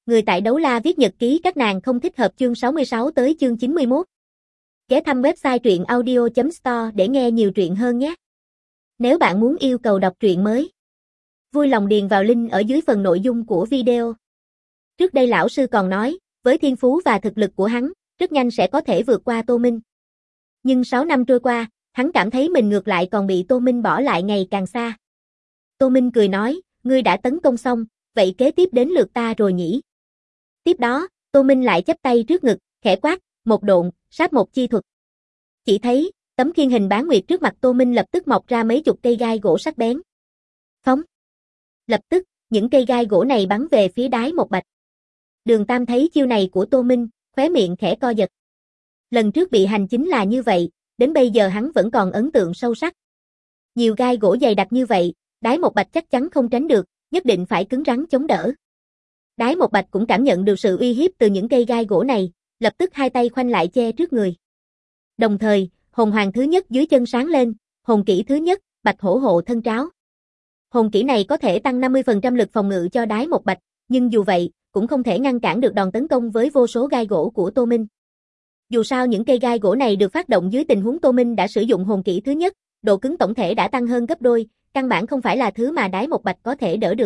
Người tại Đấu La viết nhật ký các nàng không thích hợp chương 66 tới chương 91. Ghé thăm website truyện audio.store để nghe nhiều truyện hơn nhé. Nếu bạn muốn yêu cầu đọc truyện mới, vui lòng điền vào link ở dưới phần nội dung của video. Trước đây lão sư còn nói, với thiên phú và thực lực của hắn, rất nhanh sẽ có thể vượt qua Tô Minh. Nhưng 6 năm trôi qua, hắn cảm thấy mình ngược lại còn bị Tô Minh bỏ lại ngày càng xa. Tô Minh cười nói, ngươi đã tấn công xong, vậy kế tiếp đến lượt ta rồi nhỉ? Tiếp đó, Tô Minh lại chắp tay trước ngực, khẽ quát, một độn, sát một chi thuật. Chỉ thấy, tấm khiên hình bán nguyệt trước mặt Tô Minh lập tức mọc ra mấy chục cây gai gỗ sắc bén. Phóng. Lập tức, những cây gai gỗ này bắn về phía Đái Một Bạch. Đường Tam thấy chiêu này của Tô Minh, khóe miệng khẽ co giật. Lần trước bị hành chính là như vậy, đến bây giờ hắn vẫn còn ấn tượng sâu sắc. Nhiều gai gỗ dày đặc như vậy, Đái Một Bạch chắc chắn không tránh được, nhất định phải cứng rắn chống đỡ. Đái Một Bạch cũng cảm nhận được sự uy hiếp từ những cây gai gỗ này, lập tức hai tay khoanh lại che trước người. Đồng thời, hồn hoàng thứ nhất dưới chân sáng lên, hồn kỹ thứ nhất, Bạch Hổ Hộ Thân Tráo. Hồn kỹ này có thể tăng 50% lực phòng ngự cho Đái Một Bạch, nhưng dù vậy, cũng không thể ngăn cản được đòn tấn công với vô số gai gỗ của Tô Minh. Dù sao những cây gai gỗ này được phát động dưới tình huống Tô Minh đã sử dụng hồn kỹ thứ nhất, độ cứng tổng thể đã tăng hơn gấp đôi, căn bản không phải là thứ mà Đái Một Bạch có thể đỡ được.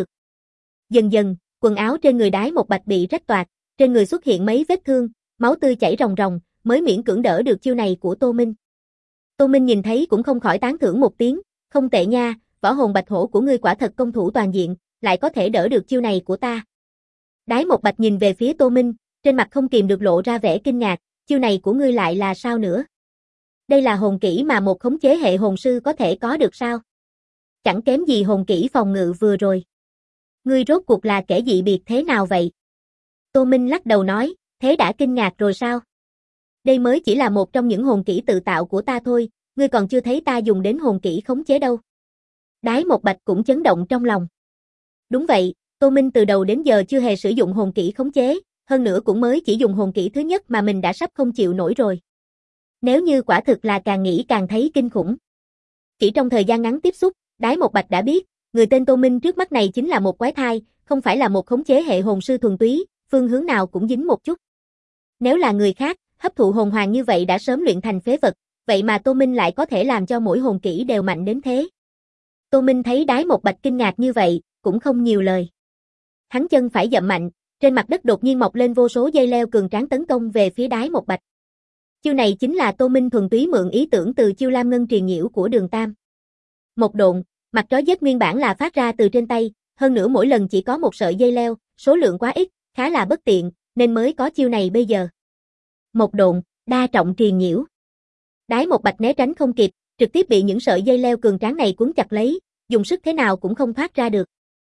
Dần dần, quần áo trên người Đái Một Bạch bị rách toạc, trên người xuất hiện mấy vết thương, máu tươi chảy ròng ròng, mới miễn cưỡng đỡ được chiêu này của Tô Minh. Tô Minh nhìn thấy cũng không khỏi tán thưởng một tiếng, không tệ nha, võ hồn bạch hổ của ngươi quả thật công thủ toàn diện, lại có thể đỡ được chiêu này của ta. Đái Một Bạch nhìn về phía Tô Minh, trên mặt không kìm được lộ ra vẻ kinh ngạc, chiêu này của ngươi lại là sao nữa? Đây là hồn kỹ mà một khống chế hệ hồn sư có thể có được sao? Chẳng kém gì hồn kỹ phòng ngự vừa rồi. Ngươi rốt cuộc là kẻ dị biệt thế nào vậy? Tô Minh lắc đầu nói, thế đã kinh ngạc rồi sao? Đây mới chỉ là một trong những hồn kỹ tự tạo của ta thôi, ngươi còn chưa thấy ta dùng đến hồn kỹ khống chế đâu. Đái Một Bạch cũng chấn động trong lòng. Đúng vậy, Tô Minh từ đầu đến giờ chưa hề sử dụng hồn kỹ khống chế, hơn nữa cũng mới chỉ dùng hồn kỹ thứ nhất mà mình đã sắp không chịu nổi rồi. Nếu như quả thực là càng nghĩ càng thấy kinh khủng. Chỉ trong thời gian ngắn tiếp xúc, Đái Một Bạch đã biết, người tên Tô Minh trước mắt này chính là một quái thai, không phải là một khống chế hệ hồn sư thuần túy, phương hướng nào cũng dính một chút. Nếu là người khác, hấp thụ hồn hoàng như vậy đã sớm luyện thành phế vật, vậy mà Tô Minh lại có thể làm cho mỗi hồn kỹ đều mạnh đến thế. Tô Minh thấy Đái Một Bạch kinh ngạc như vậy, cũng không nhiều lời. Hắn chân phải dậm mạnh, trên mặt đất đột nhiên mọc lên vô số dây leo cường tráng tấn công về phía Đái Một Bạch. Chiêu này chính là Tô Minh thuần túy mượn ý tưởng từ chiêu Lam Ngân Triền Nhiễu của Đường Tam. Một độn, mặt trói giết nguyên bản là phát ra từ trên tay, hơn nữa mỗi lần chỉ có một sợi dây leo, số lượng quá ít, khá là bất tiện, nên mới có chiêu này bây giờ. Một độn, đa trọng triền nhiễu. Đái Một Bạch né tránh không kịp, trực tiếp bị những sợi dây leo cường tráng này cuốn chặt lấy, dùng sức thế nào cũng không thoát ra được.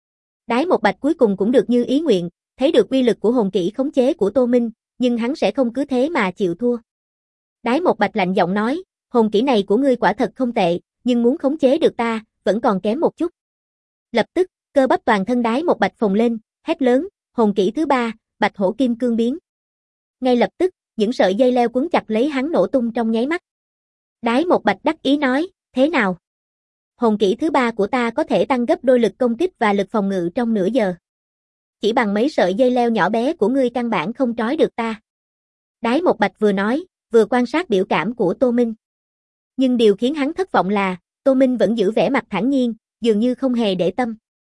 Đái Một Bạch cuối cùng cũng được như ý nguyện, thấy được uy lực của hồn kỹ khống chế của Tô Minh, nhưng hắn sẽ không cứ thế mà chịu thua. Đái Một Bạch lạnh giọng nói, hồn kỹ này của ngươi quả thật không tệ, nhưng muốn khống chế được ta, vẫn còn kém một chút. Lập tức, cơ bắp toàn thân Đái Một Bạch phồng lên, hét lớn, hồn kỹ thứ ba, Bạch Hổ Kim Cương Biến. Ngay lập tức, những sợi dây leo cuốn chặt lấy hắn nổ tung trong nháy mắt. Đái Một Bạch đắc ý nói, thế nào? Hồn kỹ thứ ba của ta có thể tăng gấp đôi lực công kích và lực phòng ngự trong nửa giờ. Chỉ bằng mấy sợi dây leo nhỏ bé của ngươi căn bản không trói được ta. Đái Một Bạch vừa nói, vừa quan sát biểu cảm của Tô Minh. Nhưng điều khiến hắn thất vọng là, Tô Minh vẫn giữ vẻ mặt thản nhiên, dường như không hề để tâm.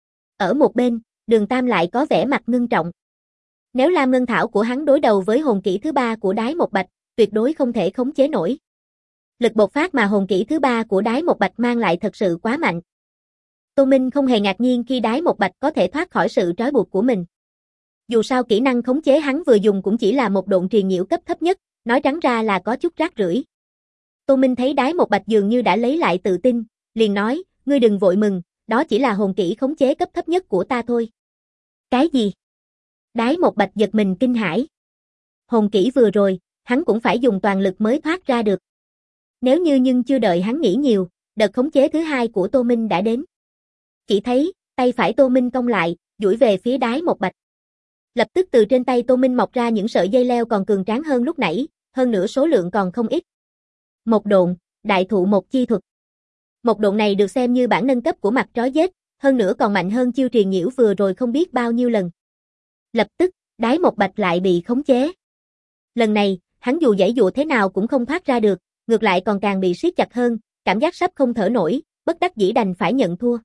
Ở một bên, Đường Tam lại có vẻ mặt ngưng trọng. Nếu Lam Ngân Thảo của hắn đối đầu với hồn kỹ thứ ba của Đái Một Bạch, tuyệt đối không thể khống chế nổi. Lực bộc phát mà hồn kỹ thứ ba của Đái Một Bạch mang lại thật sự quá mạnh. Tô Minh không hề ngạc nhiên khi Đái Một Bạch có thể thoát khỏi sự trói buộc của mình. Dù sao kỹ năng khống chế hắn vừa dùng cũng chỉ là một độn triền nhiễu cấp thấp nhất, nói trắng ra là có chút rác rưởi. Tô Minh thấy Đái Một Bạch dường như đã lấy lại tự tin, liền nói, ngươi đừng vội mừng, đó chỉ là hồn kỹ khống chế cấp thấp nhất của ta thôi. Cái gì? Đái Một Bạch giật mình kinh hãi. Hồn kỹ vừa rồi, hắn cũng phải dùng toàn lực mới thoát ra được. Nếu như nhưng chưa đợi hắn nghĩ nhiều, đợt khống chế thứ hai của Tô Minh đã đến. Chỉ thấy, tay phải Tô Minh cong lại, duỗi về phía Đái Một Bạch. Lập tức từ trên tay Tô Minh mọc ra những sợi dây leo còn cường tráng hơn lúc nãy, hơn nữa số lượng còn không ít. Một độn, đại thụ một chi thuật. Một độn này được xem như bản nâng cấp của mặt trói giết, hơn nữa còn mạnh hơn chiêu triền nhiễu vừa rồi không biết bao nhiêu lần. Lập tức, Đái Một Bạch lại bị khống chế. Lần này, hắn dù giãy dụa thế nào cũng không thoát ra được, ngược lại còn càng bị siết chặt hơn, cảm giác sắp không thở nổi, bất đắc dĩ đành phải nhận thua.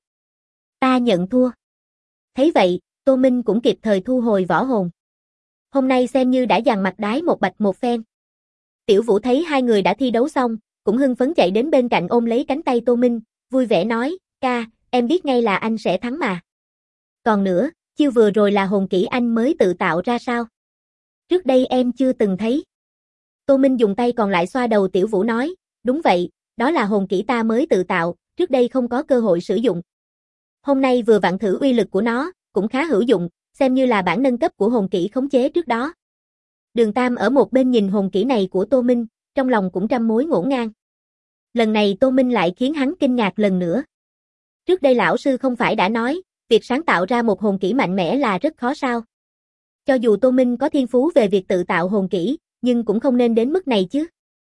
Ta nhận thua. Thấy vậy, Tô Minh cũng kịp thời thu hồi võ hồn. Hôm nay xem như đã dằn mặt Đái Một Bạch một phen. Tiểu Vũ thấy hai người đã thi đấu xong, cũng hưng phấn chạy đến bên cạnh ôm lấy cánh tay Tô Minh, vui vẻ nói, ca, em biết ngay là anh sẽ thắng mà. Còn nữa, chiêu vừa rồi là hồn kỹ anh mới tự tạo ra sao? Trước đây em chưa từng thấy. Tô Minh dùng tay còn lại xoa đầu Tiểu Vũ nói, đúng vậy, đó là hồn kỹ ta mới tự tạo, trước đây không có cơ hội sử dụng. Hôm nay vừa vặn thử uy lực của nó, cũng khá hữu dụng, xem như là bản nâng cấp của hồn kỹ khống chế trước đó. Đường Tam ở một bên nhìn hồn kỹ này của Tô Minh, trong lòng cũng trăm mối ngổn ngang. Lần này Tô Minh lại khiến hắn kinh ngạc lần nữa. Trước đây lão sư không phải đã nói, việc sáng tạo ra một hồn kỹ mạnh mẽ là rất khó sao? Cho dù Tô Minh có thiên phú về việc tự tạo hồn kỹ, nhưng cũng không nên đến mức này chứ.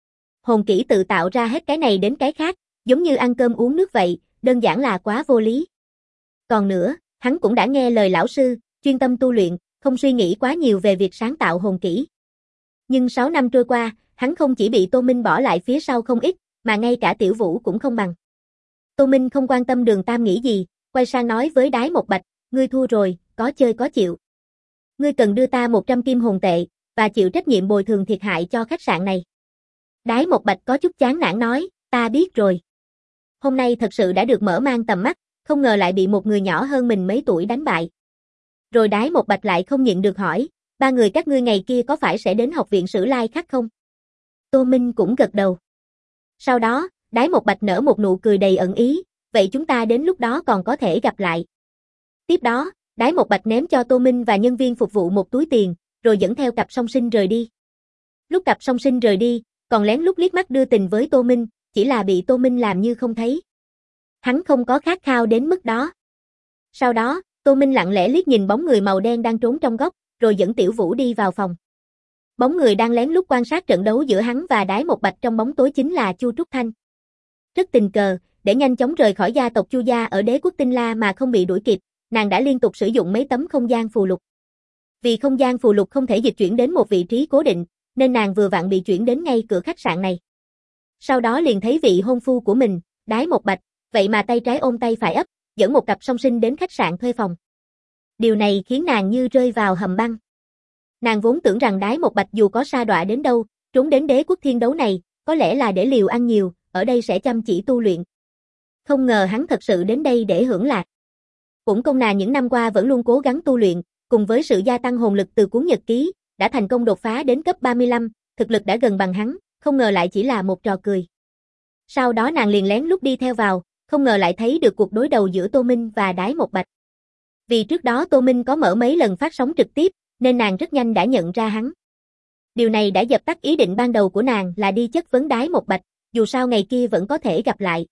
Hồn kỹ tự tạo ra hết cái này đến cái khác, giống như ăn cơm uống nước vậy, đơn giản là quá vô lý. Còn nữa, hắn cũng đã nghe lời lão sư, chuyên tâm tu luyện, không suy nghĩ quá nhiều về việc sáng tạo hồn kỹ. Nhưng 6 năm trôi qua, hắn không chỉ bị Tô Minh bỏ lại phía sau không ít, mà ngay cả Tiểu Vũ cũng không bằng. Tô Minh không quan tâm Đường Tam nghĩ gì, quay sang nói với Đái Một Bạch, ngươi thua rồi, có chơi có chịu. Ngươi cần đưa ta 100 kim hồn tệ, và chịu trách nhiệm bồi thường thiệt hại cho khách sạn này. Đái Một Bạch có chút chán nản nói, ta biết rồi. Hôm nay thật sự đã được mở mang tầm mắt, không ngờ lại bị một người nhỏ hơn mình mấy tuổi đánh bại. Rồi Đái Một Bạch lại không nhịn được hỏi, ba người các ngươi ngày kia có phải sẽ đến học viện Sử Lai Khắc không? Tô Minh cũng gật đầu. Sau đó, Đái Một Bạch nở một nụ cười đầy ẩn ý, vậy chúng ta đến lúc đó còn có thể gặp lại. Tiếp đó, Đái Một Bạch ném cho Tô Minh và nhân viên phục vụ một túi tiền, rồi dẫn theo cặp song sinh rời đi. Lúc cặp song sinh rời đi, còn lén lút liếc mắt đưa tình với Tô Minh, chỉ là bị Tô Minh làm như không thấy. Hắn không có khát khao đến mức đó. Sau đó, Tô Minh lặng lẽ liếc nhìn bóng người màu đen đang trốn trong góc, rồi dẫn Tiểu Vũ đi vào phòng. Bóng người đang lén lút quan sát trận đấu giữa hắn và Đái Một Bạch trong bóng tối chính là Chu Trúc Thanh. Rất tình cờ, để nhanh chóng rời khỏi gia tộc Chu gia ở Đế quốc Tinh La mà không bị đuổi kịp, nàng đã liên tục sử dụng mấy tấm không gian phù lục. Vì không gian phù lục không thể dịch chuyển đến một vị trí cố định, nên nàng vừa vặn bị chuyển đến ngay cửa khách sạn này. Sau đó liền thấy vị hôn phu của mình, Đái Một Bạch, vậy mà tay trái ôm tay phải ấp, dẫn một cặp song sinh đến khách sạn thuê phòng. Điều này khiến nàng như rơi vào hầm băng. Nàng vốn tưởng rằng Đái Một Bạch dù có sa đọa đến đâu, trốn đến Đế quốc thiên đấu này, có lẽ là để liều ăn nhiều, ở đây sẽ chăm chỉ tu luyện. Không ngờ hắn thật sự đến đây để hưởng lạc. Cũng công nàng những năm qua vẫn luôn cố gắng tu luyện, cùng với sự gia tăng hồn lực từ cuốn nhật ký, đã thành công đột phá đến cấp 35, thực lực đã gần bằng hắn, không ngờ lại chỉ là một trò cười. Sau đó nàng liền lén lút đi theo vào, không ngờ lại thấy được cuộc đối đầu giữa Tô Minh và Đái Một Bạch. Vì trước đó Tô Minh có mở mấy lần phát sóng trực tiếp, nên nàng rất nhanh đã nhận ra hắn. Điều này đã dập tắt ý định ban đầu của nàng là đi chất vấn Đái Một Bạch, dù sao ngày kia vẫn có thể gặp lại.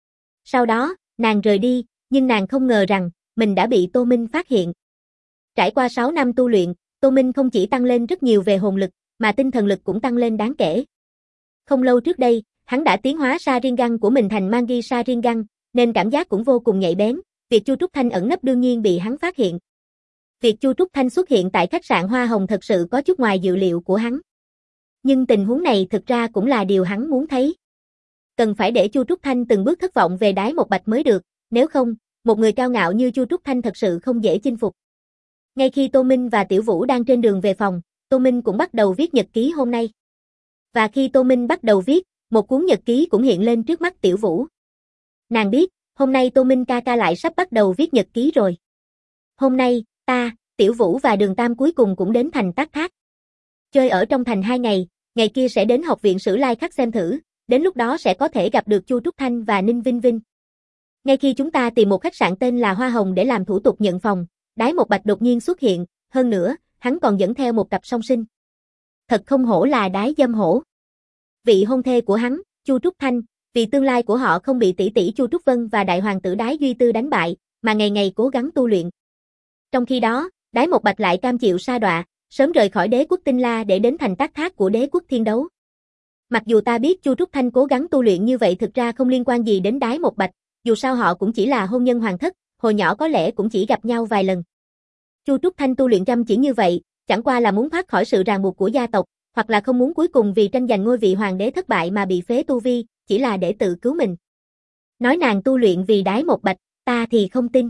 Sau đó, nàng rời đi, nhưng nàng không ngờ rằng, mình đã bị Tô Minh phát hiện. Trải qua 6 năm tu luyện, Tô Minh không chỉ tăng lên rất nhiều về hồn lực, mà tinh thần lực cũng tăng lên đáng kể. Không lâu trước đây, hắn đã tiến hóa Sharingan của mình thành Mangi Sharingan, nên cảm giác cũng vô cùng nhạy bén, việc Chu Trúc Thanh ẩn nấp đương nhiên bị hắn phát hiện. Việc Chu Trúc Thanh xuất hiện tại khách sạn Hoa Hồng thật sự có chút ngoài dự liệu của hắn. Nhưng tình huống này thực ra cũng là điều hắn muốn thấy. Cần phải để Chu Trúc Thanh từng bước thất vọng về Đái Một Bạch mới được, nếu không, một người cao ngạo như Chu Trúc Thanh thật sự không dễ chinh phục. Ngay khi Tô Minh và Tiểu Vũ đang trên đường về phòng, Tô Minh cũng bắt đầu viết nhật ký hôm nay. Và khi Tô Minh bắt đầu viết, một cuốn nhật ký cũng hiện lên trước mắt Tiểu Vũ. Nàng biết, hôm nay Tô Minh ca ca lại sắp bắt đầu viết nhật ký rồi. Hôm nay, ta, Tiểu Vũ và Đường Tam cuối cùng cũng đến thành Tác Thác. Chơi ở trong thành 2 ngày, ngày kia sẽ đến học viện Sử Lai Khắc xem thử, đến lúc đó sẽ có thể gặp được Chu Trúc Thanh và Ninh Vinh Vinh. Ngay khi chúng ta tìm một khách sạn tên là Hoa Hồng để làm thủ tục nhận phòng, Đái Một Bạch đột nhiên xuất hiện, hơn nữa, hắn còn dẫn theo một cặp song sinh. Thật không hổ là Đái Dâm Hổ. Vị hôn thê của hắn, Chu Trúc Thanh, vì tương lai của họ không bị tỷ tỷ Chu Trúc Vân và đại hoàng tử Đái Duy Tư đánh bại, mà ngày ngày cố gắng tu luyện. Trong khi đó, Đái Một Bạch lại cam chịu sa đọa, sớm rời khỏi Đế quốc Tinh La để đến thành Tác Thác của Đế quốc Thiên Đấu. Mặc dù ta biết Chu Trúc Thanh cố gắng tu luyện như vậy thực ra không liên quan gì đến Đái Một Bạch, dù sao họ cũng chỉ là hôn nhân hoàng thất, hồi nhỏ có lẽ cũng chỉ gặp nhau vài lần. Chu Trúc Thanh tu luyện chăm chỉ như vậy, chẳng qua là muốn thoát khỏi sự ràng buộc của gia tộc, hoặc là không muốn cuối cùng vì tranh giành ngôi vị hoàng đế thất bại mà bị phế tu vi, chỉ là để tự cứu mình. Nói nàng tu luyện vì đái một bạch, ta thì không tin.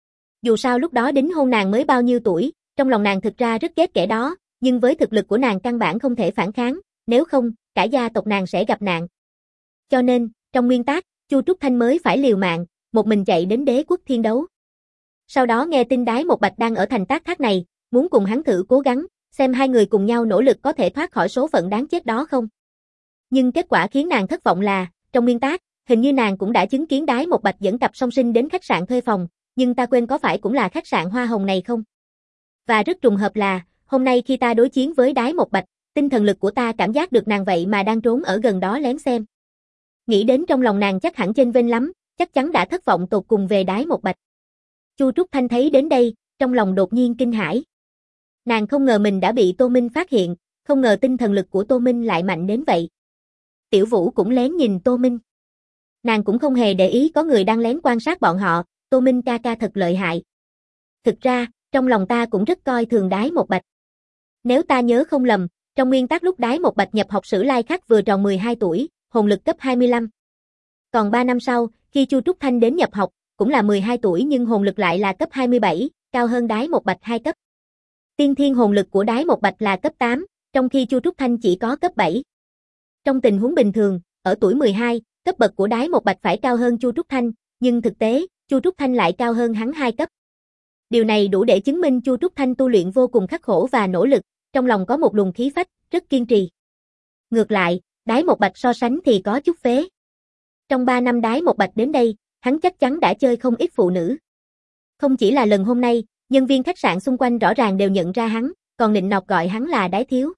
Dù sao lúc đó đính hôn nàng mới bao nhiêu tuổi, trong lòng nàng thực ra rất ghét kẻ đó, nhưng với thực lực của nàng căn bản không thể phản kháng, nếu không, cả gia tộc nàng sẽ gặp nạn. Cho nên, trong nguyên tắc, Chu Trúc Thanh mới phải liều mạng, một mình chạy đến Đế Quốc Thiên Đấu. Sau đó nghe tin đái một bạch đang ở thành Tác Thác này, muốn cùng hắn thử cố gắng, xem hai người cùng nhau nỗ lực có thể thoát khỏi số phận đáng chết đó không. Nhưng kết quả khiến nàng thất vọng là, trong nguyên tắc, hình như nàng cũng đã chứng kiến đái một bạch dẫn cặp song sinh đến khách sạn thuê phòng, nhưng ta quên có phải cũng là khách sạn Hoa Hồng này không? Và rất trùng hợp là, hôm nay khi ta đối chiến với đái một bạch, tinh thần lực của ta cảm giác được nàng vậy mà đang trốn ở gần đó lén xem. Nghĩ đến trong lòng nàng chắc hẳn chênh vênh lắm, chắc chắn đã thất vọng tột cùng về đái một bạch. Chu Trúc Thanh thấy đến đây, trong lòng đột nhiên kinh hãi. Nàng không ngờ mình đã bị Tô Minh phát hiện, không ngờ tinh thần lực của Tô Minh lại mạnh đến vậy. Tiểu Vũ cũng lén nhìn Tô Minh. Nàng cũng không hề để ý có người đang lén quan sát bọn họ, Tô Minh ca ca thật lợi hại. Thực ra, trong lòng ta cũng rất coi thường đái một bạch. Nếu ta nhớ không lầm, trong nguyên tắc lúc đái một bạch nhập học sử Lai Khắc vừa tròn 12 tuổi, hồn lực cấp 25. Còn 3 năm sau, khi Chu Trúc Thanh đến nhập học, cũng là 12 tuổi nhưng hồn lực lại là cấp 27, cao hơn đái một bạch 2 cấp. Tiên thiên hồn lực của đái một bạch là cấp 8, trong khi Chu Trúc Thanh chỉ có cấp 7. Trong tình huống bình thường, ở tuổi 12, cấp bậc của đái một bạch phải cao hơn Chu Trúc Thanh, nhưng thực tế, Chu Trúc Thanh lại cao hơn hắn 2 cấp. Điều này đủ để chứng minh Chu Trúc Thanh tu luyện vô cùng khắc khổ và nỗ lực, trong lòng có một luồng khí phách, rất kiên trì. Ngược lại, đái một bạch so sánh thì có chút phế. Trong 3 năm đái một bạch đến đây, hắn chắc chắn đã chơi không ít phụ nữ. Không chỉ là lần hôm nay, nhân viên khách sạn xung quanh rõ ràng đều nhận ra hắn, còn nịnh nọt gọi hắn là đái thiếu.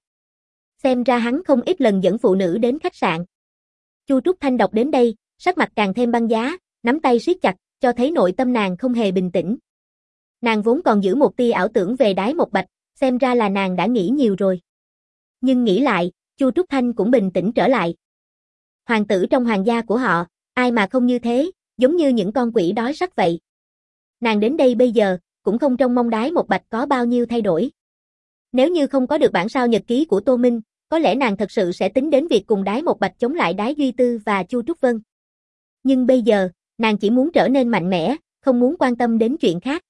Xem ra hắn không ít lần dẫn phụ nữ đến khách sạn. Chu Trúc Thanh đọc đến đây, sắc mặt càng thêm băng giá, nắm tay siết chặt, cho thấy nội tâm nàng không hề bình tĩnh. Nàng vốn còn giữ một tia ảo tưởng về đái một bạch, xem ra là nàng đã nghĩ nhiều rồi. Nhưng nghĩ lại, Chu Trúc Thanh cũng bình tĩnh trở lại. Hoàng tử trong hoàng gia của họ, ai mà không như thế, giống như những con quỷ đói sắc vậy. Nàng đến đây bây giờ, cũng không trông mong đái một bạch có bao nhiêu thay đổi. Nếu như không có được bản sao nhật ký của Tô Minh, có lẽ nàng thật sự sẽ tính đến việc cùng đái một bạch chống lại đái Duy Tư và Chu Trúc Vân. Nhưng bây giờ, nàng chỉ muốn trở nên mạnh mẽ, không muốn quan tâm đến chuyện khác.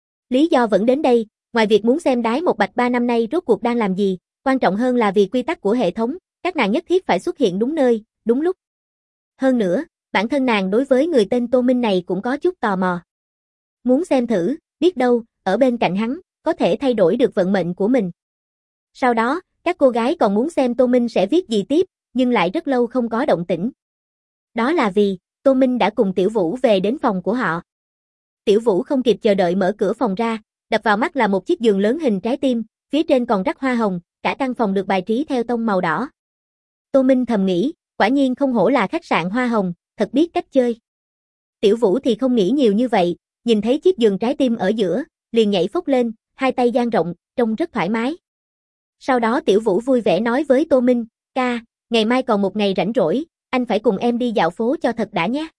Lý do vẫn đến đây, ngoài việc muốn xem đái một bạch 3 năm nay rốt cuộc đang làm gì, quan trọng hơn là vì quy tắc của hệ thống, các nàng nhất thiết phải xuất hiện đúng nơi, đúng lúc. Hơn nữa, bản thân nàng đối với người tên Tô Minh này cũng có chút tò mò. Muốn xem thử, biết đâu, ở bên cạnh hắn, có thể thay đổi được vận mệnh của mình. Sau đó, các cô gái còn muốn xem Tô Minh sẽ viết gì tiếp, nhưng lại rất lâu không có động tĩnh. Đó là vì, Tô Minh đã cùng Tiểu Vũ về đến phòng của họ. Tiểu Vũ không kịp chờ đợi mở cửa phòng ra, đập vào mắt là một chiếc giường lớn hình trái tim, phía trên còn rắc hoa hồng, cả căn phòng được bài trí theo tông màu đỏ. Tô Minh thầm nghĩ, quả nhiên không hổ là khách sạn Hoa Hồng, thật biết cách chơi. Tiểu Vũ thì không nghĩ nhiều như vậy, nhìn thấy chiếc giường trái tim ở giữa, liền nhảy phốc lên, hai tay dang rộng, trông rất thoải mái. Sau đó Tiểu Vũ vui vẻ nói với Tô Minh, ca, ngày mai còn một ngày rảnh rỗi, anh phải cùng em đi dạo phố cho thật đã nhé.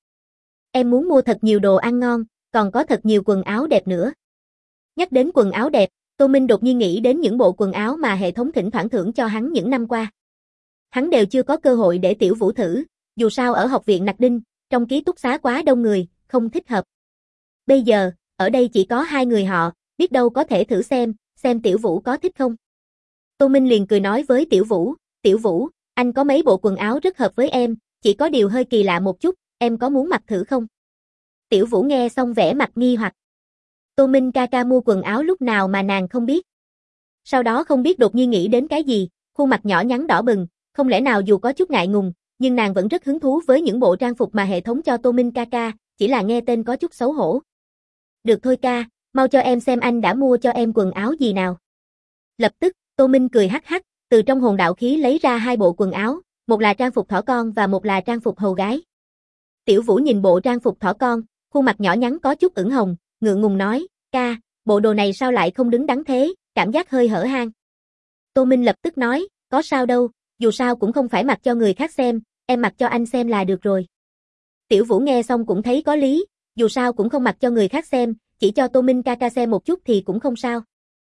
Em muốn mua thật nhiều đồ ăn ngon, còn có thật nhiều quần áo đẹp nữa. Nhắc đến quần áo đẹp, Tô Minh đột nhiên nghĩ đến những bộ quần áo mà hệ thống thỉnh thoảng thưởng cho hắn những năm qua. Hắn đều chưa có cơ hội để Tiểu Vũ thử, dù sao ở học viện Nặc Đinh, trong ký túc xá quá đông người, không thích hợp. Bây giờ, ở đây chỉ có 2 người họ, biết đâu có thể thử xem Tiểu Vũ có thích không. Tô Minh liền cười nói với Tiểu Vũ, anh có mấy bộ quần áo rất hợp với em, chỉ có điều hơi kỳ lạ một chút, em có muốn mặc thử không? Tiểu Vũ nghe xong vẻ mặt nghi hoặc. Tô Minh ca ca mua quần áo lúc nào mà nàng không biết. Sau đó không biết đột nhiên nghĩ đến cái gì, khuôn mặt nhỏ nhắn đỏ bừng, không lẽ nào dù có chút ngại ngùng, nhưng nàng vẫn rất hứng thú với những bộ trang phục mà hệ thống cho Tô Minh ca ca, chỉ là nghe tên có chút xấu hổ. Được thôi ca, mau cho em xem anh đã mua cho em quần áo gì nào. Lập tức, Tô Minh cười hắc hắc, từ trong hồn đạo khí lấy ra 2 bộ quần áo, một là trang phục thỏ con và một là trang phục hầu gái. Tiểu Vũ nhìn bộ trang phục thỏ con, khuôn mặt nhỏ nhắn có chút ửng hồng, ngượng ngùng nói, ca, bộ đồ này sao lại không đứng đắn thế, cảm giác hơi hở hang. Tô Minh lập tức nói, có sao đâu, dù sao cũng không phải mặc cho người khác xem, em mặc cho anh xem là được rồi. Tiểu Vũ nghe xong cũng thấy có lý, dù sao cũng không mặc cho người khác xem, chỉ cho Tô Minh ca ca xem một chút thì cũng không sao.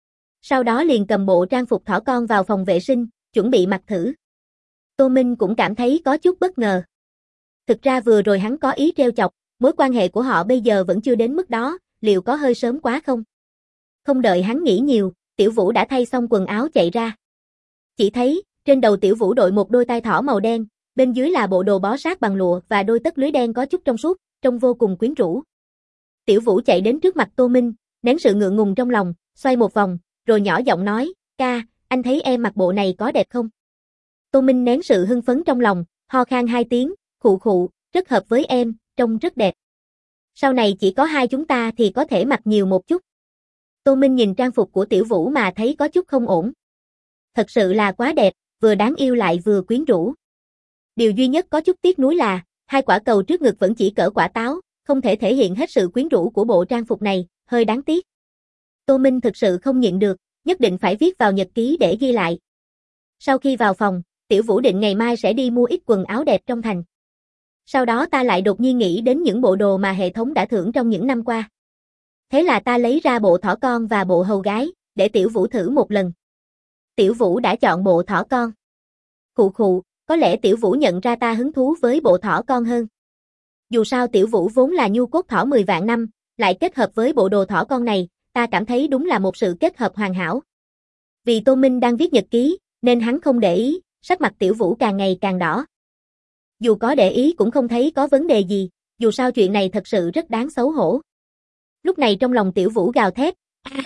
Sau đó liền cầm bộ trang phục thỏ con vào phòng vệ sinh, chuẩn bị mặc thử. Tô Minh cũng cảm thấy có chút bất ngờ. Thực ra vừa rồi hắn có ý trêu chọc, mối quan hệ của họ bây giờ vẫn chưa đến mức đó, liệu có hơi sớm quá không? Không đợi hắn nghĩ nhiều, Tiểu Vũ đã thay xong quần áo chạy ra. Chỉ thấy, trên đầu Tiểu Vũ đội một đôi tai thỏ màu đen, bên dưới là bộ đồ bó sát bằng lụa và đôi tất lưới đen có chút trong suốt, trông vô cùng quyến rũ. Tiểu Vũ chạy đến trước mặt Tô Minh, nén sự ngượng ngùng trong lòng, xoay một vòng, rồi nhỏ giọng nói, ca, anh thấy em mặc bộ này có đẹp không? Tô Minh nén sự hưng phấn trong lòng, ho khan 2 tiếng, khụ khụ, rất hợp với em, trông rất đẹp. Sau này chỉ có hai chúng ta thì có thể mặc nhiều một chút. Tô Minh nhìn trang phục của Tiểu Vũ mà thấy có chút không ổn. Thật sự là quá đẹp, vừa đáng yêu lại vừa quyến rũ. Điều duy nhất có chút tiếc nuối là, hai quả cầu trước ngực vẫn chỉ cỡ quả táo, không thể thể hiện hết sự quyến rũ của bộ trang phục này, hơi đáng tiếc. Tô Minh thực sự không nhịn được, nhất định phải viết vào nhật ký để ghi lại. Sau khi vào phòng, Tiểu Vũ định ngày mai sẽ đi mua ít quần áo đẹp trong thành. Sau đó ta lại đột nhiên nghĩ đến những bộ đồ mà hệ thống đã thưởng trong những năm qua. Thế là ta lấy ra bộ thỏ con và bộ hầu gái, để Tiểu Vũ thử một lần. Tiểu Vũ đã chọn bộ thỏ con. Khụ khụ, có lẽ Tiểu Vũ nhận ra ta hứng thú với bộ thỏ con hơn. Dù sao Tiểu Vũ vốn là nhu cốt thỏ 10 vạn năm, lại kết hợp với bộ đồ thỏ con này, ta cảm thấy đúng là một sự kết hợp hoàn hảo. Vì Tô Minh đang viết nhật ký, nên hắn không để ý, sắc mặt Tiểu Vũ càng ngày càng đỏ. Dù có để ý cũng không thấy có vấn đề gì, dù sao chuyện này thật sự rất đáng xấu hổ. Lúc này trong lòng Tiểu Vũ gào thét,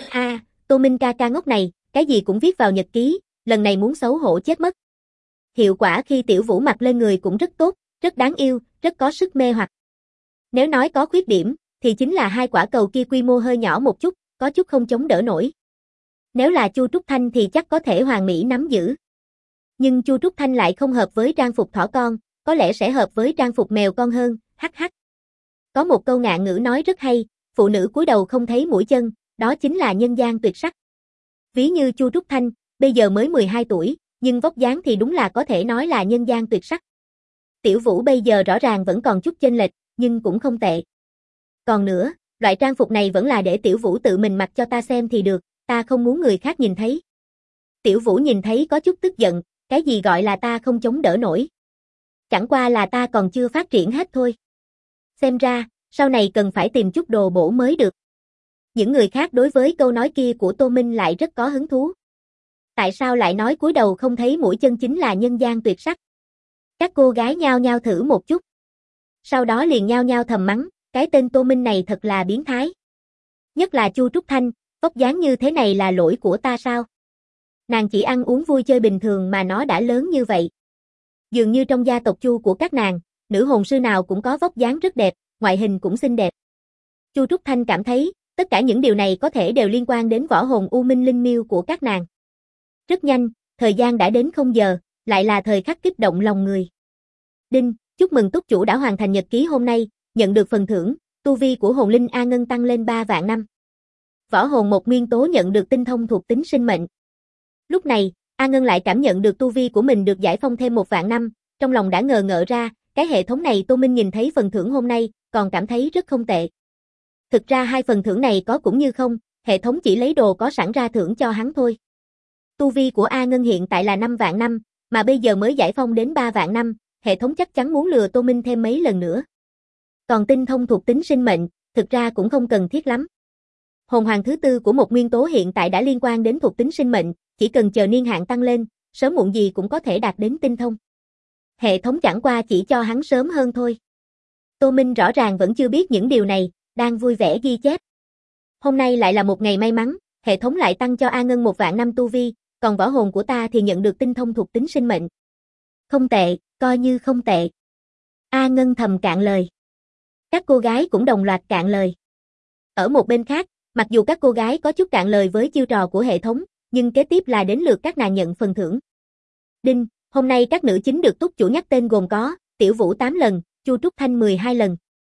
Tô Minh ca ca ngốc này, cái gì cũng viết vào nhật ký, lần này muốn xấu hổ chết mất. Hiệu quả khi Tiểu Vũ mặc lên người cũng rất tốt, rất đáng yêu, rất có sức mê hoặc. Nếu nói có khuyết điểm, thì chính là hai quả cầu kia quy mô hơi nhỏ một chút, có chút không chống đỡ nổi. Nếu là Chu Trúc Thanh thì chắc có thể hoàn mỹ nắm giữ. Nhưng Chu Trúc Thanh lại không hợp với trang phục thỏ con, có lẽ sẽ hợp với trang phục mèo con hơn, hắc hắc. Có một câu ngạn ngữ nói rất hay, phụ nữ cúi đầu không thấy mũi chân, đó chính là nhân gian tuyệt sắc. Ví như Chu Trúc Thanh, bây giờ mới 12 tuổi, nhưng vóc dáng thì đúng là có thể nói là nhân gian tuyệt sắc. Tiểu Vũ bây giờ rõ ràng vẫn còn chút chênh lệch, nhưng cũng không tệ. Còn nữa, loại trang phục này vẫn là để Tiểu Vũ tự mình mặc cho ta xem thì được, ta không muốn người khác nhìn thấy. Tiểu Vũ nhìn thấy có chút tức giận, cái gì gọi là ta không chống đỡ nổi. Chẳng qua là ta còn chưa phát triển hết thôi. Xem ra, sau này cần phải tìm chút đồ bổ mới được. Những người khác đối với câu nói kia của Tô Minh lại rất có hứng thú. Tại sao lại nói cúi đầu không thấy mũi chân chính là nhân gian tuyệt sắc? Các cô gái nhao nhao thử một chút. Sau đó liền nhao nhao thầm mắng, cái tên Tô Minh này thật là biến thái. Nhất là Chu Trúc Thanh, vóc dáng như thế này là lỗi của ta sao? Nàng chỉ ăn uống vui chơi bình thường mà nó đã lớn như vậy. Dường như trong gia tộc Chu của các nàng, nữ hồn sư nào cũng có vóc dáng rất đẹp, ngoại hình cũng xinh đẹp. Chu Trúc Thanh cảm thấy, tất cả những điều này có thể đều liên quan đến võ hồn U Minh Linh Miêu của các nàng. Rất nhanh, thời gian đã đến 0 giờ, lại là thời khắc kích động lòng người. Đinh, chúc mừng túc chủ đã hoàn thành nhật ký hôm nay, nhận được phần thưởng, tu vi của hồn linh A Ngân tăng lên 3 vạn năm. Võ hồn một nguyên tố nhận được tinh thông thuộc tính sinh mệnh. Lúc này, A Ngân lại cảm nhận được tu vi của mình được giải phong thêm 1 vạn năm, trong lòng đã ngờ ngợ ra, cái hệ thống này Tô Minh nhìn thấy phần thưởng hôm nay, còn cảm thấy rất không tệ. Thực ra hai phần thưởng này có cũng như không, hệ thống chỉ lấy đồ có sẵn ra thưởng cho hắn thôi. Tu vi của A Ngân hiện tại là 5 vạn năm, mà bây giờ mới giải phong đến 3 vạn năm, hệ thống chắc chắn muốn lừa Tô Minh thêm mấy lần nữa. Còn tinh thông thuộc tính sinh mệnh, thực ra cũng không cần thiết lắm. Hồn hoàng thứ tư của một nguyên tố hiện tại đã liên quan đến thuộc tính sinh mệnh, chỉ cần chờ niên hạn tăng lên, sớm muộn gì cũng có thể đạt đến tinh thông. Hệ thống chẳng qua chỉ cho hắn sớm hơn thôi. Tô Minh rõ ràng vẫn chưa biết những điều này, đang vui vẻ ghi chép. Hôm nay lại là một ngày may mắn, hệ thống lại tăng cho A Ngân 1 vạn năm tu vi, còn võ hồn của ta thì nhận được tinh thông thuộc tính sinh mệnh. Không tệ, coi như không tệ. A Ngân thầm cạn lời. Các cô gái cũng đồng loạt cạn lời. Ở một bên khác, mặc dù các cô gái có chút cạn lời với chiêu trò của hệ thống, nhưng kế tiếp là đến lượt các nàng nhận phần thưởng. Đinh, hôm nay các nữ chính được túc chủ nhắc tên gồm có, Tiểu Vũ 8 lần, Chu Trúc Thanh 12 lần.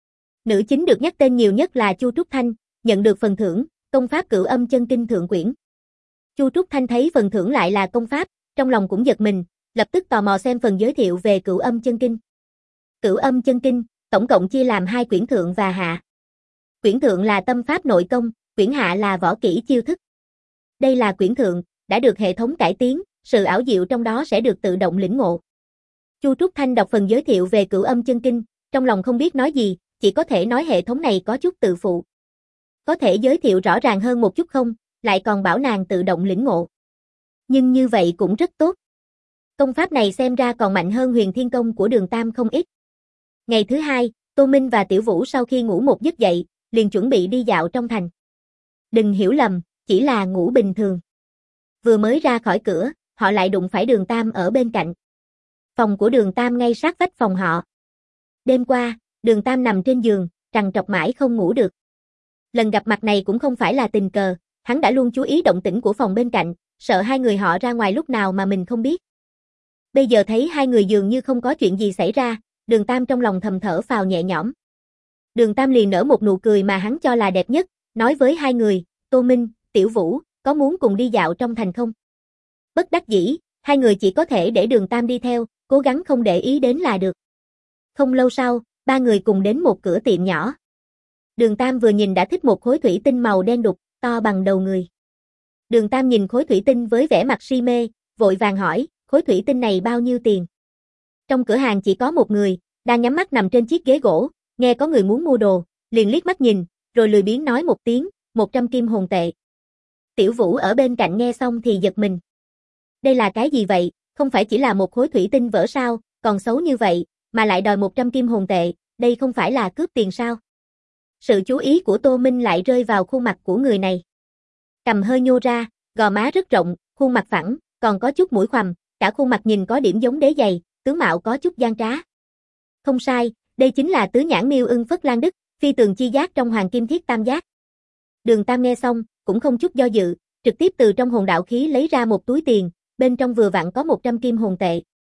Nữ chính được nhắc tên nhiều nhất là Chu Trúc Thanh, nhận được phần thưởng, công pháp Cửu Âm Chân Kinh thượng quyển. Chu Trúc Thanh thấy phần thưởng lại là công pháp, trong lòng cũng giật mình, lập tức tò mò xem phần giới thiệu về Cửu Âm Chân Kinh. Cửu Âm Chân Kinh, tổng cộng chia làm 2 quyển thượng và hạ. Quyển thượng là tâm pháp nội công, quyển hạ là võ kỹ chiêu thức. Đây là quyển thượng, đã được hệ thống cải tiến, sự ảo diệu trong đó sẽ được tự động lĩnh ngộ. Chu Trúc Thanh đọc phần giới thiệu về Cửu Âm Chân Kinh, trong lòng không biết nói gì, chỉ có thể nói hệ thống này có chút tự phụ. Có thể giới thiệu rõ ràng hơn một chút không, lại còn bảo nàng tự động lĩnh ngộ. Nhưng như vậy cũng rất tốt. Công pháp này xem ra còn mạnh hơn Huyền Thiên Công của Đường Tam không ít. Ngày thứ hai, Tô Minh và Tiểu Vũ sau khi ngủ một giấc dậy, liền chuẩn bị đi dạo trong thành. Đừng hiểu lầm, chỉ là ngủ bình thường. Vừa mới ra khỏi cửa, họ lại đụng phải Đường Tam ở bên cạnh. Phòng của Đường Tam ngay sát vách phòng họ. Đêm qua, Đường Tam nằm trên giường, trằn trọc mãi không ngủ được. Lần gặp mặt này cũng không phải là tình cờ, hắn đã luôn chú ý động tĩnh của phòng bên cạnh, sợ hai người họ ra ngoài lúc nào mà mình không biết. Bây giờ thấy hai người dường như không có chuyện gì xảy ra, Đường Tam trong lòng thầm thở phào nhẹ nhõm. Đường Tam liền nở một nụ cười mà hắn cho là đẹp nhất, nói với hai người, Tô Minh, Tiểu Vũ, có muốn cùng đi dạo trong thành không? Bất đắc dĩ, hai người chỉ có thể để Đường Tam đi theo, cố gắng không để ý đến là được. Không lâu sau, ba người cùng đến một cửa tiệm nhỏ. Đường Tam vừa nhìn đã thích một khối thủy tinh màu đen đục, to bằng đầu người. Đường Tam nhìn khối thủy tinh với vẻ mặt si mê, vội vàng hỏi, khối thủy tinh này bao nhiêu tiền? Trong cửa hàng chỉ có một người, đang nhắm mắt nằm trên chiếc ghế gỗ, nghe có người muốn mua đồ, liền liếc mắt nhìn, rồi lười biếng nói một tiếng, 100 kim hồn tệ. Tiểu Vũ ở bên cạnh nghe xong thì giật mình. Đây là cái gì vậy, không phải chỉ là một khối thủy tinh vỡ sao, còn xấu như vậy, mà lại đòi 100 kim hồn tệ, đây không phải là cướp tiền sao? Sự chú ý của Tô Minh lại rơi vào khuôn mặt của người này. Cằm hơi nhô ra, gò má rất rộng, khuôn mặt phẳng, còn có chút mũi khoằm, cả khuôn mặt nhìn có điểm giống đế giày, tướng mạo có chút gian trá. Không sai, đây chính là tứ nhãn miêu ưng Phất Lan Đức, phi tường chi giác trong Hoàng Kim Thiết Tam Giác. Đường Tam nghe xong, cũng không chút do dự, trực tiếp từ trong hồn đạo khí lấy ra một túi tiền, bên trong vừa vặn có 100 kim hồn tệ.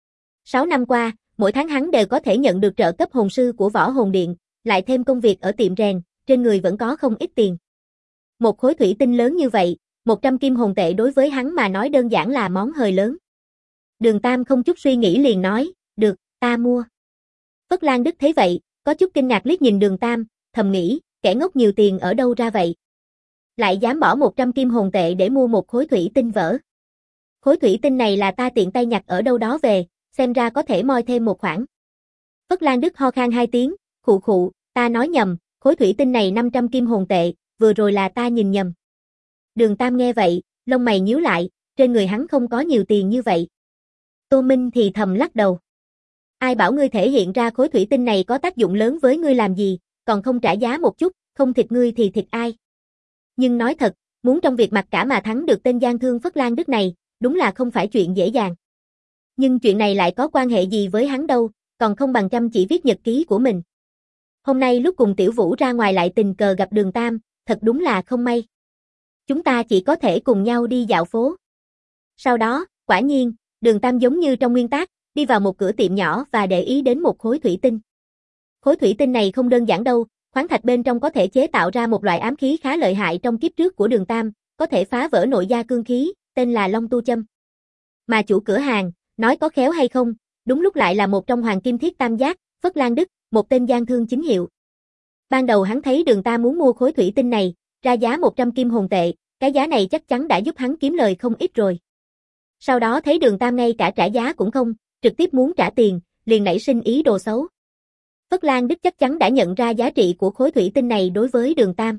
6 năm qua, mỗi tháng hắn đều có thể nhận được trợ cấp hồn sư của Võ Hồn Điện, lại thêm công việc ở tiệm rèn, trên người vẫn có không ít tiền. Một khối thủy tinh lớn như vậy, 100 kim hồn tệ đối với hắn mà nói đơn giản là món hời lớn. Đường Tam không chút suy nghĩ liền nói, được, ta mua. Phất Lan Đức thấy vậy, có chút kinh ngạc liếc nhìn Đường Tam, thầm nghĩ, kẻ ngốc nhiều tiền ở đâu ra vậy? Lại dám bỏ 100 kim hồn tệ để mua một khối thủy tinh vỡ. Khối thủy tinh này là ta tiện tay nhặt ở đâu đó về, xem ra có thể moi thêm một khoản. Phất Lan Đức ho khan hai tiếng, khụ khụ, ta nói nhầm, khối thủy tinh này 500 kim hồn tệ, vừa rồi là ta nhìn nhầm. Đường Tam nghe vậy, lông mày nhíu lại, trên người hắn không có nhiều tiền như vậy. Tô Minh thì thầm lắc đầu. Ai bảo ngươi thể hiện ra khối thủy tinh này có tác dụng lớn với ngươi làm gì, còn không trả giá một chút, không thịt ngươi thì thịt ai. Nhưng nói thật, muốn trong việc mặc cả mà thắng được tên gian thương Phất Lan Đức này, đúng là không phải chuyện dễ dàng. Nhưng chuyện này lại có quan hệ gì với hắn đâu, còn không bằng chăm chỉ viết nhật ký của mình. Hôm nay lúc cùng Tiểu Vũ ra ngoài lại tình cờ gặp Đường Tam, thật đúng là không may. Chúng ta chỉ có thể cùng nhau đi dạo phố. Sau đó, quả nhiên, Đường Tam giống như trong nguyên tác, đi vào một cửa tiệm nhỏ và để ý đến một khối thủy tinh. Khối thủy tinh này không đơn giản đâu, khoáng thạch bên trong có thể chế tạo ra một loại ám khí khá lợi hại trong kiếp trước của Đường Tam, có thể phá vỡ nội gia cương khí, tên là Long Tu Châm. Mà chủ cửa hàng, nói có khéo hay không, đúng lúc lại là một trong Hoàng Kim Thiết Tam Giác, Phất Lan Đức, một tên gian thương chính hiệu. Ban đầu hắn thấy Đường Tam muốn mua khối thủy tinh này, ra giá 100 kim hồn tệ, cái giá này chắc chắn đã giúp hắn kiếm lời không ít rồi. Sau đó thấy Đường Tam ngay cả trả giá cũng không, trực tiếp muốn trả tiền, liền nảy sinh ý đồ xấu. Phất Lan Đức chắc chắn đã nhận ra giá trị của khối thủy tinh này đối với Đường Tam.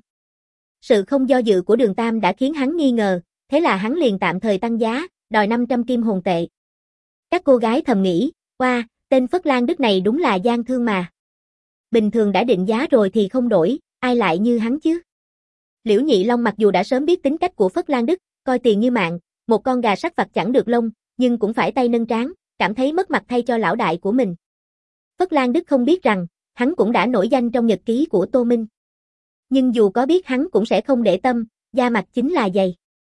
Sự không do dự của Đường Tam đã khiến hắn nghi ngờ, thế là hắn liền tạm thời tăng giá, đòi 500 kim hồn tệ. Các cô gái thầm nghĩ, wow, tên Phất Lan Đức này đúng là gian thương mà. Bình thường đã định giá rồi thì không đổi, ai lại như hắn chứ? Liễu Nhị Long mặc dù đã sớm biết tính cách của Phất Lan Đức, coi tiền như mạng, một con gà sắt vặt chẳng được lông, nhưng cũng phải tay nâng trán, cảm thấy mất mặt thay cho lão đại của mình. Phất Lan Đức không biết rằng, hắn cũng đã nổi danh trong nhật ký của Tô Minh. Nhưng dù có biết hắn cũng sẽ không để tâm, da mặt chính là dày.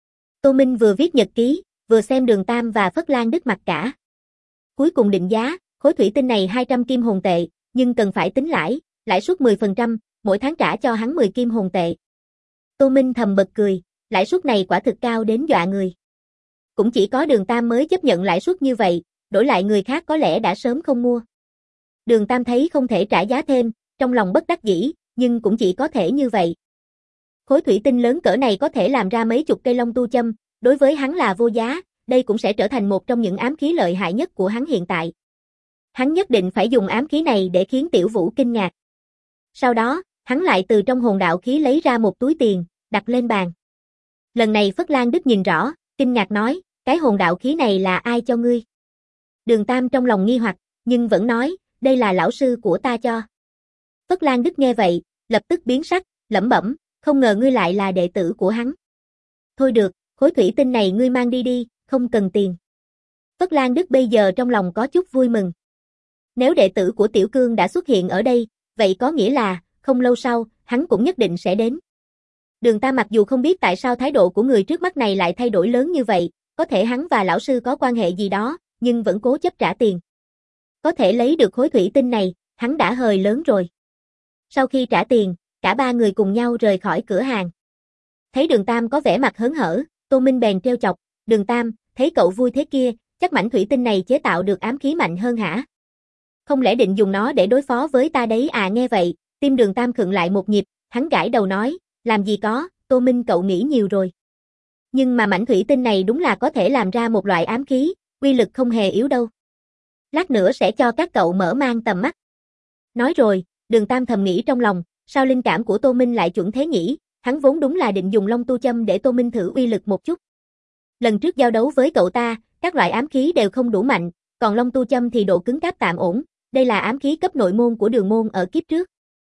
Tô Minh vừa viết nhật ký, vừa xem Đường Tam và Phất Lan Đức mặc cả. Cuối cùng định giá, khối thủy tinh này 200 kim hồn tệ, nhưng cần phải tính lãi suất 10%, mỗi tháng trả cho hắn 10 kim hồn tệ. Tô Minh thầm bật cười, lãi suất này quả thực cao đến dọa người. Cũng chỉ có Đường Tam mới chấp nhận lãi suất như vậy, đổi lại người khác có lẽ đã sớm không mua. Đường Tam thấy không thể trả giá thêm, trong lòng bất đắc dĩ, nhưng cũng chỉ có thể như vậy. Khối thủy tinh lớn cỡ này có thể làm ra mấy chục cây long tu châm, đối với hắn là vô giá, đây cũng sẽ trở thành một trong những ám khí lợi hại nhất của hắn hiện tại. Hắn nhất định phải dùng ám khí này để khiến Tiểu Vũ kinh ngạc. Sau đó, hắn lại từ trong hồn đạo khí lấy ra một túi tiền, đặt lên bàn. Lần này Phất Lan Đức nhìn rõ, kinh ngạc nói, cái hồn đạo khí này là ai cho ngươi? Đường Tam trong lòng nghi hoặc, nhưng vẫn nói, đây là lão sư của ta cho. Phất Lan Đức nghe vậy, lập tức biến sắc, lẩm bẩm, không ngờ ngươi lại là đệ tử của hắn. Thôi được, khối thủy tinh này ngươi mang đi đi, không cần tiền. Phất Lan Đức bây giờ trong lòng có chút vui mừng. Nếu đệ tử của Tiểu Cương đã xuất hiện ở đây, vậy có nghĩa là, không lâu sau, hắn cũng nhất định sẽ đến. Đường Tam mặc dù không biết tại sao thái độ của người trước mắt này lại thay đổi lớn như vậy, có thể hắn và lão sư có quan hệ gì đó, nhưng vẫn cố chấp trả tiền. Có thể lấy được khối thủy tinh này, hắn đã hời lớn rồi. Sau khi trả tiền, cả ba người cùng nhau rời khỏi cửa hàng. Thấy Đường Tam có vẻ mặt hớn hở, Tô Minh bèn trêu chọc, Đường Tam, thấy cậu vui thế kia, chắc mảnh thủy tinh này chế tạo được ám khí mạnh hơn hả? Không lẽ định dùng nó để đối phó với ta đấy à? Nghe vậy, tim Đường Tam khựng lại một nhịp, hắn gãi đầu nói, làm gì có, Tô Minh cậu nghĩ nhiều rồi. Nhưng mà mảnh thủy tinh này đúng là có thể làm ra một loại ám khí, uy lực không hề yếu đâu. Lát nữa sẽ cho các cậu mở mang tầm mắt. Nói rồi, Đường Tam thầm nghĩ trong lòng, sao linh cảm của Tô Minh lại chuẩn thế nhỉ, hắn vốn đúng là định dùng long tu châm để Tô Minh thử uy lực một chút. Lần trước giao đấu với cậu ta, các loại ám khí đều không đủ mạnh, còn long tu châm thì độ cứng cáp tạm ổn, đây là ám khí cấp nội môn của Đường môn ở kiếp trước.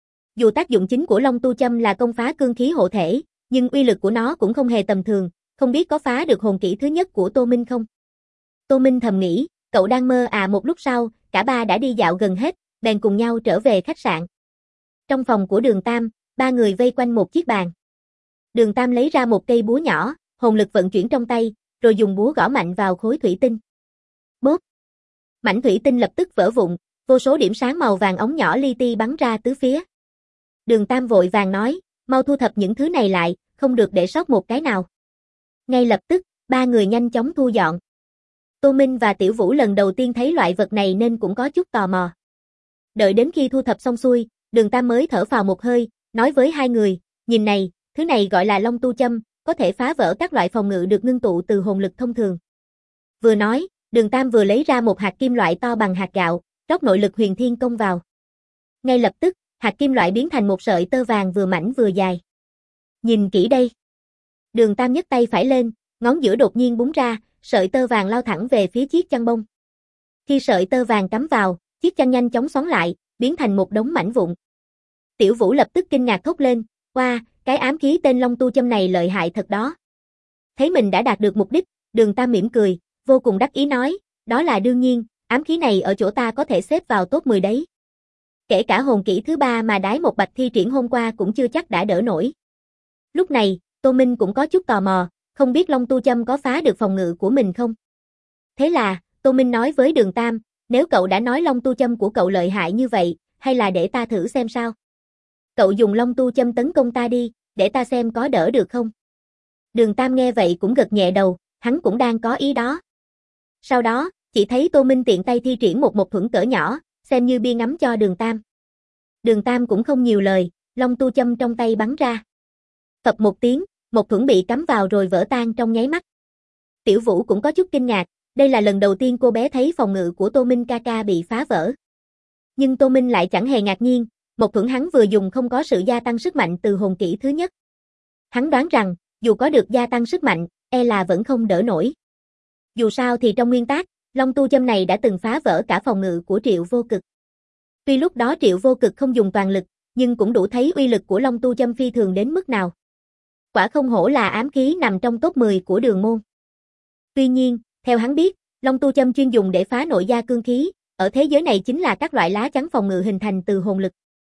Dù tác dụng chính của long tu châm là công phá cương khí hộ thể, nhưng uy lực của nó cũng không hề tầm thường, không biết có phá được hồn kỹ thứ nhất của Tô Minh không? Tô Minh thầm nghĩ, cậu đang mơ à? Một lúc sau, cả ba đã đi dạo gần hết, bèn cùng nhau trở về khách sạn. Trong phòng của Đường Tam, ba người vây quanh một chiếc bàn. Đường Tam lấy ra một cây búa nhỏ, hồn lực vận chuyển trong tay, rồi dùng búa gõ mạnh vào khối thủy tinh. Bốp! Mảnh thủy tinh lập tức vỡ vụn, vô số điểm sáng màu vàng óng nhỏ li ti bắn ra tứ phía. Đường Tam vội vàng nói, mau thu thập những thứ này lại, không được để sót một cái nào. Ngay lập tức, ba người nhanh chóng thu dọn. Tô Minh và Tiểu Vũ lần đầu tiên thấy loại vật này nên cũng có chút tò mò. Đợi đến khi thu thập xong xuôi, Đường Tam mới thở phào một hơi, nói với hai người, nhìn này, thứ này gọi là long tu châm, có thể phá vỡ các loại phòng ngự được ngưng tụ từ hồn lực thông thường. Vừa nói, Đường Tam vừa lấy ra một hạt kim loại to bằng hạt gạo, rót nội lực huyền thiên công vào. Ngay lập tức, hạt kim loại biến thành một sợi tơ vàng vừa mảnh vừa dài. Nhìn kỹ đây. Đường Tam nhấc tay phải lên, ngón giữa đột nhiên búng ra, sợi tơ vàng lao thẳng về phía chiếc chăn bông. Khi sợi tơ vàng cắm vào, chiếc chăn nhanh chóng xoắn lại, biến thành một đống mảnh vụn. Tiểu Vũ lập tức kinh ngạc thốt lên, wow, cái ám khí tên long tu châm này lợi hại thật đó. Thấy mình đã đạt được mục đích, Đường Tam mỉm cười, vô cùng đắc ý nói, đó là đương nhiên, ám khí này ở chỗ ta có thể xếp vào top 10 đấy. Kể cả hồn kỹ thứ ba mà Đái Một Bạch thi triển hôm qua cũng chưa chắc đã đỡ nổi. Lúc này, Tô Minh cũng có chút tò mò, không biết long tu châm có phá được phòng ngự của mình không? Thế là, Tô Minh nói với Đường Tam, nếu cậu đã nói long tu châm của cậu lợi hại như vậy, hay là để ta thử xem sao? Cậu dùng long tu châm tấn công ta đi, để ta xem có đỡ được không? Đường Tam nghe vậy cũng gật nhẹ đầu, hắn cũng đang có ý đó. Sau đó, chỉ thấy Tô Minh tiện tay thi triển một thuẫn cỡ nhỏ, xem như bia ngắm cho Đường Tam. Đường Tam cũng không nhiều lời, long tu châm trong tay bắn ra. Phập một tiếng, một thuẫn bị cắm vào rồi vỡ tan trong nháy mắt. Tiểu Vũ cũng có chút kinh ngạc, đây là lần đầu tiên cô bé thấy phòng ngự của Tô Minh ca ca bị phá vỡ. Nhưng Tô Minh lại chẳng hề ngạc nhiên, một thuẫn hắn vừa dùng không có sự gia tăng sức mạnh từ hồn kỹ thứ nhất. Hắn đoán rằng, dù có được gia tăng sức mạnh, e là vẫn không đỡ nổi. Dù sao thì trong nguyên tắc, long tu châm này đã từng phá vỡ cả phòng ngự của Triệu Vô Cực. Tuy lúc đó Triệu Vô Cực không dùng toàn lực, nhưng cũng đủ thấy uy lực của long tu châm phi thường đến mức nào. Quả không hổ là ám khí nằm trong top 10 của Đường môn. Tuy nhiên, theo hắn biết, long tu châm chuyên dùng để phá nội gia cương khí, ở thế giới này chính là các loại lá chắn phòng ngự hình thành từ hồn lực.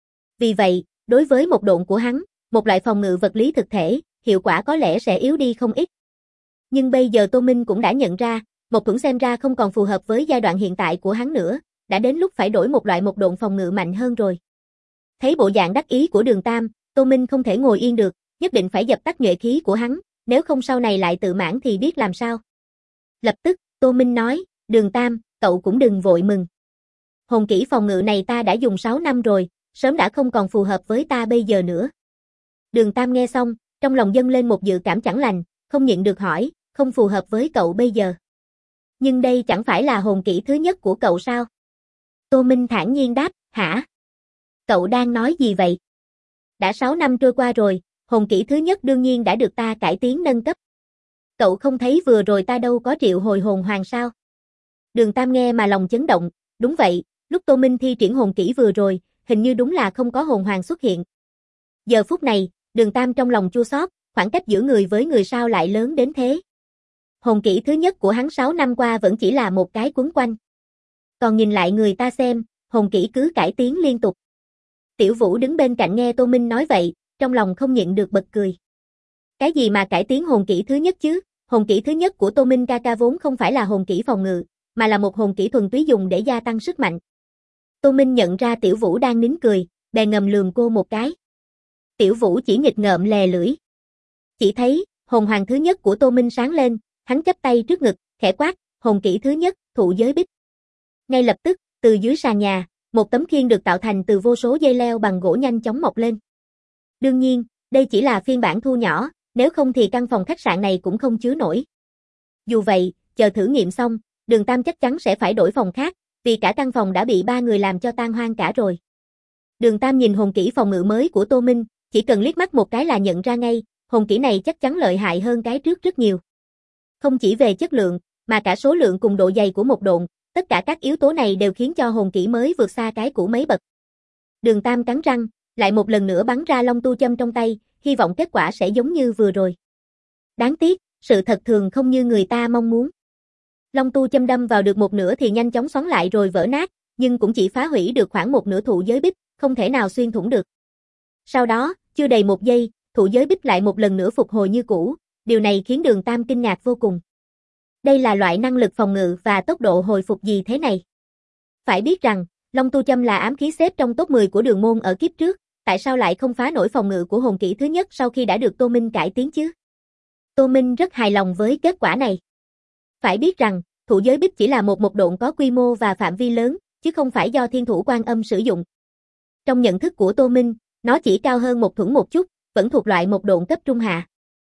Vì vậy, đối với một độn của hắn, một loại phòng ngự vật lý thực thể, hiệu quả có lẽ sẽ yếu đi không ít. Nhưng bây giờ Tô Minh cũng đã nhận ra, một thuẫn xem ra không còn phù hợp với giai đoạn hiện tại của hắn nữa, đã đến lúc phải đổi một loại một độn phòng ngự mạnh hơn rồi. Thấy bộ dạng đắc ý của Đường Tam, Tô Minh không thể ngồi yên được, nhất định phải dập tắt nhuệ khí của hắn, nếu không sau này lại tự mãn thì biết làm sao. Lập tức, Tô Minh nói, Đường Tam, cậu cũng đừng vội mừng. Hồn kỹ phòng ngự này ta đã dùng 6 năm rồi, sớm đã không còn phù hợp với ta bây giờ nữa. Đường Tam nghe xong, trong lòng dâng lên một dự cảm chẳng lành, không nhịn được hỏi, không phù hợp với cậu bây giờ. Nhưng đây chẳng phải là hồn kỹ thứ nhất của cậu sao? Tô Minh thản nhiên đáp, hả? Cậu đang nói gì vậy? Đã 6 năm trôi qua rồi, hồn kỹ thứ nhất đương nhiên đã được ta cải tiến nâng cấp. Cậu không thấy vừa rồi ta đâu có triệu hồi hồn hoàng sao? Đường Tam nghe mà lòng chấn động, đúng vậy, lúc Tô Minh thi triển hồn kỹ vừa rồi, hình như đúng là không có hồn hoàng xuất hiện. Giờ phút này, Đường Tam trong lòng chua xót, khoảng cách giữa người với người sao lại lớn đến thế. Hồn kỹ thứ nhất của hắn 6 năm qua vẫn chỉ là một cái quấn quanh. Còn nhìn lại người ta xem, hồn kỹ cứ cải tiến liên tục. Tiểu Vũ đứng bên cạnh nghe Tô Minh nói vậy, trong lòng không nhịn được bật cười. Cái gì mà cải tiến hồn kỹ thứ nhất chứ? Hồn kỹ thứ nhất của Tô Minh ca ca vốn không phải là hồn kỹ phòng ngự, mà là một hồn kỹ thuần túy dùng để gia tăng sức mạnh. Tô Minh nhận ra Tiểu Vũ đang nín cười, bèn ngầm lườm cô một cái. Tiểu Vũ chỉ nghịch ngợm lè lưỡi. Chỉ thấy, hồn hoàng thứ nhất của Tô Minh sáng lên, hắn chắp tay trước ngực, khẽ quát, hồn kỹ thứ nhất, thụ giới bích. Ngay lập tức, từ dưới sàn nhà, một tấm khiên được tạo thành từ vô số dây leo bằng gỗ nhanh chóng mọc lên. Đương nhiên, đây chỉ là phiên bản thu nhỏ, nếu không thì căn phòng khách sạn này cũng không chứa nổi. Dù vậy, chờ thử nghiệm xong, Đường Tam chắc chắn sẽ phải đổi phòng khác, vì cả căn phòng đã bị 3 người làm cho tan hoang cả rồi. Đường Tam nhìn hồn kỹ phòng ngự mới của Tô Minh, chỉ cần liếc mắt một cái là nhận ra ngay, hồn kỹ này chắc chắn lợi hại hơn cái trước rất nhiều. Không chỉ về chất lượng, mà cả số lượng cùng độ dày của một độn, tất cả các yếu tố này đều khiến cho hồn kỹ mới vượt xa cái cũ mấy bậc. Đường Tam cắn răng, lại một lần nữa bắn ra long tu châm trong tay, hy vọng kết quả sẽ giống như vừa rồi. Đáng tiếc, sự thật thường không như người ta mong muốn. Long tu châm đâm vào được một nửa thì nhanh chóng xoắn lại rồi vỡ nát, nhưng cũng chỉ phá hủy được khoảng một nửa thụ giới bích, không thể nào xuyên thủng được. Sau đó, chưa đầy một giây, thụ giới bích lại một lần nữa phục hồi như cũ, điều này khiến Đường Tam kinh ngạc vô cùng. Đây là loại năng lực phòng ngự và tốc độ hồi phục gì thế này? Phải biết rằng, Long tu châm là ám khí xếp trong top 10 của Đường môn ở kiếp trước, tại sao lại không phá nổi phòng ngự của hồn kỹ thứ nhất sau khi đã được Tô Minh cải tiến chứ? Tô Minh rất hài lòng với kết quả này. Phải biết rằng, thụ giới bích chỉ là một độn có quy mô và phạm vi lớn, chứ không phải do Thiên Thủ Quan Âm sử dụng. Trong nhận thức của Tô Minh, nó chỉ cao hơn một thuẫn một chút, vẫn thuộc loại một độn cấp trung hạ.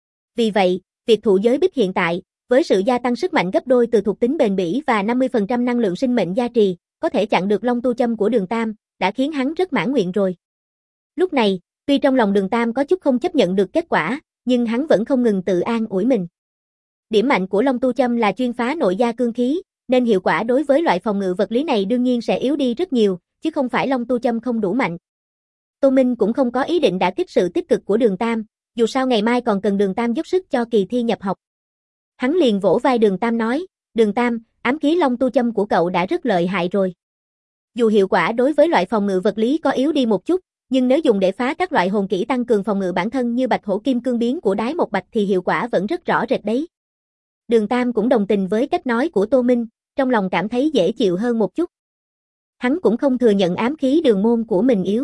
Vì vậy, việc thụ giới bích hiện tại, với sự gia tăng sức mạnh gấp đôi từ thuộc tính bền bỉ và 50% năng lượng sinh mệnh gia trì, có thể chặn được long tu châm của Đường Tam, đã khiến hắn rất mãn nguyện rồi. Lúc này, tuy trong lòng Đường Tam có chút không chấp nhận được kết quả, nhưng hắn vẫn không ngừng tự an ủi mình. Điểm mạnh của long tu châm là chuyên phá nội gia cương khí, nên hiệu quả đối với loại phòng ngự vật lý này đương nhiên sẽ yếu đi rất nhiều, chứ không phải long tu châm không đủ mạnh. Tô Minh cũng không có ý định đả kích sự tích cực của Đường Tam, dù sao ngày mai còn cần Đường Tam dốc sức cho kỳ thi nhập học. Hắn liền vỗ vai Đường Tam nói, Đường Tam, ám khí long tu châm của cậu đã rất lợi hại rồi. Dù hiệu quả đối với loại phòng ngự vật lý có yếu đi một chút, nhưng nếu dùng để phá các loại hồn kỹ tăng cường phòng ngự bản thân như bạch hổ kim cương biến của Đái Một Bạch thì hiệu quả vẫn rất rõ rệt đấy. Đường Tam cũng đồng tình với cách nói của Tô Minh, trong lòng cảm thấy dễ chịu hơn một chút. Hắn cũng không thừa nhận ám khí đường môn của mình yếu.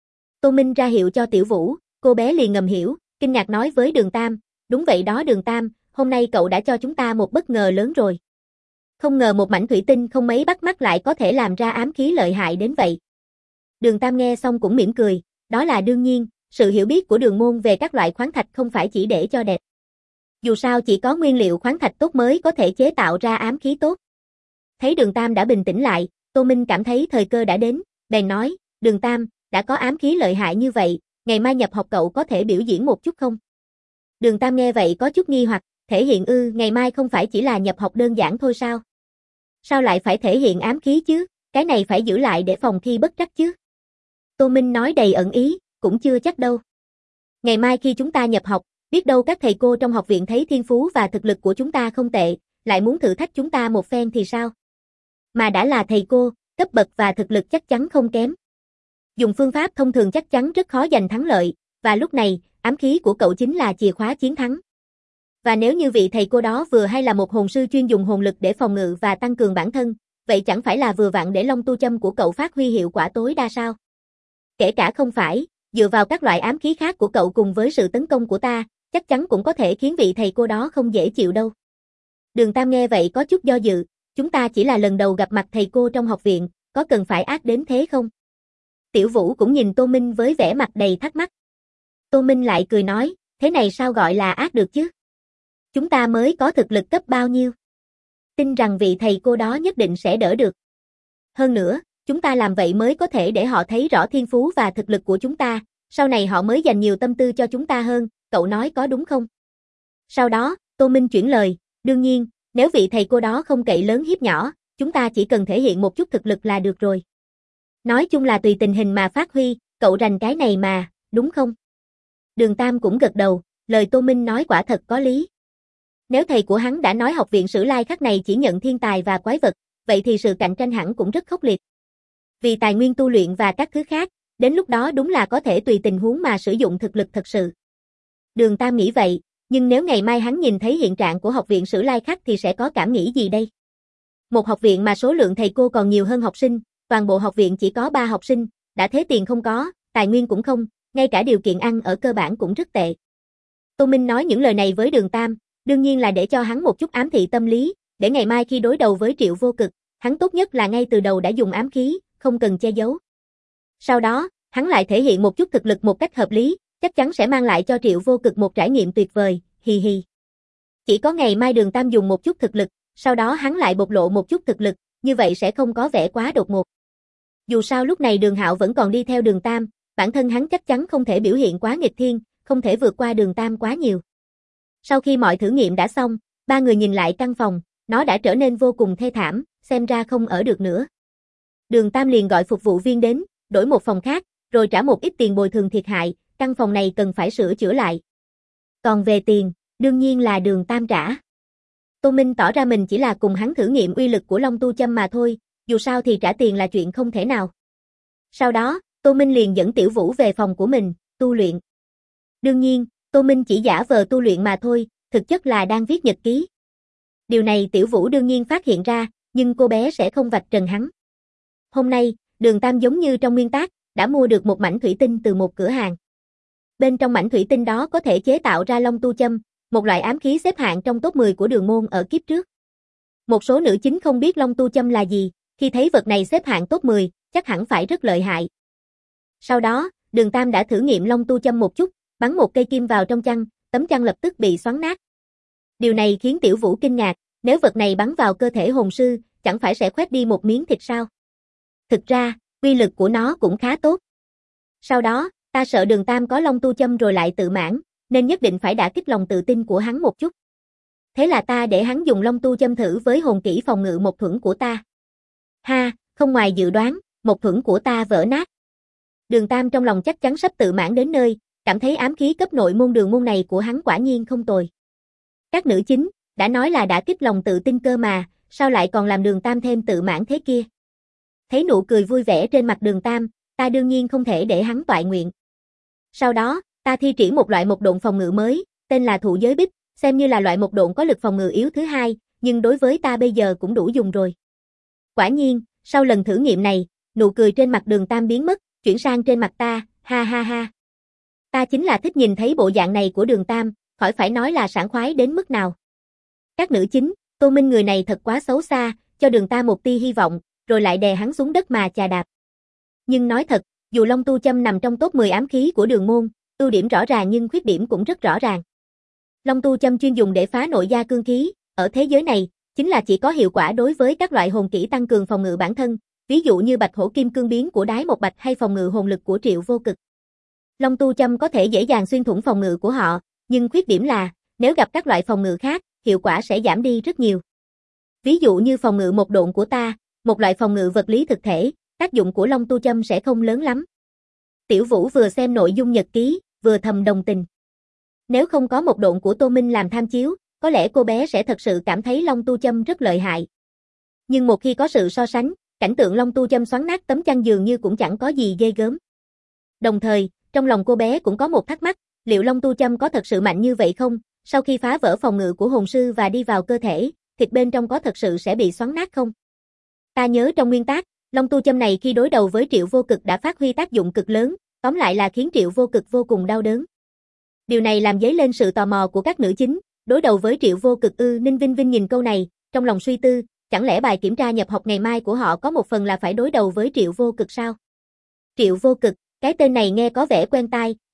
Tô Minh ra hiệu cho Tiểu Vũ, cô bé liền ngầm hiểu, kinh ngạc nói với Đường Tam, đúng vậy đó Đường Tam, hôm nay cậu đã cho chúng ta một bất ngờ lớn rồi. Không ngờ một mảnh thủy tinh không mấy bắt mắt lại có thể làm ra ám khí lợi hại đến vậy. Đường Tam nghe xong cũng mỉm cười, đó là đương nhiên, sự hiểu biết của Đường môn về các loại khoáng thạch không phải chỉ để cho đẹp. Dù sao chỉ có nguyên liệu khoáng thạch tốt mới có thể chế tạo ra ám khí tốt. Thấy Đường Tam đã bình tĩnh lại, Tô Minh cảm thấy thời cơ đã đến, bèn nói, Đường Tam, đã có ám khí lợi hại như vậy, ngày mai nhập học cậu có thể biểu diễn một chút không? Đường Tam nghe vậy có chút nghi hoặc, thể hiện ngày mai không phải chỉ là nhập học đơn giản thôi sao? Sao lại phải thể hiện ám khí chứ, cái này phải giữ lại để phòng thi bất trắc chứ? Tô Minh nói đầy ẩn ý, cũng chưa chắc đâu. Ngày mai khi chúng ta nhập học, biết đâu các thầy cô trong học viện thấy thiên phú và thực lực của chúng ta không tệ, lại muốn thử thách chúng ta một phen thì sao? Mà đã là thầy cô, cấp bậc và thực lực chắc chắn không kém. Dùng phương pháp thông thường chắc chắn rất khó giành thắng lợi, và lúc này, ám khí của cậu chính là chìa khóa chiến thắng. Và nếu như vị thầy cô đó vừa hay là một hồn sư chuyên dùng hồn lực để phòng ngự và tăng cường bản thân, vậy chẳng phải là vừa vặn để long tu châm của cậu phát huy hiệu quả tối đa sao? Kể cả không phải, dựa vào các loại ám khí khác của cậu cùng với sự tấn công của ta, chắc chắn cũng có thể khiến vị thầy cô đó không dễ chịu đâu. Đường Tam nghe vậy có chút do dự, chúng ta chỉ là lần đầu gặp mặt thầy cô trong học viện, có cần phải ác đến thế không? Tiểu Vũ cũng nhìn Tô Minh với vẻ mặt đầy thắc mắc. Tô Minh lại cười nói, thế này sao gọi là ác được chứ? Chúng ta mới có thực lực cấp bao nhiêu? Tin rằng vị thầy cô đó nhất định sẽ đỡ được. Hơn nữa, chúng ta làm vậy mới có thể để họ thấy rõ thiên phú và thực lực của chúng ta, sau này họ mới dành nhiều tâm tư cho chúng ta hơn, cậu nói có đúng không? Sau đó, Tô Minh chuyển lời, đương nhiên, nếu vị thầy cô đó không cậy lớn hiếp nhỏ, chúng ta chỉ cần thể hiện một chút thực lực là được rồi. Nói chung là tùy tình hình mà phát huy, cậu rành cái này mà, đúng không? Đường Tam cũng gật đầu, lời Tô Minh nói quả thật có lý. Nếu thầy của hắn đã nói học viện Sử Lai Khắc này chỉ nhận thiên tài và quái vật, vậy thì sự cạnh tranh hẳn cũng rất khốc liệt. Vì tài nguyên tu luyện và các thứ khác, đến lúc đó đúng là có thể tùy tình huống mà sử dụng thực lực thật sự. Đường Tam nghĩ vậy, nhưng nếu ngày mai hắn nhìn thấy hiện trạng của học viện Sử Lai Khắc thì sẽ có cảm nghĩ gì đây? Một học viện mà số lượng thầy cô còn nhiều hơn học sinh, toàn bộ học viện chỉ có 3 học sinh, đã thế tiền không có, tài nguyên cũng không, ngay cả điều kiện ăn ở cơ bản cũng rất tệ. Tô Minh nói những lời này với Đường Tam, đương nhiên là để cho hắn một chút ám thị tâm lý, để ngày mai khi đối đầu với Triệu Vô Cực, hắn tốt nhất là ngay từ đầu đã dùng ám khí, không cần che giấu. Sau đó, hắn lại thể hiện một chút thực lực một cách hợp lý, chắc chắn sẽ mang lại cho Triệu Vô Cực một trải nghiệm tuyệt vời, hì hì. Chỉ có ngày mai Đường Tam dùng một chút thực lực, sau đó hắn lại bộc lộ một chút thực lực, như vậy sẽ không có vẻ quá đột ngột. Dù sao lúc này Đường Hạo vẫn còn đi theo Đường Tam, bản thân hắn chắc chắn không thể biểu hiện quá nghịch thiên, không thể vượt qua Đường Tam quá nhiều. Sau khi mọi thử nghiệm đã xong, ba người nhìn lại căn phòng, nó đã trở nên vô cùng thê thảm, xem ra không ở được nữa. Đường Tam liền gọi phục vụ viên đến, đổi một phòng khác, rồi trả một ít tiền bồi thường thiệt hại, căn phòng này cần phải sửa chữa lại. Còn về tiền, đương nhiên là Đường Tam trả. Tô Minh tỏ ra mình chỉ là cùng hắn thử nghiệm uy lực của Long Tu Châm mà thôi, dù sao thì trả tiền là chuyện không thể nào. Sau đó, Tô Minh liền dẫn Tiểu Vũ về phòng của mình, tu luyện. Đương nhiên, Tô Minh chỉ giả vờ tu luyện mà thôi, thực chất là đang viết nhật ký. Điều này Tiểu Vũ đương nhiên phát hiện ra, nhưng cô bé sẽ không vạch trần hắn. Hôm nay, Đường Tam giống như trong nguyên tác, đã mua được một mảnh thủy tinh từ một cửa hàng. Bên trong mảnh thủy tinh đó có thể chế tạo ra Long Tu Châm, một loại ám khí xếp hạng trong top 10 của Đường môn ở kiếp trước. Một số nữ chính không biết Long Tu Châm là gì, khi thấy vật này xếp hạng top 10, chắc hẳn phải rất lợi hại. Sau đó, Đường Tam đã thử nghiệm Long Tu Châm một chút, bắn một cây kim vào trong chăn, tấm chăn lập tức bị xoắn nát. Điều này khiến Tiểu Vũ kinh ngạc, nếu vật này bắn vào cơ thể hồn sư, chẳng phải sẽ khoét đi một miếng thịt sao? Thực ra, uy lực của nó cũng khá tốt. Sau đó, ta sợ Đường Tam có Long Tu Châm rồi lại tự mãn, nên nhất định phải đả kích lòng tự tin của hắn một chút. Thế là ta để hắn dùng Long Tu Châm thử với hồn kỹ phòng ngự một thuẫn của ta. Ha, không ngoài dự đoán, một thuẫn của ta vỡ nát. Đường Tam trong lòng chắc chắn sắp tự mãn đến nơi, cảm thấy ám khí cấp nội môn Đường môn này của hắn quả nhiên không tồi. Các nữ chính, đã nói là đã kích lòng tự tin cơ mà, sao lại còn làm Đường Tam thêm tự mãn thế kia? Thấy nụ cười vui vẻ trên mặt Đường Tam, ta đương nhiên không thể để hắn toại nguyện. Sau đó, ta thi triển một loại một độn phòng ngự mới, tên là Thụ Giới Bích, xem như là loại một độn có lực phòng ngự yếu thứ hai, nhưng đối với ta bây giờ cũng đủ dùng rồi. Quả nhiên, sau lần thử nghiệm này, nụ cười trên mặt Đường Tam biến mất, chuyển sang trên mặt ta, ha ha ha. Ta chính là thích nhìn thấy bộ dạng này của Đường Tam, khỏi phải nói là sảng khoái đến mức nào. Các nữ chính, Tô Minh người này thật quá xấu xa, cho Đường Tam một tia hy vọng, rồi lại đè hắn xuống đất mà chà đạp. Nhưng nói thật, dù Long Tu Châm nằm trong top 10 ám khí của Đường môn, ưu điểm rõ ràng nhưng khuyết điểm cũng rất rõ ràng. Long Tu Châm chuyên dùng để phá nội gia cương khí, ở thế giới này, chính là chỉ có hiệu quả đối với các loại hồn kỹ tăng cường phòng ngự bản thân, ví dụ như Bạch Hổ Kim Cương Biến của Đái Một Bạch hay phòng ngự hồn lực của Triệu Vô Cực. Long Tu Châm có thể dễ dàng xuyên thủng phòng ngự của họ, nhưng khuyết điểm là, nếu gặp các loại phòng ngự khác, hiệu quả sẽ giảm đi rất nhiều. Ví dụ như phòng ngự một độn của ta, một loại phòng ngự vật lý thực thể, tác dụng của Long Tu Châm sẽ không lớn lắm. Tiểu Vũ vừa xem nội dung nhật ký, vừa thầm đồng tình. Nếu không có một độn của Tô Minh làm tham chiếu, có lẽ cô bé sẽ thật sự cảm thấy Long Tu Châm rất lợi hại. Nhưng một khi có sự so sánh, cảnh tượng Long Tu Châm xoắn nát tấm chăn dường như cũng chẳng có gì ghê gớm. Đồng thời, trong lòng cô bé cũng có một thắc mắc, liệu Long Tu Châm có thật sự mạnh như vậy không? Sau khi phá vỡ phòng ngự của hồn sư và đi vào cơ thể, thịt bên trong có thật sự sẽ bị xoắn nát không? Ta nhớ trong nguyên tác, Long Tu Châm này khi đối đầu với Triệu Vô Cực đã phát huy tác dụng cực lớn, tóm lại là khiến Triệu Vô Cực vô cùng đau đớn. Điều này làm dấy lên sự tò mò của các nữ chính, đối đầu với Triệu Vô Cực ư? Ninh Vinh Vinh nhìn câu này, trong lòng suy tư, chẳng lẽ bài kiểm tra nhập học ngày mai của họ có một phần là phải đối đầu với Triệu Vô Cực sao? Triệu Vô Cực, cái tên này nghe có vẻ quen tai,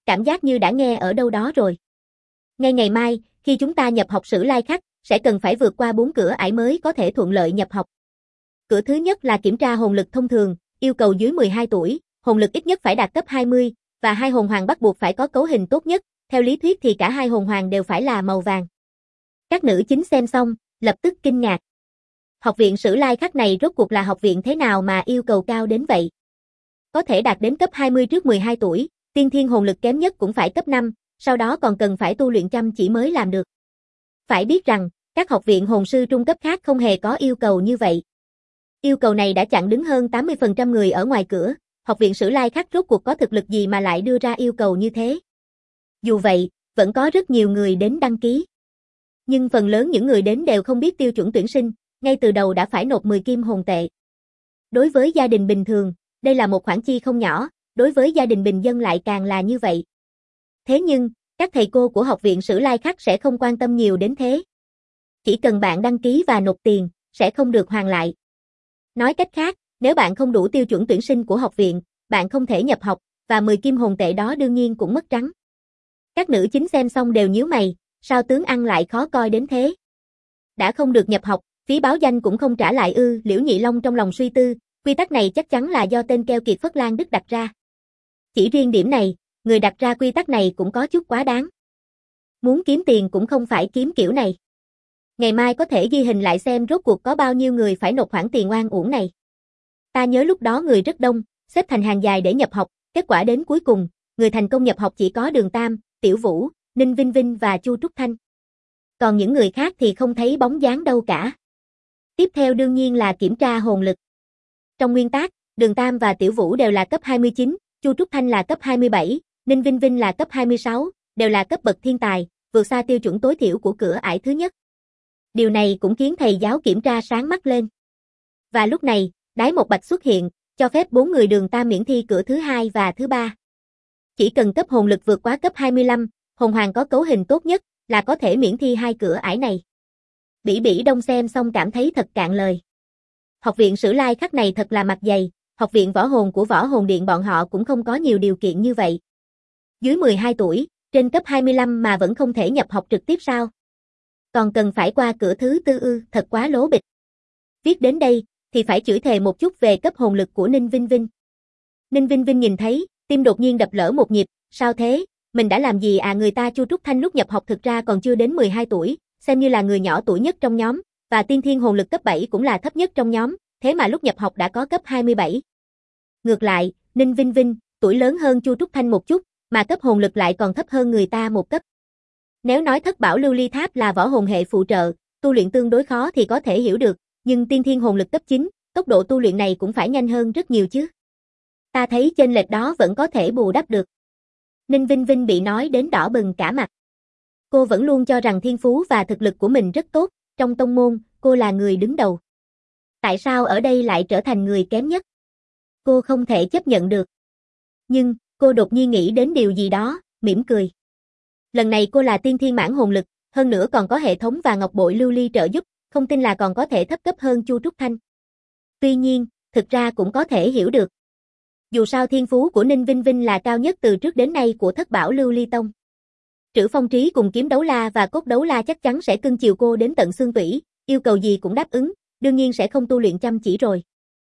cảm giác như đã nghe ở đâu đó rồi. Ngay ngày mai, khi chúng ta nhập học Sử Lai Khắc, sẽ cần phải vượt qua 4 cửa ải mới có thể thuận lợi nhập học. Cửa thứ nhất là kiểm tra hồn lực thông thường, yêu cầu dưới 12 tuổi, hồn lực ít nhất phải đạt cấp 20, và hai hồn hoàng bắt buộc phải có cấu hình tốt nhất, theo lý thuyết thì cả hai hồn hoàng đều phải là màu vàng. Các nữ chính xem xong, lập tức kinh ngạc. Học viện Sử Lai Khắc này rốt cuộc là học viện thế nào mà yêu cầu cao đến vậy? Có thể đạt đến cấp 20 trước 12 tuổi, tiên thiên hồn lực kém nhất cũng phải cấp 5, sau đó còn cần phải tu luyện chăm chỉ mới làm được. Phải biết rằng, các học viện hồn sư trung cấp khác không hề có yêu cầu như vậy. Yêu cầu này đã chặn đứng hơn 80% người ở ngoài cửa, học viện Sử Lai Khắc rốt cuộc có thực lực gì mà lại đưa ra yêu cầu như thế. Dù vậy, vẫn có rất nhiều người đến đăng ký. Nhưng phần lớn những người đến đều không biết tiêu chuẩn tuyển sinh, ngay từ đầu đã phải nộp 10 kim hồn tệ. Đối với gia đình bình thường, đây là một khoản chi không nhỏ, đối với gia đình bình dân lại càng là như vậy. Thế nhưng, các thầy cô của học viện Sử Lai Khắc sẽ không quan tâm nhiều đến thế. Chỉ cần bạn đăng ký và nộp tiền, sẽ không được hoàn lại. Nói cách khác, nếu bạn không đủ tiêu chuẩn tuyển sinh của học viện, bạn không thể nhập học, và 10 kim hồn tệ đó đương nhiên cũng mất trắng. Các nữ chính xem xong đều nhíu mày, sao tướng ăn lại khó coi đến thế? Đã không được nhập học, phí báo danh cũng không trả lại ư? Liễu Nhị Long trong lòng suy tư, quy tắc này chắc chắn là do tên keo kiệt Phất Lan Đức đặt ra. Chỉ riêng điểm này, người đặt ra quy tắc này cũng có chút quá đáng. Muốn kiếm tiền cũng không phải kiếm kiểu này. Ngày mai có thể ghi hình lại xem rốt cuộc có bao nhiêu người phải nộp khoản tiền oan uổng này. Ta nhớ lúc đó người rất đông, xếp thành hàng dài để nhập học, kết quả đến cuối cùng, người thành công nhập học chỉ có Đường Tam, Tiểu Vũ, Ninh Vinh Vinh và Chu Trúc Thanh. Còn những người khác thì không thấy bóng dáng đâu cả. Tiếp theo đương nhiên là kiểm tra hồn lực. Trong nguyên tắc, Đường Tam và Tiểu Vũ đều là cấp 29, Chu Trúc Thanh là cấp 27, Ninh Vinh Vinh là cấp 26, đều là cấp bậc thiên tài, vượt xa tiêu chuẩn tối thiểu của cửa ải thứ nhất. Điều này cũng khiến thầy giáo kiểm tra sáng mắt lên. Và lúc này, đái một bạch xuất hiện, cho phép 4 người Đường Tam miễn thi cửa thứ 2 và thứ 3. Chỉ cần cấp hồn lực vượt quá cấp 25, hồn hoàng có cấu hình tốt nhất, là có thể miễn thi hai cửa ải này. Bỉ Bỉ Đông xem xong cảm thấy thật cạn lời. Học viện Sử Lai Khắc này thật là mặt dày, học viện võ hồn của Võ Hồn Điện bọn họ cũng không có nhiều điều kiện như vậy. Dưới 12 tuổi, trên cấp 25 mà vẫn không thể nhập học trực tiếp sao? Còn cần phải qua cửa thứ tư ư? Thật quá lố bịch. Viết đến đây, thì phải chửi thề một chút về cấp hồn lực của Ninh Vinh Vinh. Ninh Vinh Vinh nhìn thấy, tim đột nhiên đập lỡ một nhịp, sao thế? Mình đã làm gì à? Người ta Chu Trúc Thanh lúc nhập học thực ra còn chưa đến 12 tuổi, xem như là người nhỏ tuổi nhất trong nhóm, và tiên thiên hồn lực cấp 7 cũng là thấp nhất trong nhóm, thế mà lúc nhập học đã có cấp 27. Ngược lại, Ninh Vinh Vinh, tuổi lớn hơn Chu Trúc Thanh một chút, mà cấp hồn lực lại còn thấp hơn người ta một cấp. Nếu nói Thất Bảo Lưu Ly Tháp là võ hồn hệ phụ trợ, tu luyện tương đối khó thì có thể hiểu được, nhưng tiên thiên hồn lực cấp 9, tốc độ tu luyện này cũng phải nhanh hơn rất nhiều chứ. Ta thấy chênh lệch đó vẫn có thể bù đắp được. Ninh Vinh Vinh bị nói đến đỏ bừng cả mặt. Cô vẫn luôn cho rằng thiên phú và thực lực của mình rất tốt, trong tông môn, cô là người đứng đầu. Tại sao ở đây lại trở thành người kém nhất? Cô không thể chấp nhận được. Nhưng, cô đột nhiên nghĩ đến điều gì đó, mỉm cười. Lần này cô là tiên thiên mãn hồn lực, hơn nữa còn có hệ thống và ngọc bội lưu ly trợ giúp, không tin là còn có thể thấp cấp hơn Chu Trúc Thanh. Tuy nhiên, thực ra cũng có thể hiểu được. Dù sao thiên phú của Ninh Vinh Vinh là cao nhất từ trước đến nay của Thất Bảo Lưu Ly Tông. Trữ Phong Trí cùng Kiếm Đấu La và Cốt Đấu La chắc chắn sẽ cưng chiều cô đến tận xương tủy, yêu cầu gì cũng đáp ứng, đương nhiên sẽ không tu luyện chăm chỉ rồi.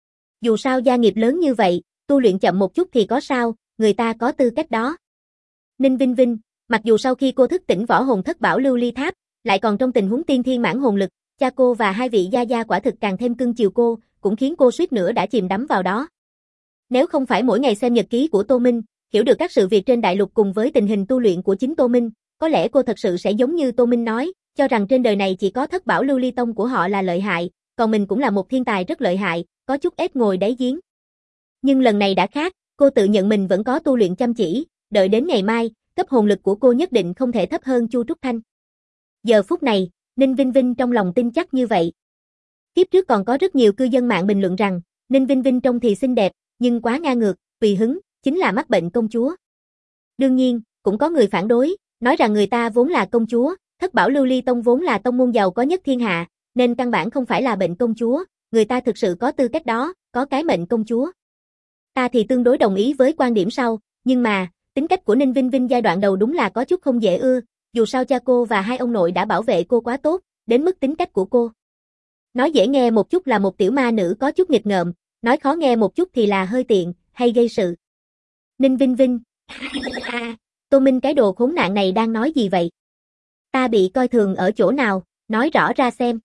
Dù sao gia nghiệp lớn như vậy, tu luyện chậm một chút thì có sao, người ta có tư cách đó. Ninh Vinh Vinh, mặc dù sau khi cô thức tỉnh võ hồn Thất Bảo Lưu Ly Tháp, lại còn trong tình huống tiên thiên mãn hồn lực, cha cô và hai vị gia gia quả thực càng thêm cưng chiều cô, cũng khiến cô suýt nữa đã chìm đắm vào đó. Nếu không phải mỗi ngày xem nhật ký của Tô Minh, hiểu được các sự việc trên đại lục cùng với tình hình tu luyện của chính Tô Minh, có lẽ cô thật sự sẽ giống như Tô Minh nói, cho rằng trên đời này chỉ có Thất Bảo Lưu Ly Tông của họ là lợi hại, còn mình cũng là một thiên tài rất lợi hại, có chút ếch ngồi đáy giếng. Nhưng lần này đã khác, cô tự nhận mình vẫn có tu luyện chăm chỉ, đợi đến ngày mai, cấp hồn lực của cô nhất định không thể thấp hơn Chu Trúc Thanh. Giờ phút này, Ninh Vinh Vinh trong lòng tin chắc như vậy. Kiếp trước còn có rất nhiều cư dân mạng bình luận rằng, Ninh Vinh Vinh trông thì xinh đẹp, nhưng quá ngang ngược, tùy hứng, chính là mắc bệnh công chúa. Đương nhiên, cũng có người phản đối, nói rằng người ta vốn là công chúa, Thất Bảo Lưu Ly Tông vốn là tông môn giàu có nhất thiên hạ, nên căn bản không phải là bệnh công chúa, người ta thực sự có tư cách đó, có cái mệnh công chúa. Ta thì tương đối đồng ý với quan điểm sau, nhưng mà, Tính cách của Ninh Vinh Vinh giai đoạn đầu đúng là có chút không dễ ưa, dù sao cha cô và hai ông nội đã bảo vệ cô quá tốt, đến mức tính cách của cô. Nói dễ nghe một chút là một tiểu ma nữ có chút nghịch ngợm, nói khó nghe một chút thì là hơi tiện, hay gây sự. Ninh Vinh Vinh. Tô Minh cái đồ khốn nạn này đang nói gì vậy? Ta bị coi thường ở chỗ nào, nói rõ ra xem.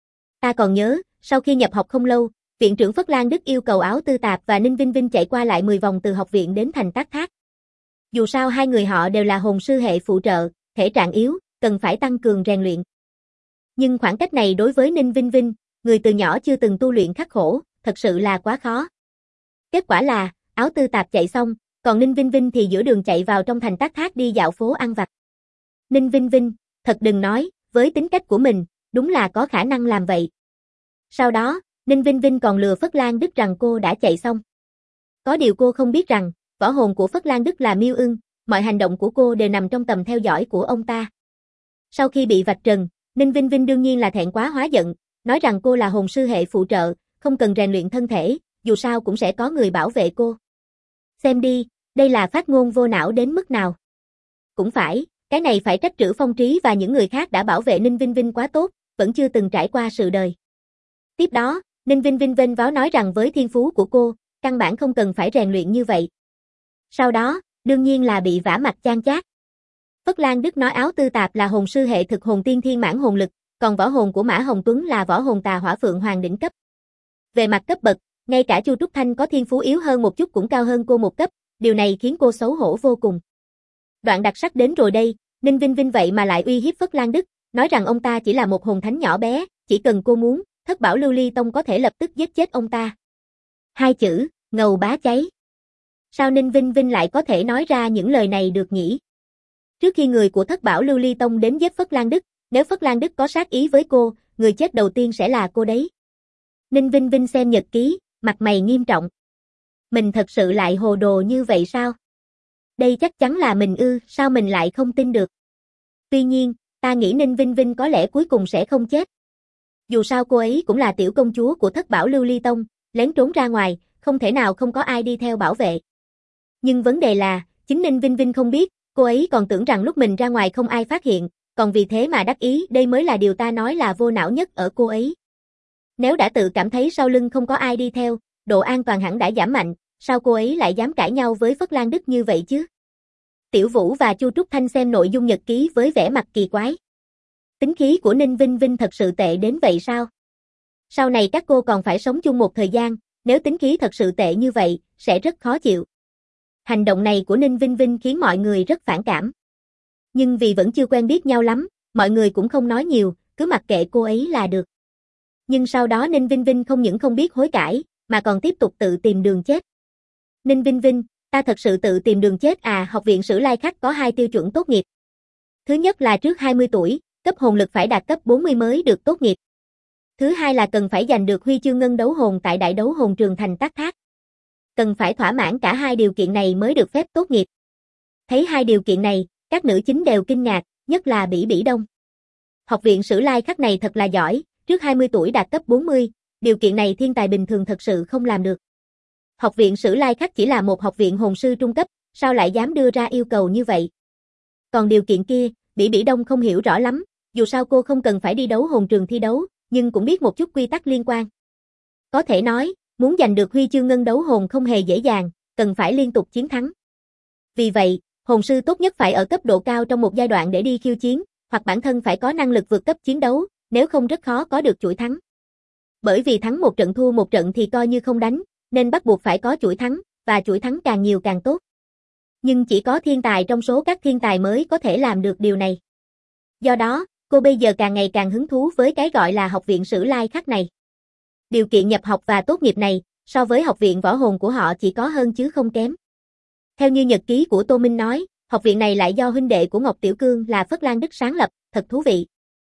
Ta còn nhớ, sau khi nhập học không lâu, viện trưởng Phất Lan Đức yêu cầu Áo Tư Tạp và Ninh Vinh Vinh chạy qua lại 10 vòng từ học viện đến thành Tác Thác. Dù sao hai người họ đều là hồn sư hệ phụ trợ, thể trạng yếu, cần phải tăng cường rèn luyện. Nhưng khoảng cách này đối với Ninh Vinh Vinh, người từ nhỏ chưa từng tu luyện khắc khổ, thật sự là quá khó. Kết quả là, Áo Tư Tạp chạy xong, còn Ninh Vinh Vinh thì giữa đường chạy vào trong thành Tác Thác đi dạo phố ăn vặt. Ninh Vinh Vinh, thật đừng nói, với tính cách của mình, đúng là có khả năng làm vậy. Sau đó, Ninh Vinh Vinh còn lừa Phất Lan Đức rằng cô đã chạy xong. Có điều cô không biết rằng, võ hồn của Phất Lan Đức là Miêu Ưng, mọi hành động của cô đều nằm trong tầm theo dõi của ông ta. Sau khi bị vạch trần, Ninh Vinh Vinh đương nhiên là thẹn quá hóa giận, nói rằng cô là hồn sư hệ phụ trợ, không cần rèn luyện thân thể, dù sao cũng sẽ có người bảo vệ cô. Xem đi, đây là phát ngôn vô não đến mức nào. Cũng phải, cái này phải trách Trữ Phong Trí và những người khác đã bảo vệ Ninh Vinh Vinh quá tốt, vẫn chưa từng trải qua sự đời. Tiếp đó, Ninh Vinh Vinh vênh váo nói rằng với thiên phú của cô, căn bản không cần phải rèn luyện như vậy. Sau đó, đương nhiên là bị vả mặt chan chát. Phất Lan Đức nói Áo Tư Tạp là hồn sư hệ thực hồn tiên thiên mãn hồn lực, còn võ hồn của Mã Hồng Tuấn là võ hồn tà hỏa phượng hoàng đỉnh cấp. Về mặt cấp bậc, ngay cả Chu Trúc Thanh có thiên phú yếu hơn một chút cũng cao hơn cô một cấp, điều này khiến cô xấu hổ vô cùng. Đoạn đặc sắc đến rồi đây, Ninh Vinh Vinh vậy mà lại uy hiếp Phất Lan Đức, nói rằng ông ta chỉ là một hồn thánh nhỏ bé, chỉ cần cô muốn, Thất Bảo Lưu Ly Tông có thể lập tức giết chết ông ta. Hai chữ, ngầu bá cháy. Sao Ninh Vinh Vinh lại có thể nói ra những lời này được nhỉ? Trước khi người của Thất Bảo Lưu Ly Tông đến giết Phất Lan Đức, nếu Phất Lan Đức có sát ý với cô, người chết đầu tiên sẽ là cô đấy. Ninh Vinh Vinh xem nhật ký, mặt mày nghiêm trọng. Mình thật sự lại hồ đồ như vậy sao? Đây chắc chắn là mình ư, sao mình lại không tin được? Tuy nhiên, ta nghĩ Ninh Vinh Vinh có lẽ cuối cùng sẽ không chết. Dù sao cô ấy cũng là tiểu công chúa của Thất Bảo Lưu Ly Tông, lén trốn ra ngoài, không thể nào không có ai đi theo bảo vệ. Nhưng vấn đề là, chính Ninh Vinh Vinh không biết, cô ấy còn tưởng rằng lúc mình ra ngoài không ai phát hiện, còn vì thế mà đắc ý, đây mới là điều ta nói là vô não nhất ở cô ấy. Nếu đã tự cảm thấy sau lưng không có ai đi theo, độ an toàn hẳn đã giảm mạnh, sao cô ấy lại dám cãi nhau với Phất Lan Đức như vậy chứ? Tiểu Vũ và Chu Trúc Thanh xem nội dung nhật ký với vẻ mặt kỳ quái. Tính khí của Ninh Vinh Vinh thật sự tệ đến vậy sao? Sau này các cô còn phải sống chung một thời gian, nếu tính khí thật sự tệ như vậy, sẽ rất khó chịu. Hành động này của Ninh Vinh Vinh khiến mọi người rất phản cảm. Nhưng vì vẫn chưa quen biết nhau lắm, mọi người cũng không nói nhiều, cứ mặc kệ cô ấy là được. Nhưng sau đó Ninh Vinh Vinh không những không biết hối cải, mà còn tiếp tục tự tìm đường chết. Ninh Vinh Vinh, ta thật sự tự tìm đường chết à? Học viện Sử Lai Khắc có 2 tiêu chuẩn tốt nghiệp. Thứ nhất là trước 20 tuổi, cấp hồn lực phải đạt cấp 40 mới được tốt nghiệp. Thứ hai là cần phải giành được huy chương ngân đấu hồn tại đại đấu hồn trường thành Tác Thác. Cần phải thỏa mãn cả 2 điều kiện này mới được phép tốt nghiệp. Thấy 2 điều kiện này, các nữ chính đều kinh ngạc, nhất là Bỉ Bỉ Đông. Học viện Sử Lai Khắc này thật là giỏi, trước 20 tuổi đạt cấp 40, điều kiện này thiên tài bình thường thật sự không làm được. Học viện Sử Lai Khắc chỉ là một học viện hồn sư trung cấp, sao lại dám đưa ra yêu cầu như vậy? Còn điều kiện kia, Bỉ Bỉ Đông không hiểu rõ lắm, dù sao cô không cần phải đi đấu hồn trường thi đấu, nhưng cũng biết một chút quy tắc liên quan. Có thể nói, muốn giành được huy chương ngân đấu hồn không hề dễ dàng, cần phải liên tục chiến thắng. Vì vậy, hồn sư tốt nhất phải ở cấp độ cao trong một giai đoạn để đi khiêu chiến, hoặc bản thân phải có năng lực vượt cấp chiến đấu, nếu không rất khó có được chuỗi thắng. Bởi vì thắng một trận thua một trận thì coi như không đánh, nên bắt buộc phải có chuỗi thắng, và chuỗi thắng càng nhiều càng tốt. Nhưng chỉ có thiên tài trong số các thiên tài mới có thể làm được điều này. Do đó, cô bây giờ càng ngày càng hứng thú với cái gọi là học viện Sử Lai Khắc này. Điều kiện nhập học và tốt nghiệp này, so với học viện võ hồn của họ chỉ có hơn chứ không kém. Theo như nhật ký của Tô Minh nói, học viện này lại do huynh đệ của Ngọc Tiểu Cương là Phất Lan Đức sáng lập, thật thú vị.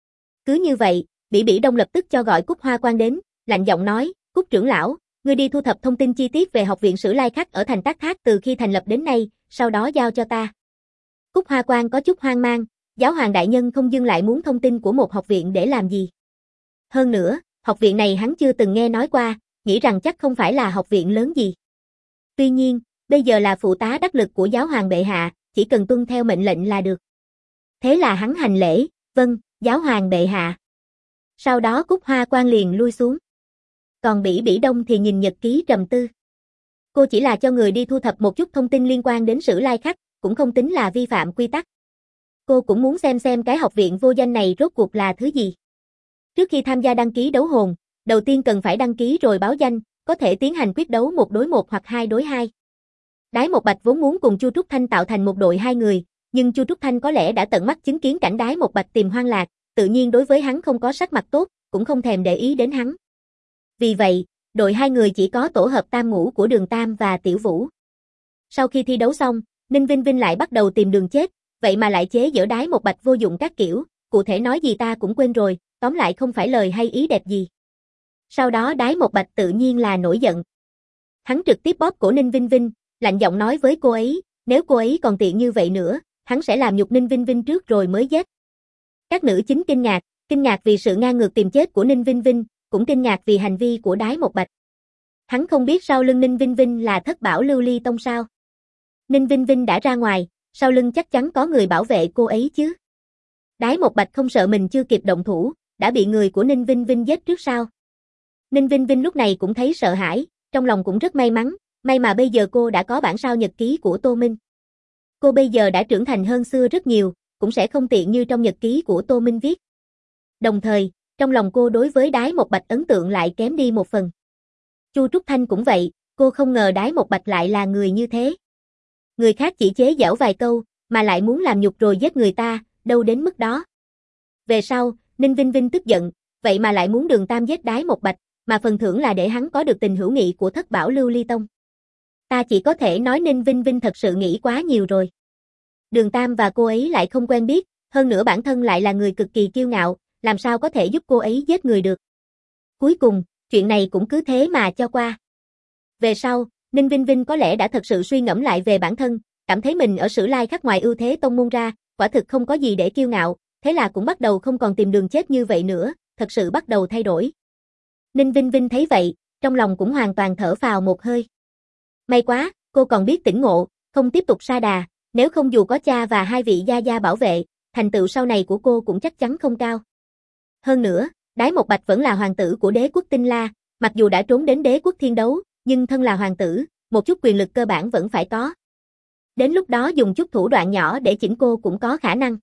Cứ như vậy, Bỉ Bỉ Đông lập tức cho gọi Cúc Hoa Quan đến, lạnh giọng nói, Cúc trưởng lão, ngươi đi thu thập thông tin chi tiết về học viện Sử Lai Khắc ở thành Tác Thác từ khi thành lập đến nay, sau đó giao cho ta. Cúc Hoa Quan có chút hoang mang, giáo hoàng đại nhân không dưng lại muốn thông tin của một học viện để làm gì. Hơn nữa, học viện này hắn chưa từng nghe nói qua, nghĩ rằng chắc không phải là học viện lớn gì. Tuy nhiên, Bây giờ là phụ tá đắc lực của giáo hoàng bệ hạ, chỉ cần tuân theo mệnh lệnh là được. Thế là hắn hành lễ, vâng, giáo hoàng bệ hạ. Sau đó Cúc Hoa Quan liền lui xuống. Còn Bỉ Bỉ Đông thì nhìn nhật ký trầm tư. Cô chỉ là cho người đi thu thập một chút thông tin liên quan đến Sử Lai Khắc, cũng không tính là vi phạm quy tắc. Cô cũng muốn xem cái học viện vô danh này rốt cuộc là thứ gì. Trước khi tham gia đăng ký đấu hồn, đầu tiên cần phải đăng ký rồi báo danh, có thể tiến hành quyết đấu 1 đối 1 hoặc 2 đối 2. Đái Một Bạch vốn muốn cùng Chu Trúc Thanh tạo thành một đội 2 người, nhưng Chu Trúc Thanh có lẽ đã tận mắt chứng kiến cảnh Đái Một Bạch tìm Hoang Lạc, tự nhiên đối với hắn không có sắc mặt tốt, cũng không thèm để ý đến hắn. Vì vậy, đội 2 người chỉ có tổ hợp Tam Ngũ của Đường Tam và Tiểu Vũ. Sau khi thi đấu xong, Ninh Vinh Vinh lại bắt đầu tìm đường chết, vậy mà lại chế giễu Đái Một Bạch vô dụng các kiểu, cụ thể nói gì ta cũng quên rồi, tóm lại không phải lời hay ý đẹp gì. Sau đó Đái Một Bạch tự nhiên là nổi giận. Hắn trực tiếp bóp cổ Ninh Vinh Vinh, lạnh giọng nói với cô ấy, nếu cô ấy còn tiện như vậy nữa, hắn sẽ làm nhục Ninh Vinh Vinh trước rồi mới giết. Các nữ chính kinh ngạc vì sự ngang ngược tìm chết của Ninh Vinh Vinh, cũng kinh ngạc vì hành vi của Đái Một Bạch. Hắn không biết sau lưng Ninh Vinh Vinh là Thất Bảo Lưu Ly Tông sao? Ninh Vinh Vinh đã ra ngoài, sau lưng chắc chắn có người bảo vệ cô ấy chứ. Đái Một Bạch không sợ mình chưa kịp động thủ, đã bị người của Ninh Vinh Vinh giết trước sao? Ninh Vinh Vinh lúc này cũng thấy sợ hãi, trong lòng cũng rất may mắn, may mà bây giờ cô đã có bản sao nhật ký của Tô Minh. Cô bây giờ đã trưởng thành hơn xưa rất nhiều, cũng sẽ không tiện như trong nhật ký của Tô Minh viết. Đồng thời, trong lòng cô đối với Đái Một Bạch ấn tượng lại kém đi một phần. Chu Trúc Thanh cũng vậy, cô không ngờ Đái Một Bạch lại là người như thế. Người khác chỉ chế giễu vài câu, mà lại muốn làm nhục rồi giết người ta, đâu đến mức đó. Về sau, Ninh Vinh Vinh tức giận, vậy mà lại muốn Đường Tam giết Đái Một Bạch, mà phần thưởng là để hắn có được tình hữu nghị của Thất Bảo Lưu Ly Tông. Ta chỉ có thể nói Ninh Vinh Vinh thật sự nghĩ quá nhiều rồi. Đường Tam và cô ấy lại không quen biết, hơn nữa bản thân lại là người cực kỳ kiêu ngạo, làm sao có thể giúp cô ấy giết người được. Cuối cùng, chuyện này cũng cứ thế mà cho qua. Về sau, Ninh Vinh Vinh có lẽ đã thật sự suy ngẫm lại về bản thân, cảm thấy mình ở Sử Lai Khắc ngoài ưu thế tông môn ra, quả thực không có gì để kiêu ngạo, thế là cũng bắt đầu không còn tìm đường chết như vậy nữa, thật sự bắt đầu thay đổi. Ninh Vinh Vinh thấy vậy, trong lòng cũng hoàn toàn thở phào một hơi. May quá, cô còn biết tỉnh ngộ, không tiếp tục sa đà, nếu không dù có cha và 2 vị gia gia bảo vệ, thành tựu sau này của cô cũng chắc chắn không cao. Hơn nữa, Đái Một Bạch vẫn là hoàng tử của đế quốc Tinh La, mặc dù đã trốn đến đế quốc Thiên Đấu, nhưng thân là hoàng tử, một chút quyền lực cơ bản vẫn phải có. Đến lúc đó dùng chút thủ đoạn nhỏ để chỉnh cô cũng có khả năng.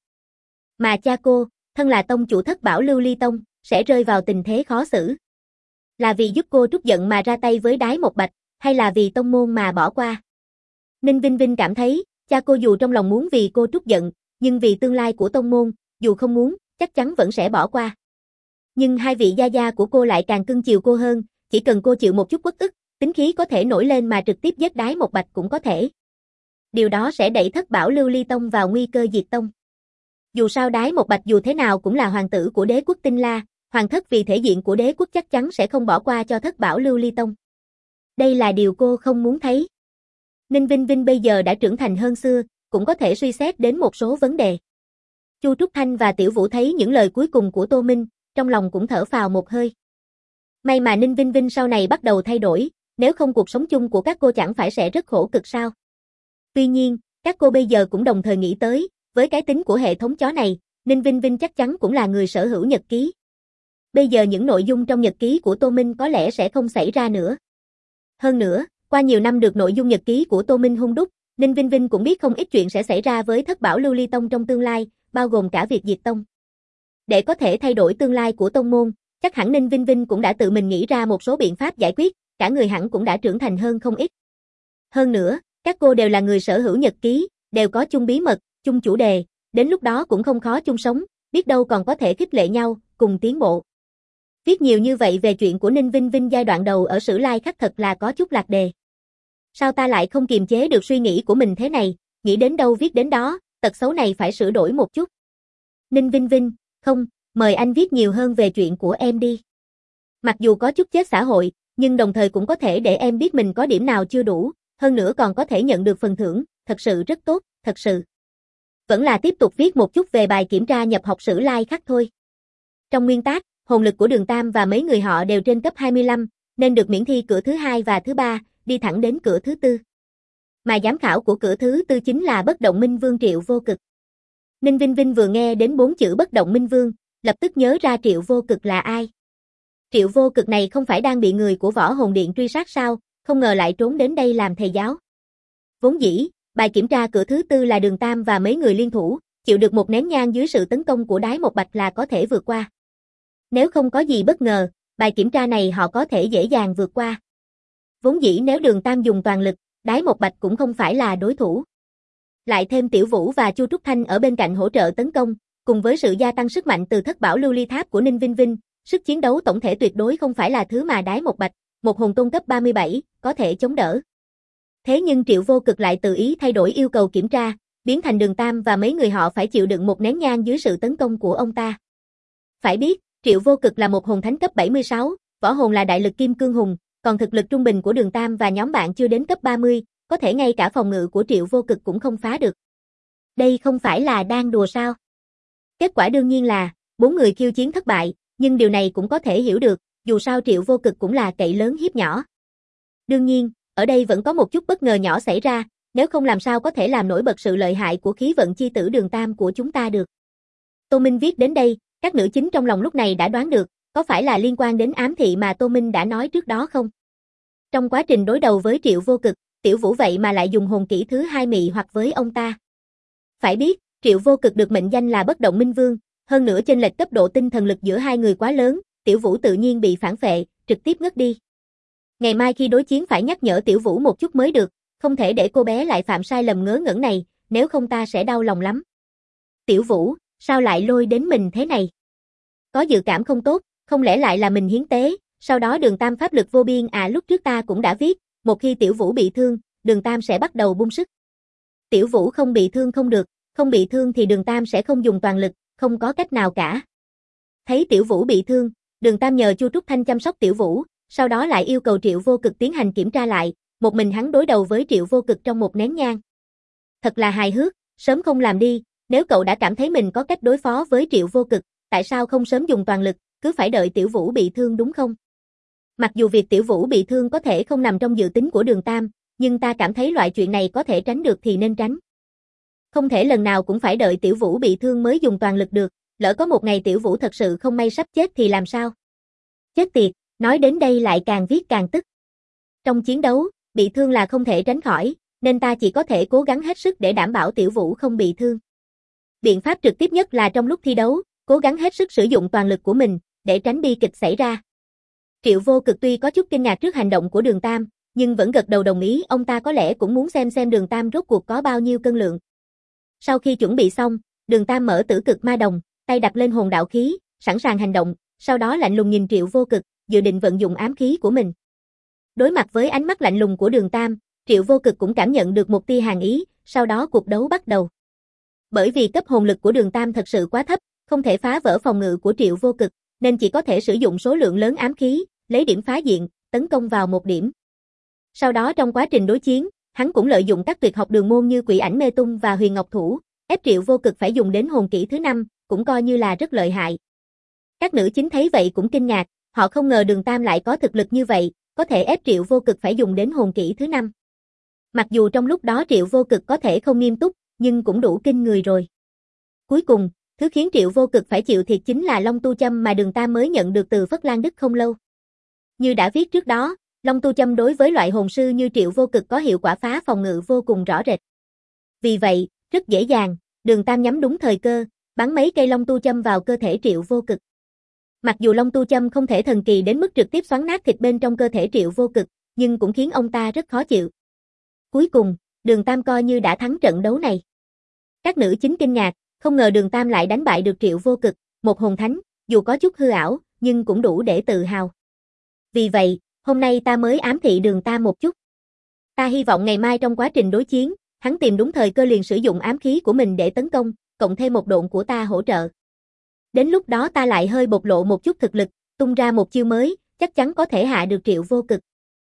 Mà cha cô, thân là tông chủ Thất Bảo Lưu Ly Tông, sẽ rơi vào tình thế khó xử. Là vì giúp cô trút giận mà ra tay với Đái Một Bạch, hay là vì tông môn mà bỏ qua? Ninh Vinh Vinh cảm thấy, cha cô dù trong lòng muốn vì cô trút giận, nhưng vì tương lai của tông môn, dù không muốn, chắc chắn vẫn sẽ bỏ qua. Nhưng 2 vị gia gia của cô lại càng cưng chiều cô hơn, chỉ cần cô chịu một chút uất ức, tính khí có thể nổi lên mà trực tiếp giết Đái Một Bạch cũng có thể. Điều đó sẽ đẩy Thất Bảo Lưu Ly Tông vào nguy cơ diệt tông. Dù sao Đái Một Bạch dù thế nào cũng là hoàng tử của đế quốc Tinh La, hoàng thất vì thể diện của đế quốc chắc chắn sẽ không bỏ qua cho Thất Bảo Lưu Ly Tông. Đây là điều cô không muốn thấy. Ninh Vinh Vinh bây giờ đã trưởng thành hơn xưa, cũng có thể suy xét đến một số vấn đề. Chu Trúc Thanh và Tiểu Vũ thấy những lời cuối cùng của Tô Minh, trong lòng cũng thở phào một hơi. May mà Ninh Vinh Vinh sau này bắt đầu thay đổi, nếu không cuộc sống chung của các cô chẳng phải sẽ rất khổ cực sao. Tuy nhiên, các cô bây giờ cũng đồng thời nghĩ tới, với cái tính của hệ thống chó này, Ninh Vinh Vinh chắc chắn cũng là người sở hữu nhật ký. Bây giờ những nội dung trong nhật ký của Tô Minh có lẽ sẽ không xảy ra nữa. Hơn nữa, qua nhiều năm được nội dung nhật ký của Tô Minh hun đúc, Ninh Vinh Vinh cũng biết không ít chuyện sẽ xảy ra với Thất Bảo Lưu Ly Tông trong tương lai, bao gồm cả việc diệt tông. Để có thể thay đổi tương lai của tông môn, chắc hẳn Ninh Vinh Vinh cũng đã tự mình nghĩ ra một số biện pháp giải quyết, cả người hẳn cũng đã trưởng thành hơn không ít. Hơn nữa, các cô đều là người sở hữu nhật ký, đều có chung bí mật, chung chủ đề, đến lúc đó cũng không khó chung sống, biết đâu còn có thể khích lệ nhau, cùng tiến bộ. Viết nhiều như vậy về chuyện của Ninh Vinh Vinh giai đoạn đầu ở Sử Lai Khắc thật là có chút lạc đề. Sao ta lại không kiềm chế được suy nghĩ của mình thế này, nghĩ đến đâu viết đến đó, tật xấu này phải sửa đổi một chút. Ninh Vinh Vinh, không, mời anh viết nhiều hơn về chuyện của em đi. Mặc dù có chút chết xã hội, nhưng đồng thời cũng có thể để em biết mình có điểm nào chưa đủ, hơn nữa còn có thể nhận được phần thưởng, thật sự rất tốt, thật sự. Vẫn là tiếp tục viết một chút về bài kiểm tra nhập học Sử Lai Khắc thôi. Trong nguyên tắc, hồn lực của Đường Tam và mấy người họ đều trên cấp 25, nên được miễn thi cửa thứ 2 và thứ 3, đi thẳng đến cửa thứ 4. Mà giám khảo của cửa thứ tư chính là bất động minh vương Triệu Vô Cực. Ninh Vinh Vinh vừa nghe đến 4 chữ bất động minh vương, lập tức nhớ ra Triệu Vô Cực là ai. Triệu Vô Cực này không phải đang bị người của Võ Hồn Điện truy sát sao, không ngờ lại trốn đến đây làm thầy giáo. Vốn dĩ, bài kiểm tra cửa thứ tư là Đường Tam và mấy người liên thủ, chịu được một nén nhang dưới sự tấn công của Đái Một Bạch là có thể vượt qua. Nếu không có gì bất ngờ, bài kiểm tra này họ có thể dễ dàng vượt qua. Vốn dĩ nếu Đường Tam dùng toàn lực, Đái Một Bạch cũng không phải là đối thủ. Lại thêm Tiểu Vũ và Chu Trúc Thanh ở bên cạnh hỗ trợ tấn công, cùng với sự gia tăng sức mạnh từ thất bảo lưu ly tháp của Ninh Vinh Vinh, sức chiến đấu tổng thể tuyệt đối không phải là thứ mà Đái Một Bạch, một hồn tôn cấp 37, có thể chống đỡ. Thế nhưng Triệu Vô Cực lại tự ý thay đổi yêu cầu kiểm tra, biến thành Đường Tam và mấy người họ phải chịu đựng một nén nhang dưới sự tấn công của ông ta. Phải biết, Triệu Vô Cực là một hồn thánh cấp 76, võ hồn là đại lực kim cương hùng, còn thực lực trung bình của Đường Tam và nhóm bạn chưa đến cấp 30, có thể ngay cả phòng ngự của Triệu Vô Cực cũng không phá được. Đây không phải là đang đùa sao? Kết quả đương nhiên là 4 người khiêu chiến thất bại, nhưng điều này cũng có thể hiểu được, dù sao Triệu Vô Cực cũng là cậy lớn hiếp nhỏ. Đương nhiên, ở đây vẫn có một chút bất ngờ nhỏ xảy ra, nếu không làm sao có thể làm nổi bật sự lợi hại của khí vận chi tử Đường Tam của chúng ta được. Tô Minh viết đến đây, các nữ chính trong lòng lúc này đã đoán được, có phải là liên quan đến ám thị mà Tô Minh đã nói trước đó không? Trong quá trình đối đầu với Triệu Vô Cực, Tiểu Vũ vậy mà lại dùng hồn kỹ thứ 2 mị hoặc với ông ta. Phải biết, Triệu Vô Cực được mệnh danh là bất động minh vương, hơn nữa chênh lệch cấp độ tinh thần lực giữa hai người quá lớn, Tiểu Vũ tự nhiên bị phản phệ, trực tiếp ngất đi. Ngày mai khi đối chiến phải nhắc nhở Tiểu Vũ một chút mới được, không thể để cô bé lại phạm sai lầm ngớ ngẩn này, nếu không ta sẽ đau lòng lắm. Tiểu Vũ, sao lại lôi đến mình thế này? Có dự cảm không tốt, không lẽ lại là mình hiến tế, sau đó Đường Tam pháp lực vô biên à, lúc trước ta cũng đã viết, một khi Tiểu Vũ bị thương, Đường Tam sẽ bắt đầu bung sức. Tiểu Vũ không bị thương không được, không bị thương thì Đường Tam sẽ không dùng toàn lực, không có cách nào cả. Thấy Tiểu Vũ bị thương, Đường Tam nhờ Chu Trúc Thanh chăm sóc Tiểu Vũ, sau đó lại yêu cầu Triệu Vô Cực tiến hành kiểm tra lại, một mình hắn đối đầu với Triệu Vô Cực trong một nén nhang. Thật là hài hước, sớm không làm đi, nếu cậu đã cảm thấy mình có cách đối phó với Triệu Vô Cực, tại sao không sớm dùng toàn lực, cứ phải đợi Tiểu Vũ bị thương đúng không? Mặc dù việc Tiểu Vũ bị thương có thể không nằm trong dự tính của Đường Tam, nhưng ta cảm thấy loại chuyện này có thể tránh được thì nên tránh. Không thể lần nào cũng phải đợi Tiểu Vũ bị thương mới dùng toàn lực được, lỡ có một ngày Tiểu Vũ thật sự không may sắp chết thì làm sao? Chết tiệt, nói đến đây lại càng viết càng tức. Trong chiến đấu, bị thương là không thể tránh khỏi, nên ta chỉ có thể cố gắng hết sức để đảm bảo Tiểu Vũ không bị thương. Biện pháp trực tiếp nhất là trong lúc thi đấu, cố gắng hết sức sử dụng toàn lực của mình, để tránh bi kịch xảy ra. Triệu Vô Cực tuy có chút kinh ngạc trước hành động của Đường Tam, nhưng vẫn gật đầu đồng ý, ông ta có lẽ cũng muốn xem Đường Tam rốt cuộc có bao nhiêu cân lượng. Sau khi chuẩn bị xong, Đường Tam mở Tử Cực Ma Đồng, tay đặt lên hồn đạo khí, sẵn sàng hành động, sau đó lạnh lùng nhìn Triệu Vô Cực, dự định vận dụng ám khí của mình. Đối mặt với ánh mắt lạnh lùng của Đường Tam, Triệu Vô Cực cũng cảm nhận được một tia hàn ý, sau đó cuộc đấu bắt đầu. Bởi vì cấp hồn lực của Đường Tam thật sự quá thấp, không thể phá vỡ phòng ngự của Triệu Vô Cực, nên chỉ có thể sử dụng số lượng lớn ám khí, lấy điểm phá diện, tấn công vào một điểm. Sau đó trong quá trình đối chiến, hắn cũng lợi dụng các tuyệt học đường môn như Quỷ Ảnh Mê Tung và Huyền Ngọc Thủ, ép Triệu Vô Cực phải dùng đến hồn kỹ thứ 5, cũng coi như là rất lợi hại. Các nữ chính thấy vậy cũng kinh ngạc, họ không ngờ Đường Tam lại có thực lực như vậy, có thể ép Triệu Vô Cực phải dùng đến hồn kỹ thứ 5. Mặc dù trong lúc đó Triệu Vô Cực có thể không nghiêm túc, nhưng cũng đủ kinh người rồi. Cuối cùng, thứ khiến Triệu Vô Cực phải chịu thiệt chính là Long Tu Châm mà Đường Tam mới nhận được từ Phất Lan Đức không lâu. Như đã viết trước đó, Long Tu Châm đối với loại hồn sư như Triệu Vô Cực có hiệu quả phá phòng ngự vô cùng rõ rệt. Vì vậy, rất dễ dàng, Đường Tam nhắm đúng thời cơ, bắn mấy cây Long Tu Châm vào cơ thể Triệu Vô Cực. Mặc dù Long Tu Châm không thể thần kỳ đến mức trực tiếp xoắn nát thịt bên trong cơ thể Triệu Vô Cực, nhưng cũng khiến ông ta rất khó chịu. Cuối cùng, Đường Tam coi như đã thắng trận đấu này. Các nữ chính kinh ngạc, không ngờ Đường Tam lại đánh bại được Triệu Vô Cực, một hồn thánh, dù có chút hư ảo, nhưng cũng đủ để tự hào. Vì vậy, hôm nay ta mới ám thị Đường Tam một chút. Ta hy vọng ngày mai trong quá trình đối chiến, hắn tìm đúng thời cơ liền sử dụng ám khí của mình để tấn công, cộng thêm một độn của ta hỗ trợ. Đến lúc đó ta lại hơi bộc lộ một chút thực lực, tung ra một chiêu mới, chắc chắn có thể hạ được Triệu Vô Cực.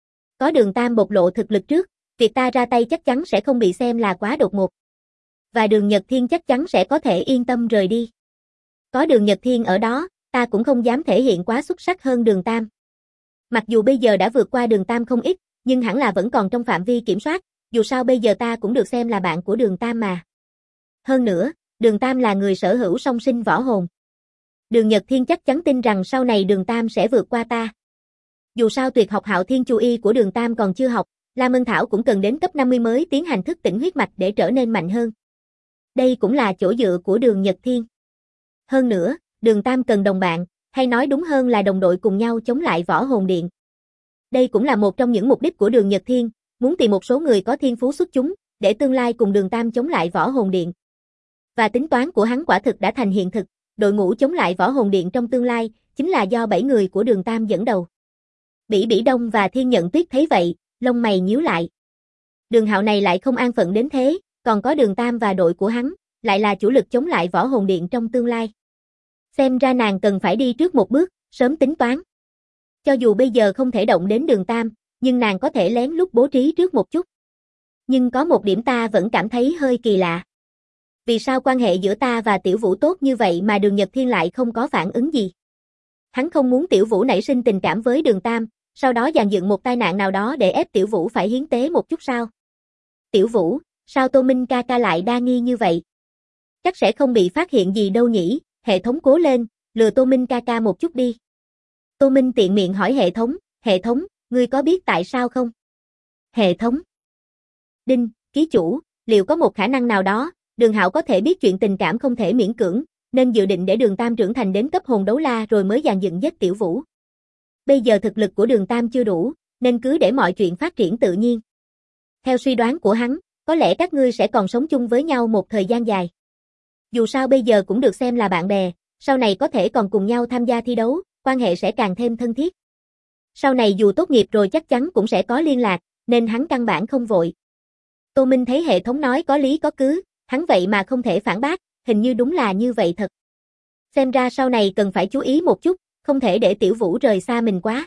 Có Đường Tam bộc lộ thực lực trước, việc ta ra tay chắc chắn sẽ không bị xem là quá đột ngột. Và Đường Nhật Thiên chắc chắn sẽ có thể yên tâm rời đi. Có Đường Nhật Thiên ở đó, ta cũng không dám thể hiện quá xuất sắc hơn Đường Tam. Mặc dù bây giờ đã vượt qua Đường Tam không ít, nhưng hẳn là vẫn còn trong phạm vi kiểm soát, Dù sao bây giờ ta cũng được xem là bạn của Đường Tam mà. Hơn nữa, Đường Tam là người sở hữu song sinh võ hồn. Đường Nhật Thiên chắc chắn tin rằng sau này Đường Tam sẽ vượt qua ta. Dù sao tuyệt học Hạo Thiên Chu Y của Đường Tam còn chưa học, Lam Ngân Thảo cũng cần đến cấp 50 mới tiến hành thức tỉnh huyết mạch để trở nên mạnh hơn. Đây cũng là chỗ dựa của Đường Nhật Thiên. Hơn nữa, Đường Tam cần đồng bạn, hay nói đúng hơn là đồng đội cùng nhau chống lại Võ Hồn Điện. Đây cũng là một trong những mục đích của Đường Nhật Thiên, muốn tìm một số người có thiên phú xuất chúng, để tương lai cùng Đường Tam chống lại Võ Hồn Điện. Và tính toán của hắn quả thực đã thành hiện thực, đội ngũ chống lại Võ Hồn Điện trong tương lai, chính là do 7 người của Đường Tam dẫn đầu. Bỉ Bỉ Đông và Thiên Nhận Tuyết thấy vậy, lông mày nhíu lại. Đường Hạo này lại không an phận đến thế, còn có Đường Tam và đội của hắn, lại là chủ lực chống lại Võ Hồn Điện trong tương lai. Xem ra nàng cần phải đi trước một bước, sớm tính toán. Cho dù bây giờ không thể động đến Đường Tam, nhưng nàng có thể lén lút bố trí trước một chút. Nhưng có một điểm ta vẫn cảm thấy hơi kỳ lạ. Vì sao quan hệ giữa ta và Tiểu Vũ tốt như vậy mà Đường Nhật Thiên lại không có phản ứng gì? Hắn không muốn Tiểu Vũ nảy sinh tình cảm với Đường Tam, sau đó dàn dựng một tai nạn nào đó để ép Tiểu Vũ phải hiến tế một chút sao? Tiểu Vũ, sao Tô Minh ca ca lại đa nghi như vậy? Chắc sẽ không bị phát hiện gì đâu nhỉ, hệ thống cố lên, lừa Tô Minh ca ca một chút đi. Tô Minh tiện miệng hỏi hệ thống, ngươi có biết tại sao không? Hệ thống. Đinh, ký chủ, liệu có một khả năng nào đó, Đường Hạo có thể biết chuyện tình cảm không thể miễn cưỡng, nên dự định để Đường Tam trưởng thành đến cấp hồn đấu la rồi mới dàn dựng giết Tiểu Vũ. Bây giờ thực lực của Đường Tam chưa đủ, nên cứ để mọi chuyện phát triển tự nhiên. Theo suy đoán của hắn, có lẽ các ngươi sẽ còn sống chung với nhau một thời gian dài. Dù sao bây giờ cũng được xem là bạn bè, sau này có thể còn cùng nhau tham gia thi đấu, quan hệ sẽ càng thêm thân thiết. Sau này dù tốt nghiệp rồi chắc chắn cũng sẽ có liên lạc, nên hắn căn bản không vội. Tô Minh thấy hệ thống nói có lý có cứ, hắn vậy mà không thể phản bác, hình như đúng là như vậy thật. Xem ra sau này cần phải chú ý một chút, không thể để Tiểu Vũ rời xa mình quá.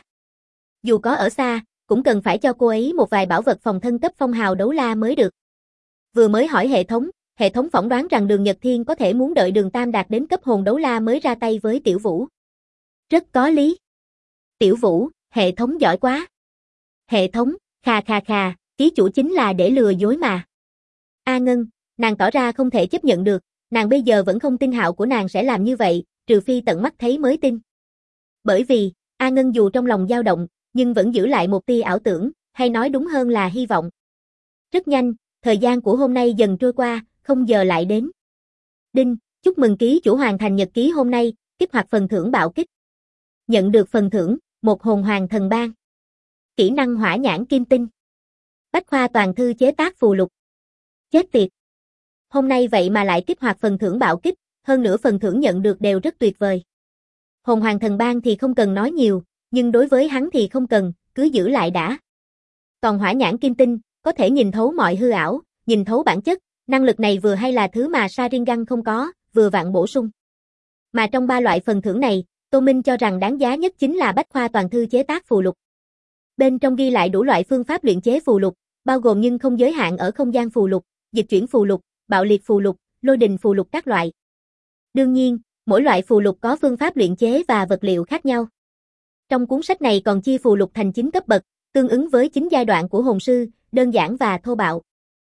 Dù có ở xa, cũng cần phải cho cô ấy một vài bảo vật phòng thân cấp phong hào đấu la mới được. Vừa mới hỏi hệ thống phỏng đoán rằng Đường Nhật Thiên có thể muốn đợi Đường Tam đạt đến cấp hồn đấu la mới ra tay với Tiểu Vũ. Rất có lý. Tiểu Vũ, hệ thống giỏi quá. Hệ thống, khà, ký chủ chính là để lừa dối mà. A Ngân, nàng tỏ ra không thể chấp nhận được, nàng bây giờ vẫn không tin Hạo của nàng sẽ làm như vậy, trừ phi tận mắt thấy mới tin. Bởi vì, A Ngân dù trong lòng dao động, nhưng vẫn giữ lại một tia ảo tưởng, hay nói đúng hơn là hy vọng. Rất nhanh, thời gian của hôm nay dần trôi qua, không giờ lại đến. Đinh, chúc mừng ký chủ hoàn thành nhật ký hôm nay, kích hoạt phần thưởng bạo kích. Nhận được phần thưởng, một hồn hoàng thần ban. Kỹ năng hỏa nhãn kim tinh. Bách khoa toàn thư chế tác phù lục. Chết tiệt. Hôm nay vậy mà lại kích hoạt phần thưởng bạo kích, hơn nữa phần thưởng nhận được đều rất tuyệt vời. Hồn hoàng thần ban thì không cần nói nhiều, nhưng đối với hắn thì không cần, cứ giữ lại đã. Còn hỏa nhãn kim tinh, có thể nhìn thấu mọi hư ảo, nhìn thấu bản chất, năng lực này vừa hay là thứ mà Sharingan không có, vừa vặn bổ sung. Mà trong ba loại phần thưởng này, Tô Minh cho rằng đáng giá nhất chính là Bách khoa toàn thư chế tác phù lục. Bên trong ghi lại đủ loại phương pháp luyện chế phù lục, bao gồm nhưng không giới hạn ở không gian phù lục, dịch chuyển phù lục, bạo liệt phù lục, lôi đình phù lục các loại. Đương nhiên, mỗi loại phù lục có phương pháp luyện chế và vật liệu khác nhau. Trong cuốn sách này còn chia phù lục thành 9 cấp bậc, tương ứng với 9 giai đoạn của hồn sư, đơn giản và thô bạo.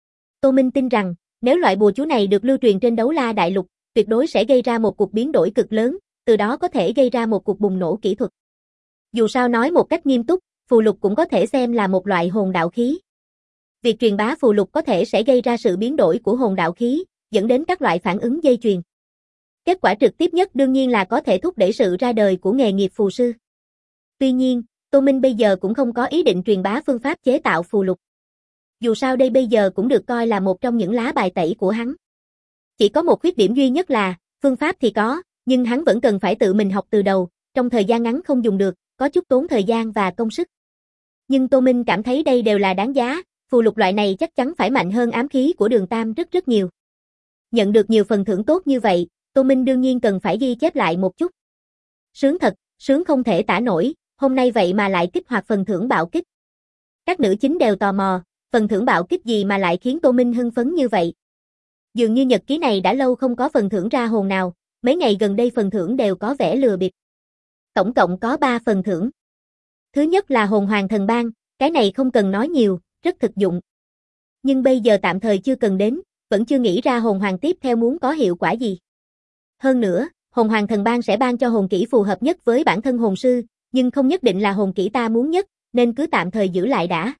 Tô Minh tin rằng, nếu loại bùa chú này được lưu truyền trên đấu la đại lục, tuyệt đối sẽ gây ra một cuộc biến đổi cực lớn, từ đó có thể gây ra một cuộc bùng nổ kỹ thuật. Dù sao nói một cách nghiêm túc, phù lục cũng có thể xem là một loại hồn đạo khí. Việc truyền bá phù lục có thể sẽ gây ra sự biến đổi của hồn đạo khí, dẫn đến các loại phản ứng dây chuyền. Kết quả trực tiếp nhất đương nhiên là có thể thúc đẩy sự ra đời của nghề nghiệp phù sư. Tuy nhiên, Tô Minh bây giờ cũng không có ý định truyền bá phương pháp chế tạo phù lục. Dù sao đây bây giờ cũng được coi là một trong những lá bài tẩy của hắn. Chỉ có một khuyết điểm duy nhất là, phương pháp thì có, nhưng hắn vẫn cần phải tự mình học từ đầu, trong thời gian ngắn không dùng được, có chút tốn thời gian và công sức. Nhưng Tô Minh cảm thấy đây đều là đáng giá, phù lục loại này chắc chắn phải mạnh hơn ám khí của Đường Tam rất nhiều. Nhận được nhiều phần thưởng tốt như vậy, Tô Minh đương nhiên cần phải ghi chép lại một chút. Sướng thật, sướng không thể tả nổi, hôm nay vậy mà lại kích hoạt phần thưởng bạo kích. Các nữ chính đều tò mò, phần thưởng bạo kích gì mà lại khiến Tô Minh hưng phấn như vậy. Dường như nhật ký này đã lâu không có phần thưởng ra hồn nào, mấy ngày gần đây phần thưởng đều có vẻ lừa bịp. Tổng cộng có 3 phần thưởng. Thứ nhất là hồn hoàng thần ban, cái này không cần nói nhiều, rất thực dụng. Nhưng bây giờ tạm thời chưa cần đến, vẫn chưa nghĩ ra hồn hoàng tiếp theo muốn có hiệu quả gì. Hơn nữa, hồn hoàng thần ban sẽ ban cho hồn kỹ phù hợp nhất với bản thân hồn sư, nhưng không nhất định là hồn kỹ ta muốn nhất, nên cứ tạm thời giữ lại đã.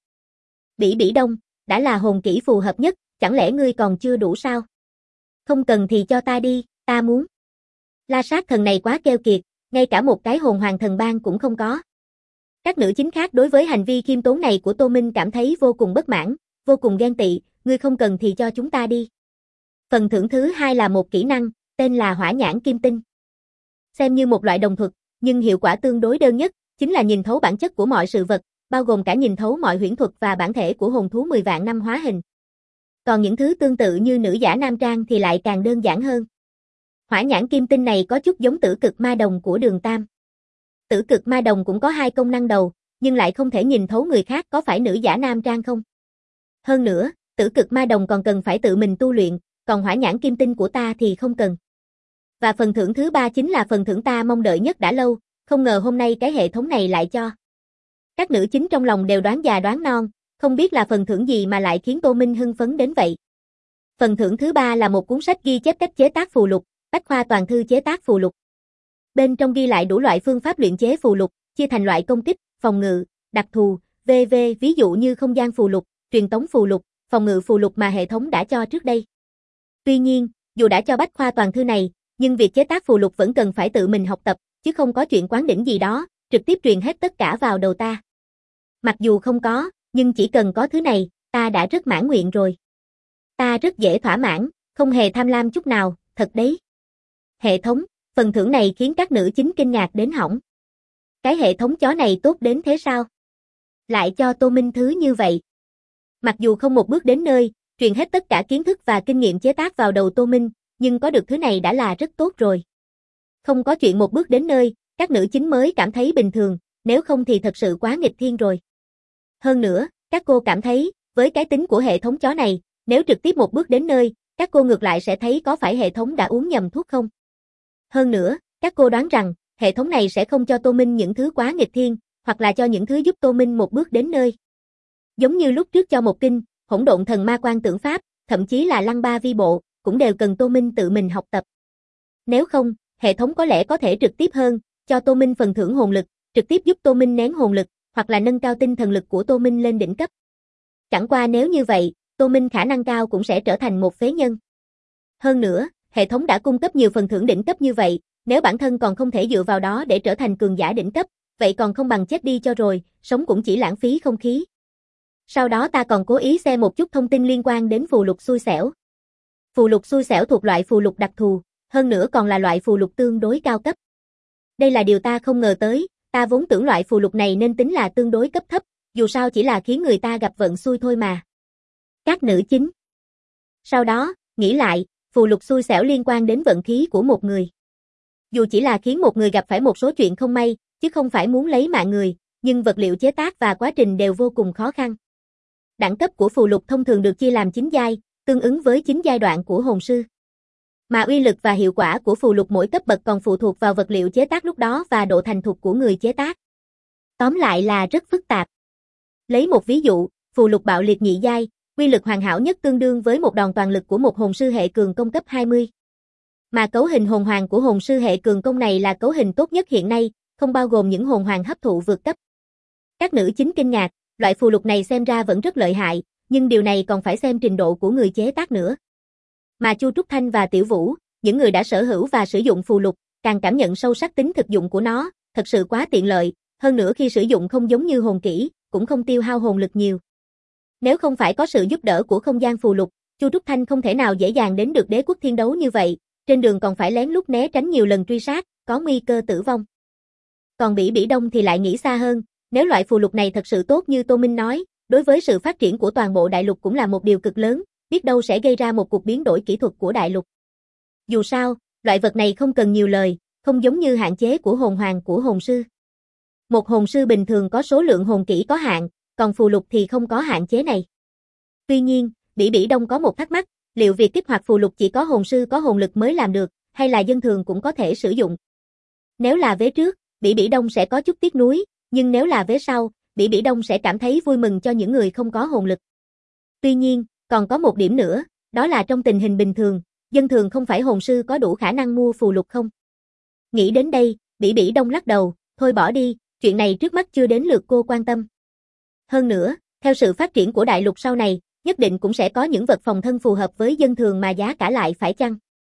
Bỉ Bỉ Đông, đã là hồn kỹ phù hợp nhất, chẳng lẽ ngươi còn chưa đủ sao? Không cần thì cho ta đi, ta muốn. La Sát thần này quá keo kiệt, ngay cả một cái hồn hoàng thần ban cũng không có. Các nữ chính khác đối với hành vi khiêm tốn này của Tô Minh cảm thấy vô cùng bất mãn, vô cùng ghen tị, ngươi không cần thì cho chúng ta đi. Phần thưởng thứ hai là một kỹ năng, tên là Hỏa Nhãn Kim Tinh. Xem như một loại đồng thuật, nhưng hiệu quả tương đối đơn nhất, chính là nhìn thấu bản chất của mọi sự vật, bao gồm cả nhìn thấu mọi huyễn thuật và bản thể của hồn thú 10 vạn năm hóa hình. Còn những thứ tương tự như nữ giả nam trang thì lại càng đơn giản hơn. Hỏa Nhãn Kim Tinh này có chút giống Tử Cực Ma Đồng của Đường Tam. Tử Cực Ma Đồng cũng có hai công năng đầu, nhưng lại không thể nhìn thấu người khác có phải nữ giả nam trang không. Hơn nữa, Tử Cực Ma Đồng còn cần phải tự mình tu luyện, còn Hỏa Nhãn Kim Tinh của ta thì không cần. Và phần thưởng thứ ba chính là phần thưởng ta mong đợi nhất đã lâu, không ngờ hôm nay cái hệ thống này lại cho. Các nữ chính trong lòng đều đoán già đoán non, không biết là phần thưởng gì mà lại khiến Tô Minh hưng phấn đến vậy. Phần thưởng thứ ba là một cuốn sách ghi chép cách chế tác phù lục, Bách khoa toàn thư chế tác phù lục. Bên trong ghi lại đủ loại phương pháp luyện chế phù lục, chia thành loại công kích, phòng ngự, đặc thù, v.v. ví dụ như không gian phù lục, truyền tống phù lục, phòng ngự phù lục mà hệ thống đã cho trước đây. Tuy nhiên, dù đã cho Bách khoa toàn thư này, nhưng việc chế tác phù lục vẫn cần phải tự mình học tập, chứ không có chuyện quán đỉnh gì đó, trực tiếp truyền hết tất cả vào đầu ta. Mặc dù không có, nhưng chỉ cần có thứ này, ta đã rất mãn nguyện rồi. Ta rất dễ thỏa mãn, không hề tham lam chút nào, thật đấy. Hệ thống, phần thưởng này khiến các nữ chính kinh ngạc đến hỏng. Cái hệ thống chó này tốt đến thế sao? Lại cho Tô Minh thứ như vậy. Mặc dù không một bước đến nơi, truyền hết tất cả kiến thức và kinh nghiệm chế tác vào đầu Tô Minh, nhưng có được thứ này đã là rất tốt rồi. Không có chuyện một bước đến nơi, các nữ chính mới cảm thấy bình thường, nếu không thì thật sự quá nghịch thiên rồi. Hơn nữa, các cô cảm thấy, với cái tính của hệ thống chó này, nếu trực tiếp một bước đến nơi, các cô ngược lại sẽ thấy có phải hệ thống đã uống nhầm thuốc không? Hơn nữa, các cô đoán rằng, hệ thống này sẽ không cho Tô Minh những thứ quá nghịch thiên, hoặc là cho những thứ giúp Tô Minh một bước đến nơi. Giống như lúc trước cho một kinh, Hỗn Độn Thần Ma Quan Tưởng Pháp, thậm chí là Lăng Ba Vi Bộ, cũng đều cần Tô Minh tự mình học tập. Nếu không, hệ thống có lẽ có thể trực tiếp hơn, cho Tô Minh phần thưởng hồn lực, trực tiếp giúp Tô Minh nén hồn lực, hoặc là nâng cao tinh thần lực của Tô Minh lên đỉnh cấp. Chẳng qua nếu như vậy, Tô Minh khả năng cao cũng sẽ trở thành một phế nhân. Hơn nữa, hệ thống đã cung cấp nhiều phần thưởng đỉnh cấp như vậy, nếu bản thân còn không thể dựa vào đó để trở thành cường giả đỉnh cấp, vậy còn không bằng chết đi cho rồi, sống cũng chỉ lãng phí không khí. Sau đó ta còn cố ý xem một chút thông tin liên quan đến phù lục xui xẻo. Phù lục xui xẻo thuộc loại phù lục đặc thù, hơn nữa còn là loại phù lục tương đối cao cấp. Đây là điều ta không ngờ tới, ta vốn tưởng loại phù lục này nên tính là tương đối cấp thấp, dù sao chỉ là khiến người ta gặp vận xui thôi mà. Các nữ chính. Sau đó, nghĩ lại, phù lục xui xẻo liên quan đến vận khí của một người. Dù chỉ là khiến một người gặp phải một số chuyện không may, chứ không phải muốn lấy mạng người, nhưng vật liệu chế tác và quá trình đều vô cùng khó khăn. Đẳng cấp của phù lục thông thường được chia làm 9 giai, tương ứng với 9 giai đoạn của hồn sư. Mà uy lực và hiệu quả của phù lục mỗi cấp bậc còn phụ thuộc vào vật liệu chế tác lúc đó và độ thành thục của người chế tác. Tóm lại là rất phức tạp. Lấy một ví dụ, phù lục bạo liệt nhị giai, uy lực hoàn hảo nhất tương đương với một đòn toàn lực của một hồn sư hệ cường công cấp 20. Mà cấu hình hồn hoàng của hồn sư hệ cường công này là cấu hình tốt nhất hiện nay, không bao gồm những hồn hoàng hấp thụ vượt cấp. Các nữ chính kinh ngạc, loại phù lục này xem ra vẫn rất lợi hại, nhưng điều này còn phải xem trình độ của người chế tác nữa. Mà Chu Trúc Thanh và Tiểu Vũ, những người đã sở hữu và sử dụng phù lục, càng cảm nhận sâu sắc tính thực dụng của nó, thật sự quá tiện lợi, hơn nữa khi sử dụng không giống như hồn kỹ, cũng không tiêu hao hồn lực nhiều. Nếu không phải có sự giúp đỡ của không gian phù lục, Chu Trúc Thanh không thể nào dễ dàng đến được Đế Quốc Thiên Đấu như vậy, trên đường còn phải lén lút né tránh nhiều lần truy sát, có nguy cơ tử vong. Còn Bỉ Bỉ Đông thì lại nghĩ xa hơn, nếu loại phù lục này thật sự tốt như Tô Minh nói, đối với sự phát triển của toàn bộ đại lục cũng là một điều cực lớn, biết đâu sẽ gây ra một cuộc biến đổi kỹ thuật của đại lục. Dù sao, loại vật này không cần nhiều lời, không giống như hạn chế của hồn hoàng của hồn sư. Một hồn sư bình thường có số lượng hồn kỹ có hạn, còn phù lục thì không có hạn chế này. Tuy nhiên, Bỉ Bỉ Đông có một thắc mắc, liệu việc kích hoạt phù lục chỉ có hồn sư có hồn lực mới làm được, hay là dân thường cũng có thể sử dụng? Nếu là vế trước, Bỉ Bỉ Đông sẽ có chút tiếc nuối, nhưng nếu là vế sau, Bỉ Bỉ Đông sẽ cảm thấy vui mừng cho những người không có hồn lực. Tuy nhiên, Còn có một điểm nữa, đó là trong tình hình bình thường, dân thường không phải hồn sư có đủ khả năng mua phù lục không? Nghĩ đến đây, Bỉ Bỉ Đông lắc đầu, thôi bỏ đi, chuyện này trước mắt chưa đến lượt cô quan tâm. Hơn nữa, theo sự phát triển của đại lục sau này, nhất định cũng sẽ có những vật phòng thân phù hợp với dân thường mà giá cả lại phải chăng.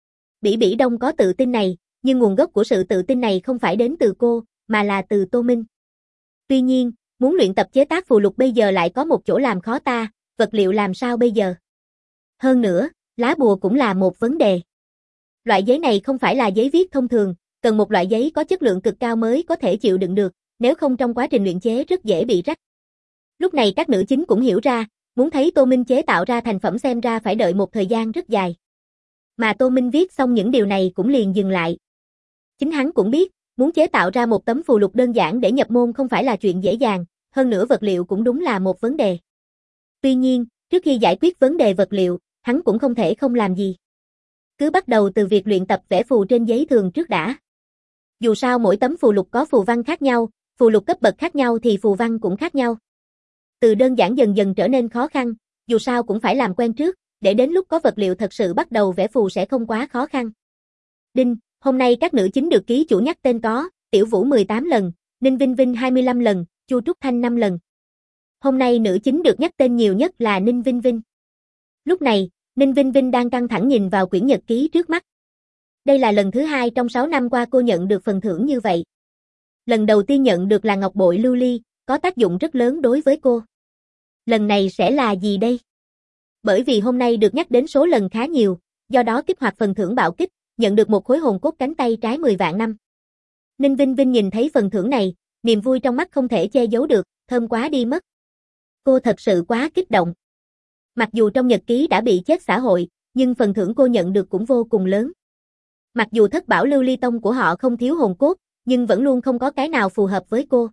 Bỉ Bỉ Đông có tự tin này, nhưng nguồn gốc của sự tự tin này không phải đến từ cô, mà là từ Tô Minh. Tuy nhiên, muốn luyện tập chế tác phù lục bây giờ lại có một chỗ làm khó ta, vật liệu làm sao bây giờ? Hơn nữa, lá bùa cũng là một vấn đề. Loại giấy này không phải là giấy viết thông thường, cần một loại giấy có chất lượng cực cao mới có thể chịu đựng được, nếu không trong quá trình luyện chế rất dễ bị rách. Lúc này các nữ chính cũng hiểu ra, muốn thấy Tô Minh chế tạo ra thành phẩm xem ra phải đợi một thời gian rất dài. Mà Tô Minh viết xong những điều này cũng liền dừng lại. Chính hắn cũng biết, muốn chế tạo ra một tấm phù lục đơn giản để nhập môn không phải là chuyện dễ dàng, hơn nữa vật liệu cũng đúng là một vấn đề. Tuy nhiên, trước khi giải quyết vấn đề vật liệu, hắn cũng không thể không làm gì. Cứ bắt đầu từ việc luyện tập vẽ phù trên giấy thường trước đã. Dù sao mỗi tấm phù lục có phù văn khác nhau, phù lục cấp bậc khác nhau thì phù văn cũng khác nhau. Từ đơn giản dần dần trở nên khó khăn, dù sao cũng phải làm quen trước, để đến lúc có vật liệu thật sự bắt đầu vẽ phù sẽ không quá khó khăn. Đinh, hôm nay các nữ chính được ký chủ nhắc tên có, Tiểu Vũ 18 lần, Ninh Vinh Vinh 25 lần, Chu Trúc Thanh 5 lần. Hôm nay nữ chính được nhắc tên nhiều nhất là Ninh Vinh Vinh. Lúc này, Ninh Vinh Vinh đang căng thẳng nhìn vào quyển nhật ký trước mắt. Đây là lần thứ 2 trong 6 năm qua cô nhận được phần thưởng như vậy. Lần đầu tiên nhận được là ngọc bội lưu ly, có tác dụng rất lớn đối với cô. Lần này sẽ là gì đây? Bởi vì hôm nay được nhắc đến số lần khá nhiều, do đó kích hoạt phần thưởng bạo kích, nhận được một khối hồn cốt cánh tay trái 10 vạn năm. Ninh Vinh Vinh nhìn thấy phần thưởng này, niềm vui trong mắt không thể che giấu được, thơm quá đi mất. Cô thật sự quá kích động. Mặc dù trong nhật ký đã bị chết xã hội, nhưng phần thưởng cô nhận được cũng vô cùng lớn. Mặc dù thất bảo lưu ly tông của họ không thiếu hồn cốt, nhưng vẫn luôn không có cái nào phù hợp với cô.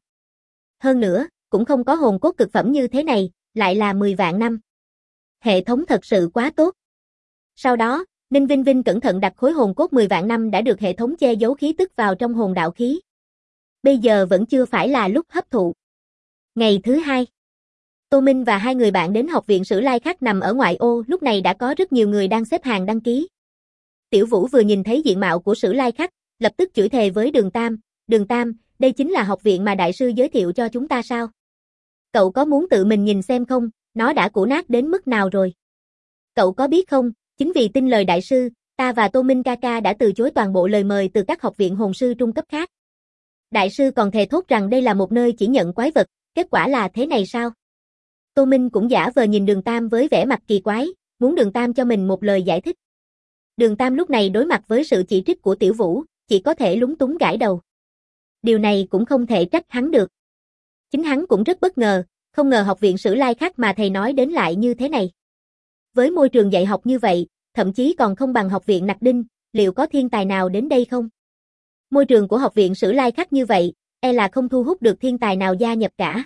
Hơn nữa, cũng không có hồn cốt cực phẩm như thế này, lại là 10 vạn năm. Hệ thống thật sự quá tốt. Sau đó, Ninh Vinh Vinh cẩn thận đặt khối hồn cốt 10 vạn năm đã được hệ thống che giấu khí tức vào trong hồn đạo khí. Bây giờ vẫn chưa phải là lúc hấp thụ. Ngày thứ 2, Tô Minh và hai người bạn đến học viện Sử Lai Khắc nằm ở ngoại ô, lúc này đã có rất nhiều người đang xếp hàng đăng ký. Tiểu Vũ vừa nhìn thấy diện mạo của Sử Lai Khắc, lập tức chửi thề với Đường Tam, đây chính là học viện mà đại sư giới thiệu cho chúng ta sao? Cậu có muốn tự mình nhìn xem không, nó đã cũ nát đến mức nào rồi? Cậu có biết không, chính vì tin lời đại sư, ta và Tô Minh ca ca đã từ chối toàn bộ lời mời từ các học viện hồn sư trung cấp khác. Đại sư còn thề thốt rằng đây là một nơi chỉ nhận quái vật, kết quả là thế này sao? Tô Minh cũng giả vờ nhìn Đường Tam với vẻ mặt kỳ quái, muốn Đường Tam cho mình một lời giải thích. Đường Tam lúc này đối mặt với sự chỉ trích của Tiểu Vũ, chỉ có thể lúng túng gãi đầu. Điều này cũng không thể trách hắn được. Chính hắn cũng rất bất ngờ, không ngờ học viện Sử Lai Khắc mà thầy nói đến lại như thế này. Với môi trường dạy học như vậy, thậm chí còn không bằng học viện Nặc Đinh, liệu có thiên tài nào đến đây không? Môi trường của học viện Sử Lai Khắc như vậy, e là không thu hút được thiên tài nào gia nhập cả.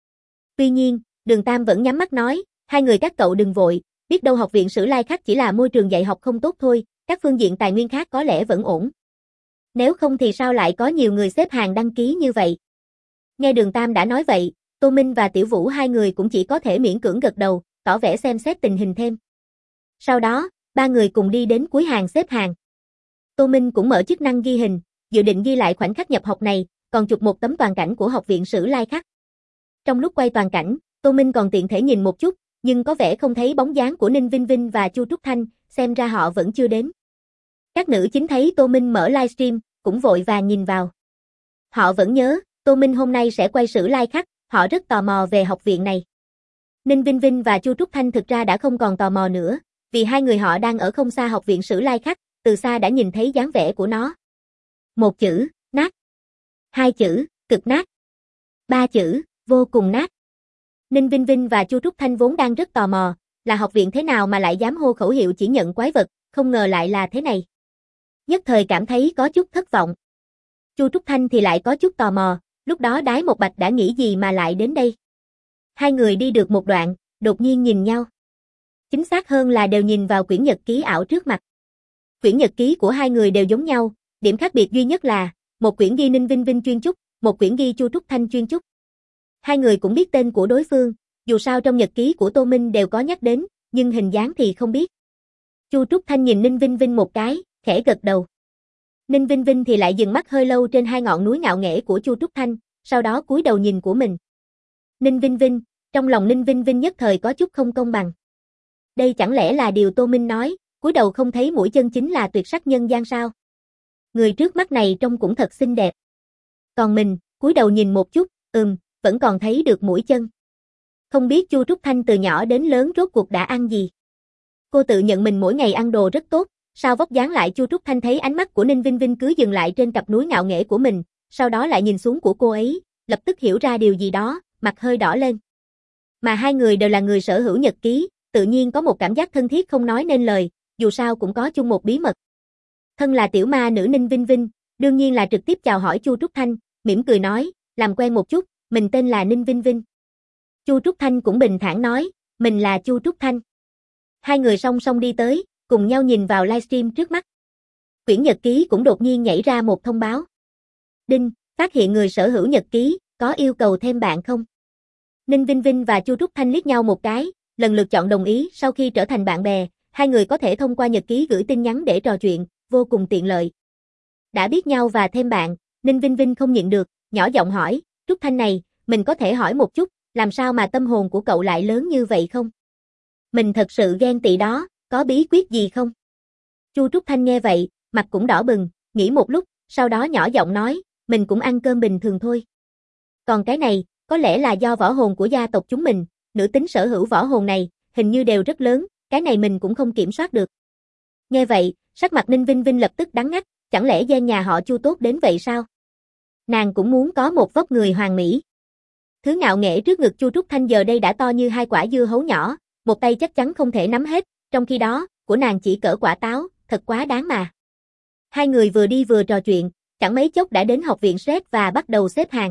Tuy nhiên, Đường Tam vẫn nhắm mắt nói, hai người các cậu đừng vội, biết đâu học viện Sử Lai Khắc chỉ là môi trường dạy học không tốt thôi, các phương diện tài nguyên khác có lẽ vẫn ổn. Nếu không thì sao lại có nhiều người xếp hàng đăng ký như vậy? Nghe Đường Tam đã nói vậy, Tô Minh và Tiểu Vũ hai người cũng chỉ có thể miễn cưỡng gật đầu, tỏ vẻ xem xét tình hình thêm. Sau đó, ba người cùng đi đến cuối hàng xếp hàng. Tô Minh cũng mở chức năng ghi hình, dự định ghi lại khoảnh khắc nhập học này, còn chụp một tấm toàn cảnh của học viện Sử Lai Khắc. Trong lúc quay toàn cảnh, Tô Minh còn tiện thể nhìn một chút, nhưng có vẻ không thấy bóng dáng của Ninh Vinh Vinh và Chu Trúc Thanh, xem ra họ vẫn chưa đến. Các nữ chính thấy Tô Minh mở livestream, cũng vội vàng nhìn vào. Họ vẫn nhớ, Tô Minh hôm nay sẽ quay Sử Lai Khắc, họ rất tò mò về học viện này. Ninh Vinh Vinh và Chu Trúc Thanh thực ra đã không còn tò mò nữa, vì hai người họ đang ở không xa học viện Sử Lai Khắc, từ xa đã nhìn thấy dáng vẻ của nó. Một chữ, nát. Hai chữ, cực nát. Ba chữ, vô cùng nát. Ninh Vinh Vinh và Chu Trúc Thanh vốn đang rất tò mò, là học viện thế nào mà lại dám hô khẩu hiệu chỉ nhận quái vật, không ngờ lại là thế này. Nhất thời cảm thấy có chút thất vọng. Chu Trúc Thanh thì lại có chút tò mò, lúc đó Đái Một Bạch đã nghĩ gì mà lại đến đây. Hai người đi được một đoạn, đột nhiên nhìn nhau. Chính xác hơn là đều nhìn vào quyển nhật ký ảo trước mặt. Quyển nhật ký của hai người đều giống nhau, điểm khác biệt duy nhất là, một quyển ghi Ninh Vinh Vinh chuyên chúc, một quyển ghi Chu Trúc Thanh chuyên chúc. Hai người cũng biết tên của đối phương, dù sao trong nhật ký của Tô Minh đều có nhắc đến, nhưng hình dáng thì không biết. Chu Trúc Thanh nhìn Ninh Vinh Vinh một cái, khẽ gật đầu. Ninh Vinh Vinh thì lại dừng mắt hơi lâu trên hai ngọn núi ngạo nghễ của Chu Trúc Thanh, sau đó cúi đầu nhìn của mình. Ninh Vinh Vinh, trong lòng Ninh Vinh Vinh nhất thời có chút không công bằng. Đây chẳng lẽ là điều Tô Minh nói, cúi đầu không thấy mũi chân chính là tuyệt sắc nhân gian sao? Người trước mắt này trông cũng thật xinh đẹp. Còn mình, cúi đầu nhìn một chút, vẫn còn thấy được mũi chân. Không biết Chu Trúc Thanh từ nhỏ đến lớn rốt cuộc đã ăn gì. Cô tự nhận mình mỗi ngày ăn đồ rất tốt, sao vóc dáng lại Chu Trúc Thanh thấy ánh mắt của Ninh Vinh Vinh cứ dừng lại trên cặp núi ngạo nghễ của mình, sau đó lại nhìn xuống của cô ấy, lập tức hiểu ra điều gì đó, mặt hơi đỏ lên. Mà hai người đều là người sở hữu nhật ký, tự nhiên có một cảm giác thân thiết không nói nên lời, dù sao cũng có chung một bí mật. Thân là tiểu ma nữ Ninh Vinh Vinh, đương nhiên là trực tiếp chào hỏi Chu Trúc Thanh, mỉm cười nói, làm quen một chút, mình tên là Ninh Vinh Vinh. Chu Trúc Thanh cũng bình thản nói, mình là Chu Trúc Thanh. Hai người song song đi tới, cùng nhau nhìn vào livestream trước mắt. Quyển nhật ký cũng đột nhiên nhảy ra một thông báo. Đinh, phát hiện người sở hữu nhật ký, có yêu cầu thêm bạn không? Ninh Vinh Vinh và Chu Trúc Thanh liếc nhau một cái, lần lượt chọn đồng ý. Sau khi trở thành bạn bè, hai người có thể thông qua nhật ký gửi tin nhắn để trò chuyện, vô cùng tiện lợi. Đã biết nhau và thêm bạn, Ninh Vinh Vinh không nhịn được, nhỏ giọng hỏi, Trúc Thanh này, mình có thể hỏi một chút, làm sao mà tâm hồn của cậu lại lớn như vậy không? Mình thật sự ghen tị đó, có bí quyết gì không? Chu Trúc Thanh nghe vậy, mặt cũng đỏ bừng, nghĩ một lúc, sau đó nhỏ giọng nói, mình cũng ăn cơm bình thường thôi. Còn cái này, có lẽ là do võ hồn của gia tộc chúng mình, nữ tính sở hữu võ hồn này, hình như đều rất lớn, cái này mình cũng không kiểm soát được. Nghe vậy, sắc mặt Ninh Vinh Vinh lập tức đắng ngắt, chẳng lẽ gen nhà họ Chu tốt đến vậy sao? Nàng cũng muốn có một vóc người hoàn mỹ. Thứ ngạo nghễ trước ngực Chu Trúc Thanh giờ đây đã to như hai quả dưa hấu nhỏ, một tay chắc chắn không thể nắm hết, trong khi đó, của nàng chỉ cỡ quả táo, thật quá đáng mà. Hai người vừa đi vừa trò chuyện, chẳng mấy chốc đã đến học viện Sret và bắt đầu xếp hàng.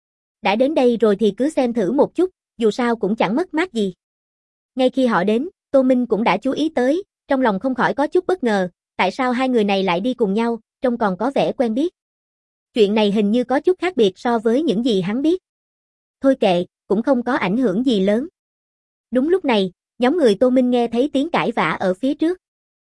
Đã đến đây rồi thì cứ xem thử một chút, dù sao cũng chẳng mất mát gì. Ngay khi họ đến, Tô Minh cũng đã chú ý tới, trong lòng không khỏi có chút bất ngờ, tại sao hai người này lại đi cùng nhau, trông còn có vẻ quen biết. Chuyện này hình như có chút khác biệt so với những gì hắn biết. Thôi kệ, cũng không có ảnh hưởng gì lớn. Đúng lúc này, nhóm người Tô Minh nghe thấy tiếng cãi vã ở phía trước.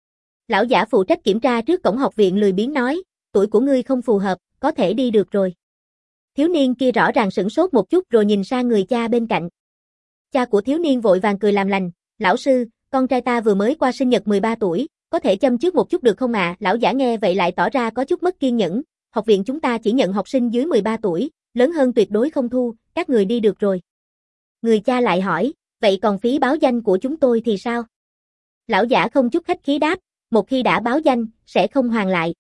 Lão giả phụ trách kiểm tra trước cổng học viện lười biếng nói, tuổi của ngươi không phù hợp, có thể đi được rồi. Thiếu niên kia rõ ràng sửng sốt một chút rồi nhìn sang người cha bên cạnh. Cha của thiếu niên vội vàng cười làm lành, lão sư, con trai ta vừa mới qua sinh nhật 13 tuổi, có thể châm trước một chút được không ạ? Lão giả nghe vậy lại tỏ ra có chút mất kiên nhẫn, học viện chúng ta chỉ nhận học sinh dưới 13 tuổi, lớn hơn tuyệt đối không thu, các người đi được rồi. Người cha lại hỏi, vậy còn phí báo danh của chúng tôi thì sao? Lão giả không chút khách khí đáp, một khi đã báo danh, sẽ không hoàn lại.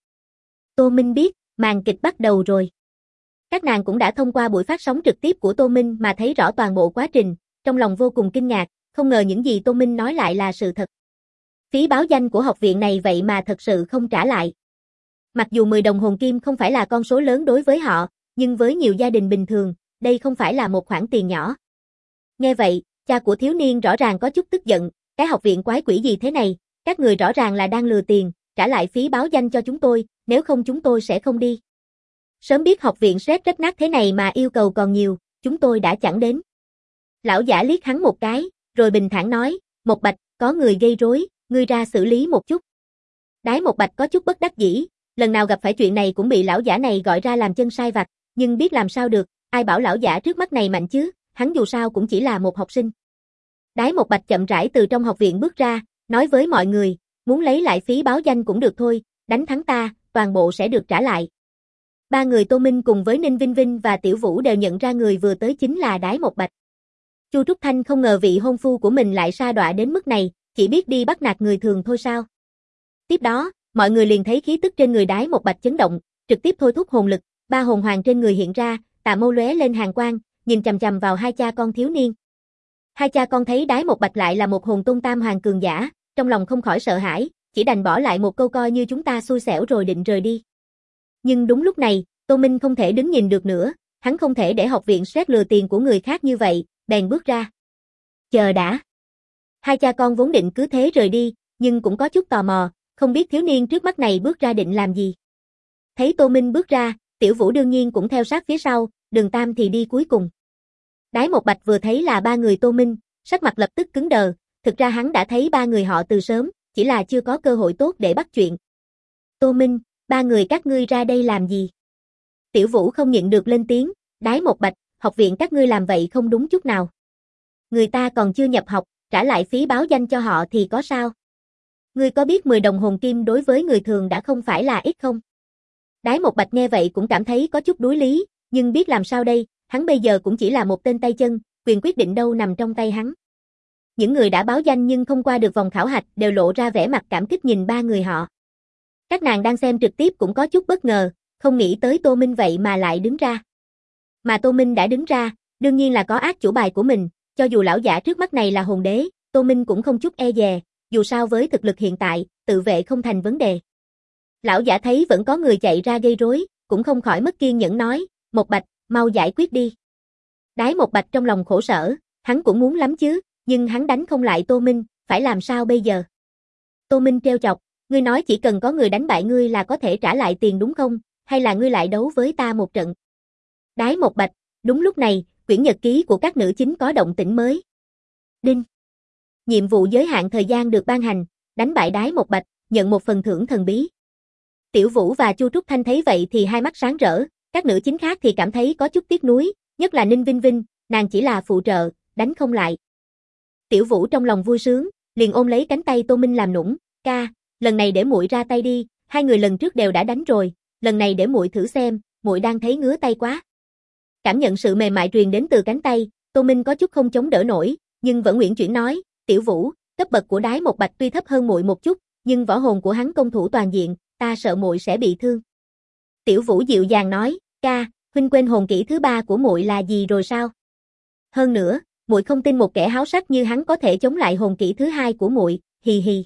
Tô Minh biết, màn kịch bắt đầu rồi. Các nàng cũng đã thông qua buổi phát sóng trực tiếp của Tô Minh mà thấy rõ toàn bộ quá trình, trong lòng vô cùng kinh ngạc, không ngờ những gì Tô Minh nói lại là sự thật. Phí báo danh của học viện này vậy mà thật sự không trả lại. Mặc dù 10 đồng hồn kim không phải là con số lớn đối với họ, nhưng với nhiều gia đình bình thường, đây không phải là một khoản tiền nhỏ. Nghe vậy, cha của thiếu niên rõ ràng có chút tức giận, cái học viện quái quỷ gì thế này, các người rõ ràng là đang lừa tiền, trả lại phí báo danh cho chúng tôi, nếu không chúng tôi sẽ không đi. Sớm biết học viện Sret rách nát thế này mà yêu cầu còn nhiều, chúng tôi đã chẳng đến. Lão giả liếc hắn một cái, rồi bình thản nói, Một Bạch, có người gây rối, ngươi ra xử lý một chút. Đái Một Bạch có chút bất đắc dĩ, lần nào gặp phải chuyện này cũng bị lão giả này gọi ra làm chân sai vặt, nhưng biết làm sao được, ai bảo lão giả trước mắt này mạnh chứ, hắn dù sao cũng chỉ là một học sinh. Đái Một Bạch chậm rãi từ trong học viện bước ra, nói với mọi người, muốn lấy lại phí báo danh cũng được thôi, đánh thắng ta, toàn bộ sẽ được trả lại. Ba người Tô Minh cùng với Ninh Vinh Vinh và Tiểu Vũ đều nhận ra người vừa tới chính là Đái Một Bạch. Chu Trúc Thanh không ngờ vị hôn phu của mình lại sa đọa đến mức này, chỉ biết đi bắt nạt người thường thôi sao. Tiếp đó, mọi người liền thấy khí tức trên người Đái Một Bạch chấn động, trực tiếp thôi thúc hồn lực, ba hồn hoàng trên người hiện ra, tà mâu lóe lên hàn quang, nhìn chằm chằm vào hai cha con thiếu niên. Hai cha con thấy Đái Một Bạch lại là một hồn tôn tam hoàng cường giả, trong lòng không khỏi sợ hãi, chỉ đành bỏ lại một câu coi như chúng ta xui xẻo rồi định rời đi. Nhưng đúng lúc này, Tô Minh không thể đứng nhìn được nữa, hắn không thể để học viện Sret lừa tiền của người khác như vậy, bèn bước ra. Chờ đã. Hai cha con vốn định cứ thế rời đi, nhưng cũng có chút tò mò, không biết thiếu niên trước mắt này bước ra định làm gì. Thấy Tô Minh bước ra, Tiểu Vũ đương nhiên cũng theo sát phía sau, Đường Tam thì đi cuối cùng. Đái Một Bạch vừa thấy là ba người Tô Minh, sắc mặt lập tức cứng đờ, Thực ra hắn đã thấy ba người họ từ sớm, chỉ là chưa có cơ hội tốt để bắt chuyện. Tô Minh, ba người các ngươi ra đây làm gì? Tiểu Vũ không nhịn được lên tiếng, Đái Một Bạch, học viện các ngươi làm vậy không đúng chút nào. Người ta còn chưa nhập học, trả lại phí báo danh cho họ thì có sao? Ngươi có biết 10 đồng hồn kim đối với người thường đã không phải là ít không? Đái Một Bạch nghe vậy cũng cảm thấy có chút đuối lý, nhưng biết làm sao đây, hắn bây giờ cũng chỉ là một tên tay chân, quyền quyết định đâu nằm trong tay hắn. Những người đã báo danh nhưng không qua được vòng khảo hạch đều lộ ra vẻ mặt cảm kích nhìn ba người họ. Các nàng đang xem trực tiếp cũng có chút bất ngờ, không nghĩ tới Tô Minh vậy mà lại đứng ra. Mà Tô Minh đã đứng ra, đương nhiên là có át chủ bài của mình, cho dù lão giả trước mắt này là hồn đế, Tô Minh cũng không chút e dè, dù sao với thực lực hiện tại, tự vệ không thành vấn đề. Lão giả thấy vẫn có người chạy ra gây rối, cũng không khỏi mất kiên nhẫn nói, Một Bạch, mau giải quyết đi. Đái Một Bạch trong lòng khổ sở, hắn cũng muốn lắm chứ, nhưng hắn đánh không lại Tô Minh, phải làm sao bây giờ? Tô Minh trêu chọc, ngươi nói chỉ cần có người đánh bại ngươi là có thể trả lại tiền đúng không, hay là ngươi lại đấu với ta một trận? Đái Một Bạch, đúng lúc này, quyển nhật ký của các nữ chính có động tĩnh mới. Đinh. Nhiệm vụ giới hạn thời gian được ban hành, đánh bại Đái Một Bạch, nhận một phần thưởng thần bí. Tiểu Vũ và Chu Trúc Thanh thấy vậy thì hai mắt sáng rỡ, các nữ chính khác thì cảm thấy có chút tiếc nuối, nhất là Ninh Vinh Vinh, nàng chỉ là phụ trợ, đánh không lại. Tiểu Vũ trong lòng vui sướng, liền ôm lấy cánh tay Tô Minh làm nũng, ca, lần này để muội ra tay đi, hai người lần trước đều đã đánh rồi, lần này để muội thử xem, muội đang thấy ngứa tay quá. Cảm nhận sự mềm mại truyền đến từ cánh tay, Tô Minh có chút không chống đỡ nổi, nhưng vẫn uyển chuyển nói, Tiểu Vũ, cấp bậc của Đái Một Bạch tuy thấp hơn muội một chút, nhưng võ hồn của hắn công thủ toàn diện, ta sợ muội sẽ bị thương. Tiểu Vũ dịu dàng nói, ca, huynh quên hồn kỹ thứ 3 của muội là gì rồi sao? Hơn nữa, muội không tin một kẻ háo sắc như hắn có thể chống lại hồn kỹ thứ 2 của muội, hì hì.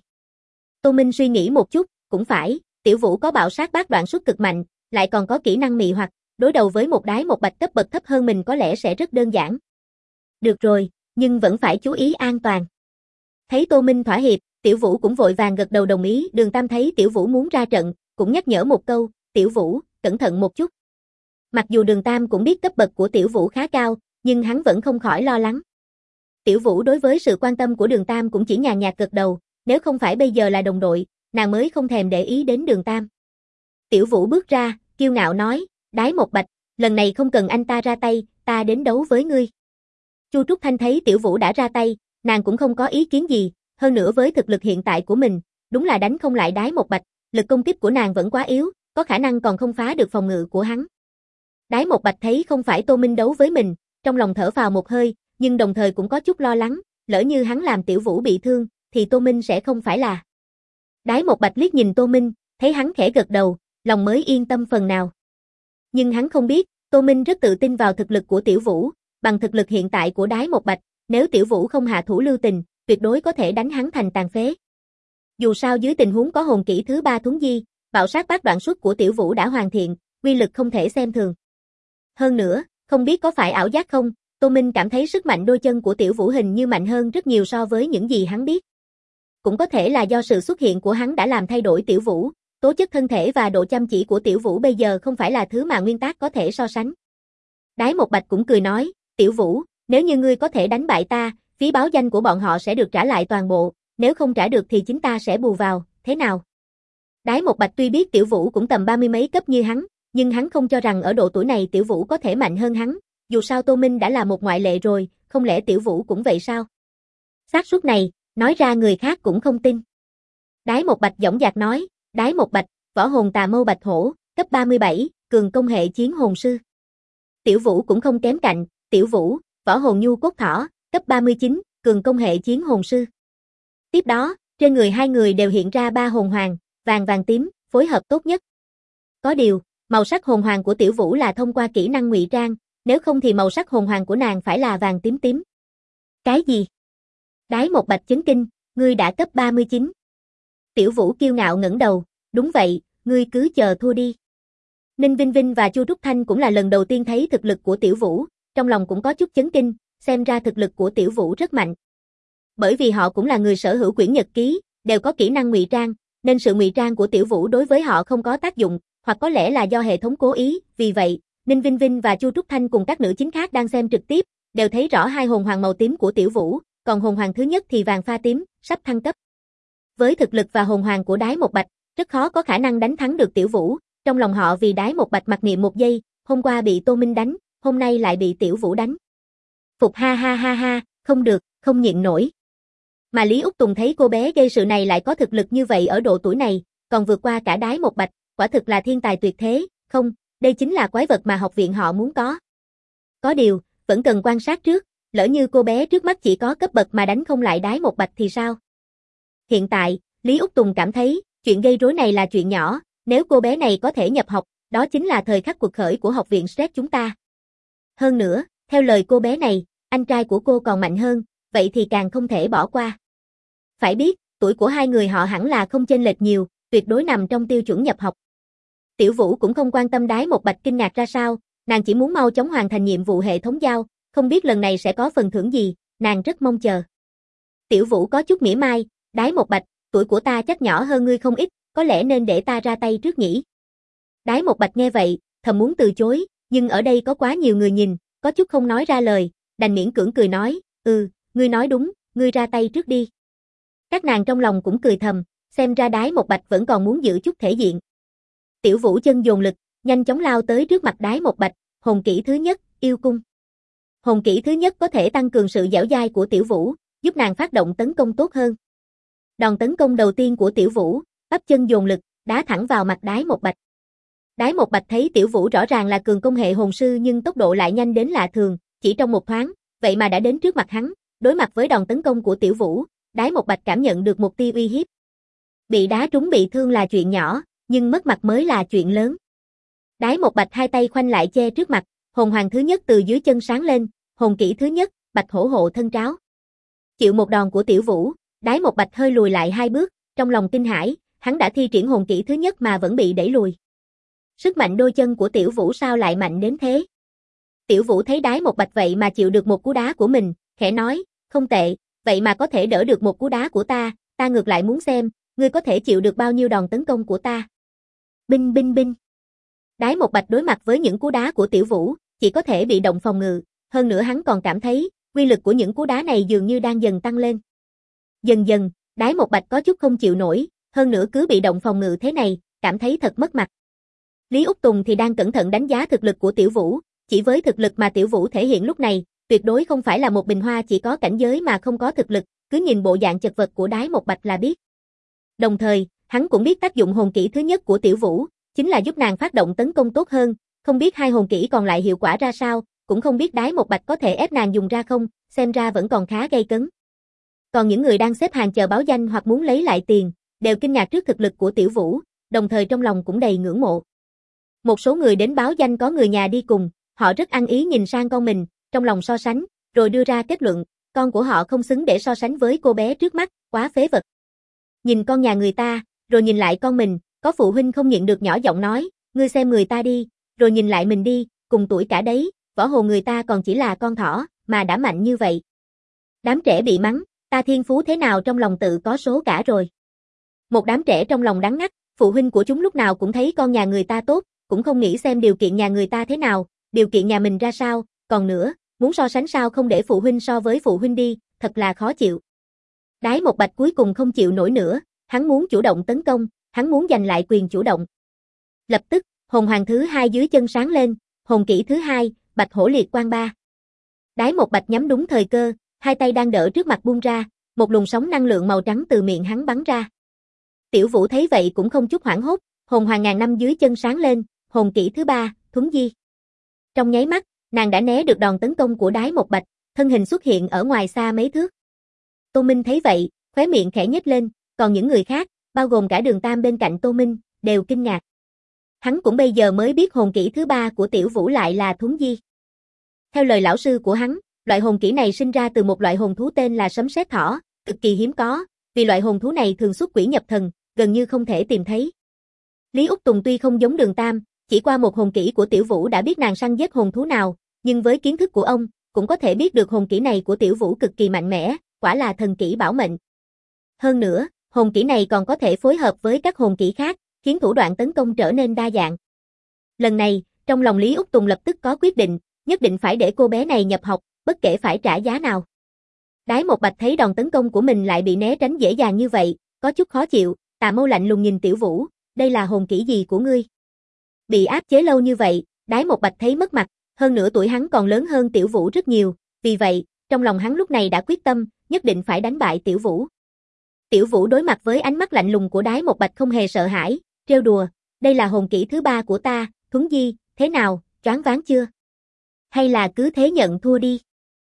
Tô Minh suy nghĩ một chút, cũng phải, Tiểu Vũ có bạo sát bát đoạn xuất cực mạnh, lại còn có kỹ năng mị hoặc, đối đầu với một Đái Một Bạch cấp bậc thấp hơn mình có lẽ sẽ rất đơn giản. Được rồi, nhưng vẫn phải chú ý an toàn. Thấy Tô Minh thỏa hiệp, Tiểu Vũ cũng vội vàng gật đầu đồng ý, Đường Tam thấy Tiểu Vũ muốn ra trận, cũng nhắc nhở một câu, Tiểu Vũ, cẩn thận một chút. Mặc dù Đường Tam cũng biết cấp bậc của Tiểu Vũ khá cao, nhưng hắn vẫn không khỏi lo lắng. Tiểu Vũ đối với sự quan tâm của Đường Tam cũng chỉ nhàn nhạt gật đầu, nếu không phải bây giờ là đồng đội, nàng mới không thèm để ý đến Đường Tam. Tiểu Vũ bước ra, kiêu ngạo nói, Đái Một Bạch, lần này không cần anh ta ra tay, ta đến đấu với ngươi. Chu Trúc Thanh thấy Tiểu Vũ đã ra tay, nàng cũng không có ý kiến gì, hơn nữa với thực lực hiện tại của mình, đúng là đánh không lại Đái Một Bạch, lực công kích của nàng vẫn quá yếu, có khả năng còn không phá được phòng ngự của hắn. Đái Một Bạch thấy không phải Tô Minh đấu với mình, trong lòng thở phào một hơi, nhưng đồng thời cũng có chút lo lắng, lỡ như hắn làm Tiểu Vũ bị thương, thì Tô Minh sẽ không phải là. Đái Một Bạch liếc nhìn Tô Minh, thấy hắn khẽ gật đầu, lòng mới yên tâm phần nào. Nhưng hắn không biết, Tô Minh rất tự tin vào thực lực của Tiểu Vũ, bằng thực lực hiện tại của Đái Một Bạch, nếu Tiểu Vũ không hạ thủ lưu tình, tuyệt đối có thể đánh hắn thành tàn phế. Dù sao dưới tình huống có hồn kỹ thứ 3 thuấn di, bạo sát bát đoạn xuất của Tiểu Vũ đã hoàn thiện, uy lực không thể xem thường. Hơn nữa, không biết có phải ảo giác không, Tô Minh cảm thấy sức mạnh đôi chân của Tiểu Vũ hình như mạnh hơn rất nhiều so với những gì hắn biết. Cũng có thể là do sự xuất hiện của hắn đã làm thay đổi Tiểu Vũ, tố chất thân thể và độ chăm chỉ của Tiểu Vũ bây giờ không phải là thứ mà nguyên tắc có thể so sánh. Đái Một Bạch cũng cười nói, Tiểu Vũ, nếu như ngươi có thể đánh bại ta, phí báo danh của bọn họ sẽ được trả lại toàn bộ, nếu không trả được thì chính ta sẽ bù vào, thế nào? Đái Một Bạch tuy biết Tiểu Vũ cũng tầm 30 mấy cấp như hắn, nhưng hắn không cho rằng ở độ tuổi này Tiểu Vũ có thể mạnh hơn hắn, dù sao Tô Minh đã là một ngoại lệ rồi, không lẽ Tiểu Vũ cũng vậy sao? Xác suất này, nói ra người khác cũng không tin. Đái Một Bạch dõng dạc nói, Đái Một Bạch, võ hồn tà mâu bạch hổ, cấp 37, cường công hệ chiến hồn sư. Tiểu Vũ cũng không kém cạnh, Tiểu Vũ, võ hồn nhu cốt thỏ, cấp 39, cường công hệ chiến hồn sư. Tiếp đó, trên người hai người đều hiện ra 3 hồn hoàng, vàng vàng tím, phối hợp tốt nhất. Có điều, màu sắc hồn hoàng của Tiểu Vũ là thông qua kỹ năng ngụy trang, nếu không thì màu sắc hồn hoàng của nàng phải là vàng tím tím. Cái gì? Đái Một Bạch chấn kinh, ngươi đã cấp 39. Tiểu Vũ kiêu ngạo ngẩng đầu, đúng vậy, ngươi cứ chờ thua đi. Ninh Vinh Vinh và Chu Trúc Thanh cũng là lần đầu tiên thấy thực lực của Tiểu Vũ, trong lòng cũng có chút chấn kinh, xem ra thực lực của Tiểu Vũ rất mạnh. Bởi vì họ cũng là người sở hữu quyển nhật ký, đều có kỹ năng ngụy trang, nên sự ngụy trang của Tiểu Vũ đối với họ không có tác dụng, hoặc có lẽ là do hệ thống cố ý, vì vậy, Ninh Vinh Vinh và Chu Trúc Thanh cùng các nữ chính khác đang xem trực tiếp, đều thấy rõ hai hồn hoàng màu tím của Tiểu Vũ, còn hồn hoàng thứ nhất thì vàng pha tím, sắp thăng cấp. Với thực lực và hồn hoàng của Đái Một Bạch, rất khó có khả năng đánh thắng được Tiểu Vũ, trong lòng họ vì Đái Một Bạch mặc niệm một giây, hôm qua bị Tô Minh đánh, hôm nay lại bị Tiểu Vũ đánh. Phục ha ha ha ha, không được, không nhịn nổi. Mà Lý Úc Tùng thấy cô bé gây sự này lại có thực lực như vậy ở độ tuổi này, còn vượt qua cả Đái Một Bạch, quả thực là thiên tài tuyệt thế, không, đây chính là quái vật mà học viện họ muốn có. Có điều, vẫn cần quan sát trước, lỡ như cô bé trước mắt chỉ có cấp bậc mà đánh không lại Đái Một Bạch thì sao? Hiện tại, Lý Úc Tùng cảm thấy, chuyện gây rối này là chuyện nhỏ, nếu cô bé này có thể nhập học, đó chính là thời khắc cuộc khởi của học viện Stress chúng ta. Hơn nữa, theo lời cô bé này, anh trai của cô còn mạnh hơn, vậy thì càng không thể bỏ qua. Phải biết, tuổi của hai người họ hẳn là không chênh lệch nhiều, tuyệt đối nằm trong tiêu chuẩn nhập học. Tiểu Vũ cũng không quan tâm Đái Một Bạch kinh ngạc ra sao, nàng chỉ muốn mau chóng hoàn thành nhiệm vụ hệ thống giao, không biết lần này sẽ có phần thưởng gì, nàng rất mong chờ. Tiểu Vũ có chút mỉa mai, Đái Một Bạch, tuổi của ta chắc nhỏ hơn ngươi không ít, có lẽ nên để ta ra tay trước nhỉ. Đái Một Bạch nghe vậy, thầm muốn từ chối, nhưng ở đây có quá nhiều người nhìn, có chút không nói ra lời, đành miễn cưỡng cười nói, ngươi nói đúng, ngươi ra tay trước đi. Các nàng trong lòng cũng cười thầm, xem ra Đái Một Bạch vẫn còn muốn giữ chút thể diện. Tiểu Vũ chân dồn lực, nhanh chóng lao tới trước mặt Đái Một Bạch, hồn kỹ thứ nhất, yêu cung. Hồn kỹ thứ nhất có thể tăng cường sự dẻo dai của Tiểu Vũ, giúp nàng phát động tấn công tốt hơn. Đòn tấn công đầu tiên của Tiểu Vũ, bắp chân dồn lực, đá thẳng vào mặt Đái Một Bạch. Đái Một Bạch thấy Tiểu Vũ rõ ràng là cường công hệ hồn sư nhưng tốc độ lại nhanh đến lạ thường, chỉ trong một thoáng, vậy mà đã đến trước mặt hắn, đối mặt với đòn tấn công của Tiểu Vũ, Đái Một Bạch cảm nhận được một tia uy hiếp. Bị đá trúng bị thương là chuyện nhỏ, nhưng mất mặt mới là chuyện lớn. Đái Một Bạch hai tay khoanh lại che trước mặt, hồn hoàng thứ nhất từ dưới chân sáng lên, hồn kỹ thứ nhất, Bạch Hổ hộ thân tráo. Chịu một đòn của Tiểu Vũ, Đái Một Bạch hơi lùi lại hai bước, trong lòng kinh hãi, hắn đã thi triển hồn kỹ thứ nhất mà vẫn bị đẩy lùi. Sức mạnh đôi chân của Tiểu Vũ sao lại mạnh đến thế? Tiểu Vũ thấy Đái Một Bạch vậy mà chịu được một cú đá của mình, khẽ nói, không tệ, vậy mà có thể đỡ được một cú đá của ta ngược lại muốn xem, ngươi có thể chịu được bao nhiêu đòn tấn công của ta. Binh binh binh. Đái Một Bạch đối mặt với những cú đá của Tiểu Vũ, chỉ có thể bị động phòng ngự, hơn nữa hắn còn cảm thấy, uy lực của những cú đá này dường như đang dần tăng lên. Dần dần, Đái Một Bạch có chút không chịu nổi, hơn nữa cứ bị động phòng ngự thế này, cảm thấy thật mất mặt. Lý Úc Tùng thì đang cẩn thận đánh giá thực lực của Tiểu Vũ, chỉ với thực lực mà Tiểu Vũ thể hiện lúc này, tuyệt đối không phải là một bình hoa chỉ có cảnh giới mà không có thực lực, cứ nhìn bộ dạng chật vật của Đái Một Bạch là biết. Đồng thời, hắn cũng biết tác dụng hồn kỹ thứ nhất của Tiểu Vũ, chính là giúp nàng phát động tấn công tốt hơn, không biết hai hồn kỹ còn lại hiệu quả ra sao, cũng không biết Đái Một Bạch có thể ép nàng dùng ra không, xem ra vẫn còn khá gay cấn. Còn những người đang xếp hàng chờ báo danh hoặc muốn lấy lại tiền, đều kinh ngạc trước thực lực của Tiểu Vũ, đồng thời trong lòng cũng đầy ngưỡng mộ. Một số người đến báo danh có người nhà đi cùng, họ rất ăn ý nhìn sang con mình, trong lòng so sánh, rồi đưa ra kết luận, con của họ không xứng để so sánh với cô bé trước mắt, quá phế vật. Nhìn con nhà người ta, rồi nhìn lại con mình, có phụ huynh không nhịn được nhỏ giọng nói, ngươi xem người ta đi, rồi nhìn lại mình đi, cùng tuổi cả đấy, võ hồ người ta còn chỉ là con thỏ, mà đã mạnh như vậy. Đám trẻ bị mắng, ta thiên phú thế nào trong lòng tự có số cả rồi. Một đám trẻ trong lòng đắng ngắt, phụ huynh của chúng lúc nào cũng thấy con nhà người ta tốt, cũng không nghĩ xem điều kiện nhà người ta thế nào, điều kiện nhà mình ra sao, còn nữa, muốn so sánh sao không để phụ huynh so với phụ huynh đi, thật là khó chịu. Đái Một Bạch cuối cùng không chịu nổi nữa, hắn muốn chủ động tấn công, hắn muốn giành lại quyền chủ động. Lập tức, hồn hoàng thứ hai dưới chân sáng lên, hồn kỹ thứ hai, Bạch Hổ liệt quang ba. Đái Một Bạch nhắm đúng thời cơ, hai tay đang đỡ trước mặt buông ra, một luồng sóng năng lượng màu trắng từ miệng hắn bắn ra. Tiểu Vũ thấy vậy cũng không chút hoảng hốt, hồn hoàng ngàn năm dưới chân sáng lên, hồn kỹ thứ ba, Thuấn Di. Trong nháy mắt, nàng đã né được đòn tấn công của Đái Một Bạch, thân hình xuất hiện ở ngoài xa mấy thước. Tô Minh thấy vậy, khóe miệng khẽ nhếch lên, còn những người khác, bao gồm cả Đường Tam bên cạnh Tô Minh, đều kinh ngạc. Hắn cũng bây giờ mới biết hồn kỹ thứ ba của Tiểu Vũ lại là Thuấn Di. Theo lời lão sư của hắn, loại hồn kỹ này sinh ra từ một loại hồn thú tên là sấm sét thỏ, cực kỳ hiếm có, vì loại hồn thú này thường xuất quỷ nhập thần, gần như không thể tìm thấy. Lý Úc Tùng tuy không giống Đường Tam, chỉ qua một hồn kỹ của Tiểu Vũ đã biết nàng săn giết hồn thú nào, nhưng với kiến thức của ông, cũng có thể biết được hồn kỹ này của Tiểu Vũ cực kỳ mạnh mẽ, quả là thần kỹ bảo mệnh. Hơn nữa, hồn kỹ này còn có thể phối hợp với các hồn kỹ khác, khiến thủ đoạn tấn công trở nên đa dạng. Lần này, trong lòng Lý Úc Tùng lập tức có quyết định, nhất định phải để cô bé này nhập học, bất kể phải trả giá nào. Đái Một Bạch thấy đòn tấn công của mình lại bị né tránh dễ dàng như vậy, có chút khó chịu, Tà Mâu lạnh lùng nhìn Tiểu Vũ, đây là hồn kỹ gì của ngươi? Bị áp chế lâu như vậy, Đái Một Bạch thấy mất mặt, hơn nữa tuổi hắn còn lớn hơn Tiểu Vũ rất nhiều, vì vậy, trong lòng hắn lúc này đã quyết tâm, nhất định phải đánh bại Tiểu Vũ. Tiểu Vũ đối mặt với ánh mắt lạnh lùng của Đái Một Bạch không hề sợ hãi, trêu đùa, đây là hồn kỹ thứ 3 của ta, Thuấn Di, thế nào, choáng váng chưa? Hay là cứ thế nhận thua đi?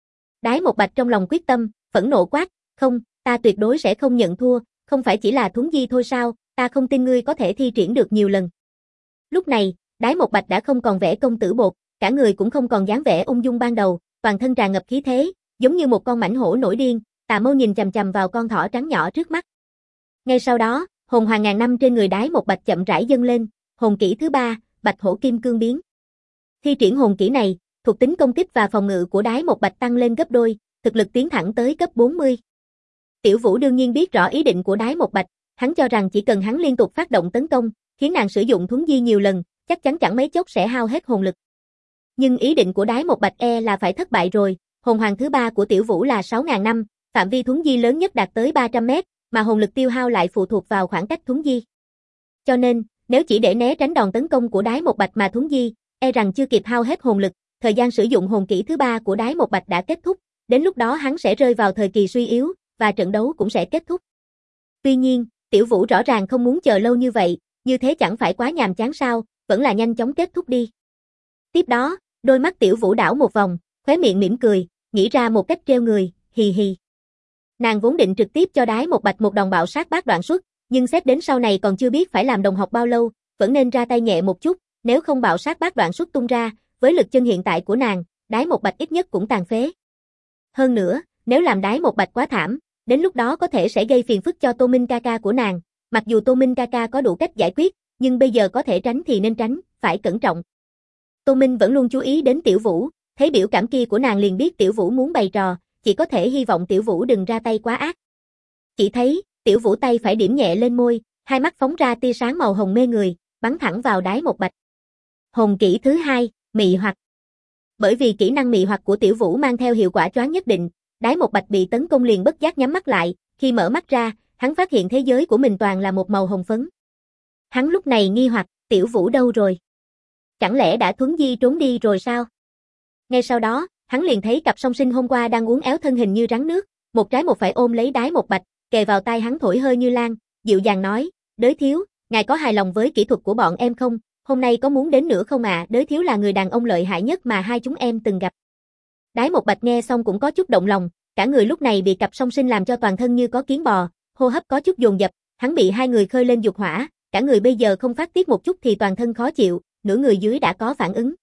Đái Một Bạch trong lòng quyết tâm, phẫn nộ quát, không, ta tuyệt đối sẽ không nhận thua, không phải chỉ là Thuấn Di thôi sao, ta không tin ngươi có thể thi triển được nhiều lần. Lúc này, Đái Một Bạch đã không còn vẻ công tử bột, cả người cũng không còn dáng vẻ ung dung ban đầu, toàn thân tràn ngập khí thế, giống như một con mãnh hổ nổi điên, Tà Mâu nhìn chằm chằm vào con thỏ trắng nhỏ trước mắt. Ngay sau đó, hồn hoàng ngàn năm trên người Đái Một Bạch chậm rãi dâng lên, hồn kỹ thứ 3, Bạch Hổ Kim Cương Biến. Thi triển hồn kỹ này, thuộc tính công kích và phòng ngự của Đái Một Bạch tăng lên gấp đôi, thực lực tiến thẳng tới cấp 40. Tiểu Vũ đương nhiên biết rõ ý định của Đái Một Bạch, hắn cho rằng chỉ cần hắn liên tục phát động tấn công, khiến nàng sử dụng Thuấn Di nhiều lần, chắc chắn chẳng mấy chốc sẽ hao hết hồn lực. Nhưng ý định của Đái Một Bạch là phải thất bại rồi, hồn hoàng thứ 3 của Tiểu Vũ là 6.000 năm, phạm vi Thuấn Di lớn nhất đạt tới 300 mét, mà hồn lực tiêu hao lại phụ thuộc vào khoảng cách Thuấn Di. Cho nên, nếu chỉ để né tránh đòn tấn công của Đái Một Bạch mà Thuấn Di, rằng chưa kịp hao hết hồn lực, thời gian sử dụng hồn kỹ thứ 3 của Đái Một Bạch đã kết thúc, đến lúc đó hắn sẽ rơi vào thời kỳ suy yếu, và trận đấu cũng sẽ kết thúc. Tuy nhiên, Tiểu Vũ rõ ràng không muốn chờ lâu như vậy, như thế chẳng phải quá nhàm chán sao, vẫn là nhanh chóng kết thúc đi. Tiếp đó, đôi mắt Tiểu Vũ đảo một vòng, khóe miệng mỉm cười, nghĩ ra một cách trêu người, hì hì. Nàng vốn định trực tiếp cho Đái Một Bạch một đòn bạo sát bát đoạn xuất, nhưng xét đến sau này còn chưa biết phải làm đồng học bao lâu, vẫn nên ra tay nhẹ một chút, nếu không bạo sát bát đoạn xuất tung ra, với lực chân hiện tại của nàng, Đái Một Bạch ít nhất cũng tàn phế. Hơn nữa, nếu làm Đái Một Bạch quá thảm, đến lúc đó có thể sẽ gây phiền phức cho Tô Minh ca ca của nàng, mặc dù Tô Minh ca ca có đủ cách giải quyết, nhưng bây giờ có thể tránh thì nên tránh, phải cẩn trọng. Tô Minh vẫn luôn chú ý đến Tiểu Vũ, thấy biểu cảm kia của nàng liền biết Tiểu Vũ muốn bày trò, chỉ có thể hy vọng Tiểu Vũ đừng ra tay quá ác. Chỉ thấy, Tiểu Vũ tay phải điểm nhẹ lên môi, hai mắt phóng ra tia sáng màu hồng mê người, bắn thẳng vào Đái Một Bạch. Hồn kỹ thứ 2, mị hoặc. Bởi vì kỹ năng mị hoặc của Tiểu Vũ mang theo hiệu quả choáng nhất định, Đái Một Bạch bị tấn công liền bất giác nhắm mắt lại, khi mở mắt ra, hắn phát hiện thế giới của mình toàn là một màu hồng phấn. Hắn lúc này nghi hoặc, Tiểu Vũ đâu rồi? Chẳng lẽ đã Thuấn Di trốn đi rồi sao? Ngay sau đó, hắn liền thấy cặp song sinh hôm qua đang uốn éo thân hình như rắn nước, một trái một phải ôm lấy Đái Một Bạch, kề vào tai hắn thổi hơi như lan, dịu dàng nói, Đới thiếu, ngài có hài lòng với kỹ thuật của bọn em không? Hôm nay có muốn đến nữa không ạ? Đới thiếu là người đàn ông lợi hại nhất mà hai chúng em từng gặp. Đái Một Bạch nghe xong cũng có chút động lòng, cả người lúc này bị cặp song sinh làm cho toàn thân như có kiến bò, hô hấp có chút dồn dập, hắn bị hai người khơi lên dục hỏa, cả người bây giờ không phát tiết một chút thì toàn thân khó chịu, nửa người dưới đã có phản ứng.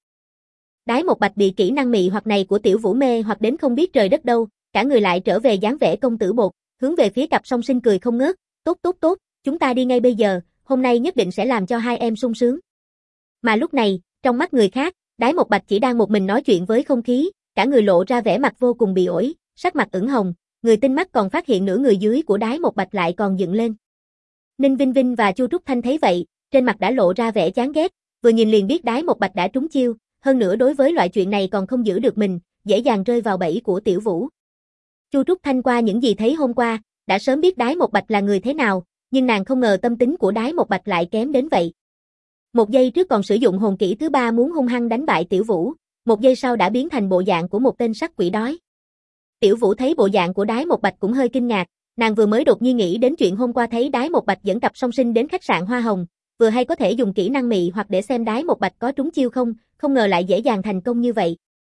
Đái Một Bạch bị kỹ năng mị hoặc này của Tiểu Vũ mê hoặc đến không biết trời đất đâu, cả người lại trở về dáng vẻ công tử bột, hướng về phía cặp song sinh cười không ngớt, tốt, chúng ta đi ngay bây giờ, hôm nay nhất định sẽ làm cho hai em sung sướng. Mà lúc này, trong mắt người khác, Đái Một Bạch chỉ đang một mình nói chuyện với không khí, cả người lộ ra vẻ mặt vô cùng bị ổi, sắc mặt ửng hồng, người tinh mắt còn phát hiện nửa người dưới của Đái Một Bạch lại còn dựng lên. Ninh Vinh Vinh và Chu Trúc Thanh thấy vậy, trên mặt đã lộ ra vẻ chán ghét, vừa nhìn liền biết Đái Một Bạch đã trúng chiêu, hơn nữa đối với loại chuyện này còn không giữ được mình, dễ dàng rơi vào bẫy của Tiểu Vũ. Chu Trúc Thanh qua những gì thấy hôm qua, đã sớm biết Đái Một Bạch là người thế nào, nhưng nàng không ngờ tâm tính của Đái Một Bạch lại kém đến vậy. Một giây trước còn sử dụng hồn kỹ thứ 3 muốn hung hăng đánh bại Tiểu Vũ, một giây sau đã biến thành bộ dạng của một tên sắc quỷ đói. Tiểu Vũ thấy bộ dạng của Đái Một Bạch cũng hơi kinh ngạc, nàng vừa mới đột nhiên nghĩ đến chuyện hôm qua thấy Đái Một Bạch dẫn cặp song sinh đến khách sạn Hoa Hồng, vừa hay có thể dùng kỹ năng mị hoặc để xem Đái Một Bạch có trúng chiêu không, không ngờ lại dễ dàng thành công như vậy.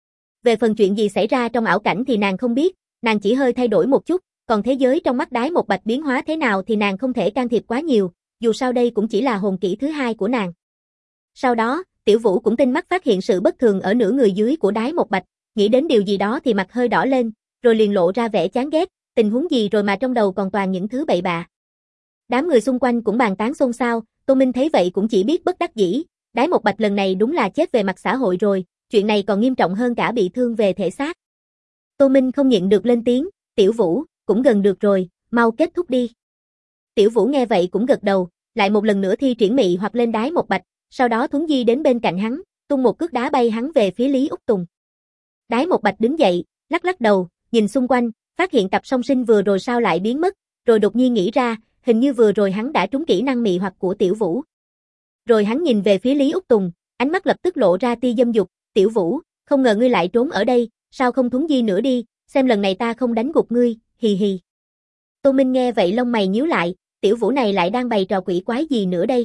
Về phần chuyện gì xảy ra trong ảo cảnh thì nàng không biết, nàng chỉ hơi thay đổi một chút, còn thế giới trong mắt Đái Một Bạch biến hóa thế nào thì nàng không thể can thiệp quá nhiều, dù sao đây cũng chỉ là hồn kỹ thứ 2 của nàng. Sau đó, Tiểu Vũ cũng tinh mắt phát hiện sự bất thường ở nửa người dưới của Đái Một Bạch, nghĩ đến điều gì đó thì mặt hơi đỏ lên, rồi liền lộ ra vẻ chán ghét, tình huống gì rồi mà trong đầu còn toàn những thứ bậy bạ. Đám người xung quanh cũng bàn tán xôn xao, Tô Minh thấy vậy cũng chỉ biết bất đắc dĩ, Đái Một Bạch lần này đúng là chết về mặt xã hội rồi, chuyện này còn nghiêm trọng hơn cả bị thương về thể xác. Tô Minh không nhịn được lên tiếng, Tiểu Vũ, cũng gần được rồi, mau kết thúc đi. Tiểu Vũ nghe vậy cũng gật đầu, lại một lần nữa thi triển mị hoặc lên Đái Một Bạch, sau đó Thuấn Di đến bên cạnh hắn, tung một cước đá bay hắn về phía Lý Úc Tùng. Đái Một Bạch đứng dậy, lắc lắc đầu, nhìn xung quanh, Phát hiện cặp song sinh vừa rồi sao lại biến mất, rồi đột nhiên nghĩ ra, hình như vừa rồi hắn đã trúng kỹ năng mị hoặc của Tiểu Vũ. Rồi hắn nhìn về phía Lý Úc Tùng, ánh mắt lập tức lộ ra tia dâm dục, Tiểu Vũ, không ngờ ngươi lại trốn ở đây, sao không thuấn di nữa đi, xem lần này ta không đánh gục ngươi, hì hì. Tô Minh nghe vậy lông mày nhíu lại, Tiểu Vũ này lại đang bày trò quỷ quái gì nữa đây.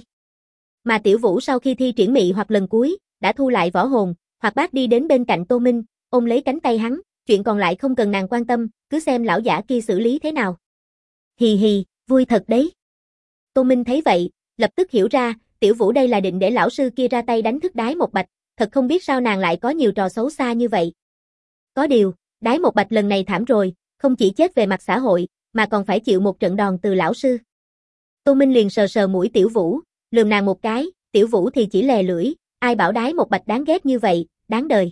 Mà Tiểu Vũ sau khi thi triển mị hoặc lần cuối, đã thu lại võ hồn, hoặc bác đi đến bên cạnh Tô Minh, ôm lấy cánh tay hắn, chuyện còn lại không cần nàng quan tâm, cứ xem lão giả kia xử lý thế nào. Hì hì, vui thật đấy. Tô Minh thấy vậy, lập tức hiểu ra, Tiểu Vũ đây là định để lão sư kia ra tay đánh thức Đái Một Bạch, thật không biết sao nàng lại có nhiều trò xấu xa như vậy. Có điều, Đái Một Bạch lần này thảm rồi, không chỉ chết về mặt xã hội, mà còn phải chịu một trận đòn từ lão sư. Tô Minh liền sờ sờ mũi Tiểu Vũ, lườm nàng một cái, Tiểu Vũ thì chỉ lè lưỡi, ai bảo Đái Một Bạch đáng ghét như vậy, đáng đời.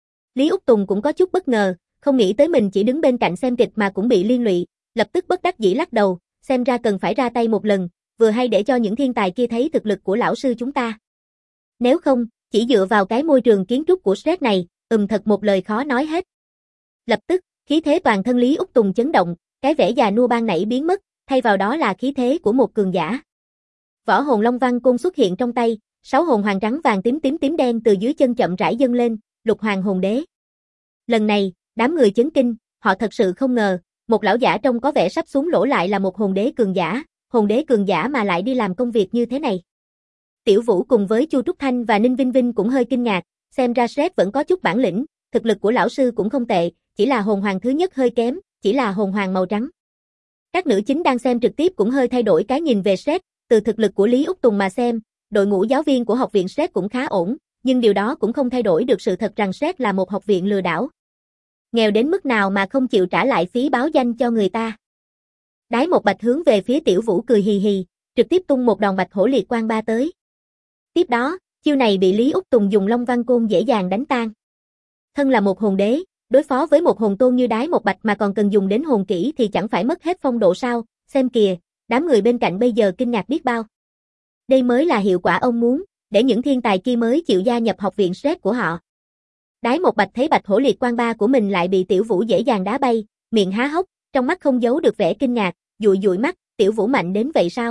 Lý Úc Tùng cũng có chút bất ngờ, không nghĩ tới mình chỉ đứng bên cạnh xem kịch mà cũng bị liên lụy, lập tức bất đắc dĩ lắc đầu, xem ra cần phải ra tay một lần, vừa hay để cho những thiên tài kia thấy thực lực của lão sư chúng ta. Nếu không, chỉ dựa vào cái môi trường kiến trúc của Shrek này, thật một lời khó nói hết. Lập tức, khí thế toàn thân Lý Úc Tùng chấn động, cái vẻ già nua ban nãy biến mất, thay vào đó là khí thế của một cường giả. Võ hồn Long Văn Côn xuất hiện trong tay, 6 hồn hoàng trắng vàng tím đen từ dưới chân chậm rãi dâng lên, Lục Hoàng Hồn Đế. Lần này, đám người chấn kinh, họ thật sự không ngờ, một lão giả trông có vẻ sắp xuống lỗ lại là một hồn đế cường giả mà lại đi làm công việc như thế này. Tiểu Vũ cùng với Chu Trúc Thanh và Ninh Vinh Vinh cũng hơi kinh ngạc, xem ra Shrek vẫn có chút bản lĩnh, thực lực của lão sư cũng không tệ, chỉ là hồn hoàng thứ nhất hơi kém, chỉ là hồn hoàng màu trắng. Các nữ chính đang xem trực tiếp cũng hơi thay đổi cái nhìn về Shrek, từ thực lực của Lý Úc Tùng mà xem, đội ngũ giáo viên của học viện Shrek cũng khá ổn, nhưng điều đó cũng không thay đổi được sự thật rằng Shrek là một học viện lừa đảo. Nghèo đến mức nào mà không chịu trả lại phí báo danh cho người ta. Đái Một Bạch hướng về phía Tiểu Vũ cười hì hì, trực tiếp tung một đòn Bạch Hổ Liệt Quang Ba tới. Tiếp đó, chiêu này bị Lý Úc Tùng dùng Long Văn Côn dễ dàng đánh tan. Thân là một hồn đế, đối phó với một hồn tôn như Đái Một Bạch mà còn cần dùng đến hồn kỹ thì chẳng phải mất hết phong độ sao, xem kìa, đám người bên cạnh bây giờ kinh ngạc biết bao. Đây mới là hiệu quả ông muốn, để những thiên tài kia mới chịu gia nhập học viện Shrek của họ. Đái Một Bạch thấy Bạch Hổ Liệt Quang Ba của mình lại bị Tiểu Vũ dễ dàng đá bay, miệng há hốc, trong mắt không giấu được vẻ kinh ngạc, dụi dụi mắt, Tiểu Vũ mạnh đến vậy sao?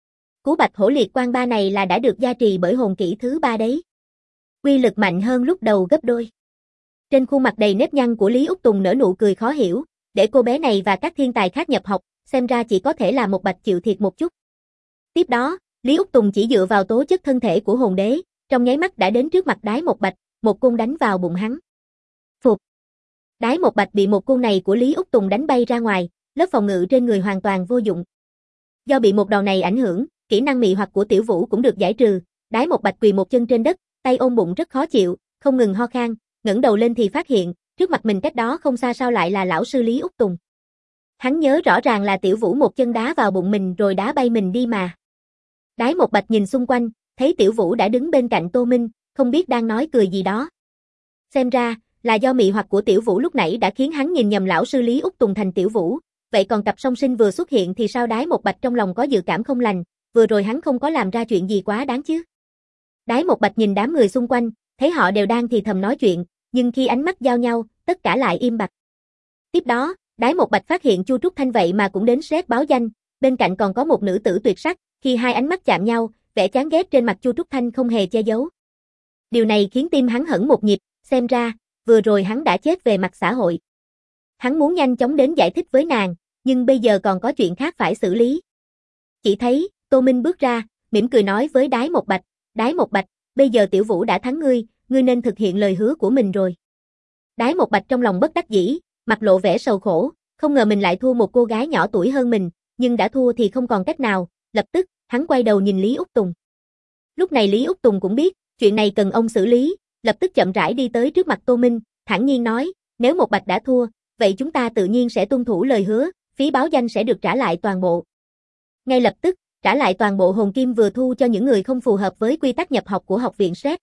Cú Bạch Hổ Liệt Quang Ba này là đã được gia trì bởi hồn kỹ thứ 3 đấy. Uy lực mạnh hơn lúc đầu gấp đôi. Trên khuôn mặt đầy nếp nhăn của Lý Úc Tùng nở nụ cười khó hiểu, để cô bé này và các thiên tài khác nhập học, xem ra chỉ có thể là một Bạch chịu thiệt một chút. Tiếp đó, Lý Úc Tùng chỉ dựa vào tố chất thân thể của hồn đế, trong nháy mắt đã đến trước mặt Đái Một Bạch, một côn đánh vào bụng hắn. Phục. Đái Một Bạch bị một côn này của Lý Úc Tùng đánh bay ra ngoài, lớp phòng ngự trên người hoàn toàn vô dụng. Do bị một đòn này ảnh hưởng, kỹ năng mị hoặc của Tiểu Vũ cũng được giải trừ, Đái Một Bạch quỳ một chân trên đất, tay ôm bụng rất khó chịu, không ngừng ho khan, ngẩng đầu lên thì phát hiện, trước mặt mình cách đó không xa sao lại là lão sư Lý Úc Tùng. Hắn nhớ rõ ràng là Tiểu Vũ một chân đá vào bụng mình rồi đá bay mình đi mà. Đái Một Bạch nhìn xung quanh, thấy Tiểu Vũ đã đứng bên cạnh Tô Minh, không biết đang nói cười gì đó. Xem ra, là do mị hoặc của Tiểu Vũ lúc nãy đã khiến hắn nhìn nhầm lão sư Lý Úc Tùng thành Tiểu Vũ, vậy còn cặp song sinh vừa xuất hiện thì sao? Đái Một Bạch trong lòng có dự cảm không lành, vừa rồi hắn không có làm ra chuyện gì quá đáng chứ. Đái Một Bạch nhìn đám người xung quanh, thấy họ đều đang thì thầm nói chuyện, nhưng khi ánh mắt giao nhau, tất cả lại im bặt. Tiếp đó, Đái Một Bạch phát hiện Chu Trúc Thanh vậy mà cũng đến Shrek báo danh, bên cạnh còn có một nữ tử tuyệt sắc, khi hai ánh mắt chạm nhau, vẻ chán ghét trên mặt Chu Trúc Thanh không hề che giấu. Điều này khiến tim hắn hẫng một nhịp, xem ra, vừa rồi hắn đã chết về mặt xã hội. Hắn muốn nhanh chóng đến giải thích với nàng, nhưng bây giờ còn có chuyện khác phải xử lý. Chỉ thấy, Tô Minh bước ra, mỉm cười nói với Đái Một Bạch, bây giờ Tiểu Vũ đã thắng ngươi nên thực hiện lời hứa của mình rồi. Đái Một Bạch trong lòng bất đắc dĩ, mặt lộ vẻ sầu khổ, không ngờ mình lại thua một cô gái nhỏ tuổi hơn mình, nhưng đã thua thì không còn cách nào, lập tức, hắn quay đầu nhìn Lý Úc Tùng. Lúc này Lý Úc Tùng cũng biết, chuyện này cần ông xử lý, lập tức chậm rãi đi tới trước mặt Tô Minh, thản nhiên nói, nếu Một Bạch đã thua, vậy chúng ta tự nhiên sẽ tuân thủ lời hứa, phí báo danh sẽ được trả lại toàn bộ. Ngay lập tức, trả lại toàn bộ hồn kim vừa thu cho những người không phù hợp với quy tắc nhập học của học viện Shrek.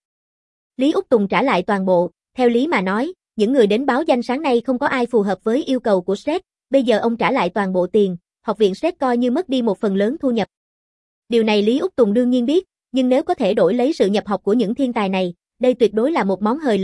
Lý Úc Tùng trả lại toàn bộ, theo lý mà nói, những người đến báo danh sáng nay không có ai phù hợp với yêu cầu của Shrek, bây giờ ông trả lại toàn bộ tiền, học viện Shrek coi như mất đi một phần lớn thu nhập. Điều này Lý Úc Tùng đương nhiên biết, nhưng nếu có thể đổi lấy sự nhập học của những thiên tài này, đây tuyệt đối là một món hời lớn,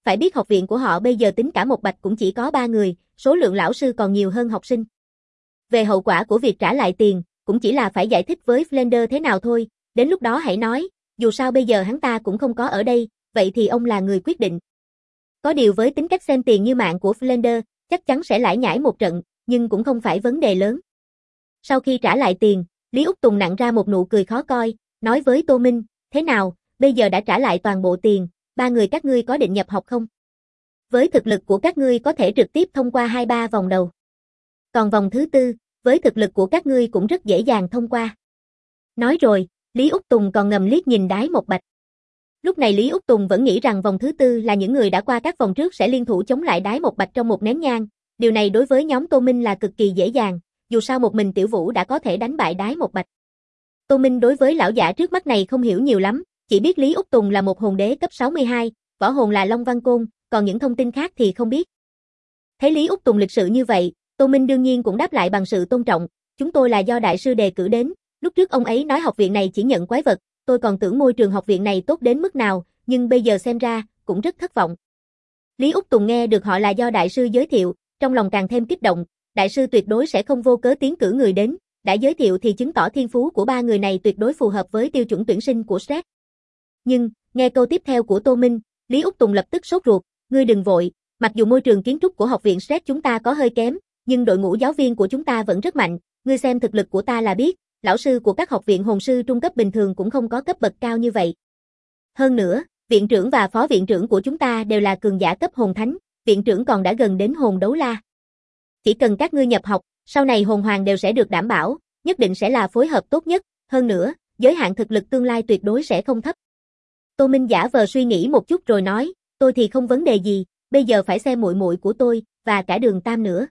phải biết học viện của họ bây giờ tính cả một bạch cũng chỉ có 3 người, số lượng lão sư còn nhiều hơn học sinh. Về hậu quả của việc trả lại tiền, cũng chỉ là phải giải thích với Flender thế nào thôi, đến lúc đó hãy nói, dù sao bây giờ hắn ta cũng không có ở đây, vậy thì ông là người quyết định. Có điều với tính cách xem tiền như mạng của Flender, chắc chắn sẽ lải nhải một trận, nhưng cũng không phải vấn đề lớn. Sau khi trả lại tiền, Lý Úc Tùng nặn ra một nụ cười khó coi, nói với Tô Minh, thế nào, bây giờ đã trả lại toàn bộ tiền, 3 người các ngươi có định nhập học không? Với thực lực của các ngươi có thể trực tiếp thông qua 2-3 vòng đầu. Còn vòng thứ 4, với thực lực của các ngươi cũng rất dễ dàng thông qua. Nói rồi, Lý Úc Tùng còn ngầm liếc nhìn Đái Một Bạch. Lúc này Lý Úc Tùng vẫn nghĩ rằng vòng thứ 4 là những người đã qua các vòng trước sẽ liên thủ chống lại Đái Một Bạch trong một nén nhang. Điều này đối với nhóm Tô Minh là cực kỳ dễ dàng, dù sao một mình Tiểu Vũ đã có thể đánh bại Đái Một Bạch. Tô Minh đối với lão giả trước mắt này không hiểu nhiều lắm, chỉ biết Lý Úc Tùng là một hồn đế cấp 62, võ hồn là Long Văn Côn, còn những thông tin khác thì không biết. Thấy Lý Úc Tùng lịch sự như vậy, Tô Minh đương nhiên cũng đáp lại bằng sự tôn trọng, chúng tôi là do đại sư đề cử đến, lúc trước ông ấy nói học viện này chỉ nhận quái vật, tôi còn tưởng môi trường học viện này tốt đến mức nào, nhưng bây giờ xem ra, cũng rất thất vọng. Lý Úc Tùng nghe được họ là do đại sư giới thiệu, trong lòng càng thêm kích động, đại sư tuyệt đối sẽ không vô cớ tiến cử người đến, đã giới thiệu thì chứng tỏ thiên phú của 3 người này tuyệt đối phù hợp với tiêu chuẩn tuyển sinh của SRED. Nhưng, nghe câu tiếp theo của Tô Minh, Lý Úc Tùng lập tức sốt ruột, ngươi đừng vội, mặc dù môi trường kiến trúc của học viện SRED chúng ta có hơi kém, nhưng đội ngũ giáo viên của chúng ta vẫn rất mạnh, ngươi xem thực lực của ta là biết, lão sư của các học viện hồn sư trung cấp bình thường cũng không có cấp bậc cao như vậy. Hơn nữa, viện trưởng và phó viện trưởng của chúng ta đều là cường giả cấp hồn thánh, viện trưởng còn đã gần đến hồn đấu la. Chỉ cần các ngươi nhập học, sau này hồn hoàng đều sẽ được đảm bảo, nhất định sẽ là phối hợp tốt nhất, hơn nữa, giới hạn thực lực tương lai tuyệt đối sẽ không thấp. Tô Minh giả vờ suy nghĩ một chút rồi nói, tôi thì không vấn đề gì, bây giờ phải xem muội muội của tôi, và cả Đường Tam nữa.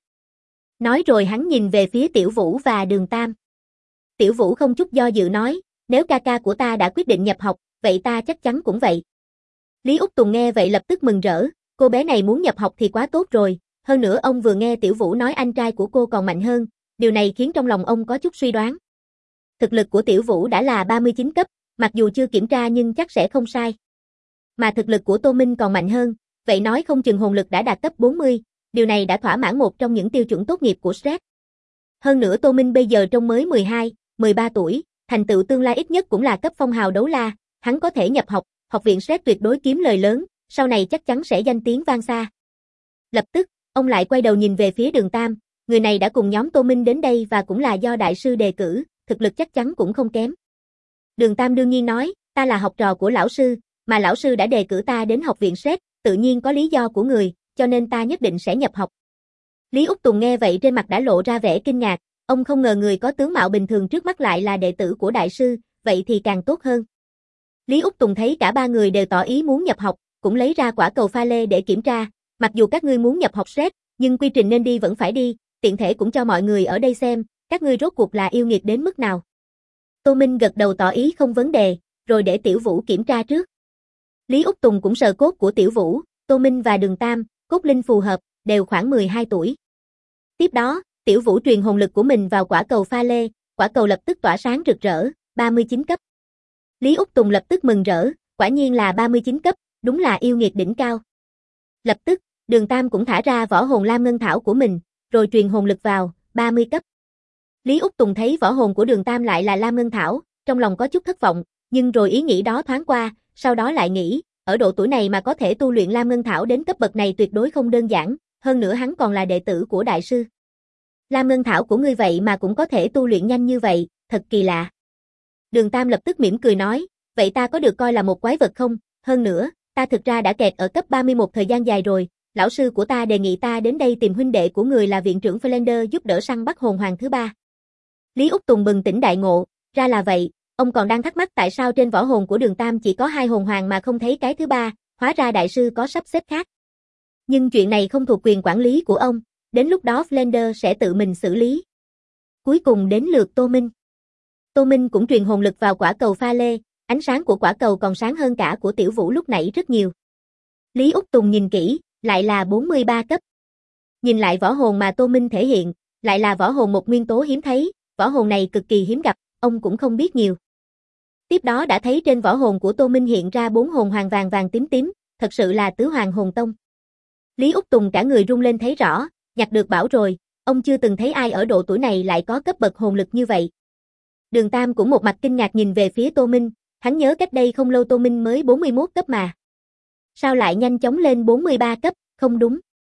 Nói rồi hắn nhìn về phía Tiểu Vũ và Đường Tam. Tiểu Vũ không chút do dự nói, nếu ca ca của ta đã quyết định nhập học, vậy ta chắc chắn cũng vậy. Lý Úc Tùng nghe vậy lập tức mừng rỡ, cô bé này muốn nhập học thì quá tốt rồi, hơn nữa ông vừa nghe Tiểu Vũ nói anh trai của cô còn mạnh hơn, điều này khiến trong lòng ông có chút suy đoán. Thực lực của Tiểu Vũ đã là 39 cấp, mặc dù chưa kiểm tra nhưng chắc sẽ không sai. Mà thực lực của Tô Minh còn mạnh hơn, vậy nói không chừng hồn lực đã đạt cấp 40, điều này đã thỏa mãn một trong những tiêu chuẩn tốt nghiệp của SRED. Hơn nữa Tô Minh bây giờ trông mới 12, 13 tuổi, thành tựu tương lai ít nhất cũng là cấp phong hào đấu la, hắn có thể nhập học, học viện SRED tuyệt đối kiếm lời lớn, sau này chắc chắn sẽ danh tiếng vang xa. Lập tức, ông lại quay đầu nhìn về phía Đường Tam, người này đã cùng nhóm Tô Minh đến đây và cũng là do đại sư đề cử, thực lực chắc chắn cũng không kém. Đường Tam đương nhiên nói, ta là học trò của lão sư, mà lão sư đã đề cử ta đến học viện SRED, tự nhiên có lý do của người, cho nên ta nhất định sẽ nhập học. Lý Úc Tùng nghe vậy trên mặt đã lộ ra vẻ kinh ngạc, ông không ngờ người có tướng mạo bình thường trước mắt lại là đệ tử của đại sư, vậy thì càng tốt hơn. Lý Úc Tùng thấy cả 3 người đều tỏ ý muốn nhập học, cũng lấy ra quả cầu pha lê để kiểm tra, mặc dù các ngươi muốn nhập học SRED, nhưng quy trình nên đi vẫn phải đi, tiện thể cũng cho mọi người ở đây xem, các ngươi rốt cuộc là yêu nghiệt đến mức nào. Tô Minh gật đầu tỏ ý không vấn đề, rồi để Tiểu Vũ kiểm tra trước. Lý Úc Tùng cũng sờ cốt của Tiểu Vũ, Tô Minh và Đường Tam, cốt linh phù hợp, đều khoảng 12 tuổi. Tiếp đó, Tiểu Vũ truyền hồn lực của mình vào quả cầu pha lê, quả cầu lập tức tỏa sáng rực rỡ, 39 cấp. Lý Úc Tùng lập tức mừng rỡ, quả nhiên là 39 cấp, đúng là yêu nghiệt đỉnh cao. Lập tức, Đường Tam cũng thả ra võ hồn Lam Ngân Thảo của mình, rồi truyền hồn lực vào, 30 cấp. Lý Úc Tùng thấy võ hồn của Đường Tam lại là Lam Ngân Thảo, trong lòng có chút thất vọng, nhưng rồi ý nghĩ đó thoáng qua, sau đó lại nghĩ, ở độ tuổi này mà có thể tu luyện Lam Ngân Thảo đến cấp bậc này tuyệt đối không đơn giản, hơn nữa hắn còn là đệ tử của đại sư. Lam Ngân Thảo của ngươi vậy mà cũng có thể tu luyện nhanh như vậy, thật kỳ lạ. Đường Tam lập tức mỉm cười nói, vậy ta có được coi là một quái vật không, hơn nữa, ta thực ra đã kẹt ở cấp 31 thời gian dài rồi, lão sư của ta đề nghị ta đến đây tìm huynh đệ của người là viện trưởng Flender giúp đỡ săn bắt hồn hoàng thứ 3. Lý Úc Tùng bừng tỉnh đại ngộ, ra là vậy, ông còn đang thắc mắc tại sao trên võ hồn của Đường Tam chỉ có 2 hồn hoàng mà không thấy cái thứ 3, hóa ra đại sư có sắp xếp khác. Nhưng chuyện này không thuộc quyền quản lý của ông, đến lúc đó Flender sẽ tự mình xử lý. Cuối cùng đến lượt Tô Minh. Tô Minh cũng truyền hồn lực vào quả cầu pha lê, ánh sáng của quả cầu còn sáng hơn cả của Tiểu Vũ lúc nãy rất nhiều. Lý Úc Tùng nhìn kỹ, lại là 43 cấp. Nhìn lại võ hồn mà Tô Minh thể hiện, lại là võ hồn một nguyên tố hiếm thấy, võ hồn này cực kỳ hiếm gặp, ông cũng không biết nhiều. Tiếp đó đã thấy trên võ hồn của Tô Minh hiện ra 4 hồn hoàng vàng vàng tím tím, thật sự là tứ hoàng hồn tông. Lý Úc Tùng cả người rung lên thấy rõ, nhặt được bảo rồi, ông chưa từng thấy ai ở độ tuổi này lại có cấp bậc hồn lực như vậy. Đường Tam cũng một mặt kinh ngạc nhìn về phía Tô Minh, hắn nhớ cách đây không lâu Tô Minh mới 41 cấp mà. Sao lại nhanh chóng lên 43 cấp, không đúng.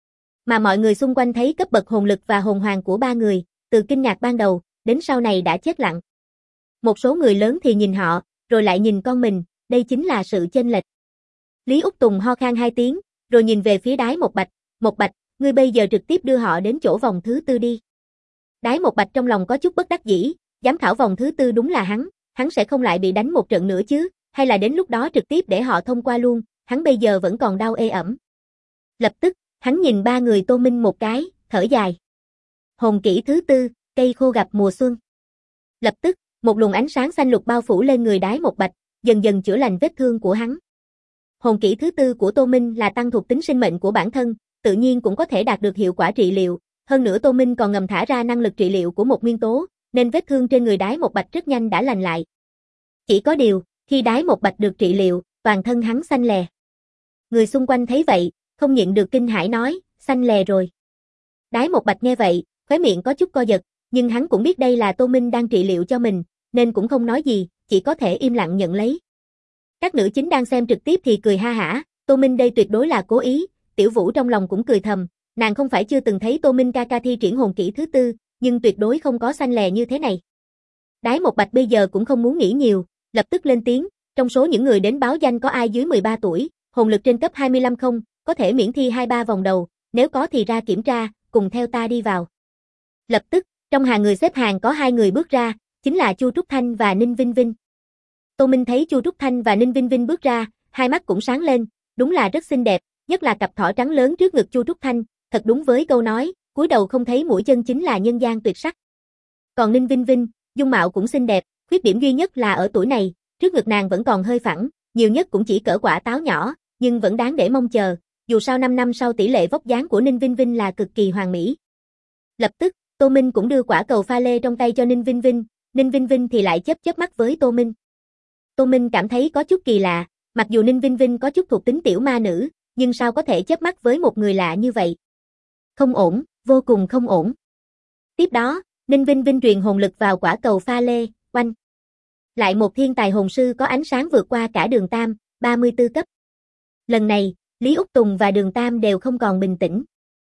Mà mọi người xung quanh thấy cấp bậc hồn lực và hồn hoàng của ba người, từ kinh ngạc ban đầu, đến sau này đã chết lặng. Một số người lớn thì nhìn họ, rồi lại nhìn con mình, đây chính là sự chênh lệch. Lý Úc Tùng ho khan 2 tiếng, rồi nhìn về phía Đái Một Bạch, ngươi bây giờ trực tiếp đưa họ đến chỗ vòng thứ tư đi. Đái Một Bạch trong lòng có chút bất đắc dĩ, giám khảo vòng thứ tư đúng là hắn sẽ không lại bị đánh một trận nữa chứ, hay là đến lúc đó trực tiếp để họ thông qua luôn, hắn bây giờ vẫn còn đau ê ẩm. Lập tức, hắn nhìn ba người Tô Minh một cái, thở dài. Hồn kỹ thứ tư, cây khô gặp mùa xuân. Lập tức, một luồng ánh sáng xanh lục bao phủ lên người Đái Một Bạch, dần dần chữa lành vết thương của hắn. Hồn kỹ thứ tư của Tô Minh là tăng thuộc tính sinh mệnh của bản thân, tự nhiên cũng có thể đạt được hiệu quả trị liệu, hơn nữa Tô Minh còn ngầm thả ra năng lực trị liệu của một nguyên tố, nên vết thương trên người Đái Một Bạch rất nhanh đã lành lại. Chỉ có điều, khi Đái Một Bạch được trị liệu, toàn thân hắn xanh lè. Người xung quanh thấy vậy, không nhịn được kinh hãi nói, xanh lè rồi. Đái Một Bạch nghe vậy, khóe miệng có chút co giật, nhưng hắn cũng biết đây là Tô Minh đang trị liệu cho mình, nên cũng không nói gì, chỉ có thể im lặng nhận lấy. Các nữ chính đang xem trực tiếp thì cười ha hả, Tô Minh đây tuyệt đối là cố ý, Tiểu Vũ trong lòng cũng cười thầm, nàng không phải chưa từng thấy Tô Minh ca ca thi triển hồn kỹ thứ tư, nhưng tuyệt đối không có xanh lè như thế này. Đái Một Bạch bây giờ cũng không muốn nghĩ nhiều, lập tức lên tiếng, trong số những người đến báo danh có ai dưới 13 tuổi, hồn lực trên cấp 25 không, có thể miễn thi 2-3 vòng đầu, nếu có thì ra kiểm tra, cùng theo ta đi vào. Lập tức, trong hàng người xếp hàng có 2 người bước ra, chính là Chu Trúc Thanh và Ninh Vinh Vinh. Tô Minh thấy Chu Trúc Thanh và Ninh Vinh Vinh bước ra, hai mắt cũng sáng lên, đúng là rất xinh đẹp, nhất là cặp thỏ trắng lớn trước ngực Chu Trúc Thanh, thật đúng với câu nói, cúi đầu không thấy mũi chân chính là nhân gian tuyệt sắc. Còn Ninh Vinh Vinh, dung mạo cũng xinh đẹp, khuyết điểm duy nhất là ở tuổi này, trước ngực nàng vẫn còn hơi phẳng, nhiều nhất cũng chỉ cỡ quả táo nhỏ, nhưng vẫn đáng để mong chờ, dù sao 5 năm sau tỷ lệ vóc dáng của Ninh Vinh Vinh là cực kỳ hoàn mỹ. Lập tức, Tô Minh cũng đưa quả cầu pha lê trong tay cho Ninh Vinh Vinh, Ninh Vinh Vinh thì lại chớp mắt với Tô Minh. Tô Minh cảm thấy có chút kỳ lạ, mặc dù Ninh Vinh Vinh có chút thuộc tính tiểu ma nữ, nhưng sao có thể chớp mắt với một người lạ như vậy? Không ổn, vô cùng không ổn. Tiếp đó, Ninh Vinh Vinh truyền hồn lực vào quả cầu pha lê, oanh. Lại một thiên tài hồn sư có ánh sáng vượt qua cả Đường Tam, 34 cấp. Lần này, Lý Úc Tùng và Đường Tam đều không còn bình tĩnh.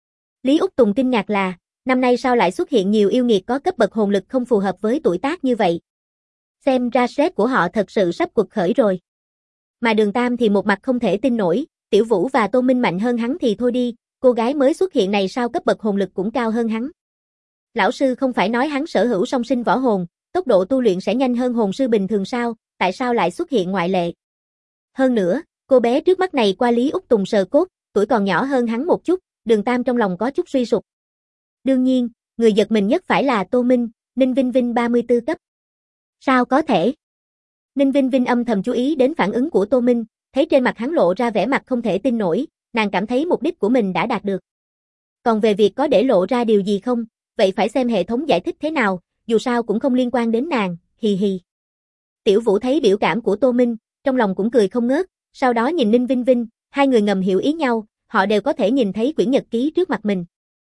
Lý Úc Tùng kinh ngạc là, năm nay sao lại xuất hiện nhiều yêu nghiệt có cấp bậc hồn lực không phù hợp với tuổi tác như vậy? Xem ra set của họ thật sự sắp quật khởi rồi. Mà Đường Tam thì một mặt không thể tin nổi, Tiểu Vũ và Tô Minh mạnh hơn hắn thì thôi đi, cô gái mới xuất hiện này sao cấp bậc hồn lực cũng cao hơn hắn. Lão sư không phải nói hắn sở hữu song sinh võ hồn, tốc độ tu luyện sẽ nhanh hơn hồn sư bình thường sao, tại sao lại xuất hiện ngoại lệ? Hơn nữa, cô bé trước mắt này qua Lý Úc Tùng sờ cốt, tuổi còn nhỏ hơn hắn một chút, Đường Tam trong lòng có chút suy sụp. Đương nhiên, người giật mình nhất phải là Tô Minh, Ninh Vinh Vinh 34 cấp. Sao có thể? Ninh Vinh Vinh âm thầm chú ý đến phản ứng của Tô Minh, thấy trên mặt hắn lộ ra vẻ mặt không thể tin nổi, nàng cảm thấy mục đích của mình đã đạt được. Còn về việc có để lộ ra điều gì không, vậy phải xem hệ thống giải thích thế nào, dù sao cũng không liên quan đến nàng, hì hì. Tiểu Vũ thấy biểu cảm của Tô Minh, trong lòng cũng cười không ngớt, sau đó nhìn Ninh Vinh Vinh, hai người ngầm hiểu ý nhau, họ đều có thể nhìn thấy quyển nhật ký trước mặt mình.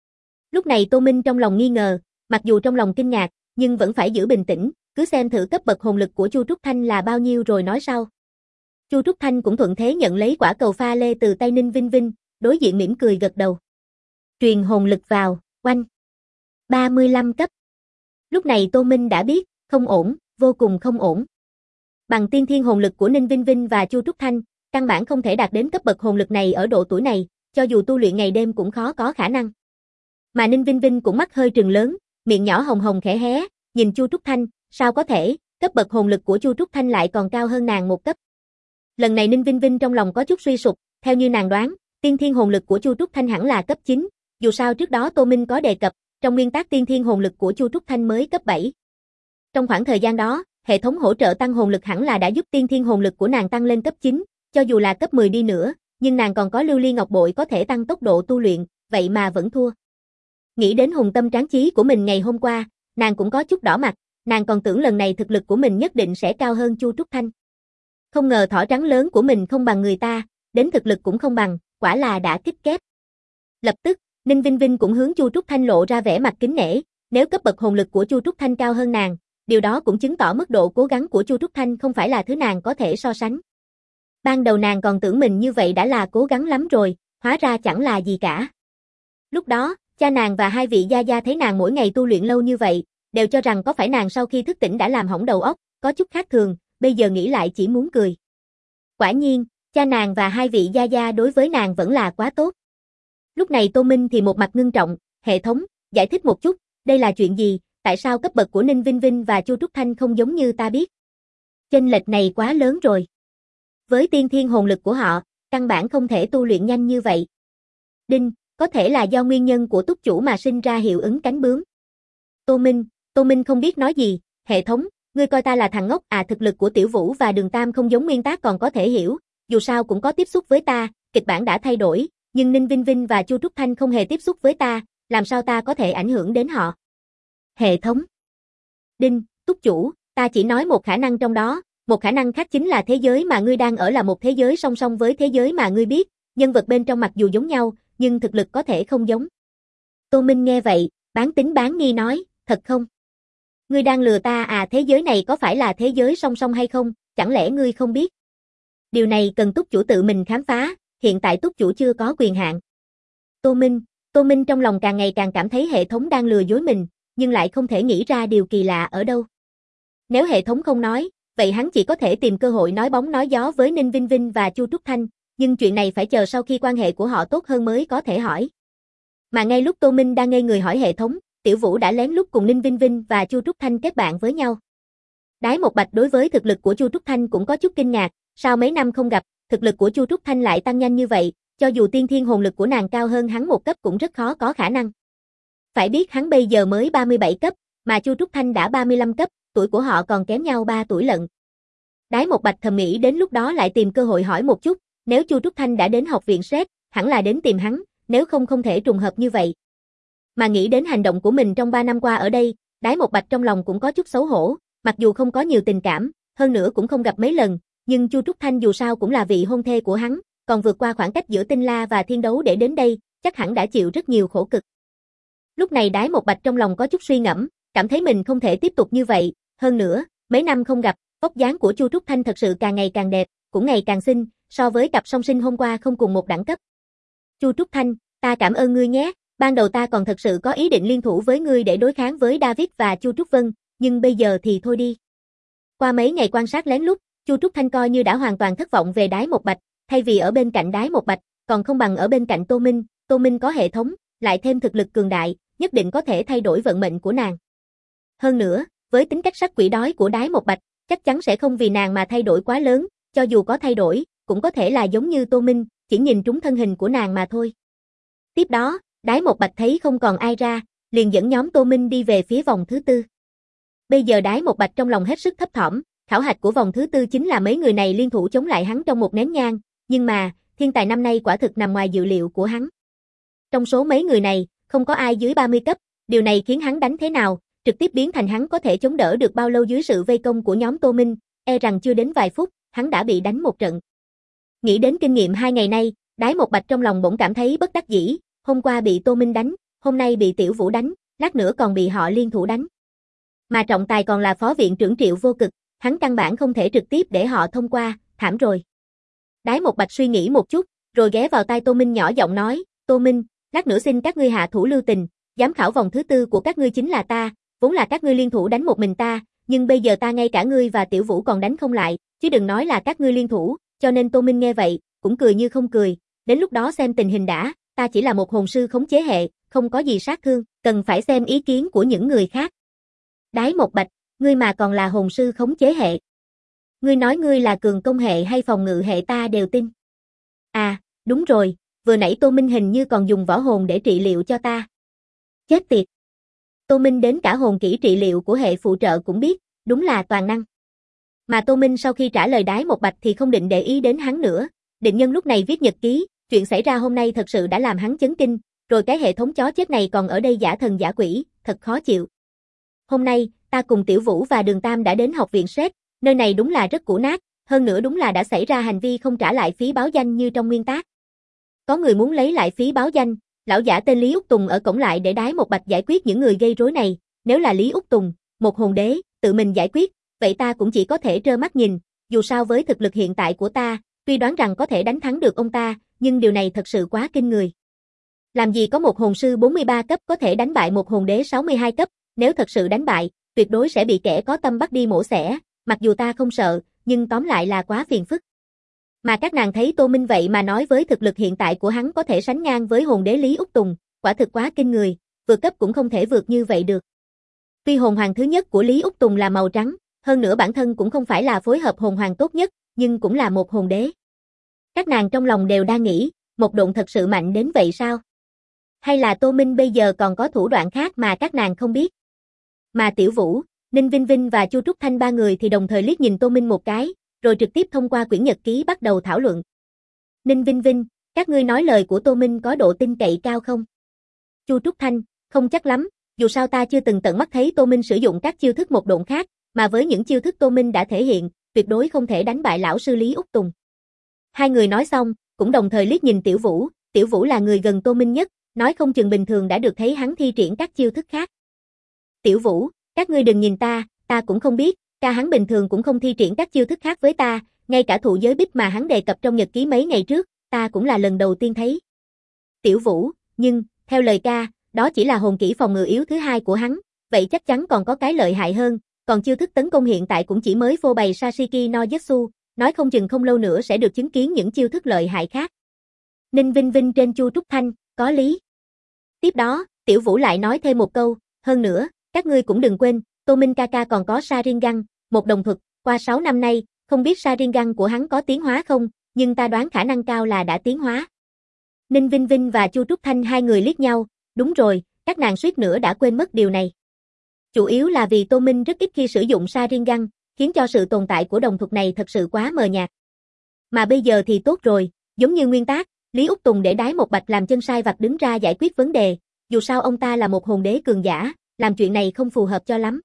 Lúc này Tô Minh trong lòng nghi ngờ, mặc dù trong lòng kinh ngạc, nhưng vẫn phải giữ bình tĩnh, cứ xem thử cấp bậc hồn lực của Chu Trúc Thanh là bao nhiêu rồi nói sau. Chu Trúc Thanh cũng thuận thế nhận lấy quả cầu pha lê từ tay Ninh Vinh Vinh, đối diện mỉm cười gật đầu. Truyền hồn lực vào, oanh. 35 cấp. Lúc này Tô Minh đã biết, không ổn, vô cùng không ổn. Bằng tiên thiên hồn lực của Ninh Vinh Vinh và Chu Trúc Thanh, căn bản không thể đạt đến cấp bậc hồn lực này ở độ tuổi này, cho dù tu luyện ngày đêm cũng khó có khả năng. Mà Ninh Vinh Vinh cũng mắt hơi trừng lớn, miệng nhỏ hồng hồng khẽ hé, nhìn Chu Trúc Thanh, sao có thể, cấp bậc hồn lực của Chu Trúc Thanh lại còn cao hơn nàng một cấp. Lần này Ninh Vinh Vinh trong lòng có chút suy sụp, theo như nàng đoán, tiên thiên hồn lực của Chu Trúc Thanh hẳn là cấp 9, dù sao trước đó Tô Minh có đề cập, trong nguyên tắc tiên thiên hồn lực của Chu Trúc Thanh mới cấp 7. Trong khoảng thời gian đó, hệ thống hỗ trợ tăng hồn lực hẳn là đã giúp tiên thiên hồn lực của nàng tăng lên cấp 9, cho dù là cấp 10 đi nữa, nhưng nàng còn có lưu ly ngọc bội có thể tăng tốc độ tu luyện, vậy mà vẫn thua. Nghĩ đến hùng tâm tráng chí của mình ngày hôm qua, nàng cũng có chút đỏ mặt, nàng còn tưởng lần này thực lực của mình nhất định sẽ cao hơn Chu Trúc Thanh. Không ngờ thỏ trắng lớn của mình không bằng người ta, đến thực lực cũng không bằng, quả là đã kích kép. Lập tức, Ninh Vinh Vinh cũng hướng Chu Trúc Thanh lộ ra vẻ mặt kính nể, nếu cấp bậc hồn lực của Chu Trúc Thanh cao hơn nàng, điều đó cũng chứng tỏ mức độ cố gắng của Chu Trúc Thanh không phải là thứ nàng có thể so sánh. Ban đầu nàng còn tưởng mình như vậy đã là cố gắng lắm rồi, hóa ra chẳng là gì cả. Lúc đó, cha nàng và hai vị gia gia thấy nàng mỗi ngày tu luyện lâu như vậy, đều cho rằng có phải nàng sau khi thức tỉnh đã làm hỏng đầu óc, có chút khác thường, bây giờ nghĩ lại chỉ muốn cười. Quả nhiên, cha nàng và hai vị gia gia đối với nàng vẫn là quá tốt. Lúc này Tô Minh thì một mặt ngưng trọng, hệ thống, giải thích một chút, đây là chuyện gì, tại sao cấp bậc của Ninh Vinh Vinh và Chu Trúc Thanh không giống như ta biết? Chênh lệch này quá lớn rồi. Với tiên thiên hồn lực của họ, căn bản không thể tu luyện nhanh như vậy. Đinh, có thể là do nguyên nhân của túc chủ mà sinh ra hiệu ứng cánh bướm. Tô Minh không biết nói gì, hệ thống, ngươi coi ta là thằng ngốc à, thực lực của Tiểu Vũ và Đường Tam không giống nguyên tác còn có thể hiểu, dù sao cũng có tiếp xúc với ta, kịch bản đã thay đổi, nhưng Ninh Vinh Vinh và Chu Trúc Thanh không hề tiếp xúc với ta, làm sao ta có thể ảnh hưởng đến họ? Hệ thống. Đinh, túc chủ, ta chỉ nói một khả năng trong đó, một khả năng khác chính là thế giới mà ngươi đang ở là một thế giới song song với thế giới mà ngươi biết, nhân vật bên trong mặc dù giống nhau, nhưng thực lực có thể không giống. Tô Minh nghe vậy, bán tín bán nghi nói, thật không? Ngươi đang lừa ta à, thế giới này có phải là thế giới song song hay không, chẳng lẽ ngươi không biết? Điều này cần túc chủ tự mình khám phá, hiện tại túc chủ chưa có quyền hạn. Tô Minh trong lòng càng ngày càng cảm thấy hệ thống đang lừa dối mình, nhưng lại không thể nghĩ ra điều kỳ lạ ở đâu. Nếu hệ thống không nói, vậy hắn chỉ có thể tìm cơ hội nói bóng nói gió với Ninh Vinh Vinh và Chu Trúc Thanh, nhưng chuyện này phải chờ sau khi quan hệ của họ tốt hơn mới có thể hỏi. Mà ngay lúc Tô Minh đang ngây người hỏi hệ thống, Tiểu Vũ đã lén lút cùng Ninh Vinh Vinh và Chu Trúc Thanh kết bạn với nhau. Đái Một Bạch đối với thực lực của Chu Trúc Thanh cũng có chút kinh ngạc, sau mấy năm không gặp, thực lực của Chu Trúc Thanh lại tăng nhanh như vậy, cho dù tiên thiên hồn lực của nàng cao hơn hắn một cấp cũng rất khó có khả năng. Phải biết hắn bây giờ mới 37 cấp, mà Chu Trúc Thanh đã 35 cấp, tuổi của họ còn kém nhau 3 tuổi lận. Đái Một Bạch thầm nghĩ đến lúc đó lại tìm cơ hội hỏi một chút, nếu Chu Trúc Thanh đã đến học viện SET, hẳn là đến tìm hắn, nếu không không thể trùng hợp như vậy. Mà nghĩ đến hành động của mình trong 3 năm qua ở đây, Đái Một Bạch trong lòng cũng có chút xấu hổ, mặc dù không có nhiều tình cảm, hơn nữa cũng không gặp mấy lần, nhưng Chu Trúc Thanh dù sao cũng là vị hôn thê của hắn, còn vượt qua khoảng cách giữa Tinh La và Thiên Đấu để đến đây, chắc hẳn đã chịu rất nhiều khổ cực. Lúc này Đái Một Bạch trong lòng có chút suy ngẫm, cảm thấy mình không thể tiếp tục như vậy, hơn nữa, mấy năm không gặp, vóc dáng của Chu Trúc Thanh thật sự càng ngày càng đẹp, cũng ngày càng xinh, so với cặp song sinh hôm qua không cùng một đẳng cấp. Chu Trúc Thanh, ta cảm ơn ngươi nhé, ban đầu ta còn thật sự có ý định liên thủ với ngươi để đối kháng với David và Chu Trúc Vân, nhưng bây giờ thì thôi đi. Qua mấy ngày quan sát lén lút, Chu Trúc Thanh coi như đã hoàn toàn thất vọng về Đái Một Bạch, thay vì ở bên cạnh Đái Một Bạch, còn không bằng ở bên cạnh Tô Minh có hệ thống, lại thêm thực lực cường đại, nhất định có thể thay đổi vận mệnh của nàng. Hơn nữa, với tính cách sắc quỷ đói của Đái Một Bạch, chắc chắn sẽ không vì nàng mà thay đổi quá lớn, cho dù có thay đổi, cũng có thể là giống như Tô Minh, chỉ nhìn trúng thân hình của nàng mà thôi. Tiếp đó, Đái Một Bạch thấy không còn ai ra, liền dẫn nhóm Tô Minh đi về phía vòng thứ tư. Bây giờ Đái Một Bạch trong lòng hết sức thấp thỏm, khảo hạch của vòng thứ tư chính là mấy người này liên thủ chống lại hắn trong một nén nhang, nhưng mà, thiên tài năm nay quả thực nằm ngoài dự liệu của hắn. Trong số mấy người này, không có ai dưới 30 cấp, điều này khiến hắn đánh thế nào, trực tiếp biến thành hắn có thể chống đỡ được bao lâu dưới sự vây công của nhóm Tô Minh, e rằng chưa đến vài phút, hắn đã bị đánh một trận. Nghĩ đến kinh nghiệm 2 ngày nay, Đái Một Bạch trong lòng bỗng cảm thấy bất đắc dĩ, hôm qua bị Tô Minh đánh, hôm nay bị Tiểu Vũ đánh, lát nữa còn bị họ liên thủ đánh. Mà trọng tài còn là phó viện trưởng Triệu Vô Cực, hắn căn bản không thể trực tiếp để họ thông qua, thảm rồi. Đái Một Bạch suy nghĩ một chút, rồi ghé vào tai Tô Minh nhỏ giọng nói, Tô Minh, lát nữa xin các ngươi hạ thủ lưu tình, giám khảo vòng thứ tư của các ngươi chính là ta, vốn là các ngươi liên thủ đánh một mình ta, nhưng bây giờ ta ngay cả ngươi và Tiểu Vũ còn đánh không lại, chứ đừng nói là các ngươi liên thủ, cho nên Tô Minh nghe vậy, cũng cười như không cười, đến lúc đó xem tình hình đã, ta chỉ là một hồn sư khống chế hệ, không có gì sát thương, cần phải xem ý kiến của những người khác. Đái Một Bạch, ngươi mà còn là hồn sư khống chế hệ. Ngươi nói ngươi là cường công hệ hay phòng ngự hệ ta đều tin. À, đúng rồi, vừa nãy Tô Minh hình như còn dùng võ hồn để trị liệu cho ta. Chết tiệt. Tô Minh đến cả hồn kỹ trị liệu của hệ phụ trợ cũng biết, đúng là toàn năng. Mà Tô Minh sau khi trả lời Đái Một Bạch thì không định để ý đến hắn nữa, định nhân lúc này viết nhật ký, chuyện xảy ra hôm nay thật sự đã làm hắn chấn kinh, rồi cái hệ thống chó chết này còn ở đây giả thần giả quỷ, thật khó chịu. Hôm nay, ta cùng Tiểu Vũ và Đường Tam đã đến học viện SET, nơi này đúng là rất cũ nát, hơn nữa đúng là đã xảy ra hành vi không trả lại phí báo danh như trong nguyên tác. Có người muốn lấy lại phí báo danh, lão giả tên Lý Úc Tùng ở cổng lại để đái một bạch giải quyết những người gây rối này, nếu là Lý Úc Tùng, một hồn đế, tự mình giải quyết, vậy ta cũng chỉ có thể trơ mắt nhìn, dù sao với thực lực hiện tại của ta, tuy đoán rằng có thể đánh thắng được ông ta, nhưng điều này thật sự quá kinh người. Làm gì có một hồn sư 43 cấp có thể đánh bại một hồn đế 62 cấp, nếu thật sự đánh bại, tuyệt đối sẽ bị kẻ có tâm bắt đi mổ xẻ, mặc dù ta không sợ, nhưng tóm lại là quá phiền phức. Mà các nàng thấy Tô Minh vậy mà nói với thực lực hiện tại của hắn có thể sánh ngang với hồn đế Lý Úc Tùng, quả thực quá kinh người, vượt cấp cũng không thể vượt như vậy được. Tuy hồn hoàng thứ nhất của Lý Úc Tùng là màu trắng, hơn nữa bản thân cũng không phải là phối hợp hồn hoàng tốt nhất, nhưng cũng là một hồn đế. Các nàng trong lòng đều đang nghĩ, Mộc Độn thật sự mạnh đến vậy sao? Hay là Tô Minh bây giờ còn có thủ đoạn khác mà các nàng không biết? Mà Tiểu Vũ, Ninh Vinh Vinh và Chu Trúc Thanh ba người thì đồng thời liếc nhìn Tô Minh một cái, rồi trực tiếp thông qua quyển nhật ký bắt đầu thảo luận. Ninh Vinh Vinh, các ngươi nói lời của Tô Minh có độ tin cậy cao không? Chu Trúc Thanh, không chắc lắm, dù sao ta chưa từng tận mắt thấy Tô Minh sử dụng các chiêu thức Mộc Độn khác, mà với những chiêu thức Tô Minh đã thể hiện, tuyệt đối không thể đánh bại lão sư Lý Úc Tùng. Hai người nói xong, cũng đồng thời liếc nhìn Tiểu Vũ là người gần Tô Minh nhất, nói không chừng bình thường đã được thấy hắn thi triển các chiêu thức khác. Tiểu Vũ, các ngươi đừng nhìn ta cũng không biết, ca hắn bình thường cũng không thi triển các chiêu thức khác với ta, ngay cả thụ giới bích mà hắn đề cập trong nhật ký mấy ngày trước, ta cũng là lần đầu tiên thấy. Tiểu Vũ, nhưng, theo lời ca, đó chỉ là hồn kỹ phòng ngự yếu thứ hai của hắn, vậy chắc chắn còn có cái lợi hại hơn, còn chiêu thức tấn công hiện tại cũng chỉ mới phô bày Sashiki no Jutsu, nói không chừng không lâu nữa sẽ được chứng kiến những chiêu thức lợi hại khác. Ninh Vinh Vinh trên Chu Trúc Thanh, có lý. Tiếp đó, Tiểu Vũ lại nói thêm một câu, hơn nữa, các ngươi cũng đừng quên, Tô Minh ca ca còn có Sharingan, một đồng thuật, qua 6 năm nay, không biết Sharingan của hắn có tiến hóa không, nhưng ta đoán khả năng cao là đã tiến hóa. Ninh Vinh Vinh và Chu Trúc Thanh hai người liếc nhau, đúng rồi, các nàng suýt nữa đã quên mất điều này. Chủ yếu là vì Tô Minh rất ít khi sử dụng Sharingan, khiến cho sự tồn tại của đồng thuật này thật sự quá mờ nhạt. Mà bây giờ thì tốt rồi, giống như nguyên tác, Lý Úc Tùng để đái một bạch làm chân sai vặt đứng ra giải quyết vấn đề, dù sao ông ta là một hồn đế cường giả, làm chuyện này không phù hợp cho lắm.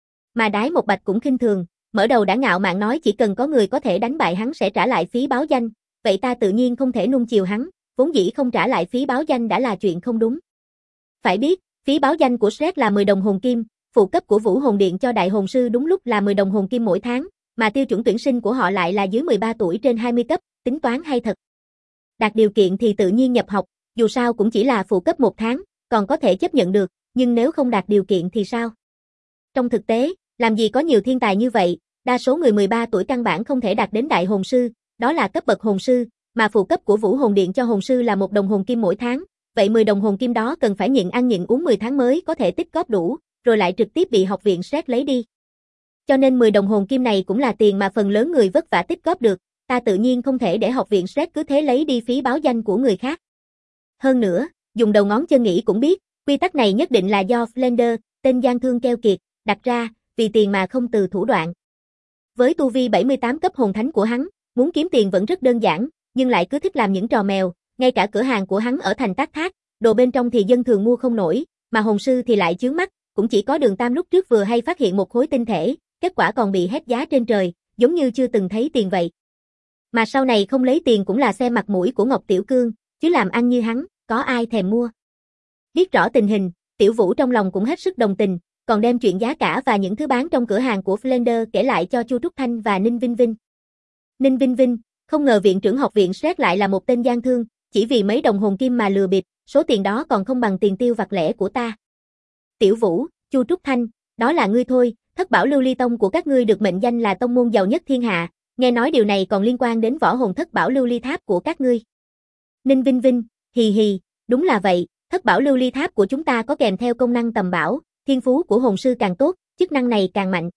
Mà đái một bạch cũng khinh thường, mở đầu đã ngạo mạn nói chỉ cần có người có thể đánh bại hắn sẽ trả lại phí báo danh, vậy ta tự nhiên không thể nuông chiều hắn, vốn dĩ không trả lại phí báo danh đã là chuyện không đúng. Phải biết, phí báo danh của Shrek là 10 đồng hồn kim, phụ cấp của Vũ Hồn Điện cho đại hồn sư đúng lúc là 10 đồng hồn kim mỗi tháng, mà tiêu chuẩn tuyển sinh của họ lại là dưới 13 tuổi trên 20 cấp, tính toán hay thật. Đạt điều kiện thì tự nhiên nhập học, dù sao cũng chỉ là phụ cấp 1 tháng, còn có thể chấp nhận được, nhưng nếu không đạt điều kiện thì sao? Trong thực tế, làm gì có nhiều thiên tài như vậy, đa số người 13 tuổi căn bản không thể đạt đến đại hồn sư, đó là cấp bậc hồn sư, mà phụ cấp của Vũ Hồn Điện cho hồn sư là 1 đồng hồn kim mỗi tháng, vậy 10 đồng hồn kim đó cần phải nhịn ăn nhịn uống 10 tháng mới có thể tích góp đủ, rồi lại trực tiếp bị học viện Shrek lấy đi. Cho nên 10 đồng hồn kim này cũng là tiền mà phần lớn người vất vả tích góp được, ta tự nhiên không thể để học viện Shrek cứ thế lấy đi phí báo danh của người khác. Hơn nữa, dùng đầu ngón chân nghĩ cũng biết, quy tắc này nhất định là do Flender, tên gian thương keo kiệt, đặt ra, vì tiền mà không từ thủ đoạn. Với tu vi 78 cấp hồn thánh của hắn, muốn kiếm tiền vẫn rất đơn giản, nhưng lại cứ thích làm những trò mèo, ngay cả cửa hàng của hắn ở thành Tác Thác, đồ bên trong thì dân thường mua không nổi, mà hồn sư thì lại chướng mắt, cũng chỉ có Đường Tam lúc trước vừa hay phát hiện một khối tinh thể, kết quả còn bị hét giá trên trời, giống như chưa từng thấy tiền vậy. Mà sau này không lấy tiền cũng là xem mặt mũi của Ngọc Tiểu Cương, chứ làm ăn như hắn, có ai thèm mua. Biết rõ tình hình, Tiểu Vũ trong lòng cũng hết sức đồng tình, còn đem chuyện giá cả và những thứ bán trong cửa hàng của Flender kể lại cho Chu Trúc Thanh và Ninh Vinh Vinh. Ninh Vinh Vinh, không ngờ viện trưởng học viện Shrek lại là một tên gian thương, chỉ vì mấy đồng hồn kim mà lừa bịp, số tiền đó còn không bằng tiền tiêu vặt lẻ của ta. Tiểu Vũ, Chu Trúc Thanh, đó là ngươi thôi, Thất Bảo Lưu Ly Tông của các ngươi được mệnh danh là tông môn giàu nhất thiên hạ, nghe nói điều này còn liên quan đến võ hồn Thất Bảo Lưu Ly Tháp của các ngươi. Ninh Vinh Vinh, hì hì, đúng là vậy, Thất Bảo Lưu Ly Tháp của chúng ta có kèm theo công năng tầm bảo, thiên phú của hồn sư càng tốt, chức năng này càng mạnh.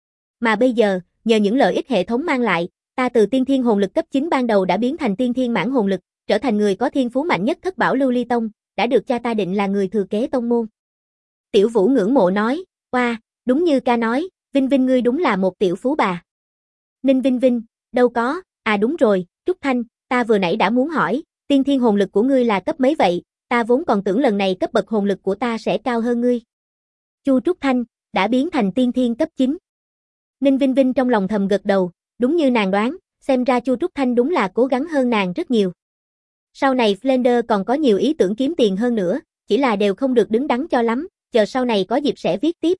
Mà bây giờ, nhờ những lợi ích hệ thống mang lại, ta từ tiên thiên hồn lực cấp 9 ban đầu đã biến thành tiên thiên mãn hồn lực, trở thành người có thiên phú mạnh nhất Thất Bảo Lưu Ly Tông, đã được cha ta định là người thừa kế tông môn. Tiểu Vũ ngưỡng mộ nói, oa, đúng như ca nói, Vinh Vinh ngươi đúng là một tiểu phú bà. Ninh Vinh Vinh, đâu có, à đúng rồi, Trúc Thanh, ta vừa nãy đã muốn hỏi, tiên thiên hồn lực của ngươi là cấp mấy vậy, ta vốn còn tưởng lần này cấp bậc hồn lực của ta sẽ cao hơn ngươi. Chu Trúc Thanh, đã biến thành tiên thiên cấp 9. Ninh Vinh Vinh trong lòng thầm gật đầu, Đúng như nàng đoán, xem ra Chu Trúc Thanh đúng là cố gắng hơn nàng rất nhiều. Sau này Flander còn có nhiều ý tưởng kiếm tiền hơn nữa, chỉ là đều không được đứng đắn cho lắm, chờ sau này có dịp sẽ viết tiếp.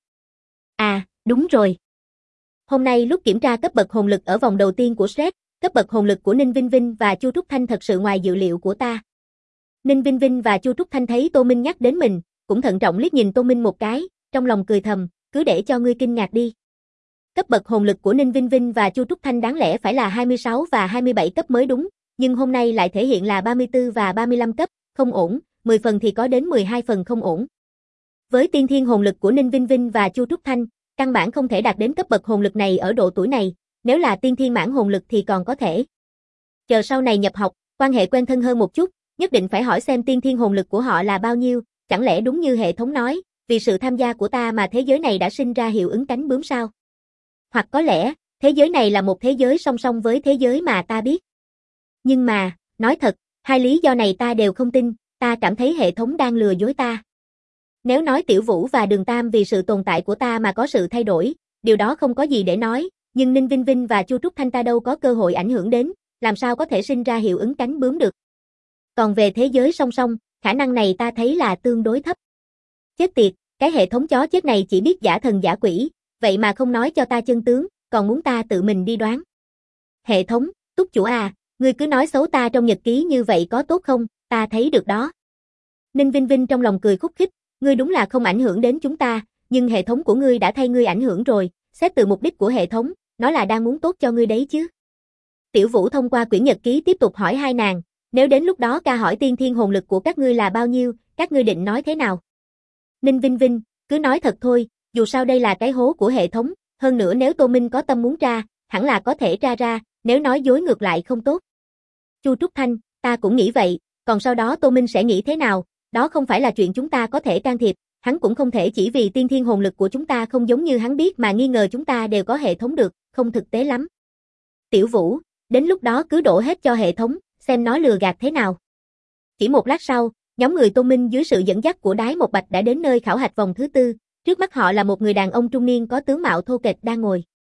À, đúng rồi. Hôm nay lúc kiểm tra cấp bậc hồn lực ở vòng đầu tiên của Shred, cấp bậc hồn lực của Ninh Vinh Vinh và Chu Trúc Thanh thật sự ngoài dự liệu của ta. Ninh Vinh Vinh và Chu Trúc Thanh thấy Tô Minh nhắc đến mình, cũng thận trọng liếc nhìn Tô Minh một cái, trong lòng cười thầm, cứ để cho ngươi kinh ngạc đi. Cấp bậc hồn lực của Ninh Vinh Vinh và Chu Trúc Thanh đáng lẽ phải là 26 và 27 cấp mới đúng, nhưng hôm nay lại thể hiện là 34 và 35 cấp, không ổn, 10 phần thì có đến 12 phần không ổn. Với tiên thiên hồn lực của Ninh Vinh Vinh và Chu Trúc Thanh, căn bản không thể đạt đến cấp bậc hồn lực này ở độ tuổi này, nếu là tiên thiên mãn hồn lực thì còn có thể. Chờ sau này nhập học, quan hệ quen thân hơn một chút, nhất định phải hỏi xem tiên thiên hồn lực của họ là bao nhiêu, chẳng lẽ đúng như hệ thống nói, vì sự tham gia của ta mà thế giới này đã sinh ra hiệu ứng cánh bướm sao? Hoặc có lẽ, thế giới này là một thế giới song song với thế giới mà ta biết. Nhưng mà, nói thật, hai lý do này ta đều không tin, ta cảm thấy hệ thống đang lừa dối ta. Nếu nói Tiểu Vũ và Đường Tam vì sự tồn tại của ta mà có sự thay đổi, điều đó không có gì để nói, nhưng Ninh Vinh Vinh và Chu Trúc Thanh ta đâu có cơ hội ảnh hưởng đến, làm sao có thể sinh ra hiệu ứng cánh bướm được. Còn về thế giới song song, khả năng này ta thấy là tương đối thấp. Chết tiệt, cái hệ thống chó chết này chỉ biết giả thần giả quỷ, vậy mà không nói cho ta chân tướng, còn muốn ta tự mình đi đoán. Hệ thống, túc chủ à, ngươi cứ nói xấu ta trong nhật ký như vậy có tốt không, ta thấy được đó. Ninh Vinh Vinh trong lòng cười khúc khích, ngươi đúng là không ảnh hưởng đến chúng ta, nhưng hệ thống của ngươi đã thay ngươi ảnh hưởng rồi, xét từ mục đích của hệ thống, nó là đang muốn tốt cho ngươi đấy chứ. Tiểu Vũ thông qua quyển nhật ký tiếp tục hỏi hai nàng, nếu đến lúc đó ca hỏi tiên thiên hồn lực của các ngươi là bao nhiêu, các ngươi định nói thế nào? Ninh Vinh Vinh, cứ nói thật thôi, dù sao đây là cái hố của hệ thống, hơn nữa nếu Tô Minh có tâm muốn tra, hẳn là có thể tra ra, nếu nói dối ngược lại không tốt. Chu Trúc Thanh, ta cũng nghĩ vậy, còn sau đó Tô Minh sẽ nghĩ thế nào, đó không phải là chuyện chúng ta có thể can thiệp, hắn cũng không thể chỉ vì tiên thiên hồn lực của chúng ta không giống như hắn biết mà nghi ngờ chúng ta đều có hệ thống được, không thực tế lắm. Tiểu Vũ, đến lúc đó cứ đổ hết cho hệ thống, xem nó lừa gạt thế nào. Chỉ một lát sau, nhóm người Tô Minh dưới sự dẫn dắt của Đái Một Bạch đã đến nơi khảo hạch vòng thứ tư, trước mắt họ là một người đàn ông trung niên có tướng mạo thô kệch đang ngồi.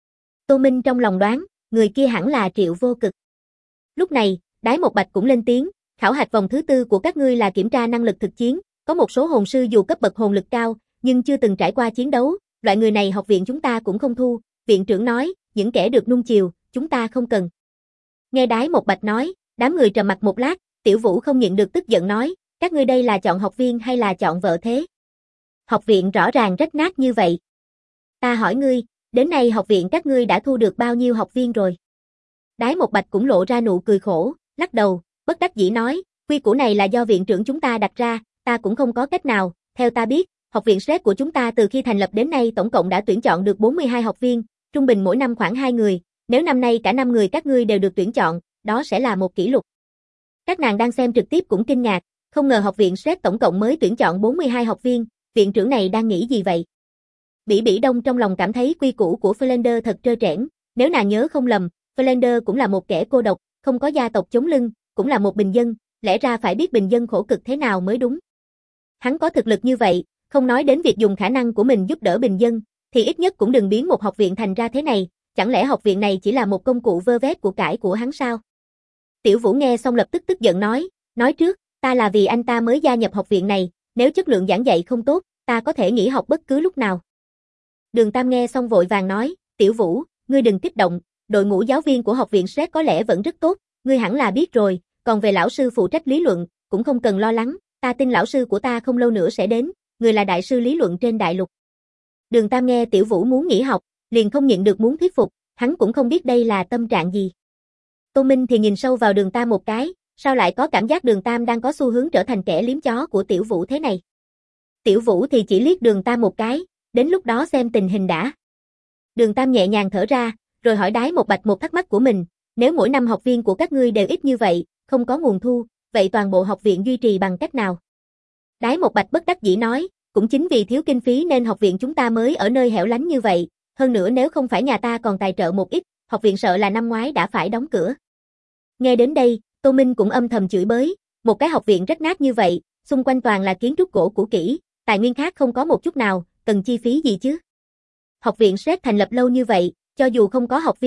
Tô Minh trong lòng đoán, người kia hẳn là Triệu Vô Cực. Lúc này, Đái Một Bạch cũng lên tiếng, khảo hạch vòng thứ tư của các ngươi là kiểm tra năng lực thực chiến, có một số hồn sư dù cấp bậc hồn lực cao, nhưng chưa từng trải qua chiến đấu, loại người này học viện chúng ta cũng không thu, viện trưởng nói, những kẻ được nuông chiều, chúng ta không cần. Nghe Đái Một Bạch nói, đám người trầm mặc một lát, Tiểu Vũ không nhịn được tức giận nói, các ngươi đây là chọn học viên hay là chọn vợ thế? Học viện rõ ràng rách nát như vậy. Ta hỏi ngươi, đến nay học viện các ngươi đã thu được bao nhiêu học viên rồi? Đái Một Bạch cũng lộ ra nụ cười khổ, lắc đầu, bất đắc dĩ nói, quy củ này là do viện trưởng chúng ta đặt ra, ta cũng không có cách nào, theo ta biết, học viện Shred của chúng ta từ khi thành lập đến nay tổng cộng đã tuyển chọn được 42 học viên, trung bình mỗi năm khoảng 2 người, nếu năm nay cả 5 người các ngươi đều được tuyển chọn, đó sẽ là một kỷ lục. Các nàng đang xem trực tiếp cũng kinh ngạc, không ngờ học viện Shred tổng cộng mới tuyển chọn 42 học viên, viện trưởng này đang nghĩ gì vậy? Bỉ Bỉ Đông trong lòng cảm thấy quy củ của Flander thật trơ trẽn, nếu nàng nhớ không lầm, Flander cũng là một kẻ cô độc, không có gia tộc chống lưng, cũng là một bình dân, lẽ ra phải biết bình dân khổ cực thế nào mới đúng. Hắn có thực lực như vậy, không nói đến việc dùng khả năng của mình giúp đỡ bình dân, thì ít nhất cũng đừng biến một học viện thành ra thế này, chẳng lẽ học viện này chỉ là một công cụ vơ vét của cải của hắn sao? Tiểu Vũ nghe xong lập tức tức giận nói trước, ta là vì anh ta mới gia nhập học viện này, nếu chất lượng giảng dạy không tốt, ta có thể nghỉ học bất cứ lúc nào. Đường Tam nghe xong vội vàng nói, Tiểu Vũ, ngươi đừng kích động, đội ngũ giáo viên của học viện Shred có lẽ vẫn rất tốt, ngươi hẳn là biết rồi, còn về lão sư phụ trách lý luận, cũng không cần lo lắng, ta tin lão sư của ta không lâu nữa sẽ đến, người là đại sư lý luận trên đại lục. Đường Tam nghe Tiểu Vũ muốn nghỉ học, liền không nhịn được muốn thuyết phục, hắn cũng không biết đây là tâm trạng gì. Tô Minh thì nhìn sâu vào Đường Tam một cái, sao lại có cảm giác Đường Tam đang có xu hướng trở thành kẻ liếm chó của Tiểu Vũ thế này. Tiểu Vũ thì chỉ liếc Đường Tam một cái, đến lúc đó xem tình hình đã. Đường Tam nhẹ nhàng thở ra, rồi hỏi Đái Một Bạch một thắc mắc của mình, nếu mỗi năm học viên của các ngươi đều ít như vậy, không có nguồn thu, vậy toàn bộ học viện duy trì bằng cách nào? Đái Một Bạch bất đắc dĩ nói, cũng chính vì thiếu kinh phí nên học viện chúng ta mới ở nơi hẻo lánh như vậy, hơn nữa nếu không phải nhà ta còn tài trợ một ít, học viện sợ là năm ngoái đã phải đóng cửa. Nghe đến đây, Tô Minh cũng âm thầm chửi bới, một cái học viện rách nát như vậy, xung quanh toàn là kiến trúc gỗ cũ kỹ, tài nguyên khác không có một chút nào, cần chi phí gì chứ? Học viện Shred thành lập lâu như vậy, cho dù không có học viên,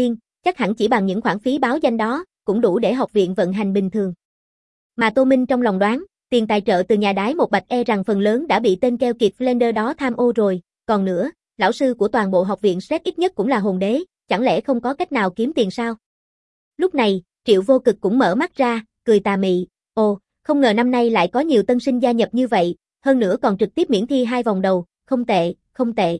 chắc hẳn chỉ bằng những khoản phí báo danh đó, cũng đủ để học viện vận hành bình thường. Mà Tô Minh trong lòng đoán, tiền tài trợ từ nhà đái một bạch e rằng phần lớn đã bị tên keo kiệt Flender đó tham ô rồi, còn nữa, lão sư của toàn bộ học viện Shrek ít nhất cũng là hồn đế, chẳng lẽ không có cách nào kiếm tiền sao? Lúc này, Triệu Vô Cực cũng mở mắt ra, cười tà mị, ồ, không ngờ năm nay lại có nhiều tân sinh gia nhập như vậy, hơn nữa còn trực tiếp miễn thi 2 vòng đầu, không tệ, không tệ.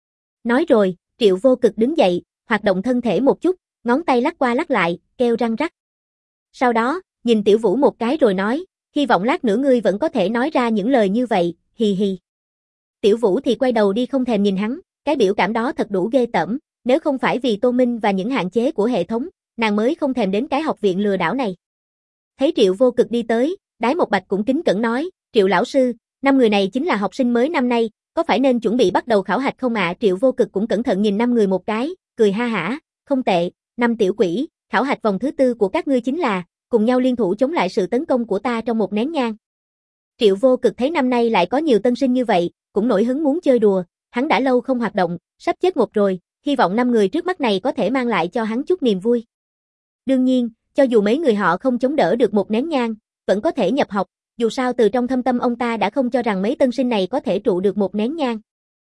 Nói rồi, Triệu Vô Cực đứng dậy, hoạt động thân thể một chút, ngón tay lắc qua lắc lại, kêu răng rắc. Sau đó, nhìn Tiểu Vũ một cái rồi nói, hy vọng lát nữa ngươi vẫn có thể nói ra những lời như vậy, hì hì. Tiểu Vũ thì quay đầu đi không thèm nhìn hắn, cái biểu cảm đó thật đủ ghê tởm, nếu không phải vì Tô Minh và những hạn chế của hệ thống, nàng mới không thèm đến cái học viện lừa đảo này. Thấy Triệu Vô Cực đi tới, Đái Một Bạch cũng kính cẩn nói, Triệu lão sư, 5 người này chính là học sinh mới năm nay, có phải nên chuẩn bị bắt đầu khảo hạch không ạ? Triệu Vô Cực cũng cẩn thận nhìn 5 người một cái, cười ha hả, không tệ, 5 tiểu quỷ, khảo hạch vòng thứ 4 của các ngươi chính là cùng nhau liên thủ chống lại sự tấn công của ta trong một nén nhang. Triệu Vô Cực thấy năm nay lại có nhiều tân sinh như vậy, cũng nổi hứng muốn chơi đùa, hắn đã lâu không hoạt động, sắp chết một rồi, hy vọng 5 người trước mắt này có thể mang lại cho hắn chút niềm vui. Đương nhiên, cho dù mấy người họ không chống đỡ được một nén nhang, vẫn có thể nhập học, dù sao từ trong thâm tâm ông ta đã không cho rằng mấy tân sinh này có thể trụ được một nén nhang.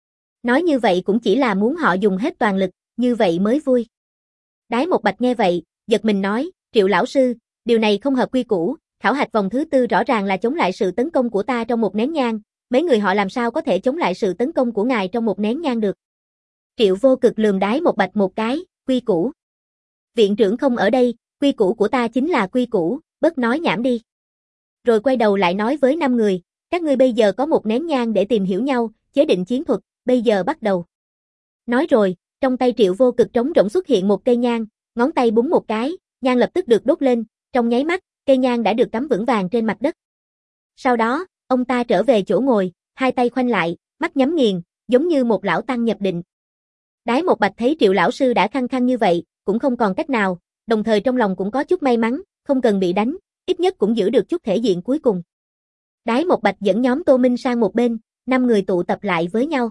Nói như vậy cũng chỉ là muốn họ dùng hết toàn lực, như vậy mới vui. Đái Một Bạch nghe vậy, giật mình nói, Triệu lão sư, điều này không hợp quy củ, khảo hạch vòng thứ 4 rõ ràng là chống lại sự tấn công của ta trong một nén nhang, mấy người họ làm sao có thể chống lại sự tấn công của ngài trong một nén nhang được. Triệu Vô Cực lườm Đái Một Bạch một cái, quy củ. Viện trưởng không ở đây, quy củ của ta chính là quy củ, bớt nói nhảm đi. Rồi quay đầu lại nói với 5 người, các ngươi bây giờ có một nén nhang để tìm hiểu nhau, chế định chiến thuật, bây giờ bắt đầu. Nói rồi, trong tay Triệu Vô Cực trống rỗng xuất hiện một cây nhang, ngón tay búng một cái, nhang lập tức được đốt lên, trong nháy mắt, cây nhang đã được cắm vững vàng trên mặt đất. Sau đó, ông ta trở về chỗ ngồi, hai tay khoanh lại, mắt nhắm nghiền, giống như một lão tăng nhập định. Đái Một Bạch thấy Triệu lão sư đã khăng khăng như vậy, cũng không còn cách nào, đồng thời trong lòng cũng có chút may mắn, không cần bị đánh, ít nhất cũng giữ được chút thể diện cuối cùng. Đái Một Bạch dẫn nhóm Tô Minh sang một bên, 5 người tụ tập lại với nhau.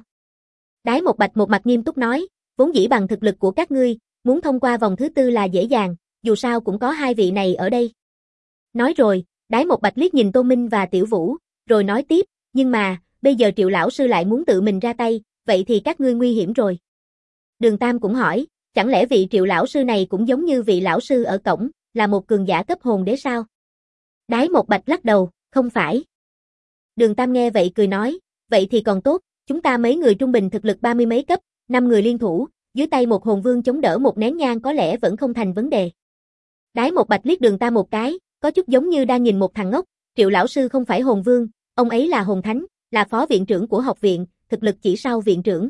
Đái Một Bạch một mặt nghiêm túc nói, vốn dĩ bằng thực lực của các ngươi, muốn thông qua vòng thứ 4 là dễ dàng, dù sao cũng có 2 vị này ở đây. Nói rồi, Đái Một Bạch liếc nhìn Tô Minh và Tiểu Vũ, rồi nói tiếp, nhưng mà, bây giờ Triệu lão sư lại muốn tự mình ra tay, vậy thì các ngươi nguy hiểm rồi. Đường Tam cũng hỏi, chẳng lẽ vị Triệu lão sư này cũng giống như vị lão sư ở cổng, là một cường giả cấp hồn đế sao? Đái Một Bạch lắc đầu, không phải. Đường Tam nghe vậy cười nói, vậy thì còn tốt, chúng ta mấy người trung bình thực lực 30 mấy cấp, 5 người liên thủ, dưới tay một hồn vương chống đỡ một nén nhang có lẽ vẫn không thành vấn đề. Đái Một Bạch liếc Đường Tam một cái, có chút giống như đang nhìn một thằng ngốc, Triệu lão sư không phải hồn vương, ông ấy là hồn thánh, là phó viện trưởng của học viện, thực lực chỉ sau viện trưởng.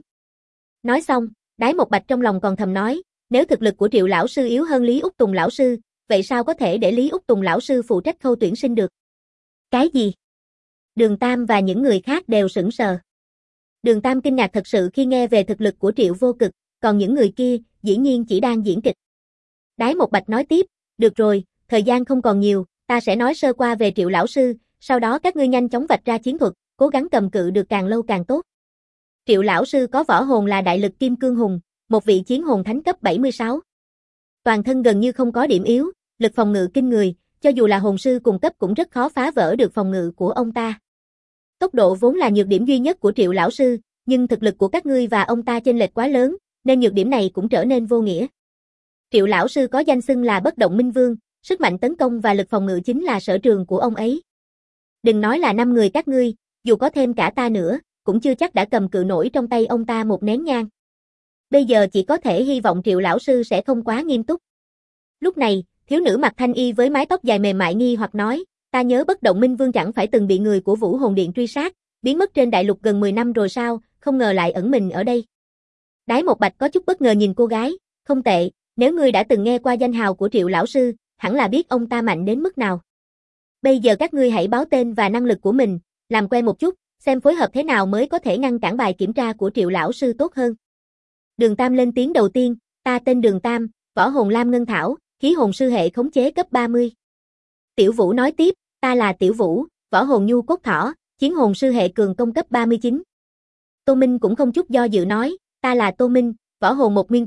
Nói xong, Đái Một Bạch trong lòng còn thầm nói, nếu thực lực của Triệu lão sư yếu hơn Lý Úc Tùng lão sư, vậy sao có thể để Lý Úc Tùng lão sư phụ trách khâu tuyển sinh được? Cái gì? Đường Tam và những người khác đều sững sờ. Đường Tam kinh ngạc thật sự khi nghe về thực lực của Triệu Vô Cực, còn những người kia, dĩ nhiên chỉ đang diễn kịch. Đái Một Bạch nói tiếp, được rồi, thời gian không còn nhiều, ta sẽ nói sơ qua về Triệu lão sư, sau đó các ngươi nhanh chóng vạch ra chiến thuật, cố gắng cầm cự được càng lâu càng tốt. Triệu lão sư có võ hồn là đại lực kim cương hùng, một vị chiến hồn thánh cấp 76. Toàn thân gần như không có điểm yếu, lực phòng ngự kinh người, cho dù là hồn sư cùng cấp cũng rất khó phá vỡ được phòng ngự của ông ta. Tốc độ vốn là nhược điểm duy nhất của Triệu lão sư, nhưng thực lực của các ngươi và ông ta chênh lệch quá lớn, nên nhược điểm này cũng trở nên vô nghĩa. Triệu lão sư có danh xưng là bất động minh vương, sức mạnh tấn công và lực phòng ngự chính là sở trường của ông ấy. Đừng nói là 5 người các ngươi, dù có thêm cả ta nữa, cũng chưa chắc đã cầm cự nổi trong tay ông ta một nén nhang. Bây giờ chỉ có thể hy vọng Triệu lão sư sẽ không quá nghiêm túc. Lúc này, thiếu nữ mặc thanh y với mái tóc dài mềm mại nghi hoặc nói, ta nhớ bất động minh vương chẳng phải từng bị người của Vũ Hồn Điện truy sát, biến mất trên đại lục gần 10 năm rồi sao, không ngờ lại ẩn mình ở đây. Đái Một Bạch có chút bất ngờ nhìn cô gái, không tệ, nếu ngươi đã từng nghe qua danh hào của Triệu lão sư, hẳn là biết ông ta mạnh đến mức nào. Bây giờ các ngươi hãy báo tên và năng lực của mình, làm quen một chút, xem phối hợp thế nào mới có thể ngăn cản bài kiểm tra của Triệu lão sư tốt hơn. Đường Tam lên tiếng đầu tiên, ta tên Đường Tam, võ hồn lam ngân thảo, khí hồn sư hệ khống chế cấp 30. Tiểu Vũ nói tiếp, ta là Tiểu Vũ, võ hồn nhu cốt thỏ, chiến hồn sư hệ cường công cấp 39. Tô Minh cũng không chút do dự nói, ta là Tô Minh, võ hồn một nguyên tố,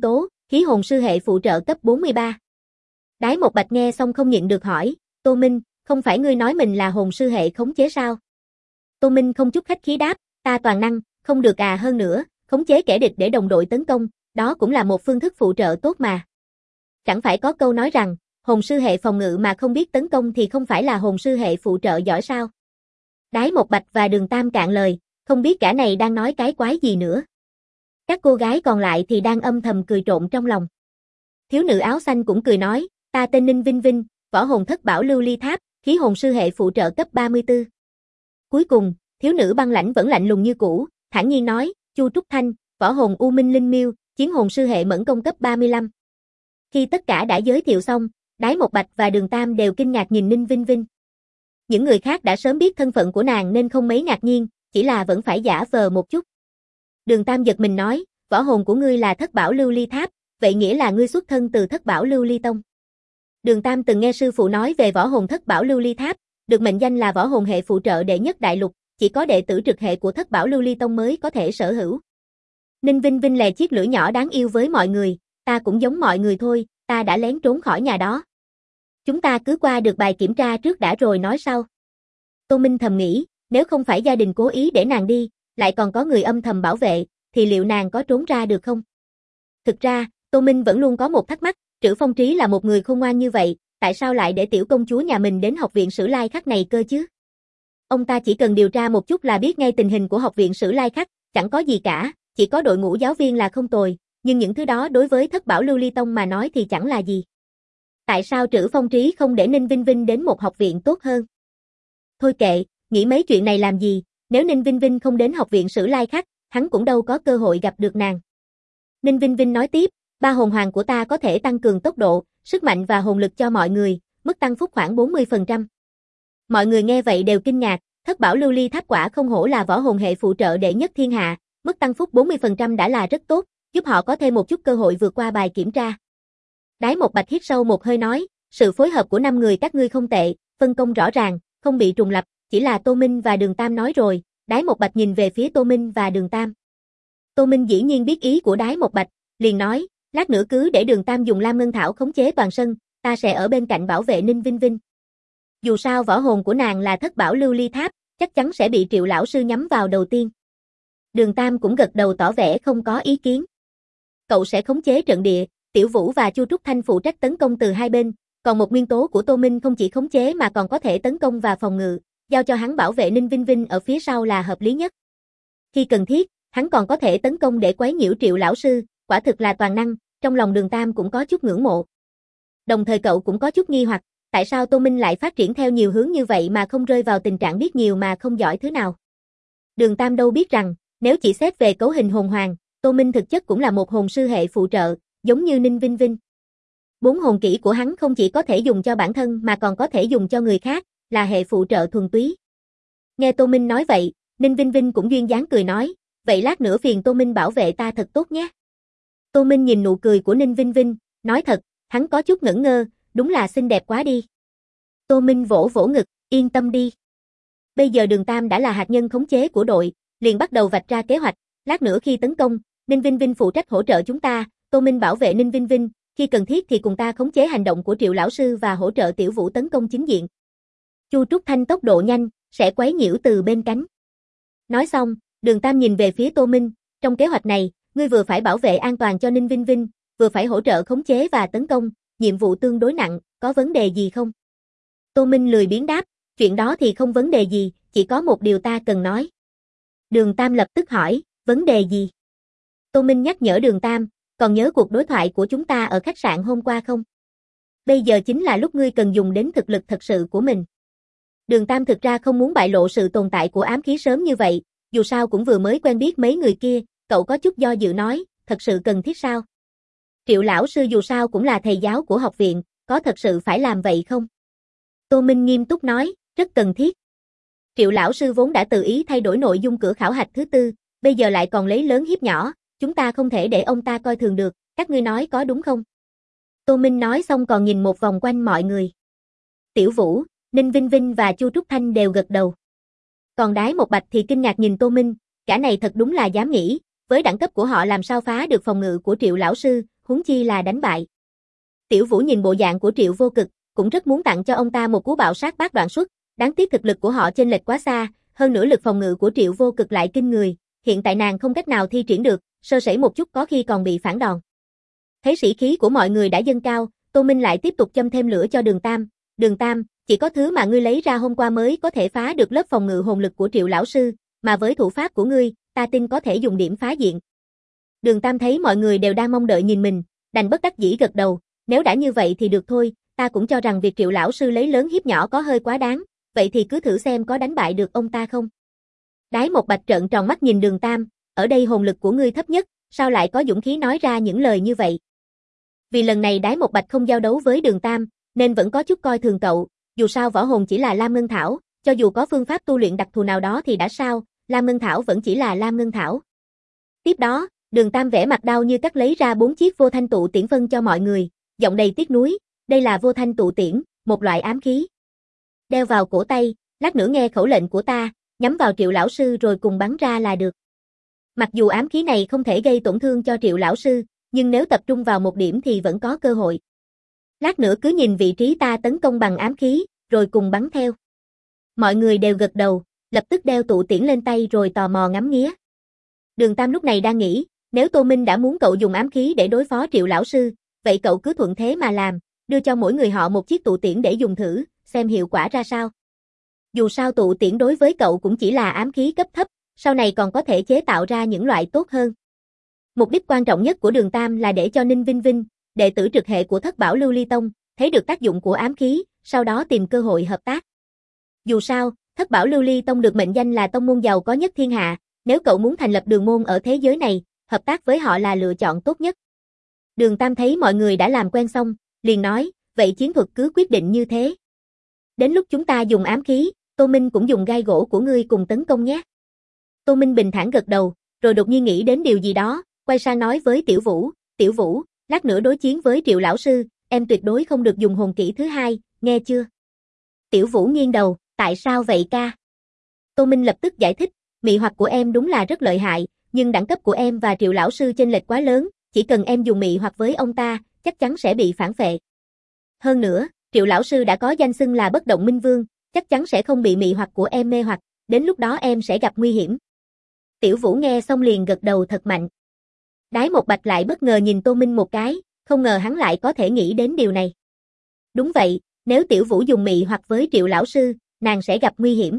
khí hồn sư hệ phụ trợ cấp 43. Đái Một Bạch nghe xong không nhịn được hỏi, Tô Minh, không phải ngươi nói mình là hồn sư hệ khống chế sao? Tô Minh không chút khách khí đáp, ta toàn năng, không được à, hơn nữa, khống chế kẻ địch để đồng đội tấn công, đó cũng là một phương thức phụ trợ tốt mà. Chẳng phải có câu nói rằng, hồn sư hệ phòng ngự mà không biết tấn công thì không phải là hồn sư hệ phụ trợ giỏi sao? Đái Một Bạch và Đường Tam cạn lời, không biết cả này đang nói cái quái gì nữa. Các cô gái còn lại thì đang âm thầm cười trộn trong lòng. Thiếu nữ áo xanh cũng cười nói, ta tên Ninh Vinh Vinh, võ hồn thất bảo lưu ly tháp, khí hồn sư hệ phụ trợ cấp 34. Cuối cùng, thiếu nữ băng lãnh vẫn lạnh lùng như cũ, thản nhiên nói, Chu Trúc Thanh, võ hồn U Minh Linh Miêu, chiến hồn sư hệ mẫn công cấp 35. Khi tất cả đã giới thiệu xong, Đái Một Bạch và Đường Tam đều kinh ngạc nhìn Ninh Vinh Vinh. Những người khác đã sớm biết thân phận của nàng nên không mấy ngạc nhiên, chỉ là vẫn phải giả vờ một chút. Đường Tam giật mình nói, võ hồn của ngươi là thất bảo lưu ly tháp, vậy nghĩa là ngươi xuất thân từ thất bảo lưu ly tông. Đường Tam từng nghe sư phụ nói về võ hồn thất bảo lưu ly tháp, được mệnh danh là võ hồn hệ phụ trợ đệ nhất đại lục, chỉ có đệ tử trực hệ của thất bảo lưu ly tông mới có thể sở hữu. Ninh Vinh Vinh lè chiếc lưỡi nhỏ đáng yêu với mọi người, ta cũng giống mọi người thôi, ta đã lén trốn khỏi nhà đó. Chúng ta cứ qua được bài kiểm tra trước đã rồi nói sau. Tô Minh thầm nghĩ, nếu không phải gia đình cố ý để nàng đi, lại còn có người âm thầm bảo vệ, thì liệu nàng có trốn ra được không? Thực ra, Tô Minh vẫn luôn có một thắc mắc, Trữ Phong Trí là một người khôn ngoan như vậy, tại sao lại để tiểu công chúa nhà mình đến học viện Sử Lai Khắc này cơ chứ? Ông ta chỉ cần điều tra một chút là biết ngay tình hình của học viện Sử Lai Khắc, chẳng có gì cả, chỉ có đội ngũ giáo viên là không tồi, nhưng những thứ đó đối với thất bảo lưu ly tông mà nói thì chẳng là gì. Tại sao Trữ Phong Trí không để Ninh Vinh Vinh đến một học viện tốt hơn? Thôi kệ, nghĩ mấy chuyện này làm gì, nếu Ninh Vinh Vinh không đến học viện Sử Lai Khắc, hắn cũng đâu có cơ hội gặp được nàng. Ninh Vinh Vinh nói tiếp, ba hồn hoàng của ta có thể tăng cường tốc độ, sức mạnh và hồn lực cho mọi người, mức tăng phúc khoảng 40%. Mọi người nghe vậy đều kinh ngạc, thất bảo lưu ly tháp quả không hổ là võ hồn hệ phụ trợ đệ nhất thiên hạ, mức tăng phúc 40% đã là rất tốt, giúp họ có thêm một chút cơ hội vượt qua bài kiểm tra. Đái Một Bạch hít sâu một hơi nói, sự phối hợp của 5 người các ngươi không tệ, phân công rõ ràng, không bị trùng lặp, chỉ là Tô Minh và Đường Tam nói rồi. Đái Một Bạch nhìn về phía Tô Minh và Đường Tam. Tô Minh dĩ nhiên biết ý của Đái Một Bạch, liền nói, lát nữa cứ để Đường Tam dùng Lam Ngân Thảo khống chế toàn sân, ta sẽ ở bên cạnh bảo vệ Ninh Vinh Vinh. Dù sao võ hồn của nàng là thất bảo lưu ly tháp, chắc chắn sẽ bị Triệu lão sư nhắm vào đầu tiên. Đường Tam cũng gật đầu tỏ vẻ không có ý kiến. Cậu sẽ khống chế trận địa, Tiểu Vũ và Chu Trúc Thanh phụ trách tấn công từ hai bên, còn một nguyên tố của Tô Minh không chỉ khống chế mà còn có thể tấn công và phòng ngự, giao cho hắn bảo vệ Ninh Vinh Vinh ở phía sau là hợp lý nhất. Khi cần thiết, hắn còn có thể tấn công để quấy nhiễu Triệu lão sư, quả thực là toàn năng, trong lòng Đường Tam cũng có chút ngưỡng mộ. Đồng thời cậu cũng có chút nghi hoặc, tại sao Tô Minh lại phát triển theo nhiều hướng như vậy mà không rơi vào tình trạng biết nhiều mà không giỏi thứ nào. Đường Tam đâu biết rằng, nếu chỉ xét về cấu hình hồn hoàng, Tô Minh thực chất cũng là một hồn sư hệ phụ trợ, giống như Ninh Vinh Vinh. 4 hồn kỹ của hắn không chỉ có thể dùng cho bản thân mà còn có thể dùng cho người khác, là hệ phụ trợ thuần túy. Nghe Tô Minh nói vậy, Ninh Vinh Vinh cũng duyên dáng cười nói, vậy lát nữa phiền Tô Minh bảo vệ ta thật tốt nhé. Tô Minh nhìn nụ cười của Ninh Vinh Vinh, nói thật, hắn có chút ngẩn ngơ, đúng là xinh đẹp quá đi. Tô Minh vỗ vỗ ngực, yên tâm đi. Bây giờ Đường Tam đã là hạt nhân khống chế của đội, liền bắt đầu vạch ra kế hoạch, lát nữa khi tấn công, Ninh Vinh Vinh phụ trách hỗ trợ chúng ta, Tô Minh bảo vệ Ninh Vinh Vinh, khi cần thiết thì cùng ta khống chế hành động của Triệu lão sư và hỗ trợ Tiểu Vũ tấn công chính diện. Chu Trúc Thanh tốc độ nhanh, sẽ quấy nhiễu từ bên cánh. Nói xong, Đường Tam nhìn về phía Tô Minh, trong kế hoạch này, ngươi vừa phải bảo vệ an toàn cho Ninh Vinh Vinh, vừa phải hỗ trợ khống chế và tấn công, nhiệm vụ tương đối nặng, có vấn đề gì không? Tô Minh lười biếng đáp, chuyện đó thì không vấn đề gì, chỉ có một điều ta cần nói. Đường Tam lập tức hỏi, vấn đề gì? Tô Minh nhắc nhở Đường Tam, còn nhớ cuộc đối thoại của chúng ta ở khách sạn hôm qua không? Bây giờ chính là lúc ngươi cần dùng đến thực lực thật sự của mình. Đường Tam thực ra không muốn bại lộ sự tồn tại của ám khí sớm như vậy, dù sao cũng vừa mới quen biết mấy người kia, cậu có chút do dự nói, thật sự cần thiết sao? Triệu lão sư dù sao cũng là thầy giáo của học viện, có thật sự phải làm vậy không? Tô Minh nghiêm túc nói, rất cần thiết. Triệu lão sư vốn đã tự ý thay đổi nội dung cửa khảo hạch thứ 4, bây giờ lại còn lấy lớn hiếp nhỏ, chúng ta không thể để ông ta coi thường được, các ngươi nói có đúng không? Tô Minh nói xong còn nhìn một vòng quanh mọi người. Tiểu Vũ, Ninh Vinh Vinh và Chu Trúc Thanh đều gật đầu. Còn Đái Một Bạch thì kinh ngạc nhìn Tô Minh, cả này thật đúng là dám nghĩ, với đẳng cấp của họ làm sao phá được phòng ngự của Triệu lão sư, huống chi là đánh bại. Tiểu Vũ nhìn bộ dạng của Triệu Vô Cực, cũng rất muốn tặng cho ông ta một cú bạo sát bát đoạn xuất, đáng tiếc thực lực của họ chênh lệch quá xa, hơn nữa lực phòng ngự của Triệu Vô Cực lại kinh người, hiện tại nàng không cách nào thi triển được, sơ sẩy một chút có khi còn bị phản đòn. Thấy sĩ khí của mọi người đã dâng cao, Tô Minh lại tiếp tục châm thêm lửa cho Đường Tam. Đường Tam, chỉ có thứ mà ngươi lấy ra hôm qua mới có thể phá được lớp phòng ngự hồn lực của Triệu lão sư, mà với thủ pháp của ngươi, ta tin có thể dùng điểm phá diện. Đường Tam thấy mọi người đều đang mong đợi nhìn mình, đành bất đắc dĩ gật đầu, nếu đã như vậy thì được thôi, ta cũng cho rằng việc Triệu lão sư lấy lớn hiếp nhỏ có hơi quá đáng, vậy thì cứ thử xem có đánh bại được ông ta không. Đái Một Bạch trợn tròn mắt nhìn Đường Tam, ở đây hồn lực của ngươi thấp nhất, sao lại có dũng khí nói ra những lời như vậy? Vì lần này Đái Một Bạch không giao đấu với Đường Tam, nên vẫn có chút coi thường cậu, dù sao võ hồn chỉ là Lam Ngân Thảo, cho dù có phương pháp tu luyện đặc thù nào đó thì đã sao, Lam Ngân Thảo vẫn chỉ là Lam Ngân Thảo. Tiếp đó, Đường Tam vẻ mặt đau như cắt lấy ra 4 chiếc vô thanh tụ tiễn phân cho mọi người, giọng đầy tiếc nuối, đây là vô thanh tụ tiễn, một loại ám khí. Đeo vào cổ tay, lát nữa nghe khẩu lệnh của ta, nhắm vào Triệu lão sư rồi cùng bắn ra là được. Mặc dù ám khí này không thể gây tổn thương cho Triệu lão sư, nhưng nếu tập trung vào một điểm thì vẫn có cơ hội. Lát nữa cứ nhìn vị trí ta tấn công bằng ám khí, rồi cùng bắn theo. Mọi người đều gật đầu, lập tức đeo tụ tiễn lên tay rồi tò mò ngắm nghía. Đường Tam lúc này đang nghĩ, nếu Tô Minh đã muốn cậu dùng ám khí để đối phó Triệu lão sư, vậy cậu cứ thuận thế mà làm, đưa cho mỗi người họ một chiếc tụ tiễn để dùng thử, xem hiệu quả ra sao. Dù sao tụ tiễn đối với cậu cũng chỉ là ám khí cấp thấp, sau này còn có thể chế tạo ra những loại tốt hơn. Mục đích quan trọng nhất của Đường Tam là để cho Ninh Vinh Vinh, đệ tử trực hệ của Thất Bảo Lưu Ly Tông, thấy được tác dụng của ám khí, sau đó tìm cơ hội hợp tác. Dù sao, Thất Bảo Lưu Ly Tông được mệnh danh là tông môn giàu có nhất thiên hạ, nếu cậu muốn thành lập đường môn ở thế giới này, hợp tác với họ là lựa chọn tốt nhất. Đường Tam thấy mọi người đã làm quen xong, liền nói, vậy chiến thuật cứ quyết định như thế. Đến lúc chúng ta dùng ám khí, Tô Minh cũng dùng gai gỗ của ngươi cùng tấn công nhé. Tô Minh bình thản gật đầu, rồi đột nhiên nghĩ đến điều gì đó, quay sang nói với Tiểu Vũ, lát nữa đối chiến với Triệu lão sư, em tuyệt đối không được dùng hồn kỹ thứ hai, nghe chưa? Tiểu Vũ nghiêng đầu, tại sao vậy ca? Tô Minh lập tức giải thích, mị hoặc của em đúng là rất lợi hại, nhưng đẳng cấp của em và Triệu lão sư chênh lệch quá lớn, chỉ cần em dùng mị hoặc với ông ta, chắc chắn sẽ bị phản phệ. Hơn nữa, Triệu lão sư đã có danh xưng là bất động minh vương, chắc chắn sẽ không bị mị hoặc của em mê hoặc, đến lúc đó em sẽ gặp nguy hiểm. Tiểu Vũ nghe xong liền gật đầu thật mạnh. Đái Một Bạch lại bất ngờ nhìn Tô Minh một cái, không ngờ hắn lại có thể nghĩ đến điều này. Đúng vậy, nếu Tiểu Vũ dùng mị hoặc với Triệu lão sư, nàng sẽ gặp nguy hiểm.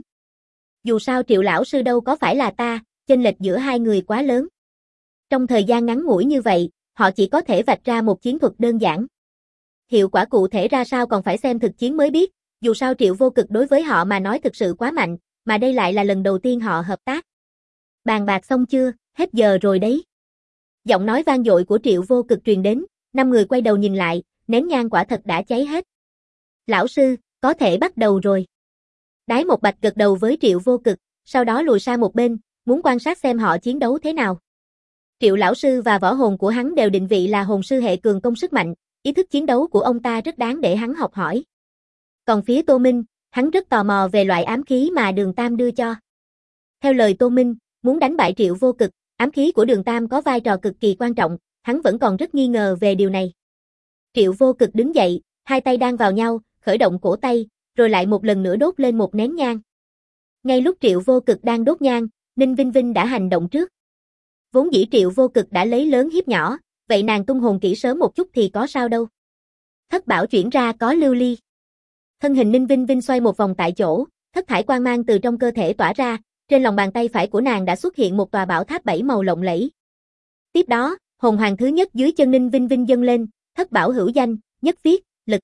Dù sao Triệu lão sư đâu có phải là ta, chênh lệch giữa hai người quá lớn. Trong thời gian ngắn ngủi như vậy, họ chỉ có thể vạch ra một chiến thuật đơn giản. Hiệu quả cụ thể ra sao còn phải xem thực chiến mới biết, dù sao Triệu Vô Cực đối với họ mà nói thực sự quá mạnh, mà đây lại là lần đầu tiên họ hợp tác. Bàn bạc xong chưa, hết giờ rồi đấy. Giọng nói vang dội của Triệu Vô Cực truyền đến, 5 người quay đầu nhìn lại, nén nhang quả thật đã cháy hết. Lão sư, có thể bắt đầu rồi. Đái Một Bạch gật đầu với Triệu Vô Cực, sau đó lùi sang một bên, muốn quan sát xem họ chiến đấu thế nào. Triệu lão sư và võ hồn của hắn đều định vị là hồn sư hệ cường công sức mạnh, ý thức chiến đấu của ông ta rất đáng để hắn học hỏi. Còn phía Tô Minh, hắn rất tò mò về loại ám khí mà Đường Tam đưa cho. Theo lời Tô Minh, muốn đánh bại Triệu Vô Cực, ám khí của Đường Tam có vai trò cực kỳ quan trọng, hắn vẫn còn rất nghi ngờ về điều này. Triệu Vô Cực đứng dậy, hai tay đan vào nhau, khởi động cổ tay, rồi lại một lần nữa đốt lên một nén nhang. Ngay lúc Triệu Vô Cực đang đốt nhang, Ninh Vinh Vinh đã hành động trước. Vốn dĩ Triệu Vô Cực đã lấy lớn hiếp nhỏ, vậy nàng tung hồn kỹ sớm một chút thì có sao đâu. Thất bảo chuyển ra có lưu ly. Thân hình Ninh Vinh Vinh xoay một vòng tại chỗ, thất thải quang mang từ trong cơ thể tỏa ra, trên lòng bàn tay phải của nàng đã xuất hiện một tòa bảo tháp 7 màu lộng lẫy. Tiếp đó, hồn hoàng thứ nhất dưới chân Ninh Vinh Vinh dâng lên, thất bảo hữu danh, nhất viết, lực.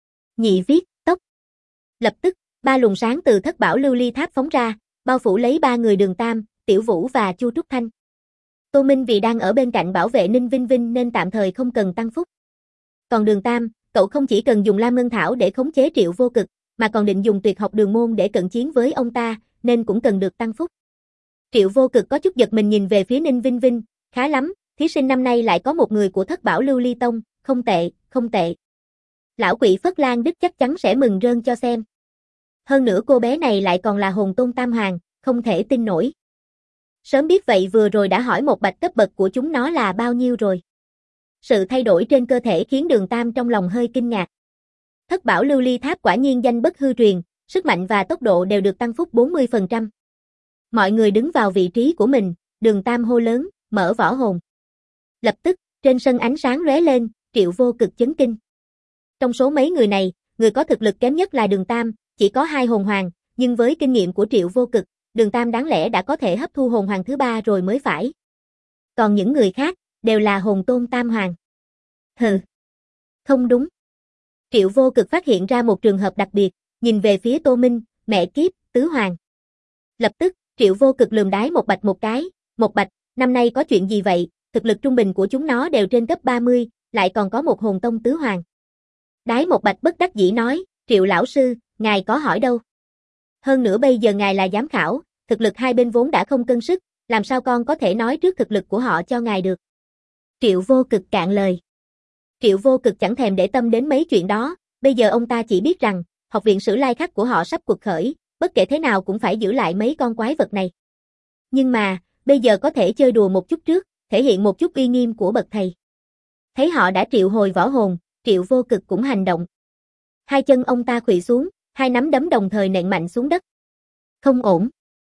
Nhị viết, tốc. Lập tức, 3 luồng sáng từ thất bảo lưu ly tháp phóng ra, bao phủ lấy 3 người Đường Tam, Tiểu Vũ và Chu Trúc Thanh. Tô Minh vì đang ở bên cạnh bảo vệ Ninh Vinh Vinh nên tạm thời không cần tăng phúc. Còn Đường Tam, cậu không chỉ cần dùng Lam Ngân Thảo để khống chế Triệu Vô Cực, mà còn định dùng tuyệt học đường môn để cận chiến với ông ta, nên cũng cần được tăng phúc. Triệu Vô Cực có chút giật mình nhìn về phía Ninh Vinh Vinh, khá lắm, thí sinh năm nay lại có một người của Thất Bảo Lưu Ly Tông, không tệ, không tệ. Lão quỷ Phất Lan Đức chắc chắn sẽ mừng rơn cho xem. Hơn nữa cô bé này lại còn là hồn tôn tam hoàng, không thể tin nổi. Sớm biết vậy vừa rồi đã hỏi một bạch cấp bậc của chúng nó là bao nhiêu rồi. Sự thay đổi trên cơ thể khiến Đường Tam trong lòng hơi kinh ngạc. Thất bảo lưu ly tháp quả nhiên danh bất hư truyền, sức mạnh và tốc độ đều được tăng phúc 40%. Mọi người đứng vào vị trí của mình, Đường Tam hô lớn, mở võ hồn. Lập tức, trên sân ánh sáng lóe lên, Triệu Vô Cực chấn kinh. Trong số mấy người này, người có thực lực kém nhất là Đường Tam, chỉ có 2 hồn hoàng, nhưng với kinh nghiệm của Triệu Vô Cực, Đường Tam đáng lẽ đã có thể hấp thu hồn hoàng thứ 3 rồi mới phải. Còn những người khác, đều là hồn tôn tam hoàng. Hừ. Không đúng. Triệu Vô Cực phát hiện ra một trường hợp đặc biệt, nhìn về phía Tô Minh, mẹ kiếp, tứ hoàng. Lập tức, Triệu Vô Cực lườm đái một bạch một cái, một bạch, năm nay có chuyện gì vậy, thực lực trung bình của chúng nó đều trên cấp 30, lại còn có một hồn tông tứ hoàng. Đái một bạch bất đắc dĩ nói, Triệu lão sư, ngài có hỏi đâu. Hơn nữa bây giờ ngài là giám khảo, thực lực hai bên vốn đã không cân sức, làm sao con có thể nói trước thực lực của họ cho ngài được. Triệu Vô Cực cạn lời. Triệu Vô Cực chẳng thèm để tâm đến mấy chuyện đó, bây giờ ông ta chỉ biết rằng, học viện Sử Lai Khắc của họ sắp cuộc khởi, bất kể thế nào cũng phải giữ lại mấy con quái vật này. Nhưng mà, bây giờ có thể chơi đùa một chút trước, thể hiện một chút uy nghiêm của bậc thầy. Thấy họ đã triệu hồi võ hồn, Triệu Vô Cực cũng hành động. Hai chân ông ta khuỵu xuống, hai nắm đấm đồng thời nện mạnh xuống đất. Không ổn.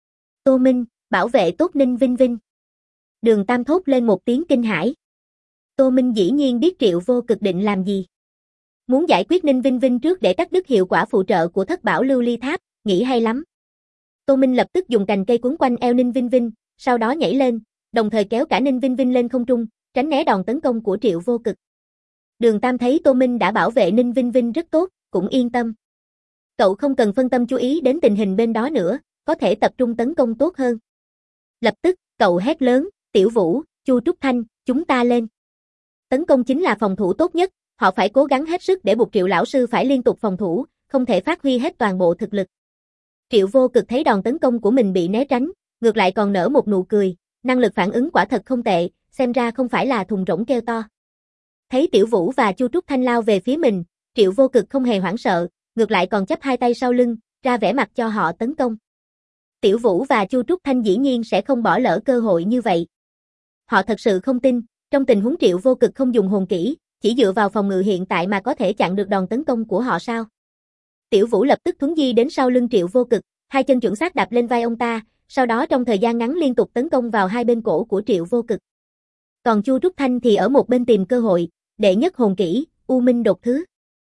Tô Minh, bảo vệ tốt Ninh Vinh Vinh. Đường Tam thốt lên một tiếng kinh hãi. Tô Minh dĩ nhiên biết Triệu Vô Cực định làm gì. Muốn giải quyết Ninh Vinh Vinh trước để cắt đứt hiệu quả phụ trợ của thất bảo lưu ly tháp, nghĩ hay lắm. Tô Minh lập tức dùng cành cây quấn quanh eo Ninh Vinh Vinh, sau đó nhảy lên, đồng thời kéo cả Ninh Vinh Vinh lên không trung, tránh né đòn tấn công của Triệu Vô Cực. Đường Tam thấy Tô Minh đã bảo vệ Ninh Vinh Vinh rất tốt, cũng yên tâm. Cậu không cần phân tâm chú ý đến tình hình bên đó nữa, có thể tập trung tấn công tốt hơn. Lập tức, cậu hét lớn, Tiểu Vũ, Chu Trúc Thanh, chúng ta lên. Tấn công chính là phòng thủ tốt nhất, họ phải cố gắng hết sức để buộc Triệu lão sư phải liên tục phòng thủ, không thể phát huy hết toàn bộ thực lực. Triệu Vô Cực thấy đòn tấn công của mình bị né tránh, ngược lại còn nở một nụ cười, năng lực phản ứng quả thật không tệ, xem ra không phải là thùng rỗng kêu to. Thấy Tiểu Vũ và Chu Trúc Thanh lao về phía mình, Triệu Vô Cực không hề hoảng sợ, ngược lại còn chắp hai tay sau lưng, ra vẻ mặt cho họ tấn công. Tiểu Vũ và Chu Trúc Thanh dĩ nhiên sẽ không bỏ lỡ cơ hội như vậy. Họ thật sự không tin, trong tình huống Triệu Vô Cực không dùng hồn kỹ, chỉ dựa vào phòng ngự hiện tại mà có thể chặn được đòn tấn công của họ sao? Tiểu Vũ lập tức thuấn di đến sau lưng Triệu Vô Cực, hai chân chuẩn xác đạp lên vai ông ta, sau đó trong thời gian ngắn liên tục tấn công vào hai bên cổ của Triệu Vô Cực. Còn Chu Trúc Thanh thì ở một bên tìm cơ hội, đệ nhất hồn kỹ, U Minh đột thứ.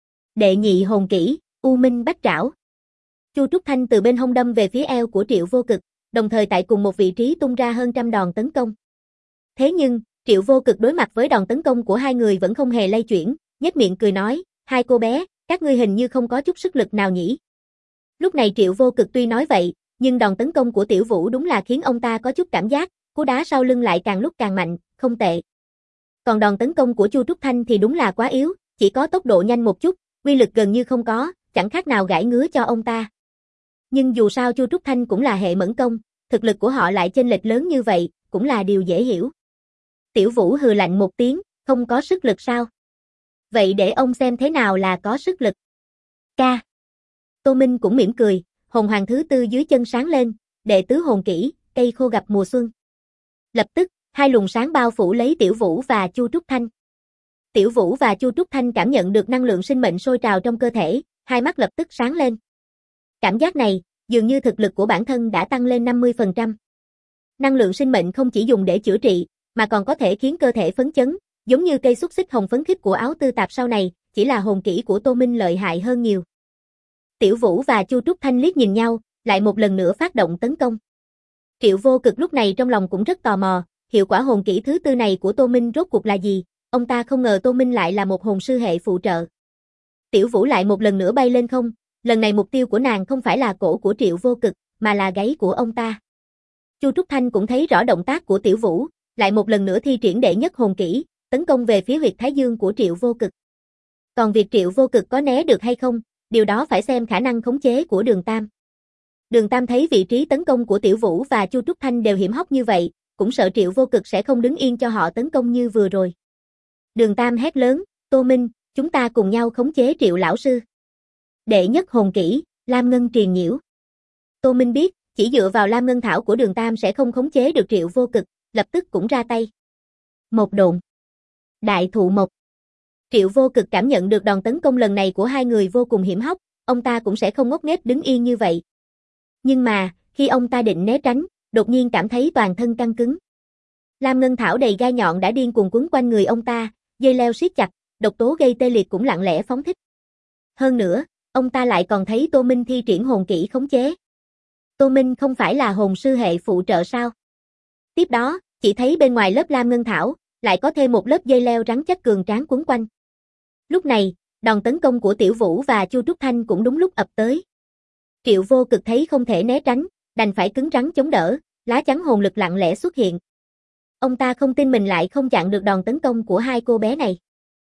Đệ nhị hồn kỹ, U Minh bách trảo. Chu Trúc Thanh từ bên hông đâm về phía eo của Triệu Vô Cực, đồng thời tại cùng một vị trí tung ra hơn trăm đòn tấn công. Thế nhưng, Triệu Vô Cực đối mặt với đòn tấn công của hai người vẫn không hề lay chuyển, nhếch miệng cười nói, hai cô bé, các ngươi hình như không có chút sức lực nào nhỉ. Lúc này Triệu Vô Cực tuy nói vậy, nhưng đòn tấn công của Tiểu Vũ đúng là khiến ông ta có chút cảm giác, cú đá sau lưng lại càng lúc càng mạnh, không tệ. Còn đòn tấn công của Chu Trúc Thanh thì đúng là quá yếu, chỉ có tốc độ nhanh một chút, uy lực gần như không có, chẳng khác nào gãi ngứa cho ông ta. Nhưng dù sao Chu Trúc Thanh cũng là hệ mẫn công, thực lực của họ lại chênh lệch lớn như vậy, cũng là điều dễ hiểu. Tiểu Vũ hừ lạnh một tiếng, không có sức lực sao? Vậy để ông xem thế nào là có sức lực. Ca. Tô Minh cũng mỉm cười, hồn hoàng thứ tư dưới chân sáng lên, đệ tứ hồn kỹ, cây khô gặp mùa xuân. Lập tức, hai luồng sáng bao phủ lấy Tiểu Vũ và Chu Trúc Thanh. Tiểu Vũ và Chu Trúc Thanh cảm nhận được năng lượng sinh mệnh sôi trào trong cơ thể, hai mắt lập tức sáng lên. Cảm giác này, dường như thực lực của bản thân đã tăng lên 50%. Năng lượng sinh mệnh không chỉ dùng để chữa trị, mà còn có thể khiến cơ thể phấn chấn, giống như cây xúc xích hồng phấn khích của áo tư tạp sau này, chỉ là hồn kỹ của Tô Minh lợi hại hơn nhiều. Tiểu Vũ và Chu Trúc Thanh liếc nhìn nhau, lại một lần nữa phát động tấn công. Triệu Vô Cực lúc này trong lòng cũng rất tò mò, hiệu quả hồn kỹ thứ tư này của Tô Minh rốt cuộc là gì, ông ta không ngờ Tô Minh lại là một hồn sư hệ phụ trợ. Tiểu Vũ lại một lần nữa bay lên không, lần này mục tiêu của nàng không phải là cổ của Triệu Vô Cực, mà là gáy của ông ta. Chu Trúc Thanh cũng thấy rõ động tác của Tiểu Vũ, lại một lần nữa thi triển đệ nhất hồn kỹ, tấn công về phía huyệt thái dương của Triệu Vô Cực. Còn việc Triệu Vô Cực có né được hay không, điều đó phải xem khả năng khống chế của Đường Tam. Đường Tam thấy vị trí tấn công của Tiểu Vũ và Chu Trúc Thanh đều hiểm hóc như vậy, cũng sợ Triệu Vô Cực sẽ không đứng yên cho họ tấn công như vừa rồi. Đường Tam hét lớn, Tô Minh, chúng ta cùng nhau khống chế Triệu lão sư. Đệ nhất hồn kỹ, Lam Ngân truyền nhiễu. Tô Minh biết, chỉ dựa vào Lam Ngân thảo của Đường Tam sẽ không khống chế được Triệu Vô Cực, lập tức cũng ra tay. Một độn. Đại thụ mộc. Triệu Vô Cực cảm nhận được đòn tấn công lần này của hai người vô cùng hiểm hóc, ông ta cũng sẽ không ngốc nghếch đứng yên như vậy. Nhưng mà, khi ông ta định né tránh, đột nhiên cảm thấy toàn thân căng cứng. Lam ngân thảo đầy gai nhọn đã điên cuồng quấn quanh người ông ta, dây leo siết chặt, độc tố gây tê liệt cũng lặng lẽ phóng thích. Hơn nữa, ông ta lại còn thấy Tô Minh thi triển hồn kỹ khống chế. Tô Minh không phải là hồn sư hệ phụ trợ sao? Tiếp đó, chỉ thấy bên ngoài lớp lam ngân thảo, lại có thêm một lớp dây leo rắn chắc cường tráng quấn quanh. Lúc này, đòn tấn công của Tiểu Vũ và Chu Trúc Thanh cũng đúng lúc ập tới. Triệu Vô Cực thấy không thể né tránh, đành phải cứng rắn chống đỡ, lá chắn hồn lực lặng lẽ xuất hiện. Ông ta không tin mình lại không chặn được đòn tấn công của hai cô bé này.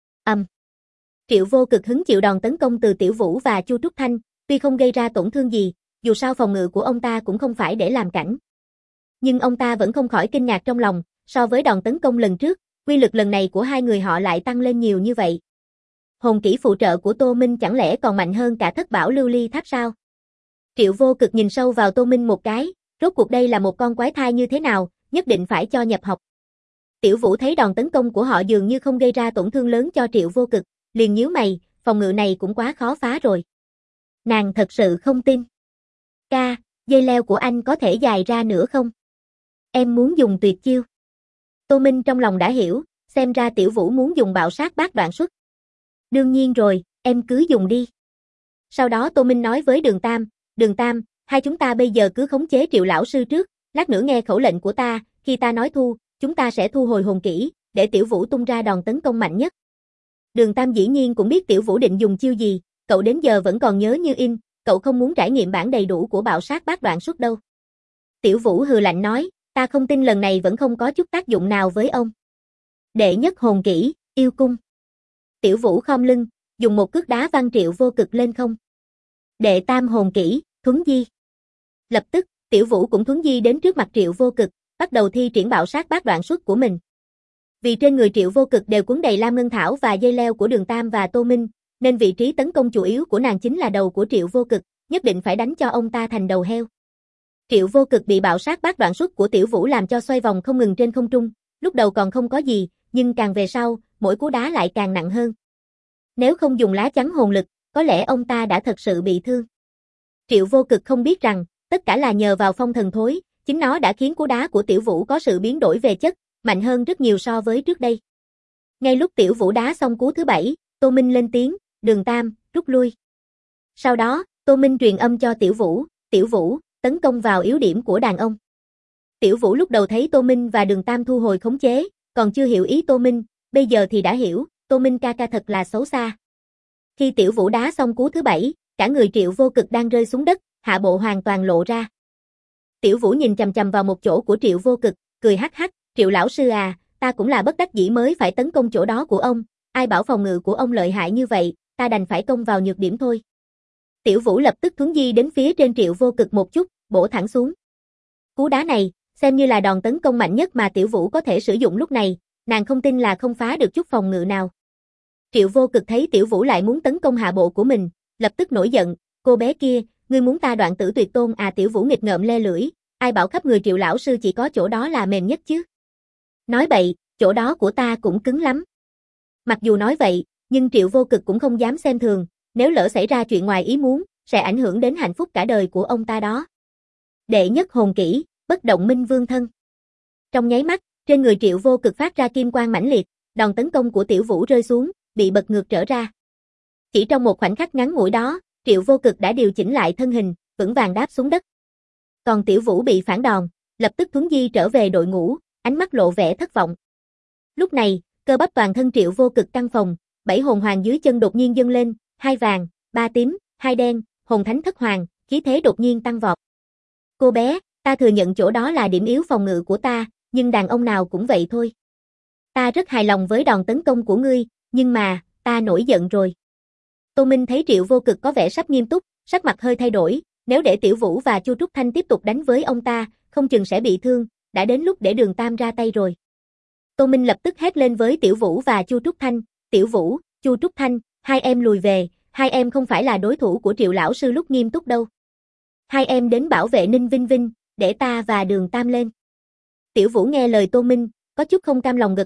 Triệu Vô Cực hứng chịu đòn tấn công từ Tiểu Vũ và Chu Trúc Thanh, tuy không gây ra tổn thương gì, dù sao phòng ngự của ông ta cũng không phải để làm cảnh. Nhưng ông ta vẫn không khỏi kinh ngạc trong lòng, so với đòn tấn công lần trước, quy lực lần này của hai người họ lại tăng lên nhiều như vậy. Hồn kỹ phụ trợ của Tô Minh chẳng lẽ còn mạnh hơn cả Thất Bảo Lưu Ly Tháp sao? Triệu Vô Cực nhìn sâu vào Tô Minh một cái, rốt cuộc đây là một con quái thai như thế nào, nhất định phải cho nhập học. Tiểu Vũ thấy đòn tấn công của họ dường như không gây ra tổn thương lớn cho Triệu Vô Cực, liền nhíu mày, phòng ngự này cũng quá khó phá rồi. Nàng thật sự không tin. Ca, dây leo của anh có thể dài ra nữa không? Em muốn dùng tuyệt chiêu. Tô Minh trong lòng đã hiểu, xem ra Tiểu Vũ muốn dùng bạo sát bát đoạn xuất. Đương nhiên rồi, em cứ dùng đi. Sau đó Tô Minh nói với Đường Tam, hai chúng ta bây giờ cứ khống chế Triệu lão sư trước, lát nữa nghe khẩu lệnh của ta, khi ta nói thu, chúng ta sẽ thu hồi hồn kỹ, để Tiểu Vũ tung ra đòn tấn công mạnh nhất. Đường Tam dĩ nhiên cũng biết Tiểu Vũ định dùng chiêu gì, cậu đến giờ vẫn còn nhớ như in, cậu không muốn trải nghiệm bản đầy đủ của bạo sát bát đoạn xuất đâu. Tiểu Vũ hừ lạnh nói, ta không tin lần này vẫn không có chút tác dụng nào với ông. Đệ nhất hồn kỹ, yêu cung. Tiểu Vũ khom lưng, dùng một cước đá văng Triệu Vô Cực lên không. Đệ tam hồn kỹ, thuấn di. Lập tức, Tiểu Vũ cũng thuấn di đến trước mặt Triệu Vô Cực, bắt đầu thi triển bạo sát bát đoạn xuất của mình. Vì trên người Triệu Vô Cực đều cuốn đầy lam ngân thảo và dây leo của Đường Tam và Tô Minh, nên vị trí tấn công chủ yếu của nàng chính là đầu của Triệu Vô Cực, nhất định phải đánh cho ông ta thành đầu heo. Triệu Vô Cực bị bạo sát bát đoạn xuất của Tiểu Vũ làm cho xoay vòng không ngừng trên không trung, lúc đầu còn không có gì, nhưng càng về sau, mỗi cú đá lại càng nặng hơn. Nếu không dùng lá chắn hồn lực, có lẽ ông ta đã thật sự bị thương. Triệu Vô Cực không biết rằng, tất cả là nhờ vào phong thần thối, chính nó đã khiến cú đá của Tiểu Vũ có sự biến đổi về chất, mạnh hơn rất nhiều so với trước đây. Ngay lúc Tiểu Vũ đá xong cú thứ 7, Tô Minh lên tiếng, Đường Tam, rút lui. Sau đó, Tô Minh truyền âm cho Tiểu Vũ, tấn công vào yếu điểm của đàn ông. Tiểu Vũ lúc đầu thấy Tô Minh và Đường Tam thu hồi khống chế, còn chưa hiểu ý Tô Minh, bây giờ thì đã hiểu, Tô Minh ca ca thật là xấu xa. Khi Tiểu Vũ đá xong cú thứ 7, cả người Triệu Vô Cực đang rơi xuống đất, hạ bộ hoàn toàn lộ ra. Tiểu Vũ nhìn chằm chằm vào một chỗ của Triệu Vô Cực, cười hắc hắc, Triệu lão sư à, ta cũng là bất đắc dĩ mới phải tấn công chỗ đó của ông, ai bảo phòng ngự của ông lợi hại như vậy, ta đành phải công vào nhược điểm thôi. Tiểu Vũ lập tức thuấn di đến phía trên Triệu Vô Cực một chút, bổ thẳng xuống. Cú đá này, xem như là đòn tấn công mạnh nhất mà Tiểu Vũ có thể sử dụng lúc này, nàng không tin là không phá được chút phòng ngự nào. Triệu Vô Cực thấy Tiểu Vũ lại muốn tấn công hạ bộ của mình, lập tức nổi giận, cô bé kia, ngươi muốn ta đoạn tử tuyệt tôn à? Tiểu Vũ nghịch ngợm le lưỡi, ai bảo khắp người Triệu lão sư chỉ có chỗ đó là mềm nhất chứ. Nói bậy, chỗ đó của ta cũng cứng lắm. Mặc dù nói vậy, nhưng Triệu Vô Cực cũng không dám xem thường, nếu lỡ xảy ra chuyện ngoài ý muốn, sẽ ảnh hưởng đến hạnh phúc cả đời của ông ta đó. Đệ nhất hồn kỹ, bất động minh vương thân. Trong nháy mắt, trên người Triệu Vô Cực phát ra kim quang mãnh liệt, đòn tấn công của Tiểu Vũ rơi xuống, bị bật ngược trở ra. Chỉ trong một khoảnh khắc ngắn ngủi đó, Triệu Vô Cực đã điều chỉnh lại thân hình, vững vàng đáp xuống đất. Còn Tiểu Vũ bị phản đòn, lập tức thuấn di trở về đội ngũ, ánh mắt lộ vẻ thất vọng. Lúc này, cơ bắp toàn thân Triệu Vô Cực căng phồng, 7 hồn hoàng dưới chân đột nhiên dâng lên, 2 vàng, 3 tím, 2 đen, hồn thánh thất hoàng, khí thế đột nhiên tăng vọt. Cô bé, ta thừa nhận chỗ đó là điểm yếu phòng ngự của ta, nhưng đàn ông nào cũng vậy thôi. Ta rất hài lòng với đòn tấn công của ngươi, nhưng mà, ta nổi giận rồi. Tô Minh thấy Triệu Vô Cực có vẻ sắp nghiêm túc, sắc mặt hơi thay đổi, nếu để Tiểu Vũ và Chu Trúc Thanh tiếp tục đánh với ông ta, không chừng sẽ bị thương, đã đến lúc để Đường Tam ra tay rồi. Tô Minh lập tức hét lên với Tiểu Vũ và Chu Trúc Thanh, Tiểu Vũ, Chu Trúc Thanh, hai em lùi về, hai em không phải là đối thủ của Triệu lão sư lúc nghiêm túc đâu. Hai em đến bảo vệ Ninh Vinh Vinh, để ta và Đường Tam lên. Tiểu Vũ nghe lời Tô Minh, có chút không cam lòng gật đầu,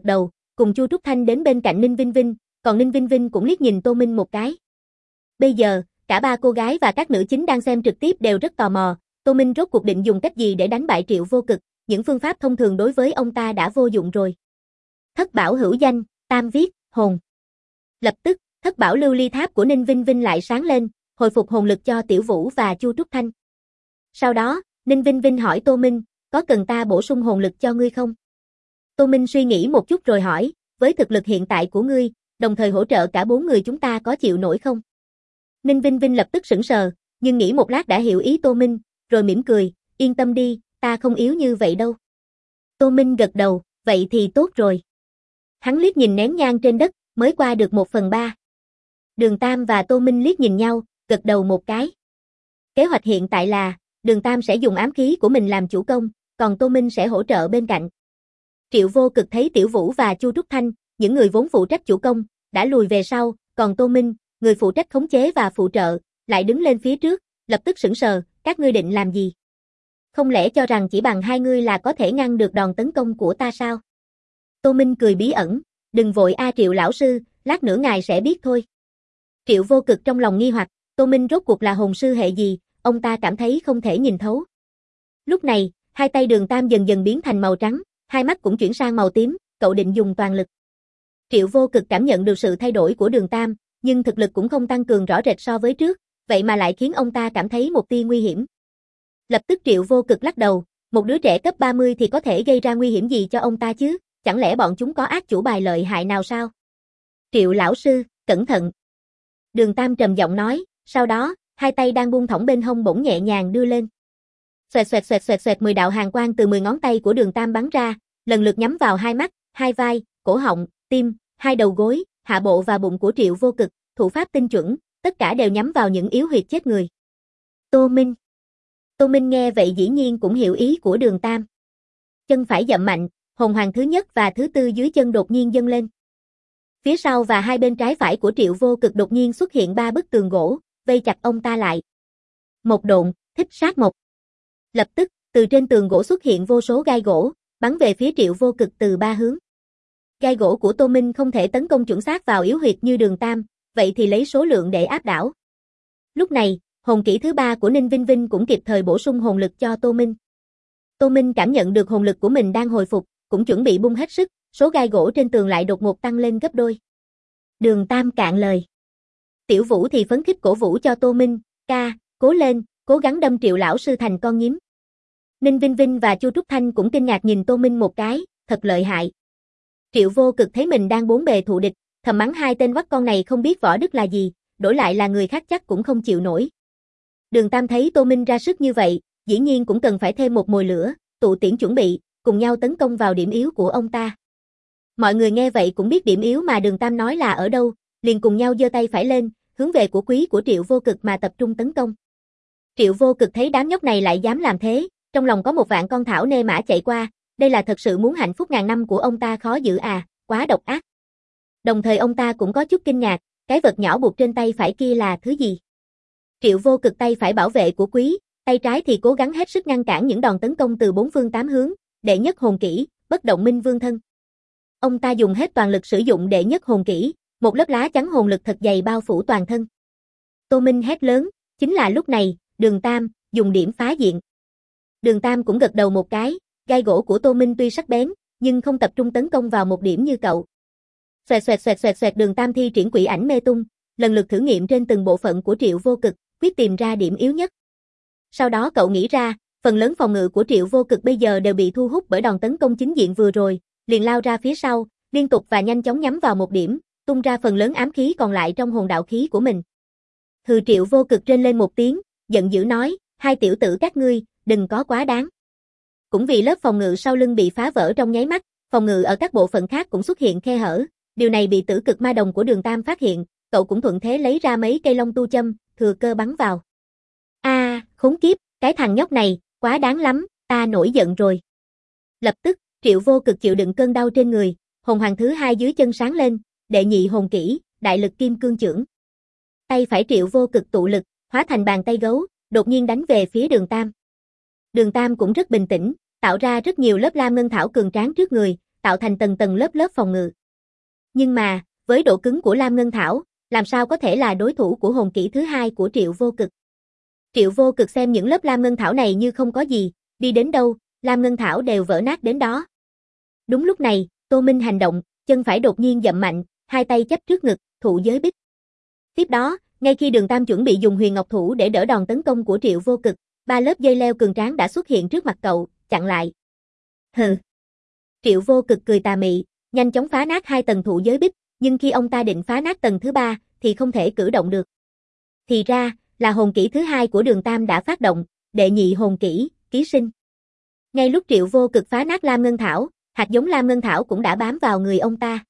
cùng Chu Trúc Thanh đến bên cạnh Ninh Vinh Vinh, còn Ninh Vinh Vinh cũng liếc nhìn Tô Minh một cái. Bây giờ, cả ba cô gái và các nữ chính đang xem trực tiếp đều rất tò mò, Tô Minh rốt cuộc định dùng cách gì để đánh bại Triệu Vô Cực, những phương pháp thông thường đối với ông ta đã vô dụng rồi. Thất bảo hữu danh, tam viết, hồn. Lập tức, thất bảo lưu ly tháp của Ninh Vinh Vinh lại sáng lên, hồi phục hồn lực cho Tiểu Vũ và Chu Trúc Thanh. Sau đó, Ninh Vinh Vinh hỏi Tô Minh, có cần ta bổ sung hồn lực cho ngươi không? Tô Minh suy nghĩ một chút rồi hỏi, với thực lực hiện tại của ngươi, đồng thời hỗ trợ cả 4 người chúng ta có chịu nổi không? Ninh Vinh Vinh lập tức sững sờ, nhưng nghĩ một lát đã hiểu ý Tô Minh, rồi mỉm cười, yên tâm đi, ta không yếu như vậy đâu. Tô Minh gật đầu, vậy thì tốt rồi. Hắn liếc nhìn nén nhang trên đất, mới qua được 1/3. Đường Tam và Tô Minh liếc nhìn nhau, gật đầu một cái. Kế hoạch hiện tại là, Đường Tam sẽ dùng ám khí của mình làm chủ công, còn Tô Minh sẽ hỗ trợ bên cạnh. Triệu Vô Cực thấy Tiểu Vũ và Chu Trúc Thanh, những người vốn phụ trách chủ công, đã lùi về sau, còn Tô Minh, người phụ trách khống chế và phụ trợ, lại đứng lên phía trước, lập tức sững sờ, các ngươi định làm gì? Không lẽ cho rằng chỉ bằng hai ngươi là có thể ngăn được đòn tấn công của ta sao? Tô Minh cười bí ẩn, đừng vội Triệu lão sư, lát nữa ngài sẽ biết thôi. Triệu Vô Cực trong lòng nghi hoặc, Tô Minh rốt cuộc là hồn sư hệ gì, ông ta cảm thấy không thể nhìn thấu. Lúc này, hai tay Đường Tam dần dần biến thành màu trắng, hai mắt cũng chuyển sang màu tím, cậu định dùng toàn lực. Triệu Vô Cực cảm nhận được sự thay đổi của Đường Tam, nhưng thực lực cũng không tăng cường rõ rệt so với trước, vậy mà lại khiến ông ta cảm thấy một tia nguy hiểm. Lập tức Triệu Vô Cực lắc đầu, một đứa trẻ cấp 30 thì có thể gây ra nguy hiểm gì cho ông ta chứ, chẳng lẽ bọn chúng có ác chủ bài lợi hại nào sao? Triệu lão sư, cẩn thận. Đường Tam trầm giọng nói, sau đó, hai tay đang buông thõng bên hông bỗng nhẹ nhàng đưa lên. Xoẹt xoẹt xoẹt xoẹt xoẹt 10 đạo hàn quang từ 10 ngón tay của Đường Tam bắn ra, lần lượt nhắm vào hai mắt, hai vai, cổ họng, tim, hai đầu gối, hạ bộ và bụng của Triệu Vô Cực, thủ pháp tinh chuẩn, tất cả đều nhắm vào những yếu huyệt chết người. Tô Minh. Tô Minh nghe vậy dĩ nhiên cũng hiểu ý của Đường Tam. Chân phải dậm mạnh, hồn hoàng thứ nhất và thứ tư dưới chân đột nhiên dâng lên. Phía sau và hai bên trái phải của Triệu Vô Cực đột nhiên xuất hiện 3 bức tường gỗ, vây chặt ông ta lại. Một độn, thích sát một. Lập tức, từ trên tường gỗ xuất hiện vô số gai gỗ, bắn về phía Triệu Vô Cực từ 3 hướng. Gai gỗ của Tô Minh không thể tấn công chuẩn xác vào yếu huyệt như Đường Tam, vậy thì lấy số lượng để áp đảo. Lúc này, hồn kỹ thứ 3 của Ninh Vinh Vinh cũng kịp thời bổ sung hồn lực cho Tô Minh. Tô Minh cảm nhận được hồn lực của mình đang hồi phục, cũng chuẩn bị bung hết sức, số gai gỗ trên tường lại đột ngột tăng lên gấp đôi. Đường Tam cạn lời. Tiểu Vũ thì phấn khích cổ vũ cho Tô Minh, ca, cố lên, cố gắng đâm Triệu lão sư thành con nhím. Ninh Vinh Vinh và Chu Trúc Thanh cũng kinh ngạc nhìn Tô Minh một cái, thật lợi hại. Triệu Vô Cực thấy mình đang bốn bề thụ địch, thầm mắng hai tên quắt con này không biết võ đức là gì, đổi lại là người khác chắc cũng không chịu nổi. Đường Tam thấy Tô Minh ra sức như vậy, dĩ nhiên cũng cần phải thêm một mồi lửa, tụ tiễn chuẩn bị, cùng nhau tấn công vào điểm yếu của ông ta. Mọi người nghe vậy cũng biết điểm yếu mà Đường Tam nói là ở đâu, liền cùng nhau giơ tay phải lên, hướng về của quý của Triệu Vô Cực mà tập trung tấn công. Triệu Vô Cực thấy đám nhóc này lại dám làm thế, trong lòng có một vạn con thảo nê mã chạy qua, đây là thật sự muốn hạnh phúc ngàn năm của ông ta khó giữ à, quá độc ác. Đồng thời ông ta cũng có chút kinh ngạc, cái vật nhỏ buộc trên tay phải kia là thứ gì? Triệu Vô Cực tay phải bảo vệ của quý, tay trái thì cố gắng hết sức ngăn cản những đòn tấn công từ 4 phương 8 hướng, đệ nhất hồn kỹ, bất động minh vương thân. Ông ta dùng hết toàn lực sử dụng đệ nhất hồn kỹ, một lớp lá chắn hồn lực thật dày bao phủ toàn thân. Tô Minh hét lớn, chính là lúc này, Đường Tam, dùng điểm phá diện. Đường Tam cũng gật đầu một cái, gai gỗ của Tô Minh tuy sắc bén, nhưng không tập trung tấn công vào một điểm như cậu. Xoẹt xoẹt xoẹt xoẹt xoẹt Đường Tam thi triển quỷ ảnh mê tung, lần lượt thử nghiệm trên từng bộ phận của Triệu Vô Cực, quyết tìm ra điểm yếu nhất. Sau đó cậu nghĩ ra, phần lớn phòng ngự của Triệu Vô Cực bây giờ đều bị thu hút bởi đòn tấn công chính diện vừa rồi, liền lao ra phía sau, liên tục và nhanh chóng nhắm vào một điểm, tung ra phần lớn ám khí còn lại trong hồn đạo khí của mình. Hừ Triệu Vô Cực rên lên một tiếng, giận dữ nói, hai tiểu tử các ngươi, đừng có quá đáng. Cũng vì lớp phòng ngự sau lưng bị phá vỡ trong nháy mắt, phòng ngự ở các bộ phận khác cũng xuất hiện khe hở, điều này bị tử cực ma đồng của Đường Tam phát hiện, cậu cũng thuận thế lấy ra mấy cây long tu châm, thừa cơ bắn vào. Khốn kiếp, cái thằng nhóc này, quá đáng lắm, ta nổi giận rồi. Lập tức, Triệu Vô Cực chịu đựng cơn đau trên người, hồn hoàng thứ 2 dưới chân sáng lên, đệ nhị hồn kỹ, đại lực kim cương chưởng. Tay phải Triệu Vô Cực tụ lực, hóa thành bàn tay gấu, đột nhiên đánh về phía Đường Tam. Đường Tam cũng rất bình tĩnh, tạo ra rất nhiều lớp lam ngân thảo cường tráng trước người, tạo thành tầng tầng lớp lớp phòng ngự. Nhưng mà, với độ cứng của Lam Ngân Thảo, làm sao có thể là đối thủ của hồn kỹ thứ hai của Triệu Vô Cực. Triệu Vô Cực xem những lớp Lam Ngân Thảo này như không có gì, đi đến đâu, Lam Ngân Thảo đều vỡ nát đến đó. Đúng lúc này, Tô Minh hành động, chân phải đột nhiên dậm mạnh, hai tay chấp trước ngực, thụ giới bích. Tiếp đó, ngay khi Đường Tam chuẩn bị dùng Huyền Ngọc Thủ để đỡ đòn tấn công của Triệu Vô Cực, ba lớp dây leo cường tráng đã xuất hiện trước mặt cậu, chặn lại. Hừ. Triệu Vô Cực cười tà mị, nhanh chóng phá nát hai tầng thụ giới bích, nhưng khi ông ta định phá nát tầng thứ ba, thì không thể cử động được. Thì ra, là hồn kỹ thứ hai của Đường Tam đã phát động, đệ nhị hồn kỹ, ký sinh. Ngay lúc Triệu Vô Cực phá nát Lam Ngân Thảo, hạt giống Lam Ngân Thảo cũng đã bám vào người ông ta.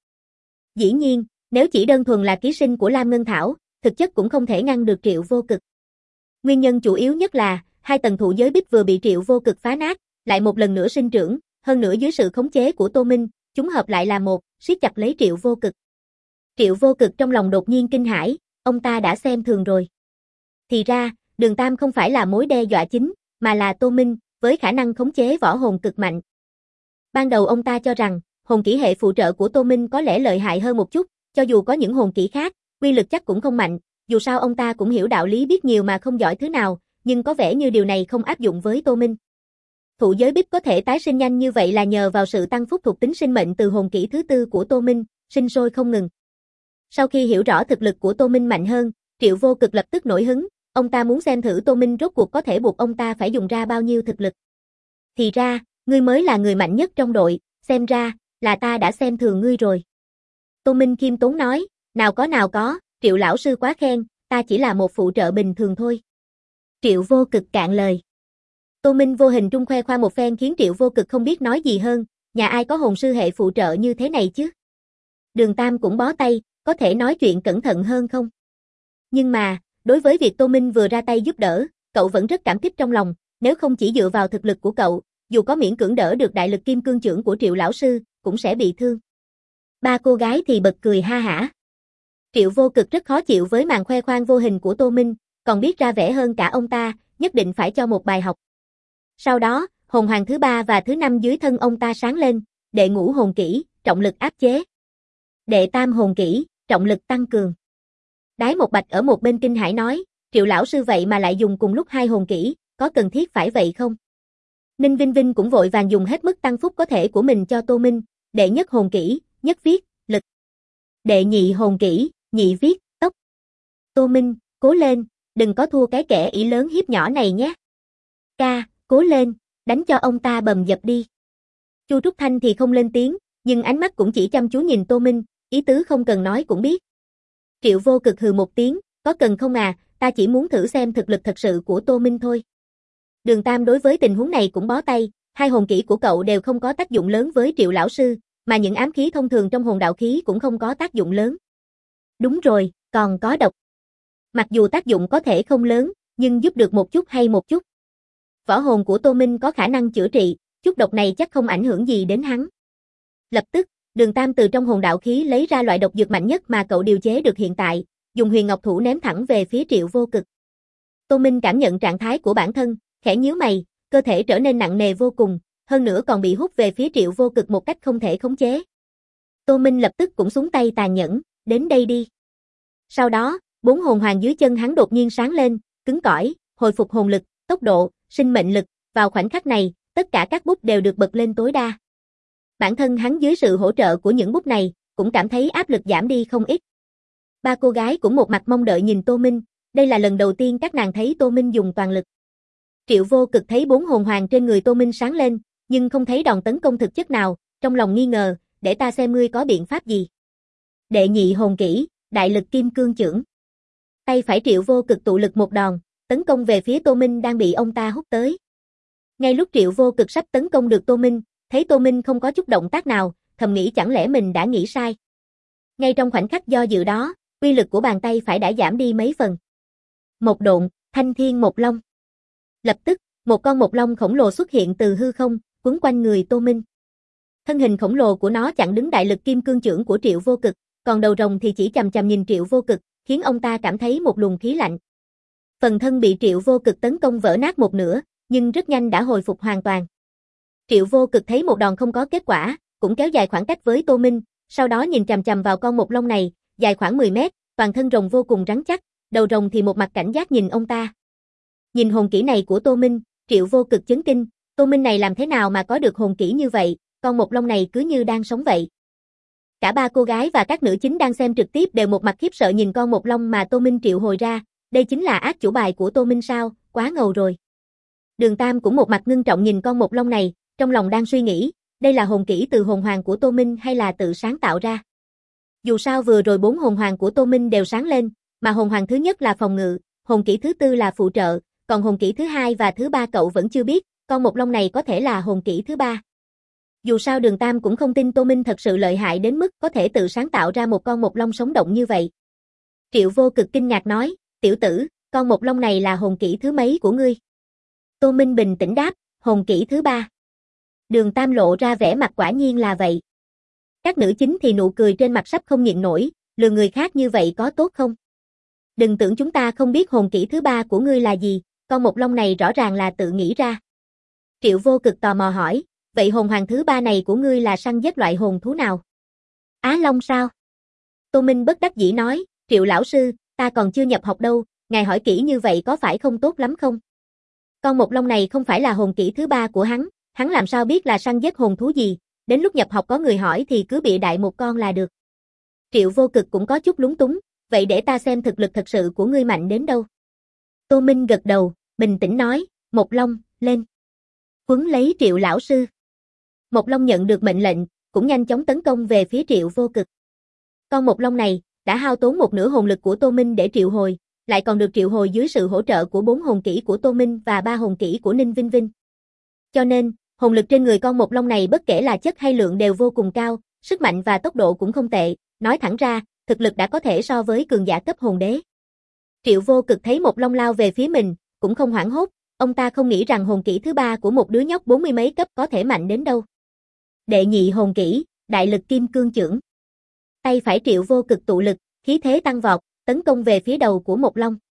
Dĩ nhiên, nếu chỉ đơn thuần là ký sinh của Lam Ngân Thảo, thực chất cũng không thể ngăn được Triệu Vô Cực. Nguyên nhân chủ yếu nhất là, hai tầng thụ giới bích vừa bị Triệu Vô Cực phá nát, lại một lần nữa sinh trưởng, hơn nữa dưới sự khống chế của Tô Minh, chúng hợp lại là một, siết chặt lấy Triệu Vô Cực. Triệu Vô Cực trong lòng đột nhiên kinh hãi, ông ta đã xem thường rồi. Thì ra, Đường Tam không phải là mối đe dọa chính, mà là Tô Minh, với khả năng khống chế võ hồn cực mạnh. Ban đầu ông ta cho rằng, hồn kỹ hệ phụ trợ của Tô Minh có lẽ lợi hại hơn một chút, cho dù có những hồn kỹ khác, uy lực chắc cũng không mạnh, dù sao ông ta cũng hiểu đạo lý biết nhiều mà không giỏi thứ nào, nhưng có vẻ như điều này không áp dụng với Tô Minh. Thụ giới bích có thể tái sinh nhanh như vậy là nhờ vào sự tăng phúc thuộc tính sinh mệnh từ hồn kỹ thứ tư của Tô Minh, sinh sôi không ngừng. Sau khi hiểu rõ thực lực của Tô Minh mạnh hơn, Triệu Vô Cực lập tức nổi hứng, ông ta muốn xem thử Tô Minh rốt cuộc có thể buộc ông ta phải dùng ra bao nhiêu thực lực. Thì ra, ngươi mới là người mạnh nhất trong đội, xem ra, là ta đã xem thường ngươi rồi. Tô Minh khiêm tốn nói, nào có, Triệu lão sư quá khen, ta chỉ là một phụ trợ bình thường thôi. Triệu Vô Cực cạn lời. Tô Minh vô hình trung khoe khoa một phen khiến Triệu Vô Cực không biết nói gì hơn, nhà ai có hồn sư hệ phụ trợ như thế này chứ. Đường Tam cũng bó tay, có thể nói chuyện cẩn thận hơn không? Nhưng mà, đối với việc Tô Minh vừa ra tay giúp đỡ, cậu vẫn rất cảm kích trong lòng, nếu không chỉ dựa vào thực lực của cậu, dù có miễn cưỡng đỡ được đại lực kim cương chưởng của Triệu lão sư, cũng sẽ bị thương. Ba cô gái thì bật cười ha hả. Triệu Vô Cực rất khó chịu với màn khoe khoang vô hình của Tô Minh, còn biết ra vẻ hơn cả ông ta, nhất định phải cho một bài học. Sau đó, hồn hoàng thứ ba và thứ năm dưới thân ông ta sáng lên, đệ ngũ hồn kỹ, trọng lực áp chế. Đệ tam hồn kỹ, trọng lực tăng cường. Đái Một Bạch ở một bên kinh hãi nói, Triệu lão sư vậy mà lại dùng cùng lúc hai hồn kỹ, có cần thiết phải vậy không? Ninh Vinh Vinh cũng vội vàng dùng hết mức tăng phúc có thể của mình cho Tô Minh, đệ nhất hồn kỹ, nhất viết, lực. Đệ nhị hồn kỹ, nhị viết, tốc. Tô Minh, cố lên, đừng có thua cái kẻ ỷ lớn hiếp nhỏ này nhé. Ca, cố lên, đánh cho ông ta bầm dập đi. Chu Trúc Thanh thì không lên tiếng, nhưng ánh mắt cũng chỉ chăm chú nhìn Tô Minh, ý tứ không cần nói cũng biết. Triệu Vô Cực hừ một tiếng, có cần không à, ta chỉ muốn thử xem thực lực thật sự của Tô Minh thôi. Đường Tam đối với tình huống này cũng bó tay, hai hồn kỹ của cậu đều không có tác dụng lớn với Triệu lão sư, mà những ám khí thông thường trong hồn đạo khí cũng không có tác dụng lớn. Đúng rồi, còn có độc. Mặc dù tác dụng có thể không lớn, nhưng giúp được một chút hay một chút. Võ hồn của Tô Minh có khả năng chữa trị, chút độc này chắc không ảnh hưởng gì đến hắn. Lập tức, Đường Tam từ trong hồn đạo khí lấy ra loại độc dược mạnh nhất mà cậu điều chế được hiện tại, dùng Huyền Ngọc Thủ ném thẳng về phía Triệu Vô Cực. Tô Minh cảm nhận trạng thái của bản thân, khẽ nhíu mày, cơ thể trở nên nặng nề vô cùng, hơn nữa còn bị hút về phía Triệu Vô Cực một cách không thể khống chế. Tô Minh lập tức cũng xuống tay tàn nhẫn, đến đây đi. Sau đó, bốn hồn hoàng dưới chân hắn đột nhiên sáng lên, cứng cỏi, hồi phục hồn lực, tốc độ, sinh mệnh lực, vào khoảnh khắc này, tất cả các bút đều được bật lên tối đa. Bản thân hắn dưới sự hỗ trợ của những bút này, cũng cảm thấy áp lực giảm đi không ít. Ba cô gái cũng một mặt mong đợi nhìn Tô Minh, đây là lần đầu tiên các nàng thấy Tô Minh dùng toàn lực. Triệu Vô Cực thấy bốn hồn hoàng trên người Tô Minh sáng lên, nhưng không thấy đòn tấn công thực chất nào, trong lòng nghi ngờ, để ta xem ngươi có biện pháp gì. Đệ nhị hồn kỹ, đại lực kim cương chưởng. Tay phải Triệu Vô Cực tụ lực một đòn, tấn công về phía Tô Minh đang bị ông ta hút tới. Ngay lúc Triệu Vô Cực sắp tấn công được Tô Minh, thấy Tô Minh không có chút động tác nào, thầm nghĩ chẳng lẽ mình đã nghĩ sai. Ngay trong khoảnh khắc do dự đó, uy lực của bàn tay phải đã giảm đi mấy phần. Một độn, thanh thiên một long. Lập tức, một con mộc long khổng lồ xuất hiện từ hư không, quấn quanh người Tô Minh. Thân hình khổng lồ của nó chặn đứng đại lực kim cương chưởng của Triệu Vô Cực, còn đầu rồng thì chỉ chằm chằm nhìn Triệu Vô Cực, khiến ông ta cảm thấy một luồng khí lạnh. Phần thân bị Triệu Vô Cực tấn công vỡ nát một nửa, nhưng rất nhanh đã hồi phục hoàn toàn. Triệu Vô Cực thấy một đòn không có kết quả, cũng kéo dài khoảng cách với Tô Minh, sau đó nhìn chằm chằm vào con mộc long này, dài khoảng 10 mét, toàn thân rồng vô cùng rắn chắc, đầu rồng thì một mặt cảnh giác nhìn ông ta. Nhìn hồn kỹ này của Tô Minh, Triệu Vô Cực chấn kinh, Tô Minh này làm thế nào mà có được hồn kỹ như vậy, con mộc long này cứ như đang sống vậy. Cả ba cô gái và các nữ chính đang xem trực tiếp đều một mặt khiếp sợ nhìn con mộc long mà Tô Minh triệu hồi ra, đây chính là ác chủ bài của Tô Minh sao, quá ngầu rồi. Đường Tam cũng một mặt ngưng trọng nhìn con mộc long này, trong lòng đang suy nghĩ, đây là hồn kỹ từ hồn hoàng của Tô Minh hay là tự sáng tạo ra. Dù sao vừa rồi 4 hồn hoàng của Tô Minh đều sáng lên, mà hồn hoàng thứ nhất là phòng ngự, hồn kỹ thứ tư là phụ trợ, còn hồn kỹ thứ hai và thứ ba cậu vẫn chưa biết, con mộc long này có thể là hồn kỹ thứ ba. Dù sao Đường Tam cũng không tin Tô Minh thật sự lợi hại đến mức có thể tự sáng tạo ra một con mộc long sống động như vậy. Triệu Vô Cực kinh ngạc nói, tiểu tử, con mộc long này là hồn kỹ thứ mấy của ngươi? Tô Minh bình tĩnh đáp, hồn kỹ thứ ba. Đường Tam lộ ra vẻ mặt quả nhiên là vậy. Các nữ chính thì nụ cười trên mặt sắp không nhịn nổi, lừa người khác như vậy có tốt không? Đừng tưởng chúng ta không biết hồn kỹ thứ ba của ngươi là gì, con mộc long này rõ ràng là tự nghĩ ra. Triệu Vô Cực tò mò hỏi, vậy hồn hoàng thứ ba này của ngươi là săn giết loại hồn thú nào? Á Long sao? Tô Minh bất đắc dĩ nói, Triệu lão sư, ta còn chưa nhập học đâu, ngài hỏi kỹ như vậy có phải không tốt lắm không? Con mộc long này không phải là hồn kỹ thứ ba của hắn làm sao biết là săn giết hồn thú gì, đến lúc nhập học có người hỏi thì cứ bịa đại một con là được. Triệu Vô Cực cũng có chút lúng túng, vậy để ta xem thực lực thật sự của ngươi mạnh đến đâu. Tô Minh gật đầu, bình tĩnh nói, Mộc Long, lên. Quấn lấy Triệu lão sư. Mộc Long nhận được mệnh lệnh, cũng nhanh chóng tấn công về phía Triệu Vô Cực. Con Mộc Long này đã hao tốn một nửa hồn lực của Tô Minh để triệu hồi, lại còn được triệu hồi dưới sự hỗ trợ của 4 hồn kỹ của Tô Minh và 3 hồn kỹ của Ninh Vinh Vinh. Cho nên, hồn lực trên người con mộc long này bất kể là chất hay lượng đều vô cùng cao, sức mạnh và tốc độ cũng không tệ, nói thẳng ra, thực lực đã có thể so với cường giả cấp hồn đế. Triệu Vô Cực thấy Mộc Long lao về phía mình, cũng không hoảng hốt, ông ta không nghĩ rằng hồn kỹ thứ ba của một đứa nhóc 40 mấy cấp có thể mạnh đến đâu. Đệ nhị hồn kỹ, Đại lực kim cương chưởng. Tay phải Triệu Vô Cực tụ lực, khí thế tăng vọt, tấn công về phía đầu của Mộc Long.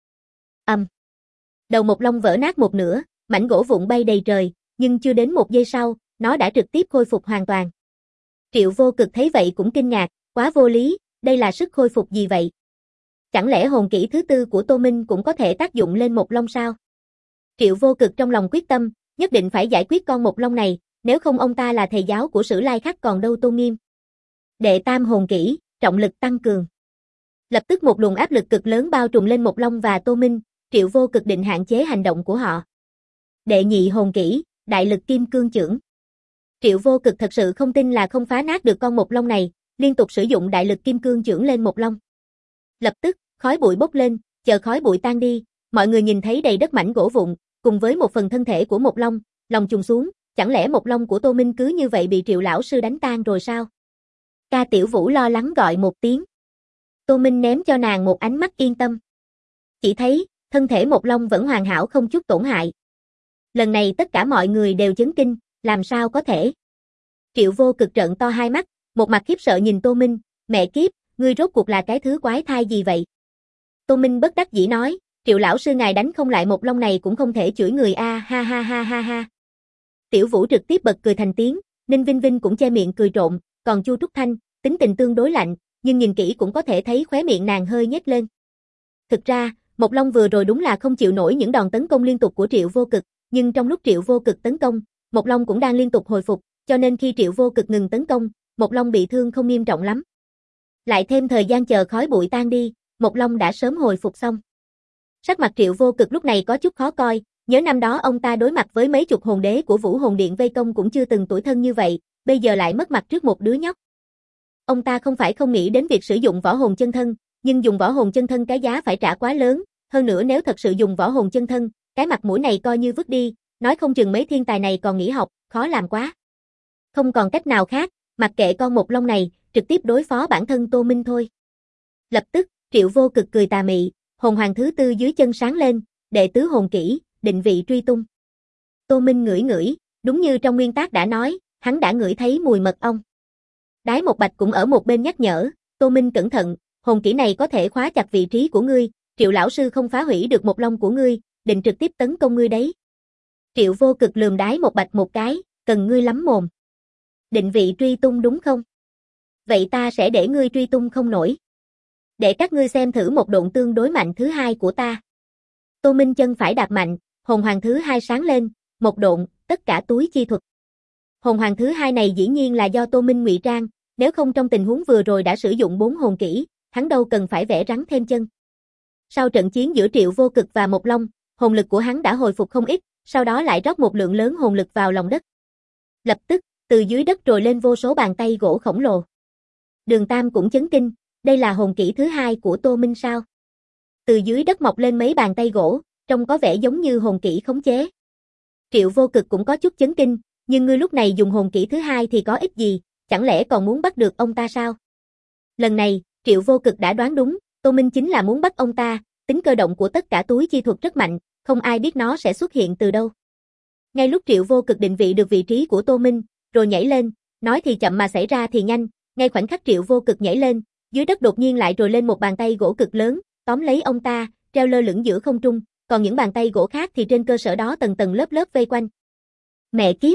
Đầu Mộc Long vỡ nát một nửa, mảnh gỗ vụn bay đầy trời, nhưng chưa đến 1 giây sau, nó đã trực tiếp khôi phục hoàn toàn. Triệu Vô Cực thấy vậy cũng kinh ngạc, quá vô lý, đây là sức khôi phục gì vậy? Chẳng lẽ hồn kỹ thứ tư của Tô Minh cũng có thể tác dụng lên Mộc Long sao? Triệu Vô Cực trong lòng quyết tâm, nhất định phải giải quyết con Mộc Long này, nếu không ông ta là thầy giáo của Sử Lai Khắc còn đâu tôn nghiêm. Đệ tam hồn kỹ, trọng lực tăng cường. Lập tức một luồng áp lực cực lớn bao trùm lên Mộc Long và Tô Minh, Triệu Vô Cực định hạn chế hành động của họ. Đệ nhị hồn kỹ, Đại lực kim cương chưởng. Triệu Vô Cực thật sự không tin là không phá nát được con Mộc Long này, liên tục sử dụng Đại lực kim cương chưởng lên Mộc Long. Lập tức, khói bụi bốc lên, chờ khói bụi tan đi, mọi người nhìn thấy đầy đất mảnh gỗ vụn, cùng với một phần thân thể của Mộc Long, lòng trùng xuống, chẳng lẽ Mộc Long của Tô Minh cứ như vậy bị Triệu lão sư đánh tan rồi sao? Ca Tiểu Vũ lo lắng gọi một tiếng. Tô Minh ném cho nàng một ánh mắt yên tâm. Chỉ thấy, thân thể Mộc Long vẫn hoàn hảo không chút tổn hại. Lần này tất cả mọi người đều chấn kinh, làm sao có thể? Triệu Vô Cực trợn to hai mắt, một mặt khiếp sợ nhìn Tô Minh, mẹ kiếp, ngươi rốt cuộc là cái thứ quái thai gì vậy? Tô Minh bất đắc dĩ nói, Triệu lão sư ngài đánh không lại Mộc Long này cũng không thể chửi người a, ha ha ha ha ha. Tiểu Vũ trực tiếp bật cười thành tiếng, Ninh Vinh Vinh cũng che miệng cười trộm, còn Chu Trúc Thanh, tính tình tương đối lạnh, nhưng nhìn kỹ cũng có thể thấy khóe miệng nàng hơi nhếch lên. Thực ra, Mộc Long vừa rồi đúng là không chịu nổi những đòn tấn công liên tục của Triệu Vô Cực, nhưng trong lúc Triệu Vô Cực tấn công, Mộc Long cũng đang liên tục hồi phục, cho nên khi Triệu Vô Cực ngừng tấn công, Mộc Long bị thương không nghiêm trọng lắm. Lại thêm thời gian chờ khói bụi tan đi, Mộc Long đã sớm hồi phục xong. Sắc mặt Triệu Vô Cực lúc này có chút khó coi, nhớ năm đó ông ta đối mặt với mấy chục hồn đế của Vũ Hồn Điện vây công cũng chưa từng tủi thân như vậy, bây giờ lại mất mặt trước một đứa nhóc. Ông ta không phải không nghĩ đến việc sử dụng võ hồn chân thân, nhưng dùng võ hồn chân thân cái giá phải trả quá lớn, hơn nữa nếu thật sự dùng võ hồn chân thân, cái mặt mũi này coi như vứt đi, nói không chừng mấy thiên tài này còn nghỉ học, khó làm quá. Không còn cách nào khác, mặc kệ con Mộc Long này, trực tiếp đối phó bản thân Tô Minh thôi. Lập tức, Triệu Vô Cực cười tà mị, hồn hoàng thứ tư dưới chân sáng lên, đệ tứ hồn kỹ, định vị truy tung. Tô Minh ngửi ngửi, đúng như trong nguyên tác đã nói, hắn đã ngửi thấy mùi mật ong. Đái Một Bạch cũng ở một bên nhắc nhở, Tô Minh cẩn thận, hồn kỹ này có thể khóa chặt vị trí của ngươi, Triệu lão sư không phá hủy được Mộc Long của ngươi, định trực tiếp tấn công ngươi đấy. Triệu Vô Cực lườm Đái Một Bạch một cái, cần ngươi lắm mồm. Định vị truy tung đúng không? Vậy ta sẽ để ngươi truy tung không nổi. Để các ngươi xem thử một độn tương đối mạnh thứ hai của ta. Tô Minh chân phải đạp mạnh, hồn hoàng thứ hai sáng lên, một độn, tất cả túi chi thuật. Hồn hoàng thứ hai này dĩ nhiên là do Tô Minh ngụy trang, nếu không trong tình huống vừa rồi đã sử dụng 4 hồn kỹ, hắn đâu cần phải vẽ rắn thêm chân. Sau trận chiến giữa Triệu Vô Cực và Mộc Long, hồn lực của hắn đã hồi phục không ít, sau đó lại rót một lượng lớn hồn lực vào lòng đất. Lập tức, từ dưới đất trồi lên vô số bàn tay gỗ khổng lồ. Đường Tam cũng chấn kinh, đây là hồn kỹ thứ hai của Tô Minh sao? Từ dưới đất mọc lên mấy bàn tay gỗ, trông có vẻ giống như hồn kỹ khống chế. Triệu Vô Cực cũng có chút chấn kinh, nhưng ngươi lúc này dùng hồn kỹ thứ hai thì có ích gì, chẳng lẽ còn muốn bắt được ông ta sao? Lần này, Triệu Vô Cực đã đoán đúng, Tô Minh chính là muốn bắt ông ta, tính cơ động của tất cả túi chi thuật rất mạnh, không ai biết nó sẽ xuất hiện từ đâu. Ngay lúc Triệu Vô Cực định vị được vị trí của Tô Minh, rồi nhảy lên, nói thì chậm mà xảy ra thì nhanh, ngay khoảnh khắc Triệu Vô Cực nhảy lên, dưới đất đột nhiên lại trồi lên một bàn tay gỗ cực lớn, tóm lấy ông ta, treo lơ lửng giữa không trung, còn những bàn tay gỗ khác thì trên cơ sở đó tầng tầng lớp lớp vây quanh. Mẹ kiếp!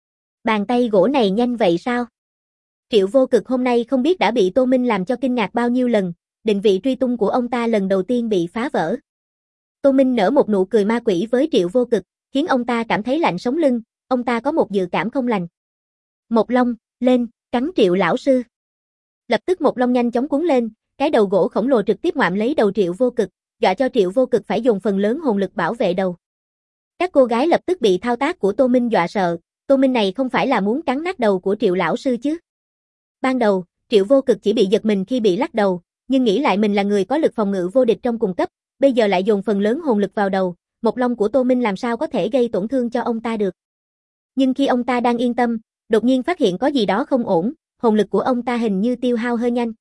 Bàn tay gỗ này nhanh vậy sao? Triệu Vô Cực hôm nay không biết đã bị Tô Minh làm cho kinh ngạc bao nhiêu lần, định vị truy tung của ông ta lần đầu tiên bị phá vỡ. Tô Minh nở một nụ cười ma quỷ với Triệu Vô Cực, khiến ông ta cảm thấy lạnh sống lưng, ông ta có một dự cảm không lành. Mộc Long, lên, cắn Triệu lão sư. Lập tức Mộc Long nhanh chóng cuốn lên, cái đầu gỗ khổng lồ trực tiếp ngoạm lấy đầu Triệu Vô Cực, dọa cho Triệu Vô Cực phải dùng phần lớn hồn lực bảo vệ đầu. Các cô gái lập tức bị thao tác của Tô Minh dọa sợ, Tô Minh này không phải là muốn cắn nát đầu của Triệu lão sư chứ? Ban đầu, Triệu Vô Cực chỉ bị giật mình khi bị lắc đầu, nhưng nghĩ lại mình là người có lực phòng ngự vô địch trong cùng cấp, bây giờ lại dồn phần lớn hồn lực vào đầu, Mộc Long của Tô Minh làm sao có thể gây tổn thương cho ông ta được. Nhưng khi ông ta đang yên tâm, đột nhiên phát hiện có gì đó không ổn, hồn lực của ông ta hình như tiêu hao hơi nhanh.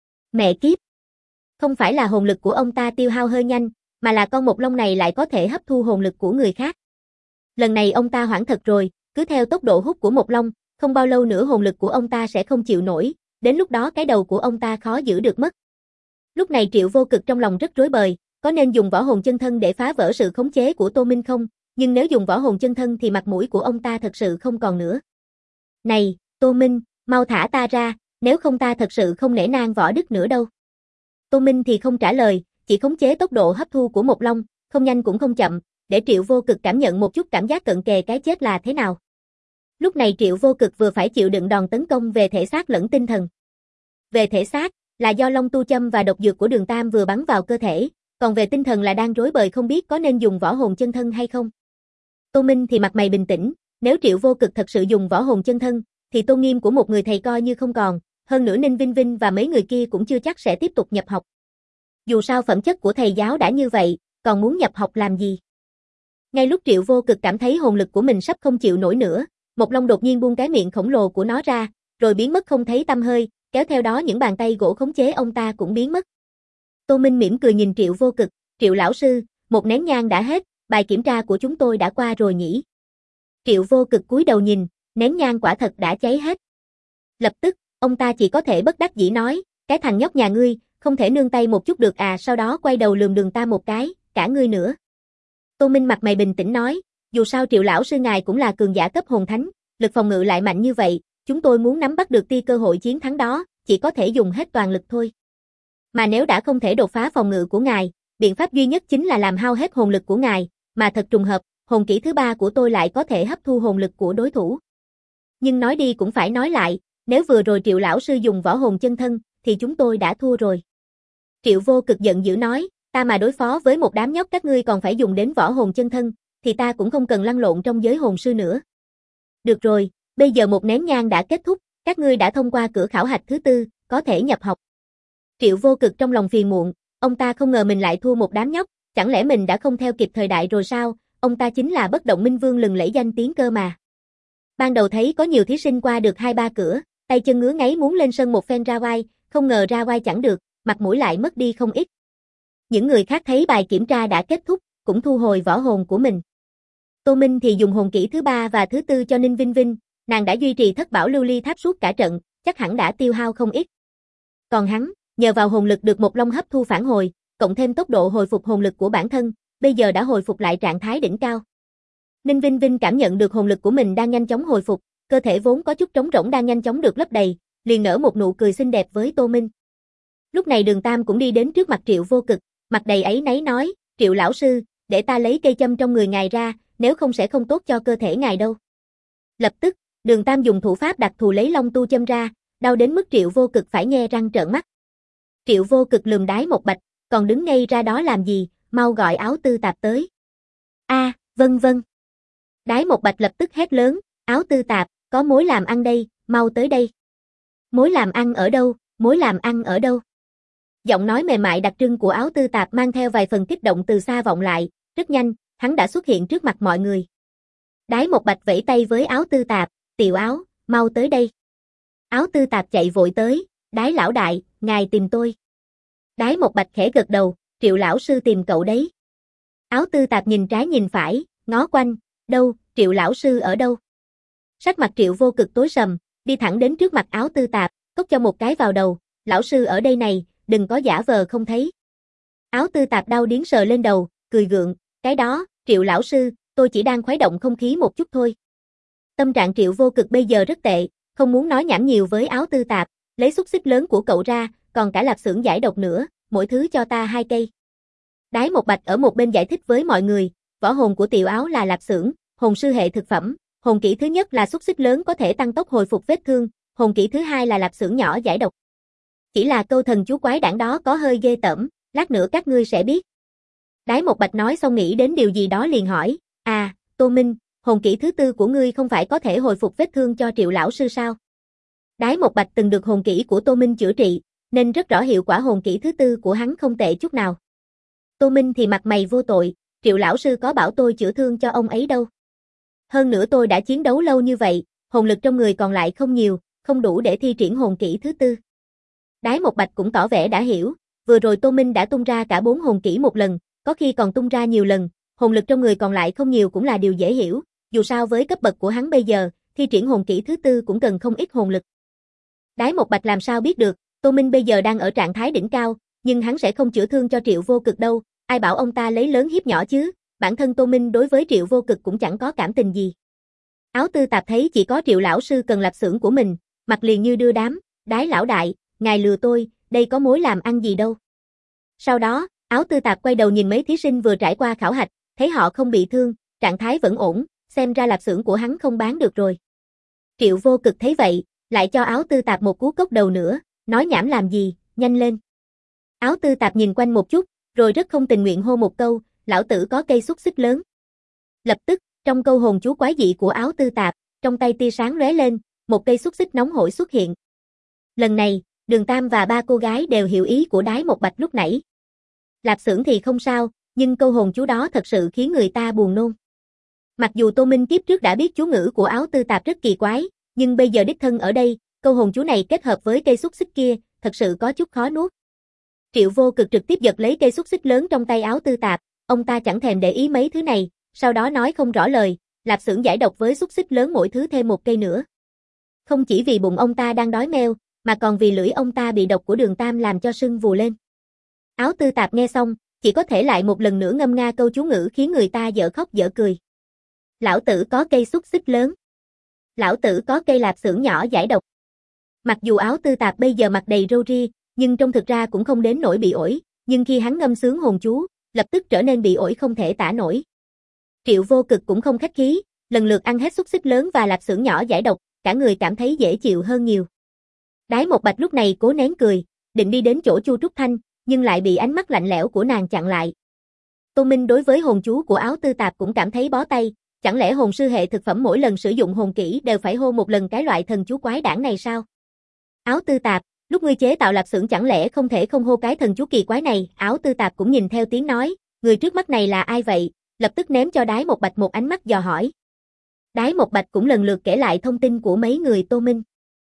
Mẹ kiếp! Không phải là hồn lực của ông ta tiêu hao hơi nhanh, mà là con Mộc Long này lại có thể hấp thu hồn lực của người khác. Lần này ông ta hoảng thật rồi, cứ theo tốc độ hút của Mộc Long, không bao lâu nữa hồn lực của ông ta sẽ không chịu nổi, đến lúc đó cái đầu của ông ta khó giữ được mất. Lúc này Triệu Vô Cực trong lòng rất rối bời, có nên dùng võ hồn chân thân để phá vỡ sự khống chế của Tô Minh không? Nhưng nếu dùng võ hồn chân thân thì mặt mũi của ông ta thật sự không còn nữa. Này, Tô Minh, mau thả ta ra, nếu không ta thật sự không nể nang võ đức nữa đâu. Tô Minh thì không trả lời, chỉ khống chế tốc độ hấp thu của Mộc Long, không nhanh cũng không chậm, để Triệu Vô Cực cảm nhận một chút cảm giác cận kề cái chết là thế nào. Lúc này Triệu Vô Cực vừa phải chịu đựng đòn tấn công về thể xác lẫn tinh thần. Về thể xác, là do Long Tu Châm và độc dược của Đường Tam vừa bắn vào cơ thể, còn về tinh thần là đang rối bời không biết có nên dùng võ hồn chân thân hay không. Tô Minh thì mặt mày bình tĩnh, nếu Triệu Vô Cực thật sự dùng võ hồn chân thân, thì tôn nghiêm của một người thầy coi như không còn, hơn nữa Ninh Vinh Vinh và mấy người kia cũng chưa chắc sẽ tiếp tục nhập học. Dù sao phẩm chất của thầy giáo đã như vậy, còn muốn nhập học làm gì? Ngay lúc Triệu Vô Cực cảm thấy hồn lực của mình sắp không chịu nổi nữa, Mộc Long đột nhiên buông cái miệng khổng lồ của nó ra, rồi biến mất không thấy tăm hơi, kéo theo đó những bàn tay gỗ khống chế ông ta cũng biến mất. Tô Minh mỉm cười nhìn Triệu Vô Cực, Triệu lão sư, một nén nhang đã hết, bài kiểm tra của chúng tôi đã qua rồi nhỉ? Triệu Vô Cực cúi đầu nhìn, nén nhang quả thật đã cháy hết. Lập tức, ông ta chỉ có thể bất đắc dĩ nói, cái thằng nhóc nhà ngươi, không thể nương tay một chút được à, sau đó quay đầu lườm Đường Tam một cái, cả ngươi nữa. Tô Minh mặt mày bình tĩnh nói, dù sao Triệu lão sư ngài cũng là cường giả cấp hồn thánh, lực phòng ngự lại mạnh như vậy, chúng tôi muốn nắm bắt được tia cơ hội chiến thắng đó, chỉ có thể dùng hết toàn lực thôi. Mà nếu đã không thể đột phá phòng ngự của ngài, biện pháp duy nhất chính là làm hao hết hồn lực của ngài, mà thật trùng hợp, hồn kỹ thứ ba của tôi lại có thể hấp thu hồn lực của đối thủ. Nhưng nói đi cũng phải nói lại, nếu vừa rồi Triệu lão sư dùng võ hồn chân thân, thì chúng tôi đã thua rồi. Triệu Vô Cực giận dữ nói, ta mà đối phó với một đám nhóc các ngươi còn phải dùng đến võ hồn chân thân, thì ta cũng không cần lăn lộn trong giới hồn sư nữa. Được rồi, bây giờ một nén nhang đã kết thúc, các ngươi đã thông qua cửa khảo hạch thứ tư, có thể nhập học. Triệu Vô Cực trong lòng phiền muộn, ông ta không ngờ mình lại thua một đám nhóc, chẳng lẽ mình đã không theo kịp thời đại rồi sao, ông ta chính là bất động minh vương lừng lẫy danh tiếng cơ mà. Ban đầu thấy có nhiều thí sinh qua được 2-3 cửa, tay chân ngứa ngáy muốn lên sân một phen ra oai, không ngờ ra oai chẳng được, mặt mũi lại mất đi không ít. Những người khác thấy bài kiểm tra đã kết thúc, cũng thu hồi võ hồn của mình. Tô Minh thì dùng hồn kỹ thứ 3 và thứ 4 cho Ninh Vinh Vinh, nàng đã duy trì thất bảo lưu ly tháp suốt cả trận, chắc hẳn đã tiêu hao không ít. Còn hắn, nhờ vào hồn lực được Mộc Long hấp thu phản hồi, cộng thêm tốc độ hồi phục hồn lực của bản thân, bây giờ đã hồi phục lại trạng thái đỉnh cao. Ninh Vinh Vinh cảm nhận được hồn lực của mình đang nhanh chóng hồi phục, cơ thể vốn có chút trống rỗng đang nhanh chóng được lấp đầy, liền nở một nụ cười xinh đẹp với Tô Minh. Lúc này Đường Tam cũng đi đến trước mặt Triệu Vô Cực, mặt đầy áy náy nói, Triệu lão sư, để ta lấy cây châm trong người ngài ra, nếu không sẽ không tốt cho cơ thể ngài đâu. Lập tức, Đường Tam dùng thủ pháp đặc thù lấy long tu châm ra, đau đến mức Triệu Vô Cực phải nhe răng trợn mắt. Triệu Vô Cực lườm Đái Một Bạch, còn đứng ngây ra đó làm gì, mau gọi Áo Tư Tạp tới. Vâng vâng. Đái Một Bạch lập tức hét lớn, Áo Tư Tạp, có mối làm ăn đây, mau tới đây. Mối làm ăn ở đâu, mối làm ăn ở đâu? Giọng nói mềm mại đặc trưng của Áo Tư Tạp mang theo vài phần kích động từ xa vọng lại, rất nhanh, hắn đã xuất hiện trước mặt mọi người. Đái Một Bạch vẫy tay với Áo Tư Tạp, Tiểu Áo, mau tới đây. Áo Tư Tạp chạy vội tới, Đái lão đại, ngài tìm tôi. Đái Một Bạch khẽ gật đầu, Triệu lão sư tìm cậu đấy. Áo Tư Tạp nhìn trái nhìn phải, ngó quanh, đâu, Triệu lão sư ở đâu? Sắc mặt Triệu Vô Cực tối sầm, đi thẳng đến trước mặt Áo Tư Tạp, cốc cho một cái vào đầu, lão sư ở đây này, đừng có giả vờ không thấy. Áo Tư Tạp đau điếng sờ lên đầu, cười gượng, cái đó, Triệu lão sư, tôi chỉ đang khuấy động không khí một chút thôi. Tâm trạng Triệu Vô Cực bây giờ rất tệ, không muốn nói nhảm nhiều với Áo Tư Tạp, lấy xúc xích lớn của cậu ra, còn cả lạp xưởng giải độc nữa, mỗi thứ cho ta 2 cây. Đái Một Bạch ở một bên giải thích với mọi người, võ hồn của Tiểu Áo là lạp xưởng, hồn sư hệ thực phẩm, hồn kỹ thứ nhất là xúc xích lớn có thể tăng tốc hồi phục vết thương, hồn kỹ thứ hai là lạp xưởng nhỏ giải độc. Chỉ là câu thần chú quái đản đó có hơi ghê tởm, lát nữa các ngươi sẽ biết. Đái Một Bạch nói xong nghĩ đến điều gì đó liền hỏi, Tô Minh, hồn kỹ thứ tư của ngươi không phải có thể hồi phục vết thương cho Triệu lão sư sao? Đái Một Bạch từng được hồn kỹ của Tô Minh chữa trị, nên rất rõ hiệu quả hồn kỹ thứ tư của hắn không tệ chút nào. Tô Minh thì mặt mày vô tội, Triệu lão sư có bảo tôi chữa thương cho ông ấy đâu. Hơn nữa tôi đã chiến đấu lâu như vậy, hồn lực trong người còn lại không nhiều, không đủ để thi triển hồn kỹ thứ tư. Đái Một Bạch cũng tỏ vẻ đã hiểu, vừa rồi Tô Minh đã tung ra cả 4 hồn kỹ một lần, có khi còn tung ra nhiều lần, hồn lực trong người còn lại không nhiều cũng là điều dễ hiểu, dù sao với cấp bậc của hắn bây giờ, thi triển hồn kỹ thứ tư cũng cần không ít hồn lực. Đái Một Bạch làm sao biết được, Tô Minh bây giờ đang ở trạng thái đỉnh cao, nhưng hắn sẽ không chữa thương cho Triệu Vô Cực đâu, ai bảo ông ta lấy lớn hiếp nhỏ chứ, bản thân Tô Minh đối với Triệu Vô Cực cũng chẳng có cảm tình gì. Áo Tư Tạp thấy chỉ có Triệu lão sư cần lạp xưởng của mình, mặt liền như đưa đám, Đái lão đại, ngài lừa tôi, đây có mối làm ăn gì đâu. Sau đó, Áo Tư Tạp quay đầu nhìn mấy thí sinh vừa trải qua khảo hạch, thấy họ không bị thương, trạng thái vẫn ổn, xem ra lạp xưởng của hắn không bán được rồi. Triệu Vô Cực thấy vậy, lại cho Áo Tư Tạp một cú cốc đầu nữa, nói nhảm làm gì, nhanh lên. Áo Tư Tạp nhìn quanh một chút, rồi rất không tình nguyện hô một câu, lão tử có cây xúc xích lớn. Lập tức, trong câu hồn chú quái dị của Áo Tư Tạp, trong tay tia sáng lóe lên, một cây xúc xích nóng hổi xuất hiện. Lần này, Đường Tam và 3 cô gái đều hiểu ý của Đái Một Bạch lúc nãy. Lạp xưởng thì không sao, nhưng câu hồn chú đó thật sự khiến người ta buồn nôn. Mặc dù Tô Minh kiếp trước đã biết chú ngữ của Áo Tư Tạp rất kỳ quái, nhưng bây giờ đích thân ở đây, câu hồn chú này kết hợp với cây xúc xích kia, thật sự có chút khó nuốt. Triệu Vô Cực trực tiếp giật lấy cây xúc xích lớn trong tay Áo Tư Tạp, ông ta chẳng thèm để ý mấy thứ này, sau đó nói không rõ lời, lạp xưởng giải độc với xúc xích lớn mỗi thứ thêm 1 cây nữa. Không chỉ vì bụng ông ta đang đói meo, mà còn vì lưỡi ông ta bị độc của Đường Tam làm cho sưng vù lên. Áo Tư Tạp nghe xong, chỉ có thể lại một lần nữa ngâm nga câu chú ngữ khiến người ta dở khóc dở cười. Lão tử có cây xúc xích lớn. Lão tử có cây lạp xưởng nhỏ giải độc. Mặc dù Áo Tư Tạp bây giờ mặt đầy râu ria, nhưng trông thực ra cũng không đến nỗi bị ổi, nhưng khi hắn ngâm sướng hồn chú, lập tức trở nên bị ổi không thể tả nổi. Triệu Vô Cực cũng không khách khí, lần lượt ăn hết xúc xích lớn và lạp xưởng nhỏ giải độc, cả người cảm thấy dễ chịu hơn nhiều. Đái Một Bạch lúc này cố nén cười, định đi đến chỗ Chu Trúc Thanh, nhưng lại bị ánh mắt lạnh lẽo của nàng chặn lại. Tô Minh đối với hồn chú của Áo Tư Tạp cũng cảm thấy bó tay, chẳng lẽ hồn sư hệ thực phẩm mỗi lần sử dụng hồn kỹ đều phải hô một lần cái loại thần chú quái đản này sao? Áo Tư Tạp, lúc ngươi chế tạo lạp xưởng chẳng lẽ không thể không hô cái thần chú kỳ quái này? Áo Tư Tạp cũng nhìn theo tiếng nói, người trước mắt này là ai vậy? Lập tức ném cho Đái Một Bạch một ánh mắt dò hỏi. Đái Một Bạch cũng lần lượt kể lại thông tin của mấy người Tô Minh.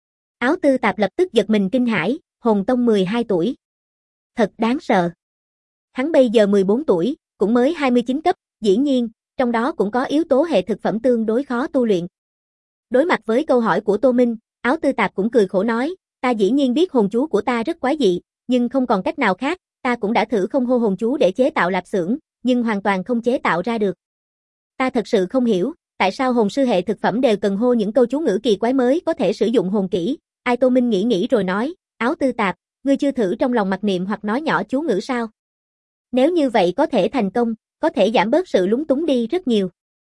Áo Tư Tạp lập tức giật mình kinh hãi, hồn tông 12 tuổi. Thật đáng sợ. Hắn bây giờ 14 tuổi, cũng mới 29 cấp, dĩ nhiên, trong đó cũng có yếu tố hệ thực phẩm tương đối khó tu luyện. Đối mặt với câu hỏi của Tô Minh, Áo Tư Tạp cũng cười khổ nói, ta dĩ nhiên biết hồn chú của ta rất quái dị, nhưng không còn cách nào khác, ta cũng đã thử không hô hồn chú để chế tạo lạp xưởng, nhưng hoàn toàn không chế tạo ra được. Ta thật sự không hiểu, tại sao hồn sư hệ thực phẩm đều cần hô những câu chú ngữ kỳ quái mới có thể sử dụng hồn kỹ, Ai? Tô Minh nghĩ rồi nói, Áo Tư Tạp, ngươi chưa thử trong lòng mặc niệm hoặc nói nhỏ chú ngữ sao? Nếu như vậy có thể thành công, có thể giảm bớt sự lúng túng đi rất nhiều.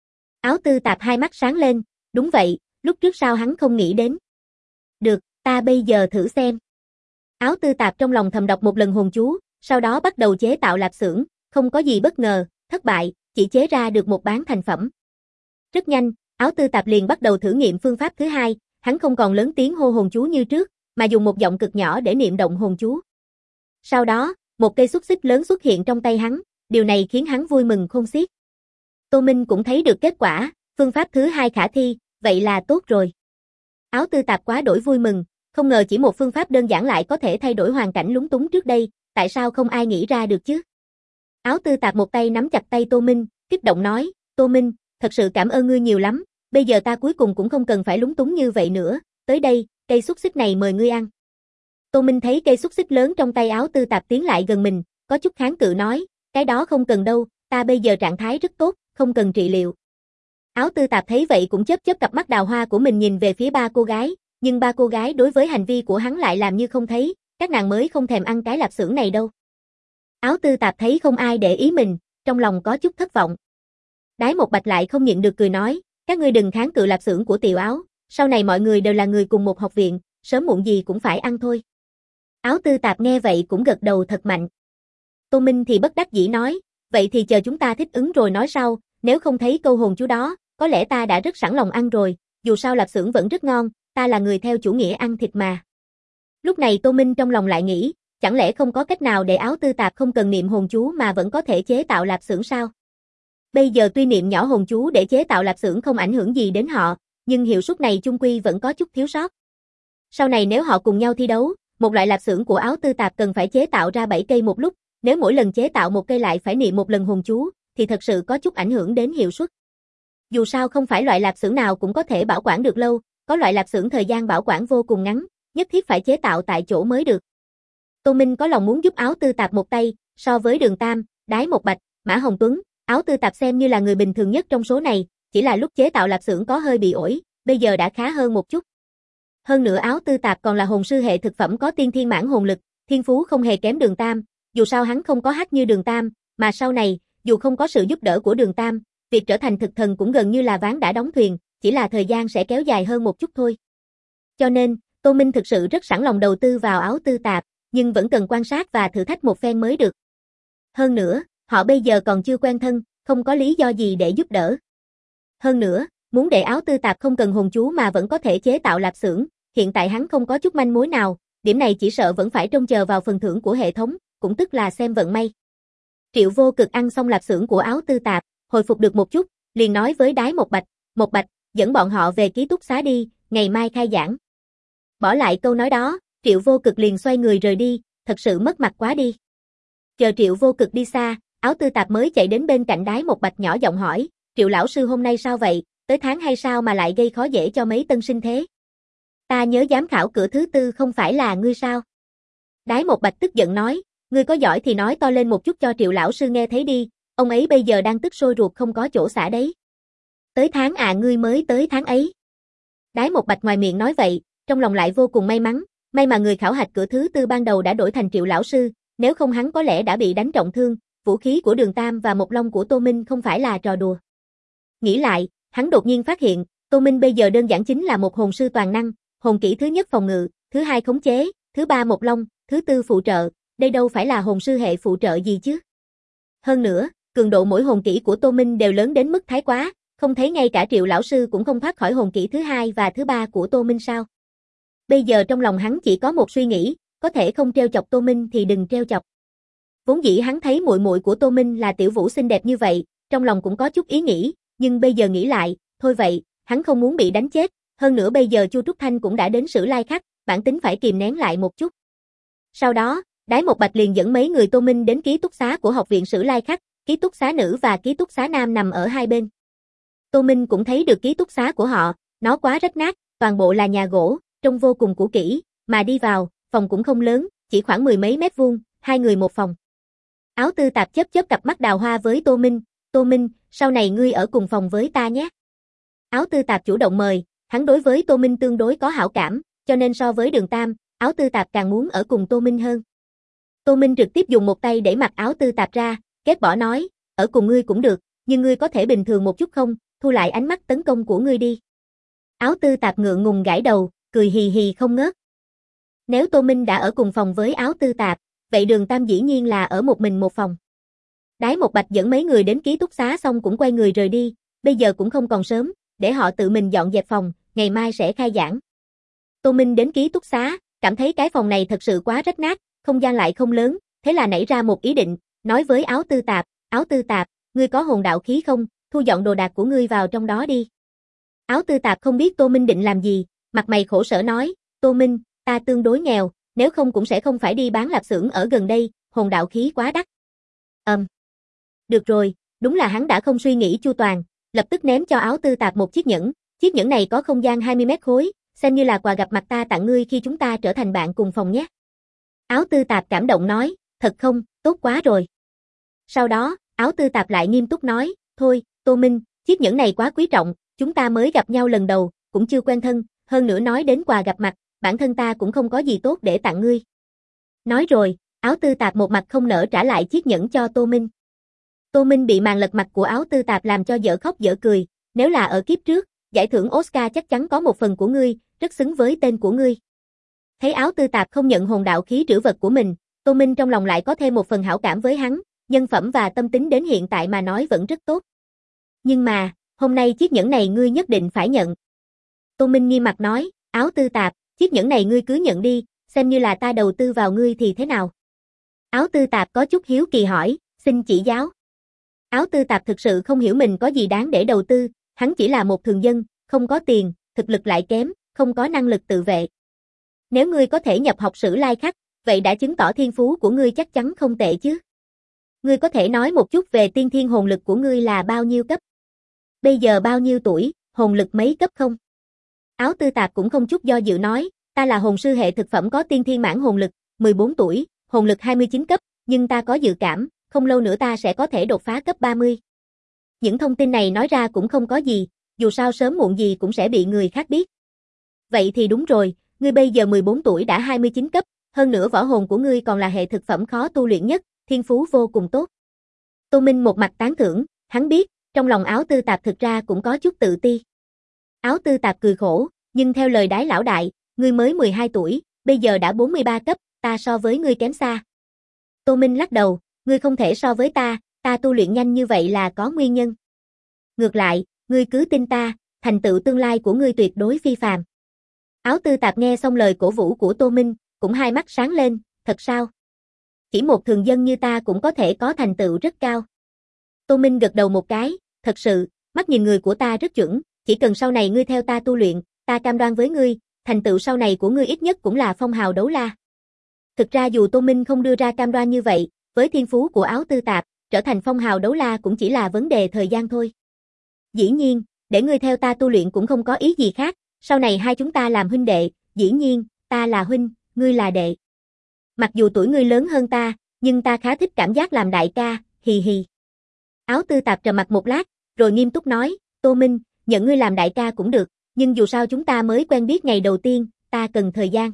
Áo Tư Tạp hai mắt sáng lên, đúng vậy, lúc trước sao hắn không nghĩ đến. Được, ta bây giờ thử xem. Áo Tư Tạp trong lòng thầm đọc một lần hồn chú, sau đó bắt đầu chế tạo lạp xưởng, không có gì bất ngờ, thất bại, chỉ chế ra được một bán thành phẩm. Rất nhanh, Áo Tư Tạp liền bắt đầu thử nghiệm phương pháp thứ hai, hắn không còn lớn tiếng hô hồn chú như trước, mà dùng một giọng cực nhỏ để niệm động hồn chú. Sau đó, một cây xúc xích lớn xuất hiện trong tay hắn, điều này khiến hắn vui mừng khôn xiết. Tô Minh cũng thấy được kết quả, phương pháp thứ hai khả thi, vậy là tốt rồi. Áo Tư Tạp quá đổi vui mừng, không ngờ chỉ một phương pháp đơn giản lại có thể thay đổi hoàn cảnh lúng túng trước đây, tại sao không ai nghĩ ra được chứ? Áo Tư Tạp một tay nắm chặt tay Tô Minh, kích động nói, Tô Minh, thật sự cảm ơn ngươi nhiều lắm, bây giờ ta cuối cùng cũng không cần phải lúng túng như vậy nữa, tới đây, cây xúc xích này mời ngươi ăn. Tô Minh thấy cây xúc xích lớn trong tay Áo Tư Tạp tiến lại gần mình, có chút kháng cự nói, cái đó không cần đâu, ta bây giờ trạng thái rất tốt, không cần trị liệu. Áo Tư Tạp thấy vậy cũng chớp chớp cặp mắt đào hoa của mình nhìn về phía ba cô gái, nhưng ba cô gái đối với hành vi của hắn lại làm như không thấy, các nàng mới không thèm ăn cái lạp xưởng này đâu. Áo Tư Tạp thấy không ai để ý mình, trong lòng có chút thất vọng. Đái Một Bạch lại không nhịn được cười nói, các ngươi đừng kháng cự lạp xưởng của Tiểu Áo, sau này mọi người đều là người cùng một học viện, sớm muộn gì cũng phải ăn thôi. Áo Tư Tạp nghe vậy cũng gật đầu thật mạnh. Tô Minh thì bất đắc dĩ nói, vậy thì chờ chúng ta thích ứng rồi nói sau, nếu không thấy câu hồn chú đó, có lẽ ta đã rất sẵn lòng ăn rồi, dù sao lạp xưởng vẫn rất ngon, ta là người theo chủ nghĩa ăn thịt mà. Lúc này Tô Minh trong lòng lại nghĩ, chẳng lẽ không có cách nào để Áo Tư Tạp không cần niệm hồn chú mà vẫn có thể chế tạo lạp xưởng sao? Bây giờ tuy niệm nhỏ hồn chú để chế tạo lạp xưởng không ảnh hưởng gì đến họ, nhưng hiệu suất này chung quy vẫn có chút thiếu sót. Sau này nếu họ cùng nhau thi đấu, một loại lạp xưởng của Áo Tư Tạp cần phải chế tạo ra 7 cây một lúc, nếu mỗi lần chế tạo một cây lại phải niệm một lần hồn chú, thì thật sự có chút ảnh hưởng đến hiệu suất. Dù sao không phải loại lạp xưởng nào cũng có thể bảo quản được lâu, có loại lạp xưởng thời gian bảo quản vô cùng ngắn, nhất thiết phải chế tạo tại chỗ mới được. Tô Minh có lòng muốn giúp Áo Tư Tạp một tay, so với Đường Tam, Đái Một Bạch, Mã Hồng Tuấn, Áo Tư Tạp xem như là người bình thường nhất trong số này, chỉ là lúc chế tạo lạp xưởng có hơi bị ổi, bây giờ đã khá hơn một chút. Hơn nữa Áo Tư Tạp còn là hồn sư hệ thực phẩm có tiên thiên mãn hồn lực, thiên phú không hề kém Đường Tam, dù sao hắn không có hack như Đường Tam, mà sau này, dù không có sự giúp đỡ của Đường Tam, việc trở thành thực thần cũng gần như là ván đã đóng thuyền, chỉ là thời gian sẽ kéo dài hơn một chút thôi. Cho nên, Tô Minh thực sự rất sẵn lòng đầu tư vào Áo Tư Tạp, nhưng vẫn cần quan sát và thử thách một phen mới được. Hơn nữa, họ bây giờ còn chưa quen thân, không có lý do gì để giúp đỡ. Hơn nữa, muốn để Áo Tư Tạp không cần hồn chú mà vẫn có thể chế tạo lạp xưởng, hiện tại hắn không có chút manh mối nào, điểm này chỉ sợ vẫn phải trông chờ vào phần thưởng của hệ thống, cũng tức là xem vận may. Triệu Vô Cực ăn xong lạp xưởng của Áo Tư Tạp, hồi phục được một chút, liền nói với Đái Một Bạch, dẫn bọn họ về ký túc xá đi, ngày mai khai giảng. Bỏ lại câu nói đó, Triệu Vô Cực liền xoay người rời đi, thật sự mất mặt quá đi. Chờ Triệu Vô Cực đi xa, Áo Tư Tạp mới chạy đến bên cạnh Đái Một Bạch nhỏ giọng hỏi, Triệu lão sư hôm nay sao vậy, tới tháng hay sao mà lại gây khó dễ cho mấy tân sinh thế? Ta nhớ giám khảo cửa thứ tư không phải là ngươi sao? Đái Một Bạch tức giận nói, ngươi có giỏi thì nói to lên một chút cho Triệu lão sư nghe thấy đi, ông ấy bây giờ đang tức sôi ruột không có chỗ xả đấy. Tới tháng à, ngươi mới tới tháng ấy. Đái Một Bạch ngoài miệng nói vậy, trong lòng lại vô cùng may mắn, may mà người khảo hạch cửa thứ tư ban đầu đã đổi thành Triệu lão sư, nếu không hắn có lẽ đã bị đánh trọng thương, vũ khí của Đường Tam và Mộc Long của Tô Minh không phải là trò đùa. Nghĩ lại, hắn đột nhiên phát hiện, Tô Minh bây giờ đơn giản chính là một hồn sư toàn năng, hồn kỹ thứ nhất phòng ngự, thứ hai khống chế, thứ ba Mộc Long, thứ tư phụ trợ, đây đâu phải là hồn sư hệ phụ trợ gì chứ. Hơn nữa, cường độ mỗi hồn kỹ của Tô Minh đều lớn đến mức thái quá, không thấy ngay cả Triệu lão sư cũng không thoát khỏi hồn kỹ thứ hai và thứ ba của Tô Minh sao. Bây giờ trong lòng hắn chỉ có một suy nghĩ, có thể không trêu chọc Tô Minh thì đừng trêu chọc. Vốn dĩ hắn thấy muội muội của Tô Minh là Tiểu Vũ xinh đẹp như vậy, trong lòng cũng có chút ý nghĩ, nhưng bây giờ nghĩ lại, thôi vậy, hắn không muốn bị đánh chết, hơn nữa bây giờ Chu Trúc Thanh cũng đã đến Sử Lai Khắc, bản tính phải kìm nén lại một chút. Sau đó, Đái Một Bạch liền dẫn mấy người Tô Minh đến ký túc xá của học viện Sử Lai Khắc, ký túc xá nữ và ký túc xá nam nằm ở hai bên. Tô Minh cũng thấy được ký túc xá của họ, nó quá rách nát, toàn bộ là nhà gỗ, trông vô cùng cũ kỹ, mà đi vào, phòng cũng không lớn, chỉ khoảng 10 mấy mét vuông, hai người một phòng. Áo Tư Tạp chớp chớp cặp mắt đào hoa với Tô Minh, sau này ngươi ở cùng phòng với ta nhé. Áo Tư Tạp chủ động mời, hắn đối với Tô Minh tương đối có hảo cảm, cho nên so với Đường Tam, Áo Tư Tạp càng muốn ở cùng Tô Minh hơn. Tô Minh trực tiếp dùng một tay đẩy mặt Áo Tư Tạp ra, ghét bỏ nói, ở cùng ngươi cũng được, nhưng ngươi có thể bình thường một chút không, thu lại ánh mắt tấn công của ngươi đi. Áo Tư Tạp ngượng ngùng gãi đầu, cười hì hì không ngớt. Nếu Tô Minh đã ở cùng phòng với Áo Tư Tạp, vậy Đường Tam dĩ nhiên là ở một mình một phòng. Đái Một Bạch dẫn mấy người đến ký túc xá xong cũng quay người rời đi, bây giờ cũng không còn sớm, để họ tự mình dọn dẹp phòng, ngày mai sẽ khai giảng. Tô Minh đến ký túc xá, cảm thấy cái phòng này thật sự quá rách nát, không gian lại không lớn, thế là nảy ra một ý định, nói với Áo Tư Tạp, ngươi có hồn đạo khí không, thu dọn đồ đạc của ngươi vào trong đó đi. Áo Tư Tạp không biết Tô Minh định làm gì, mặt mày khổ sở nói, Tô Minh, ta tương đối nghèo, nếu không cũng sẽ không phải đi bán lạp xưởng ở gần đây, hồn đạo khí quá đắt. Được rồi, đúng là hắn đã không suy nghĩ chu toàn, lập tức ném cho Áo Tư Tạp một chiếc nhẫn này có không gian 20 mét khối, xem như là quà gặp mặt ta tặng ngươi khi chúng ta trở thành bạn cùng phòng nhé. Áo Tư Tạp cảm động nói, thật không, tốt quá rồi. Sau đó, Áo Tư Tạp lại nghiêm túc nói, thôi, Tô Minh, chiếc nhẫn này quá quý trọng, chúng ta mới gặp nhau lần đầu, cũng chưa quen thân, hơn nữa nói đến quà gặp mặt, bản thân ta cũng không có gì tốt để tặng ngươi. Nói rồi, Áo Tư Tạp một mặt không nỡ trả lại chiếc nhẫn cho Tô Minh. Tô Minh bị màn lật mặt của Áo Tư Tạp làm cho dở khóc dở cười, nếu là ở kiếp trước, giải thưởng Oscar chắc chắn có một phần của ngươi, rất xứng với tên của ngươi. Thấy Áo Tư Tạp không nhận hồn đạo khí trữ vật của mình, Tô Minh trong lòng lại có thêm một phần hảo cảm với hắn, nhân phẩm và tâm tính đến hiện tại mà nói vẫn rất tốt. Nhưng mà, hôm nay chiếc nhẫn này ngươi nhất định phải nhận. Tô Minh nghiêm mặt nói, Áo Tư Tạp, chiếc nhẫn này ngươi cứ nhận đi, xem như là ta đầu tư vào ngươi thì thế nào. Áo Tư Tạp có chút hiếu kỳ hỏi, xin chỉ giáo. Áo Tư Tạp thực sự không hiểu mình có gì đáng để đầu tư, hắn chỉ là một thường dân, không có tiền, thực lực lại kém, không có năng lực tự vệ. Nếu ngươi có thể nhập học sử lai khắc, vậy đã chứng tỏ thiên phú của ngươi chắc chắn không tệ chứ. Ngươi có thể nói một chút về tiên thiên hồn lực của ngươi là bao nhiêu cấp? Bây giờ bao nhiêu tuổi, hồn lực mấy cấp không? Áo Tư Tạp cũng không chút do dự nói, ta là hồn sư hệ thực phẩm có tiên thiên mãn hồn lực, 14 tuổi, hồn lực 29 cấp, nhưng ta có dự cảm, không lâu nữa ta sẽ có thể đột phá cấp 30. Những thông tin này nói ra cũng không có gì, dù sao sớm muộn gì cũng sẽ bị người khác biết. Vậy thì đúng rồi, ngươi bây giờ 14 tuổi đã 29 cấp, hơn nữa võ hồn của ngươi còn là hệ thực phẩm khó tu luyện nhất, thiên phú vô cùng tốt. Tô Minh một mặt tán thưởng, hắn biết, trong lòng Áo Tư Tạp thực ra cũng có chút tự ti. Áo Tư Tạp cười khổ, nhưng theo lời Đái lão đại, ngươi mới 12 tuổi, bây giờ đã 43 cấp, ta so với ngươi kém xa. Tô Minh lắc đầu, ngươi không thể so với ta tu luyện nhanh như vậy là có nguyên nhân. Ngược lại, ngươi cứ tin ta, thành tựu tương lai của ngươi tuyệt đối phi phàm. Áo Tư Tạp nghe xong lời cổ vũ của Tô Minh, cũng hai mắt sáng lên, thật sao? Chỉ một thường dân như ta cũng có thể có thành tựu rất cao. Tô Minh gật đầu một cái, thật sự, mắt nhìn người của ta rất chuẩn, chỉ cần sau này ngươi theo ta tu luyện, ta cam đoan với ngươi, thành tựu sau này của ngươi ít nhất cũng là phong hào đấu la. Thực ra dù Tô Minh không đưa ra cam đoan như vậy, với thiên phú của Áo Tư Tạp, trở thành phong hào đấu la cũng chỉ là vấn đề thời gian thôi. Dĩ nhiên, để ngươi theo ta tu luyện cũng không có ý gì khác, sau này hai chúng ta làm huynh đệ, dĩ nhiên, ta là huynh, ngươi là đệ. Mặc dù tuổi ngươi lớn hơn ta, nhưng ta khá thích cảm giác làm đại ca, hì hì. Áo Tư Tạp trầm mặt một lát, rồi nghiêm túc nói, Tô Minh, nhận ngươi làm đại ca cũng được, nhưng dù sao chúng ta mới quen biết ngày đầu tiên, ta cần thời gian.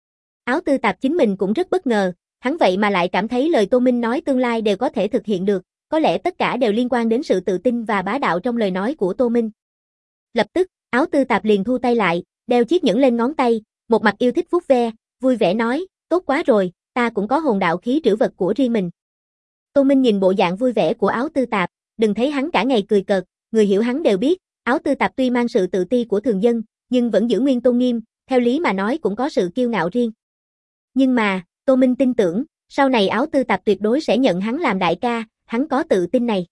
Áo Tư Tạp chính mình cũng rất bất ngờ, hắn vậy mà lại cảm thấy lời Tô Minh nói tương lai đều có thể thực hiện được, có lẽ tất cả đều liên quan đến sự tự tin và bá đạo trong lời nói của Tô Minh. Lập tức, Áo Tư Tạp liền thu tay lại, đeo chiếc nhẫn lên ngón tay, một mặt yêu thích vuốt ve, vui vẻ nói, tốt quá rồi, ta cũng có hồn đạo khí trữ vật của riêng mình. Tô Minh nhìn bộ dạng vui vẻ của Áo Tư Tạp, đừng thấy hắn cả ngày cười cợt, người hiểu hắn đều biết, Áo Tư Tạp tuy mang sự tự ti của thường dân, nhưng vẫn giữ nguyên tôn nghiêm, theo lý mà nói cũng có sự kiêu ngạo riêng. Nhưng mà, Tô Minh tin tưởng, sau này Áo Tư Tạp tuyệt đối sẽ nhận hắn làm đại ca, hắn có tự tin này.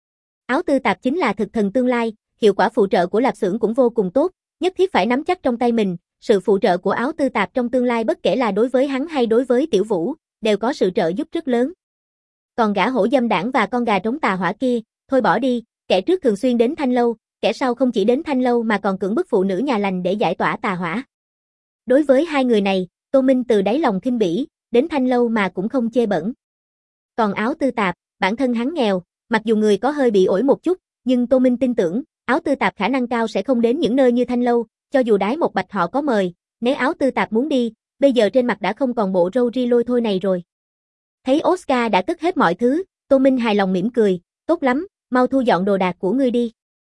Áo Tư Tạp chính là thực thần tương lai, hiệu quả phụ trợ của lạp xưởng cũng vô cùng tốt, nhất thiết phải nắm chắc trong tay mình, sự phụ trợ của Áo Tư Tạp trong tương lai bất kể là đối với hắn hay đối với Tiểu Vũ, đều có sự trợ giúp rất lớn. Còn gã hổ dâm đảng và con gà trống tà hỏa kia, thôi bỏ đi, kẻ trước thường xuyên đến Thanh Lâu, kẻ sau không chỉ đến Thanh Lâu mà còn cưỡng bức phụ nữ nhà lành để giải tỏa tà hỏa. Đối với hai người này, Tô Minh từ đáy lòng khinh bỉ, đến Thanh Lâu mà cũng không chê bẩn. Còn Áo Tư Tạp, bản thân hắn nghèo, mặc dù người có hơi bị ổi một chút, nhưng Tô Minh tin tưởng, Áo Tư Tạp khả năng cao sẽ không đến những nơi như Thanh Lâu, cho dù Đái Một Bạch họ có mời, né áo tư tạp muốn đi, bây giờ trên mặt đã không còn bộ râu ri lôi thôi này rồi. Thấy Oscar đã cất hết mọi thứ, Tô Minh hài lòng mỉm cười, tốt lắm, mau thu dọn đồ đạc của ngươi đi.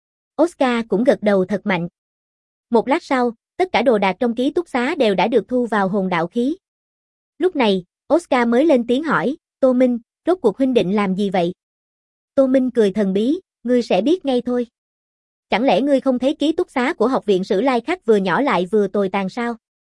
Oscar cũng gật đầu thật mạnh. Một lát sau, tất cả đồ đạc trong ký túc xá đều đã được thu vào hồn đạo khí. Lúc này, Oscar mới lên tiếng hỏi, Tô Minh, rốt cuộc huynh định làm gì vậy? Tô Minh cười thần bí, ngươi sẽ biết ngay thôi. Chẳng lẽ ngươi không thấy ký túc xá của học viện Sử Lai Khắc vừa nhỏ lại vừa tồi tàn sao?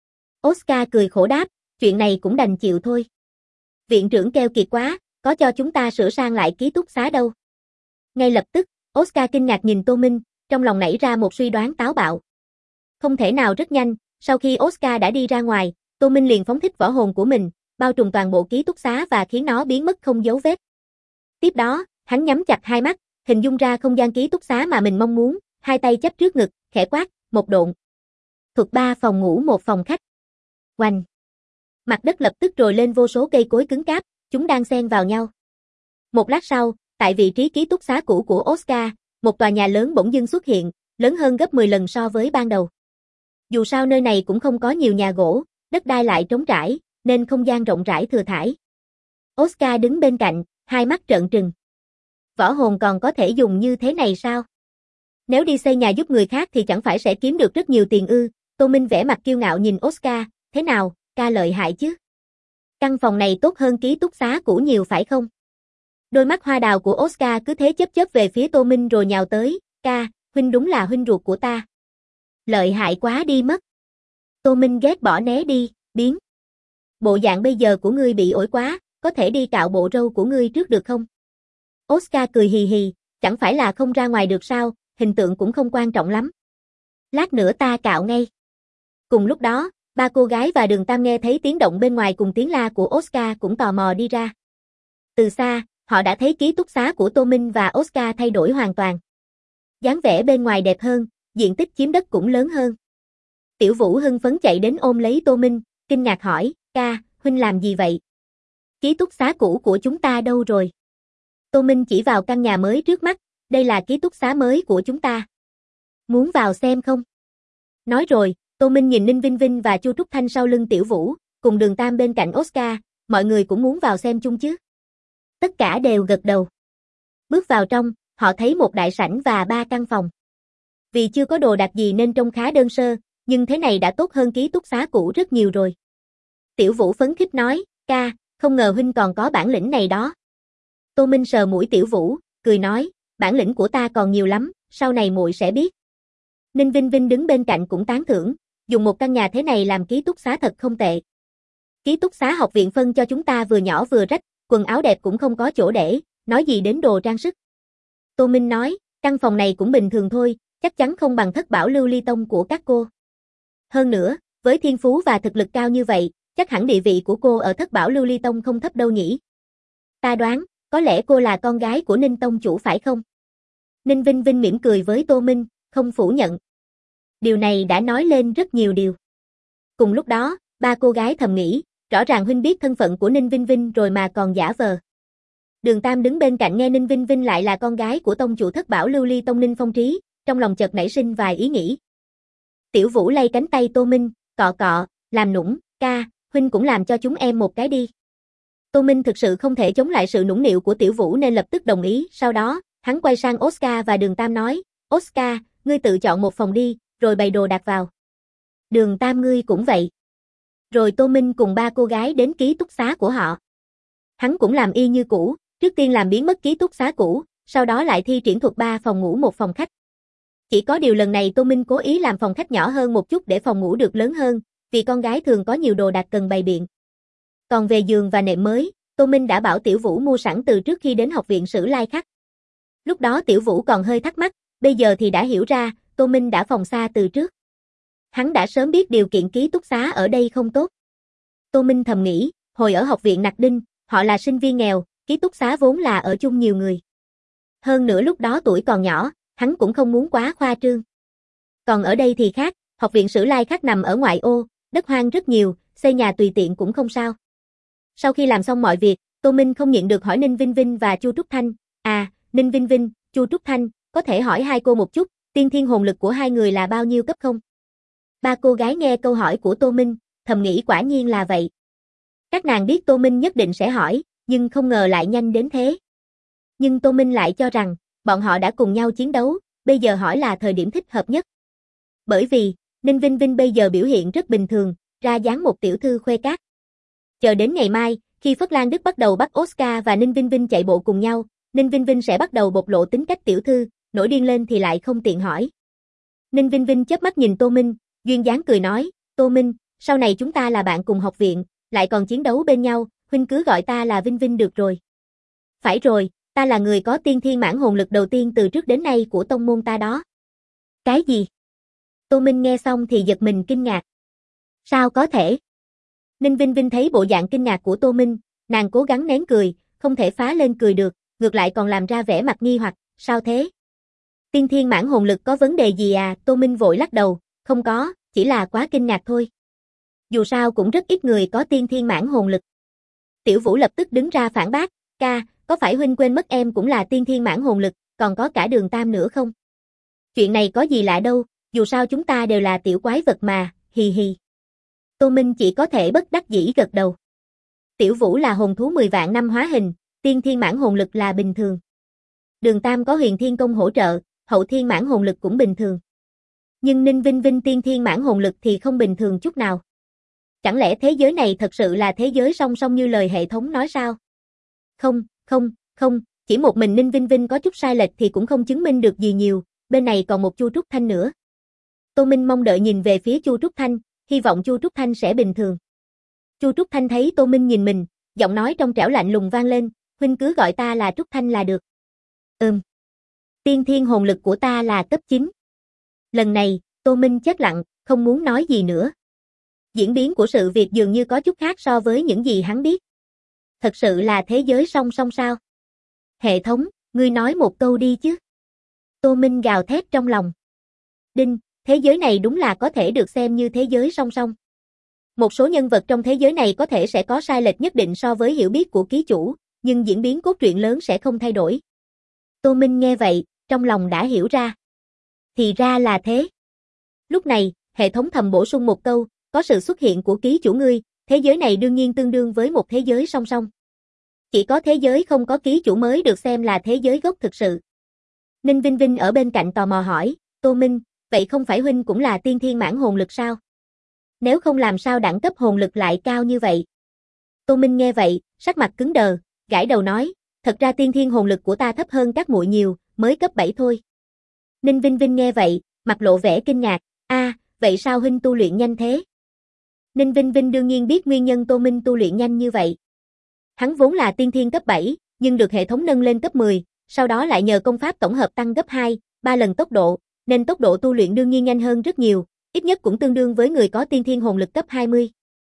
Oscar cười khổ đáp, chuyện này cũng đành chịu thôi. Viện trưởng keo kiệt quá, có cho chúng ta sửa sang lại ký túc xá đâu. Ngay lập tức, Oscar kinh ngạc nhìn Tô Minh, trong lòng nảy ra một suy đoán táo bạo. Không thể nào rất nhanh, sau khi Oscar đã đi ra ngoài, Tô Minh liền phóng thích võ hồn của mình, bao trùm toàn bộ ký túc xá và khiến nó biến mất không dấu vết. Tiếp đó, hắn nhắm chặt hai mắt, hình dung ra không gian ký túc xá mà mình mong muốn, hai tay chắp trước ngực, khẽ quát, một độn. Thuật 3 phòng ngủ một phòng khách. Oanh! Mặt đất lập tức trồi lên vô số cây cối cứng cáp, chúng đang xen vào nhau. Một lát sau, tại vị trí ký túc xá cũ của Oscar, một tòa nhà lớn bỗng dưng xuất hiện, lớn hơn gấp 10 lần so với ban đầu. Dù sao nơi này cũng không có nhiều nhà gỗ, đất đai lại trống trải, nên không gian rộng rãi thừa thãi. Oscar đứng bên cạnh, hai mắt trợn trừng. Võ hồn còn có thể dùng như thế này sao? Nếu đi xây nhà giúp người khác thì chẳng phải sẽ kiếm được rất nhiều tiền ư? Tô Minh vẻ mặt kiêu ngạo nhìn Oscar, thế nào, ca lợi hại chứ? Căn phòng này tốt hơn ký túc xá cũ nhiều phải không? Đôi mắt hoa đào của Oscar cứ thế chớp chớp về phía Tô Minh rồi nhào tới, ca, huynh đúng là huynh ruột của ta. Lợi hại quá đi mất. Tô Minh ghét bỏ né đi, biến. Bộ dạng bây giờ của ngươi bị ổi quá, có thể đi cạo bộ râu của ngươi trước được không? Oscar cười hì hì, chẳng phải là không ra ngoài được sao, hình tượng cũng không quan trọng lắm. Lát nữa ta cạo ngay. Cùng lúc đó, ba cô gái và Đường Tam nghe thấy tiếng động bên ngoài cùng tiếng la của Oscar cũng tò mò đi ra. Từ xa, họ đã thấy ký túc xá của Tô Minh và Oscar thay đổi hoàn toàn. Dáng vẻ bên ngoài đẹp hơn, diện tích chiếm đất cũng lớn hơn. Tiểu Vũ hưng phấn chạy đến ôm lấy Tô Minh, kinh ngạc hỏi, ca, huynh làm gì vậy? Ký túc xá cũ của chúng ta đâu rồi? Tô Minh chỉ vào căn nhà mới trước mắt, đây là ký túc xá mới của chúng ta. Muốn vào xem không? Nói rồi, Tô Minh nhìn Ninh Vinh Vinh và Chu Trúc Thanh sau lưng Tiểu Vũ, cùng Đường Tam bên cạnh Oscar, mọi người cũng muốn vào xem chung chứ. Tất cả đều gật đầu. Bước vào trong, họ thấy một đại sảnh và 3 căn phòng. Vì chưa có đồ đạc gì nên trông khá đơn sơ, nhưng thế này đã tốt hơn ký túc xá cũ rất nhiều rồi. Tiểu Vũ phấn khích nói, ca, không ngờ huynh còn có bản lĩnh này đó. Tô Minh sờ mũi Tiểu Vũ, cười nói, bản lĩnh của ta còn nhiều lắm, sau này muội sẽ biết. Ninh Vinh Vinh đứng bên cạnh cũng tán thưởng, dùng một căn nhà thế này làm ký túc xá thật không tệ. Ký túc xá học viện phân cho chúng ta vừa nhỏ vừa rách, quần áo đẹp cũng không có chỗ để, nói gì đến đồ trang sức. Tô Minh nói, căn phòng này cũng bình thường thôi, chắc chắn không bằng Thất Bảo Lưu Ly Tông của các cô. Hơn nữa, với thiên phú và thực lực cao như vậy, chắc hẳn địa vị của cô ở Thất Bảo Lưu Ly Tông không thấp đâu nhỉ. Ta đoán, có lẽ cô là con gái của Ninh Tông chủ phải không? Ninh Vinh Vinh mỉm cười với Tô Minh, không phủ nhận. Điều này đã nói lên rất nhiều điều. Cùng lúc đó, ba cô gái thầm nghĩ, rõ ràng huynh biết thân phận của Ninh Vinh Vinh rồi mà còn giả vờ. Đường Tam đứng bên cạnh nghe Ninh Vinh Vinh lại là con gái của tông chủ Thất Bảo Lưu Ly Tông Ninh Phong Trí, trong lòng chợt nảy sinh vài ý nghĩ. Tiểu Vũ lay cánh tay Tô Minh, cọ cọ, làm nũng, ca, huynh cũng làm cho chúng em một cái đi. Tô Minh thực sự không thể chống lại sự nũng nịu của Tiểu Vũ nên lập tức đồng ý, sau đó, hắn quay sang Oscar và Đường Tam nói, Oscar, ngươi tự chọn một phòng đi, rồi bày đồ đạc vào. Đường Tam ngươi cũng vậy. Rồi Tô Minh cùng ba cô gái đến ký túc xá của họ. Hắn cũng làm y như cũ, trước tiên làm biến mất ký túc xá cũ, sau đó lại thi triển thuật 3 phòng ngủ một phòng khách. Chỉ có điều lần này Tô Minh cố ý làm phòng khách nhỏ hơn một chút để phòng ngủ được lớn hơn, vì con gái thường có nhiều đồ đạc cần bày biện. Còn về giường và nệm mới, Tô Minh đã bảo Tiểu Vũ mua sẵn từ trước khi đến học viện Sử Lai Khắc. Lúc đó Tiểu Vũ còn hơi thắc mắc, bây giờ thì đã hiểu ra, Tô Minh đã phòng xa từ trước. Hắn đã sớm biết điều kiện ký túc xá ở đây không tốt. Tô Minh thầm nghĩ, hồi ở học viện Nặc Đinh, họ là sinh viên nghèo, ký túc xá vốn là ở chung nhiều người. Hơn nữa lúc đó tuổi còn nhỏ, hắn cũng không muốn quá khoa trương. Còn ở đây thì khác, học viện Sử Lai Khắc nằm ở ngoại ô, đất hoang rất nhiều, xây nhà tùy tiện cũng không sao. Sau khi làm xong mọi việc, Tô Minh không nhịn được hỏi Ninh Vinh Vinh và Chu Trúc Thanh, Ninh Vinh Vinh, Chu Trúc Thanh, có thể hỏi hai cô một chút, tiên thiên hồn lực của hai người là bao nhiêu cấp không? Ba cô gái nghe câu hỏi của Tô Minh, thầm nghĩ quả nhiên là vậy. Các nàng biết Tô Minh nhất định sẽ hỏi, nhưng không ngờ lại nhanh đến thế. Nhưng Tô Minh lại cho rằng, bọn họ đã cùng nhau chiến đấu, bây giờ hỏi là thời điểm thích hợp nhất. Bởi vì, Ninh Vinh Vinh bây giờ biểu hiện rất bình thường, ra dáng một tiểu thư khuê các. Chờ đến ngày mai, khi Phất Lan Đức bắt đầu bắt Oscar và Ninh Vinh Vinh chạy bộ cùng nhau, Ninh Vinh Vinh sẽ bắt đầu bộc lộ tính cách tiểu thư, nổi điên lên thì lại không tiện hỏi. Ninh Vinh Vinh chớp mắt nhìn Tô Minh, duyên dáng cười nói, Tô Minh, sau này chúng ta là bạn cùng học viện, lại còn chiến đấu bên nhau, huynh cứ gọi ta là Vinh Vinh được rồi. Phải rồi, ta là người có tiên thiên mãn hồn lực đầu tiên từ trước đến nay của tông môn ta đó. Cái gì? Tô Minh nghe xong thì giật mình kinh ngạc. Sao có thể? Ninh Vinh Vinh thấy bộ dạng kinh ngạc của Tô Minh, nàng cố gắng nén cười, không thể phá lên cười được, ngược lại còn làm ra vẻ mặt nghi hoặc, sao thế? Tiên thiên mãn hồn lực có vấn đề gì à? Tô Minh vội lắc đầu, không có, chỉ là quá kinh ngạc thôi. Dù sao cũng rất ít người có tiên thiên mãn hồn lực. Tiểu Vũ lập tức đứng ra phản bác, ca, có phải huynh quên mất em cũng là tiên thiên mãn hồn lực, còn có cả Đường Tam nữa không? Chuyện này có gì lạ đâu, dù sao chúng ta đều là tiểu quái vật mà, hì hì. Tô Minh chỉ có thể bất đắc dĩ gật đầu. Tiểu Vũ là hồn thú 10 vạn năm hóa hình, tiên thiên mãn hồn lực là bình thường. Đường Tam có huyền thiên công hỗ trợ, hậu thiên mãn hồn lực cũng bình thường. Nhưng Ninh Vinh Vinh tiên thiên mãn hồn lực thì không bình thường chút nào. Chẳng lẽ thế giới này thật sự là thế giới song song như lời hệ thống nói sao? Không, chỉ một mình Ninh Vinh Vinh có chút sai lệch thì cũng không chứng minh được gì nhiều, bên này còn một Chu Trúc Thanh nữa. Tô Minh mong đợi nhìn về phía Chu Trúc Thanh, hy vọng Chu Trúc Thanh sẽ bình thường. Chu Trúc Thanh thấy Tô Minh nhìn mình, giọng nói trong trẻo lạnh lùng vang lên, huynh cứ gọi ta là Trúc Thanh là được. Tiên thiên hồn lực của ta là cấp 9. Lần này, Tô Minh chết lặng, không muốn nói gì nữa. Diễn biến của sự việc dường như có chút khác so với những gì hắn biết. Thật sự là thế giới song song sao? Hệ thống, ngươi nói một câu đi chứ. Tô Minh gào thét trong lòng. Đinh, thế giới này đúng là có thể được xem như thế giới song song. Một số nhân vật trong thế giới này có thể sẽ có sai lệch nhất định so với hiểu biết của ký chủ, nhưng diễn biến cốt truyện lớn sẽ không thay đổi. Tô Minh nghe vậy, trong lòng đã hiểu ra. Thì ra là thế. Lúc này, hệ thống thầm bổ sung một câu, có sự xuất hiện của ký chủ ngươi, thế giới này đương nhiên tương đương với một thế giới song song. Chỉ có thế giới không có ký chủ mới được xem là thế giới gốc thực sự. Ninh Vinh Vinh ở bên cạnh tò mò hỏi, Tô Minh, vậy không phải huynh cũng là tiên thiên mãn hồn lực sao? Nếu không làm sao đẳng cấp hồn lực lại cao như vậy? Tô Minh nghe vậy, sắc mặt cứng đờ, gãi đầu nói, thật ra tiên thiên hồn lực của ta thấp hơn các muội nhiều, mới cấp 7 thôi. Ninh Vinh Vinh nghe vậy, mặt lộ vẻ kinh ngạc, vậy sao huynh tu luyện nhanh thế? Ninh Vinh Vinh đương nhiên biết nguyên nhân Tô Minh tu luyện nhanh như vậy. Hắn vốn là tiên thiên cấp 7, nhưng được hệ thống nâng lên cấp 10, sau đó lại nhờ công pháp tổng hợp tăng gấp 2, 3 lần tốc độ, nên tốc độ tu luyện đương nhiên nhanh hơn rất nhiều, ít nhất cũng tương đương với người có tiên thiên hồn lực cấp 20.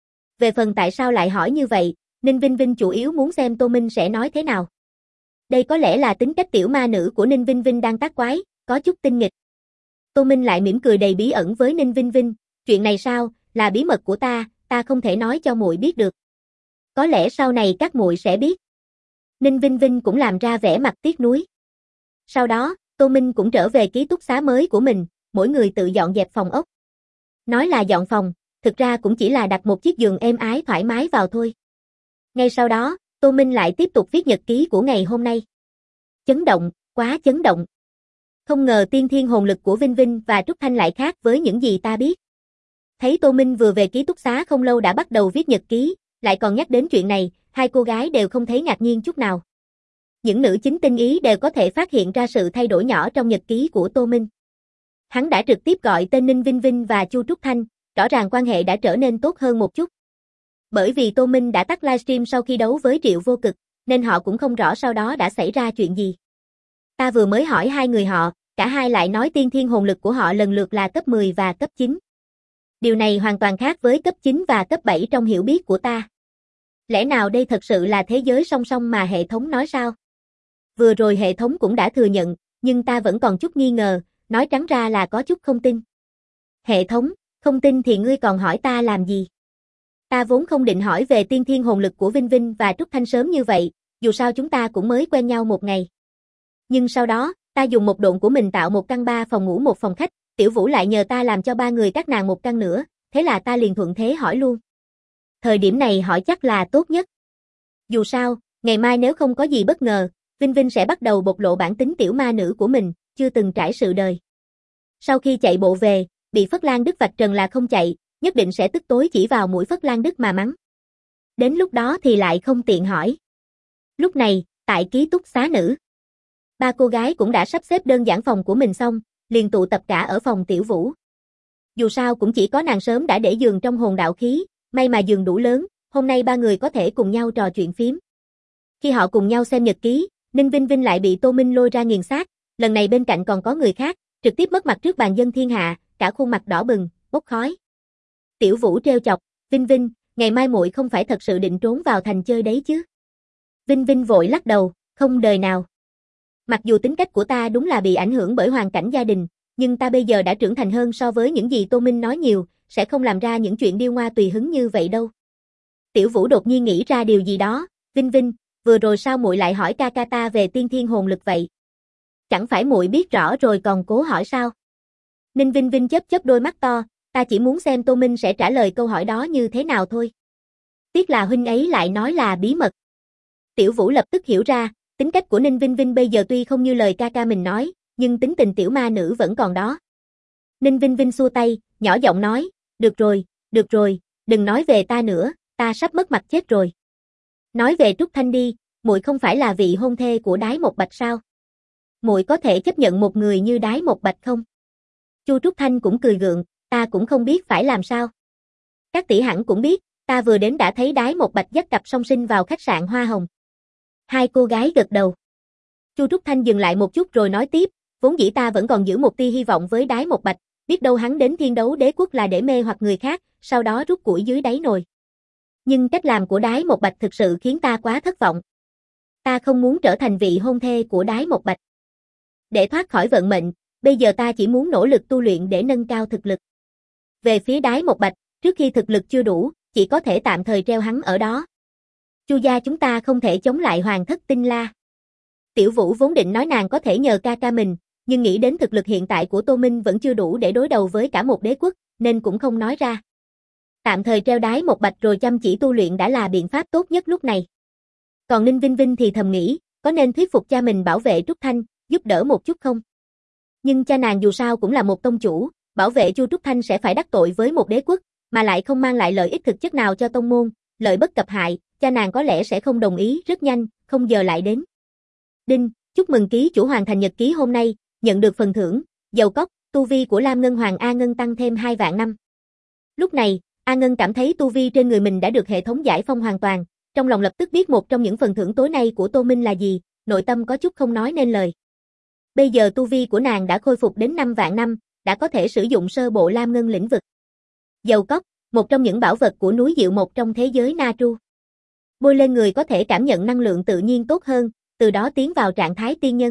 Về phần tại sao lại hỏi như vậy, Ninh Vinh Vinh chủ yếu muốn xem Tô Minh sẽ nói thế nào. Đây có lẽ là tính cách tiểu ma nữ của Ninh Vinh Vinh đang tác quái, có chút tinh nghịch. Tô Minh lại mỉm cười đầy bí ẩn với Ninh Vinh Vinh, chuyện này sao, là bí mật của ta không thể nói cho muội biết được. Có lẽ sau này các muội sẽ biết. Ninh Vinh Vinh cũng làm ra vẻ mặt tiếc nuối. Sau đó, Tô Minh cũng trở về ký túc xá mới của mình, mỗi người tự dọn dẹp phòng ốc. Nói là dọn phòng, thực ra cũng chỉ là đặt một chiếc giường êm ái thoải mái vào thôi. Ngay sau đó, Tô Minh lại tiếp tục viết nhật ký của ngày hôm nay. Chấn động, quá chấn động. Không ngờ tiên thiên hồn lực của Vinh Vinh và Trúc Thanh lại khác với những gì ta biết. Thấy Tô Minh vừa về ký túc xá không lâu đã bắt đầu viết nhật ký, lại còn nhắc đến chuyện này, hai cô gái đều không thấy ngạc nhiên chút nào. Những nữ chính tinh ý đều có thể phát hiện ra sự thay đổi nhỏ trong nhật ký của Tô Minh. Hắn đã trực tiếp gọi tên Ninh Vinh Vinh và Chu Trúc Thanh, rõ ràng quan hệ đã trở nên tốt hơn một chút. Bởi vì Tô Minh đã tắt livestream sau khi đấu với Triệu Vô Cực, nên họ cũng không rõ sau đó đã xảy ra chuyện gì. Ta vừa mới hỏi hai người họ, cả hai lại nói tiên thiên hồn lực của họ lần lượt là cấp 10 và cấp 9. Điều này hoàn toàn khác với cấp 9 và cấp 7 trong hiểu biết của ta. Lẽ nào đây thật sự là thế giới song song mà hệ thống nói sao? Vừa rồi hệ thống cũng đã thừa nhận, nhưng ta vẫn còn chút nghi ngờ, nói trắng ra là có chút không tin. Hệ thống, không tin thì ngươi còn hỏi ta làm gì? Ta vốn không định hỏi về tiên thiên hồn lực của Vinh Vinh và Trúc Thanh sớm như vậy, dù sao chúng ta cũng mới quen nhau một ngày. Nhưng sau đó, ta dùng một độn của mình tạo một căn 3 phòng ngủ một phòng khách, Tiểu Vũ lại nhờ ta làm cho ba người các nàng một căn nữa, thế là ta liền thuận thế hỏi luôn. Thời điểm này hỏi chắc là tốt nhất. Dù sao, ngày mai nếu không có gì bất ngờ, Vinh Vinh sẽ bắt đầu bộc lộ bản tính tiểu ma nữ của mình, chưa từng trải sự đời. Sau khi chạy bộ về, bị Phất Lan Đức vạch trần là không chạy, nhất định sẽ tức tối chỉ vào mũi Phất Lan Đức mà mắng. Đến lúc đó thì lại không tiện hỏi. Lúc này, tại ký túc xá nữ, ba cô gái cũng đã sắp xếp đơn giản phòng của mình xong, liền tụ tập cả ở phòng Tiểu Vũ. Dù sao cũng chỉ có nàng sớm đã để giường trong hồn đạo khí, may mà giường đủ lớn, hôm nay ba người có thể cùng nhau trò chuyện phím. Khi họ cùng nhau xem nhật ký, Ninh Vinh Vinh lại bị Tô Minh lôi ra nghiền xác, lần này bên cạnh còn có người khác, trực tiếp mất mặt trước bàn dân thiên hạ, cả khuôn mặt đỏ bừng, bốc khói. Tiểu Vũ trêu chọc, Vinh Vinh, ngày mai muội không phải thật sự định trốn vào thành chơi đấy chứ? Vinh Vinh vội lắc đầu, không đời nào. Mặc dù tính cách của ta đúng là bị ảnh hưởng bởi hoàn cảnh gia đình, nhưng ta bây giờ đã trưởng thành hơn so với những gì Tô Minh nói nhiều, sẽ không làm ra những chuyện điêu ngoa tùy hứng như vậy đâu. Tiểu Vũ đột nhiên nghĩ ra điều gì đó, Vinh Vinh, vừa rồi sao muội lại hỏi ca ca ta về tiên thiên hồn lực vậy? Chẳng phải muội biết rõ rồi còn cố hỏi sao? Ninh Vinh Vinh chớp chớp đôi mắt to, ta chỉ muốn xem Tô Minh sẽ trả lời câu hỏi đó như thế nào thôi. Tiếc là huynh ấy lại nói là bí mật. Tiểu Vũ lập tức hiểu ra, tính cách của Ninh Vinh Vinh bây giờ tuy không như lời ca ca mình nói, nhưng tính tình tiểu ma nữ vẫn còn đó. Ninh Vinh Vinh xua tay, nhỏ giọng nói, được rồi, đừng nói về ta nữa, ta sắp mất mặt chết rồi. Nói về Trúc Thanh đi, muội không phải là vị hôn thê của Đái Một Bạch sao? Muội có thể chấp nhận một người như Đái Một Bạch không? Chu Trúc Thanh cũng cười gượng, ta cũng không biết phải làm sao. Các tỷ hẳn cũng biết, ta vừa đến đã thấy Đái Một Bạch dắt cặp song sinh vào khách sạn Hoa Hồng. Hai cô gái gật đầu. Chu Trúc Thanh dừng lại một chút rồi nói tiếp, vốn dĩ ta vẫn còn giữ một tia hy vọng với Đái Một Bạch, biết đâu hắn đến Thiên Đấu Đế Quốc là để mê hoặc người khác, sau đó rút củi dưới đáy nồi. Nhưng cách làm của Đái Một Bạch thực sự khiến ta quá thất vọng. Ta không muốn trở thành vị hôn thê của Đái Một Bạch. Để thoát khỏi vận mệnh, bây giờ ta chỉ muốn nỗ lực tu luyện để nâng cao thực lực. Về phía Đái Một Bạch, trước khi thực lực chưa đủ, chỉ có thể tạm thời treo hắn ở đó. Chu gia chúng ta không thể chống lại Hoàng thất Tinh La. Tiểu Vũ vốn định nói nàng có thể nhờ ca ca mình, nhưng nghĩ đến thực lực hiện tại của Tô Minh vẫn chưa đủ để đối đầu với cả một đế quốc, nên cũng không nói ra. Tạm thời treo Đái Một Bạch rồi chăm chỉ tu luyện đã là biện pháp tốt nhất lúc này. Còn Ninh Vinh Vinh thì thầm nghĩ, có nên thuyết phục cha mình bảo vệ Trúc Thanh, giúp đỡ một chút không? Nhưng cha nàng dù sao cũng là một tông chủ, bảo vệ Chu Trúc Thanh sẽ phải đắc tội với một đế quốc, mà lại không mang lại lợi ích thực chất nào cho tông môn, lợi bất cập hại, cha nàng có lẽ sẽ không đồng ý rất nhanh, không giờ lại đến. Đinh, chúc mừng ký chủ hoàn thành nhật ký hôm nay, nhận được phần thưởng, dầu cốc, tu vi của Lam Ngân Hoàng A Ngân tăng thêm 2 vạn năm. Lúc này, A Ngân cảm thấy tu vi trên người mình đã được hệ thống giải phong hoàn toàn, trong lòng lập tức biết một trong những phần thưởng tối nay của Tô Minh là gì, nội tâm có chút không nói nên lời. Bây giờ tu vi của nàng đã khôi phục đến 5 vạn năm, đã có thể sử dụng sơ bộ Lam Ngân lĩnh vực. Dầu cốc, một trong những bảo vật của núi Diệu Một trong thế giới Na Tru. Bôi lên người có thể cảm nhận năng lượng tự nhiên tốt hơn, từ đó tiến vào trạng thái tiên nhân.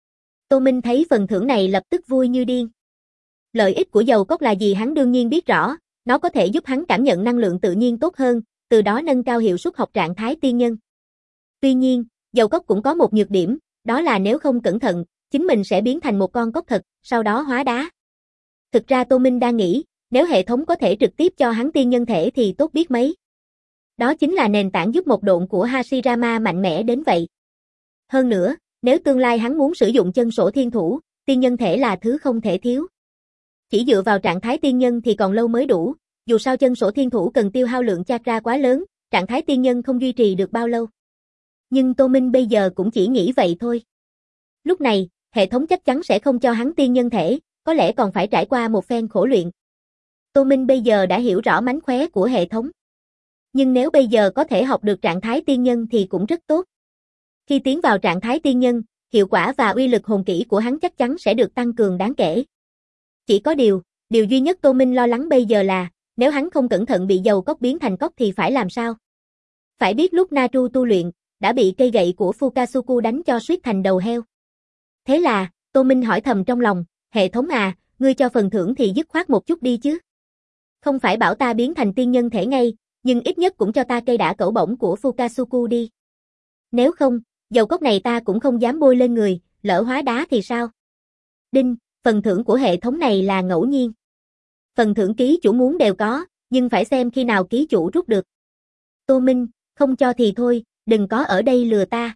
Tô Minh thấy phần thưởng này lập tức vui như điên. Lợi ích của dầu cốc là gì hắn đương nhiên biết rõ, nó có thể giúp hắn cảm nhận năng lượng tự nhiên tốt hơn, từ đó nâng cao hiệu suất học trạng thái tiên nhân. Tuy nhiên, dầu cốc cũng có một nhược điểm, đó là nếu không cẩn thận, chính mình sẽ biến thành một con cốc thật, sau đó hóa đá. Thực ra Tô Minh đang nghĩ, nếu hệ thống có thể trực tiếp cho hắn tiên nhân thể thì tốt biết mấy. Đó chính là nền tảng giúp một độn của Hashirama mạnh mẽ đến vậy. Hơn nữa, nếu tương lai hắn muốn sử dụng chân sổ thiên thủ, tiên nhân thể là thứ không thể thiếu. Chỉ dựa vào trạng thái tiên nhân thì còn lâu mới đủ, dù sao chân sổ thiên thủ cần tiêu hao lượng chakra quá lớn, trạng thái tiên nhân không duy trì được bao lâu. Nhưng Tô Minh bây giờ cũng chỉ nghĩ vậy thôi. Lúc này, hệ thống chắc chắn sẽ không cho hắn tiên nhân thể, có lẽ còn phải trải qua một phen khổ luyện. Tô Minh bây giờ đã hiểu rõ mánh khóe của hệ thống. Nhưng nếu bây giờ có thể học được trạng thái tiên nhân thì cũng rất tốt. Khi tiến vào trạng thái tiên nhân, hiệu quả và uy lực hồn kỹ của hắn chắc chắn sẽ được tăng cường đáng kể. Chỉ có điều duy nhất Tô Minh lo lắng bây giờ là, nếu hắn không cẩn thận bị dầu cốc biến thành cốc thì phải làm sao? Phải biết lúc Na Tru tu luyện, đã bị cây gậy của Fukasuku đánh cho suýt thành đầu heo. Thế là, Tô Minh hỏi thầm trong lòng, hệ thống à, ngươi cho phần thưởng thì dứt khoát một chút đi chứ. Không phải bảo ta biến thành tiên nhân thể ngay, nhưng ít nhất cũng cho ta cây đả cẩu bổng của Fukasuku đi. Nếu không, dầu cốc này ta cũng không dám bôi lên người, lỡ hóa đá thì sao? Đinh, Phần thưởng của hệ thống này là ngẫu nhiên. Phần thưởng ký chủ muốn đều có, nhưng phải xem khi nào ký chủ rút được. Tô Minh, không cho thì thôi, đừng có ở đây lừa ta.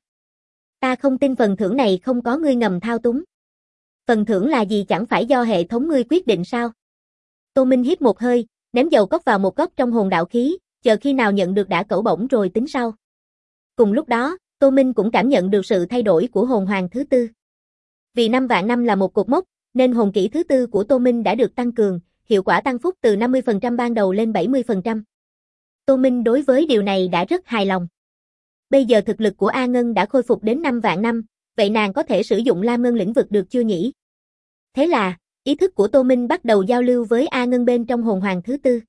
Ta không tin phần thưởng này không có ngươi ngầm thao túng. Phần thưởng là gì chẳng phải do hệ thống ngươi quyết định sao? Tô Minh hít một hơi, ném dầu cốc vào một góc trong hồn đạo khí, chờ khi nào nhận được đã cẩu bổng rồi tính sau. Cùng lúc đó, Tô Minh cũng cảm nhận được sự thay đổi của hồn hoàng thứ tư. Vì 5 vạn năm là một cột mốc, nên hồn kỹ thứ tư của Tô Minh đã được tăng cường, hiệu quả tăng phúc từ 50% ban đầu lên 70%. Tô Minh đối với điều này đã rất hài lòng. Bây giờ thực lực của A Ngân đã khôi phục đến 5 vạn năm, vậy nàng có thể sử dụng Lam Ngân lĩnh vực được chưa nhỉ? Thế là, ý thức của Tô Minh bắt đầu giao lưu với A Ngân bên trong hồn hoàng thứ tư.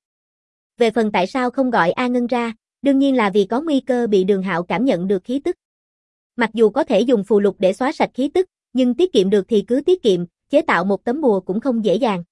Về phần tại sao không gọi A Ngân ra, đương nhiên là vì có nguy cơ bị Đường Hạo cảm nhận được khí tức. Mặc dù có thể dùng phù lục để xóa sạch khí tức, nhưng tiết kiệm được thì cứ tiết kiệm, chế tạo một tấm bùa cũng không dễ dàng.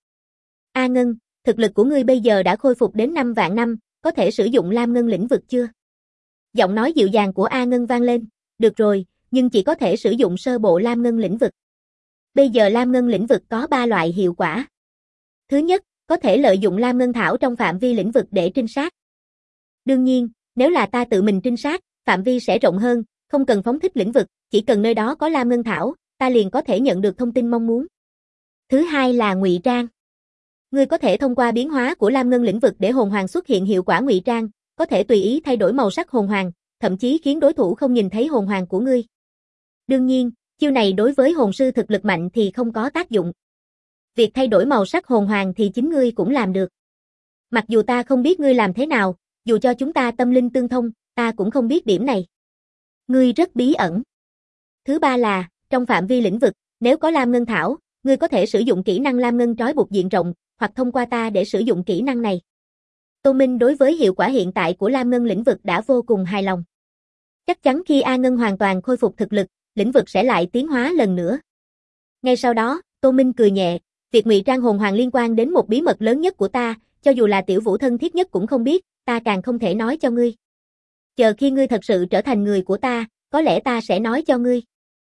A Ngân, thực lực của ngươi bây giờ đã khôi phục đến 5 vạn năm, có thể sử dụng Lam Ngân lĩnh vực chưa? Giọng nói dịu dàng của A Ngân vang lên, được rồi, nhưng chỉ có thể sử dụng sơ bộ Lam Ngân lĩnh vực. Bây giờ Lam Ngân lĩnh vực có 3 loại hiệu quả. Thứ nhất, có thể lợi dụng Lam Ngân Thảo trong phạm vi lĩnh vực để trinh sát. Đương nhiên, nếu là ta tự mình trinh sát, phạm vi sẽ rộng hơn, không cần phóng thích lĩnh vực, chỉ cần nơi đó có Lam Ngân Thảo, ta liền có thể nhận được thông tin mong muốn. Thứ hai là ngụy trang. Ngươi có thể thông qua biến hóa của Lam Ngân lĩnh vực để hồn hoàng xuất hiện hiệu quả ngụy trang, có thể tùy ý thay đổi màu sắc hồn hoàng, thậm chí khiến đối thủ không nhìn thấy hồn hoàng của ngươi. Đương nhiên, chiêu này đối với hồn sư thực lực mạnh thì không có tác dụng. Việc thay đổi màu sắc hồn hoàng thì chính ngươi cũng làm được. Mặc dù ta không biết ngươi làm thế nào, dù cho chúng ta tâm linh tương thông, ta cũng không biết điểm này. Ngươi rất bí ẩn. Thứ ba là, trong phạm vi lĩnh vực, nếu có Lam Ngân Thảo, ngươi có thể sử dụng kỹ năng Lam Ngân trói buộc diện rộng, hoặc thông qua ta để sử dụng kỹ năng này. Tô Minh đối với hiệu quả hiện tại của Lam Ngân lĩnh vực đã vô cùng hài lòng. Chắc chắn khi A Ngân hoàn toàn khôi phục thực lực, lĩnh vực sẽ lại tiến hóa lần nữa. Ngay sau đó, Tô Minh cười nhẹ, việc ngụy trang hồn hoàng liên quan đến một bí mật lớn nhất của ta, cho dù là tiểu vũ thân thiết nhất cũng không biết, ta càng không thể nói cho ngươi. Chờ khi ngươi thật sự trở thành người của ta, có lẽ ta sẽ nói cho ngươi.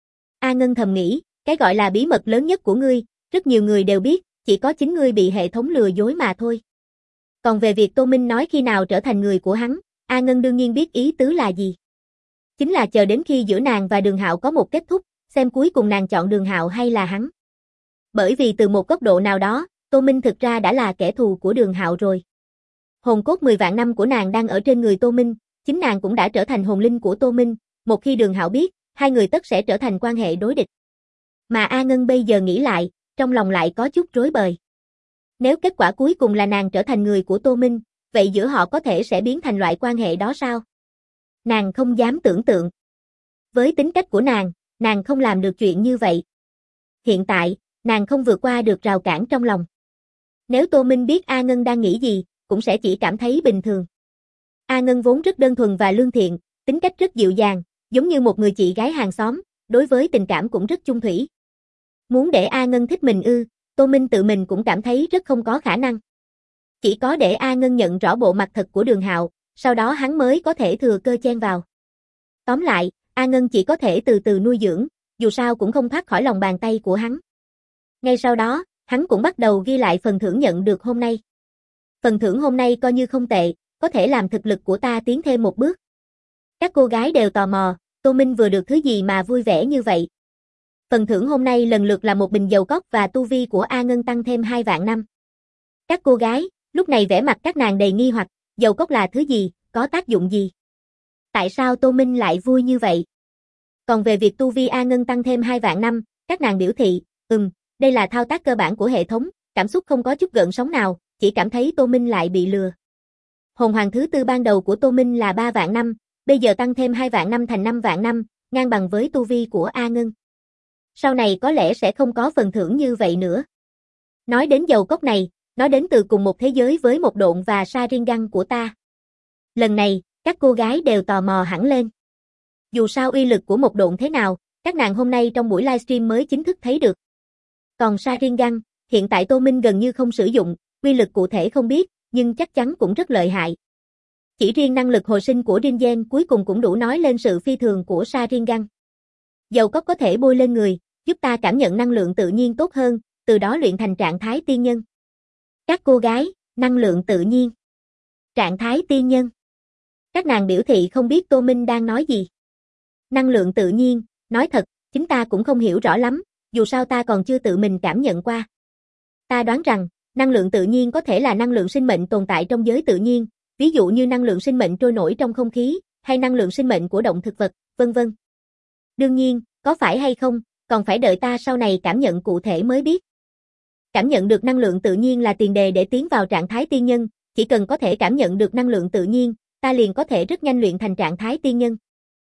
A Ngân thầm nghĩ, cái gọi là bí mật lớn nhất của ngươi, rất nhiều người đều biết, chỉ có chính ngươi bị hệ thống lừa dối mà thôi. Còn về việc Tô Minh nói khi nào trở thành người của hắn, A Ngân đương nhiên biết ý tứ là gì. Chính là chờ đến khi giữa nàng và Đường Hạo có một kết thúc, xem cuối cùng nàng chọn Đường Hạo hay là hắn. Bởi vì từ một góc độ nào đó, Tô Minh thực ra đã là kẻ thù của Đường Hạo rồi. Hồn cốt 10 vạn năm của nàng đang ở trên người Tô Minh, chính nàng cũng đã trở thành hồn linh của Tô Minh, một khi Đường Hạo biết, hai người tất sẽ trở thành quan hệ đối địch. Mà A Ngân bây giờ nghĩ lại, trong lòng lại có chút rối bời. Nếu kết quả cuối cùng là nàng trở thành người của Tô Minh, vậy giữa họ có thể sẽ biến thành loại quan hệ đó sao? Nàng không dám tưởng tượng. Với tính cách của nàng không làm được chuyện như vậy. Hiện tại, nàng không vượt qua được rào cản trong lòng. Nếu Tô Minh biết A Ngân đang nghĩ gì, cũng sẽ chỉ cảm thấy bình thường. A Ngân vốn rất đơn thuần và lương thiện, tính cách rất dịu dàng, giống như một người chị gái hàng xóm, đối với tình cảm cũng rất chung thủy. Muốn để A Ngân thích mình Tô Minh tự mình cũng cảm thấy rất không có khả năng. Chỉ có để A Ngân nhận rõ bộ mặt thật của Đường Hạo, sau đó hắn mới có thể thừa cơ chen vào. Tóm lại, A Ngân chỉ có thể từ từ nuôi dưỡng, dù sao cũng không thoát khỏi lòng bàn tay của hắn. Ngay sau đó, hắn cũng bắt đầu ghi lại phần thưởng nhận được hôm nay. Phần thưởng hôm nay coi như không tệ, có thể làm thực lực của ta tiến thêm một bước. Các cô gái đều tò mò, Tô Minh vừa được thứ gì mà vui vẻ như vậy. Phần thưởng hôm nay lần lượt là một bình dầu cốc và tu vi của A Ngân tăng thêm 2 vạn năm. Các cô gái, lúc này vẻ mặt các nàng đầy nghi hoặc, dầu cốc là thứ gì, có tác dụng gì? Tại sao Tô Minh lại vui như vậy? Còn về việc tu vi A Ngân tăng thêm 2 vạn năm, các nàng biểu thị, đây là thao tác cơ bản của hệ thống, cảm xúc không có chút gợn sóng nào, chỉ cảm thấy Tô Minh lại bị lừa. Hồn hoàng thứ tư ban đầu của Tô Minh là 3 vạn năm, bây giờ tăng thêm 2 vạn năm thành 5 vạn năm, ngang bằng với tu vi của A Ngân. Sau này có lẽ sẽ không có phần thưởng như vậy nữa. Nói đến dầu cốc này, nó đến từ cùng một thế giới với một độn và Sharingan của ta. Lần này, các cô gái đều tò mò hẳn lên. Dù sao uy lực của một độn thế nào, các nàng hôm nay trong buổi livestream mới chính thức thấy được. Còn Sharingan, hiện tại Tô Minh gần như không sử dụng, uy lực cụ thể không biết, nhưng chắc chắn cũng rất lợi hại. Chỉ riêng năng lực hồi sinh của Ringen cuối cùng cũng đủ nói lên sự phi thường của Sharingan. Dầu cốc có thể bôi lên người, giúp ta cảm nhận năng lượng tự nhiên tốt hơn, từ đó luyện thành trạng thái tiên nhân. Các cô gái, năng lượng tự nhiên. Trạng thái tiên nhân. Các nàng biểu thị không biết Tô Minh đang nói gì. Năng lượng tự nhiên, nói thật, chính ta cũng không hiểu rõ lắm, dù sao ta còn chưa tự mình cảm nhận qua. Ta đoán rằng, năng lượng tự nhiên có thể là năng lượng sinh mệnh tồn tại trong giới tự nhiên, ví dụ như năng lượng sinh mệnh trôi nổi trong không khí, hay năng lượng sinh mệnh của động thực vật, vân vân. Đương nhiên, có phải hay không, còn phải đợi ta sau này cảm nhận cụ thể mới biết. Cảm nhận được năng lượng tự nhiên là tiền đề để tiến vào trạng thái tiên nhân, chỉ cần có thể cảm nhận được năng lượng tự nhiên, ta liền có thể rất nhanh luyện thành trạng thái tiên nhân.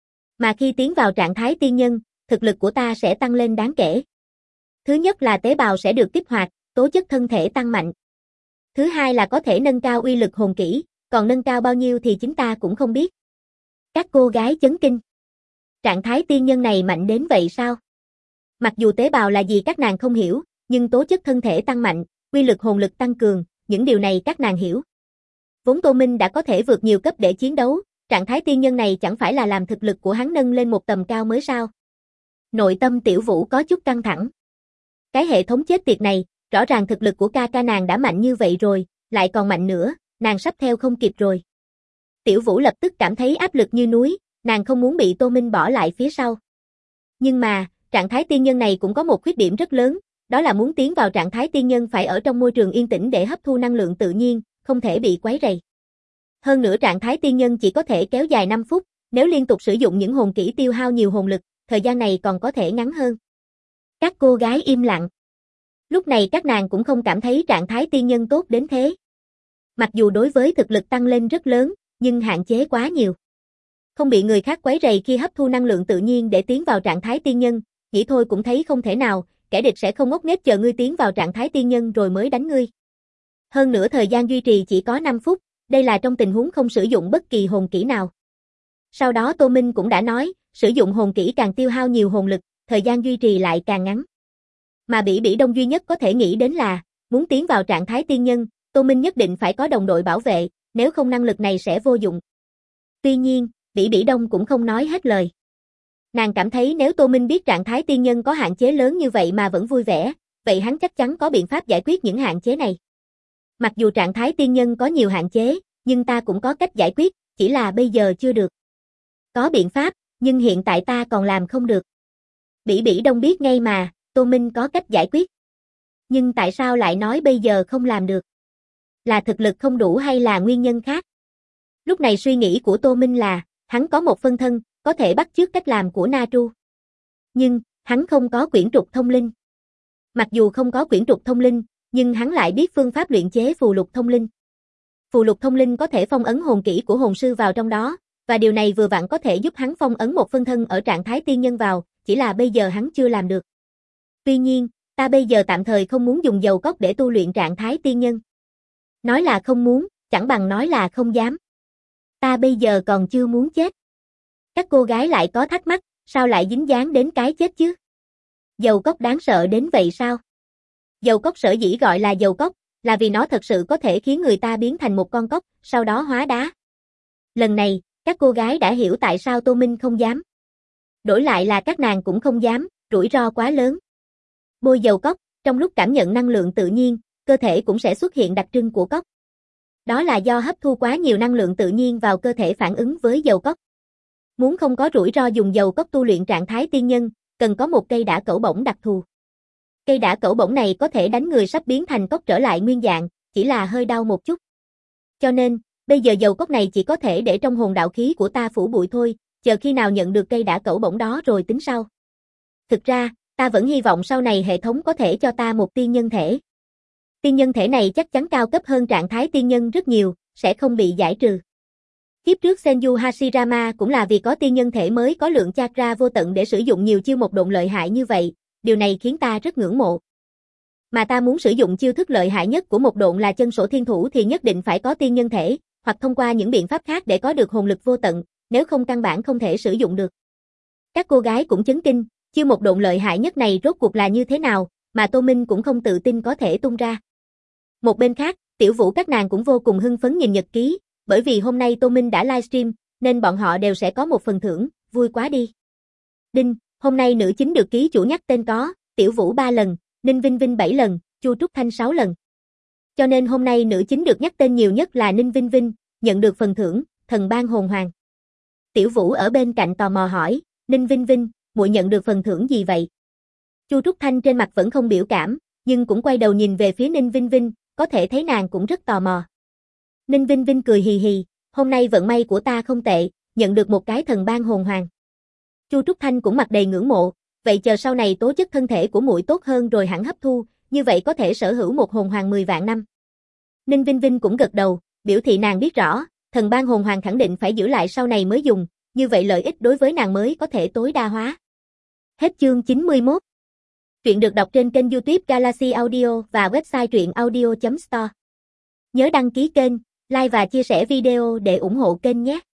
Mà khi tiến vào trạng thái tiên nhân, thực lực của ta sẽ tăng lên đáng kể. Thứ nhất là tế bào sẽ được kích hoạt, tố chất thân thể tăng mạnh. Thứ hai là có thể nâng cao uy lực hồn kỹ, còn nâng cao bao nhiêu thì chính ta cũng không biết. Các cô gái chấn kinh. Trạng thái tiên nhân này mạnh đến vậy sao? Mặc dù tế bào là gì các nàng không hiểu, nhưng tố chất thân thể tăng mạnh, uy lực hồn lực tăng cường, những điều này các nàng hiểu. Vốn Tô Minh đã có thể vượt nhiều cấp để chiến đấu, trạng thái tiên nhân này chẳng phải là làm thực lực của hắn nâng lên một tầm cao mới sao? Nội tâm Tiểu Vũ có chút căng thẳng. Cái hệ thống chết tiệt này, rõ ràng thực lực của ca nàng đã mạnh như vậy rồi, lại còn mạnh nữa, nàng sắp theo không kịp rồi. Tiểu Vũ lập tức cảm thấy áp lực như núi, nàng không muốn bị Tô Minh bỏ lại phía sau. Nhưng mà, trạng thái tiên nhân này cũng có một khuyết điểm rất lớn, đó là muốn tiến vào trạng thái tiên nhân phải ở trong môi trường yên tĩnh để hấp thu năng lượng tự nhiên, không thể bị quấy rầy. Hơn nữa trạng thái tiên nhân chỉ có thể kéo dài 5 phút, nếu liên tục sử dụng những hồn kỹ tiêu hao nhiều hồn lực, thời gian này còn có thể ngắn hơn. Các cô gái im lặng. Lúc này các nàng cũng không cảm thấy trạng thái tiên nhân tốt đến thế. Mặc dù đối với thực lực tăng lên rất lớn, nhưng hạn chế quá nhiều. Không bị người khác quấy rầy khi hấp thu năng lượng tự nhiên để tiến vào trạng thái tiên nhân, nghĩ thôi cũng thấy không thể nào, kẻ địch sẽ không ngốc nghếch chờ ngươi tiến vào trạng thái tiên nhân rồi mới đánh ngươi. Hơn nữa thời gian duy trì chỉ có 5 phút, đây là trong tình huống không sử dụng bất kỳ hồn kỹ nào. Sau đó Tô Minh cũng đã nói, sử dụng hồn kỹ càng tiêu hao nhiều hồn lực, thời gian duy trì lại càng ngắn. Mà Bỉ Đông duy nhất có thể nghĩ đến là, muốn tiến vào trạng thái tiên nhân, Tô Minh nhất định phải có đồng đội bảo vệ, nếu không năng lực này sẽ vô dụng. Tuy nhiên, Bỉ Đông cũng không nói hết lời. Nàng cảm thấy nếu Tô Minh biết trạng thái tiên nhân có hạn chế lớn như vậy mà vẫn vui vẻ, vậy hắn chắc chắn có biện pháp giải quyết những hạn chế này. Mặc dù trạng thái tiên nhân có nhiều hạn chế, nhưng ta cũng có cách giải quyết, chỉ là bây giờ chưa được. Có biện pháp, nhưng hiện tại ta còn làm không được. Bỉ Đông biết ngay mà, Tô Minh có cách giải quyết. Nhưng tại sao lại nói bây giờ không làm được? Là thực lực không đủ hay là nguyên nhân khác? Lúc này suy nghĩ của Tô Minh là, hắn có một phân thân, có thể bắt chước cách làm của Na Tru. Nhưng, hắn không có quyển trục thông linh. Mặc dù không có quyển trục thông linh, nhưng hắn lại biết phương pháp luyện chế phù lục thông linh. Phù lục thông linh có thể phong ấn hồn kỹ của hồn sư vào trong đó, và điều này vừa vặn có thể giúp hắn phong ấn một phân thân ở trạng thái tiên nhân vào, chỉ là bây giờ hắn chưa làm được. Tuy nhiên, ta bây giờ tạm thời không muốn dùng dầu cốc để tu luyện trạng thái tiên nhân. Nói là không muốn, chẳng bằng nói là không dám. Ta bây giờ còn chưa muốn chết. Các cô gái lại có thắc mắc, sao lại dính dáng đến cái chết chứ? Dầu cốc đáng sợ đến vậy sao? Dầu cốc sở dĩ gọi là dầu cốc, là vì nó thật sự có thể khiến người ta biến thành một con cốc, sau đó hóa đá. Lần này, các cô gái đã hiểu tại sao Tô Minh không dám. Đổi lại là các nàng cũng không dám, rủi ro quá lớn. Bôi dầu cốc, trong lúc cảm nhận năng lượng tự nhiên, cơ thể cũng sẽ xuất hiện đặc trưng của cốc. Đó là do hấp thu quá nhiều năng lượng tự nhiên vào cơ thể phản ứng với dầu cốc. Muốn không có rủi ro dùng dầu cốc tu luyện trạng thái tiên nhân, cần có một cây đả cẩu bổng đặc thù. Cây đả cẩu bổng này có thể đánh người sắp biến thành cốc trở lại nguyên dạng, chỉ là hơi đau một chút. Cho nên, bây giờ dầu cốc này chỉ có thể để trong hồn đạo khí của ta phủ bụi thôi, chờ khi nào nhận được cây đả cẩu bổng đó rồi tính sau. Thực ra, ta vẫn hy vọng sau này hệ thống có thể cho ta một tiên nhân thể. Tiên nhân thể này chắc chắn cao cấp hơn trạng thái tiên nhân rất nhiều, sẽ không bị giải trừ. Kiếp trước Senju Hashirama cũng là vì có tiên nhân thể mới có lượng chakra vô tận để sử dụng nhiều chiêu một độn lợi hại như vậy, điều này khiến ta rất ngưỡng mộ. Mà ta muốn sử dụng chiêu thức lợi hại nhất của một độn là chân sổ thiên thủ thì nhất định phải có tiên nhân thể, hoặc thông qua những biện pháp khác để có được hồn lực vô tận, nếu không căn bản không thể sử dụng được. Các cô gái cũng chấn kinh, chiêu một độn lợi hại nhất này rốt cuộc là như thế nào, mà Tô Minh cũng không tự tin có thể tung ra. Một bên khác, Tiểu Vũ các nàng cũng vô cùng hưng phấn nhìn nhật ký, bởi vì hôm nay Tô Minh đã livestream, nên bọn họ đều sẽ có một phần thưởng, vui quá đi. Đinh, hôm nay nữ chính được ký chủ nhắc tên có, Tiểu Vũ 3 lần, Ninh Vinh Vinh 7 lần, Chu Trúc Thanh 6 lần. Cho nên hôm nay nữ chính được nhắc tên nhiều nhất là Ninh Vinh Vinh, nhận được phần thưởng, thần ban hồn hoàng. Tiểu Vũ ở bên cạnh tò mò hỏi, Ninh Vinh Vinh, muội nhận được phần thưởng gì vậy? Chu Trúc Thanh trên mặt vẫn không biểu cảm, nhưng cũng quay đầu nhìn về phía Ninh Vinh Vinh, có thể thấy nàng cũng rất tò mò. Ninh Vinh Vinh cười hì hì, hôm nay vận may của ta không tệ, nhận được một cái thần ban hồn hoàng. Chu Trúc Thanh cũng mặt đầy ngưỡng mộ, vậy chờ sau này tố chất thân thể của muội tốt hơn rồi hẳn hấp thu, như vậy có thể sở hữu một hồn hoàng 10 vạn năm. Ninh Vinh Vinh cũng gật đầu, biểu thị nàng biết rõ, thần ban hồn hoàng khẳng định phải giữ lại sau này mới dùng, như vậy lợi ích đối với nàng mới có thể tối đa hóa. Hết chương 91. Truyện được đọc trên kênh YouTube Galaxy Audio và website truyệnaudio.store. Nhớ đăng ký kênh, like và chia sẻ video để ủng hộ kênh nhé.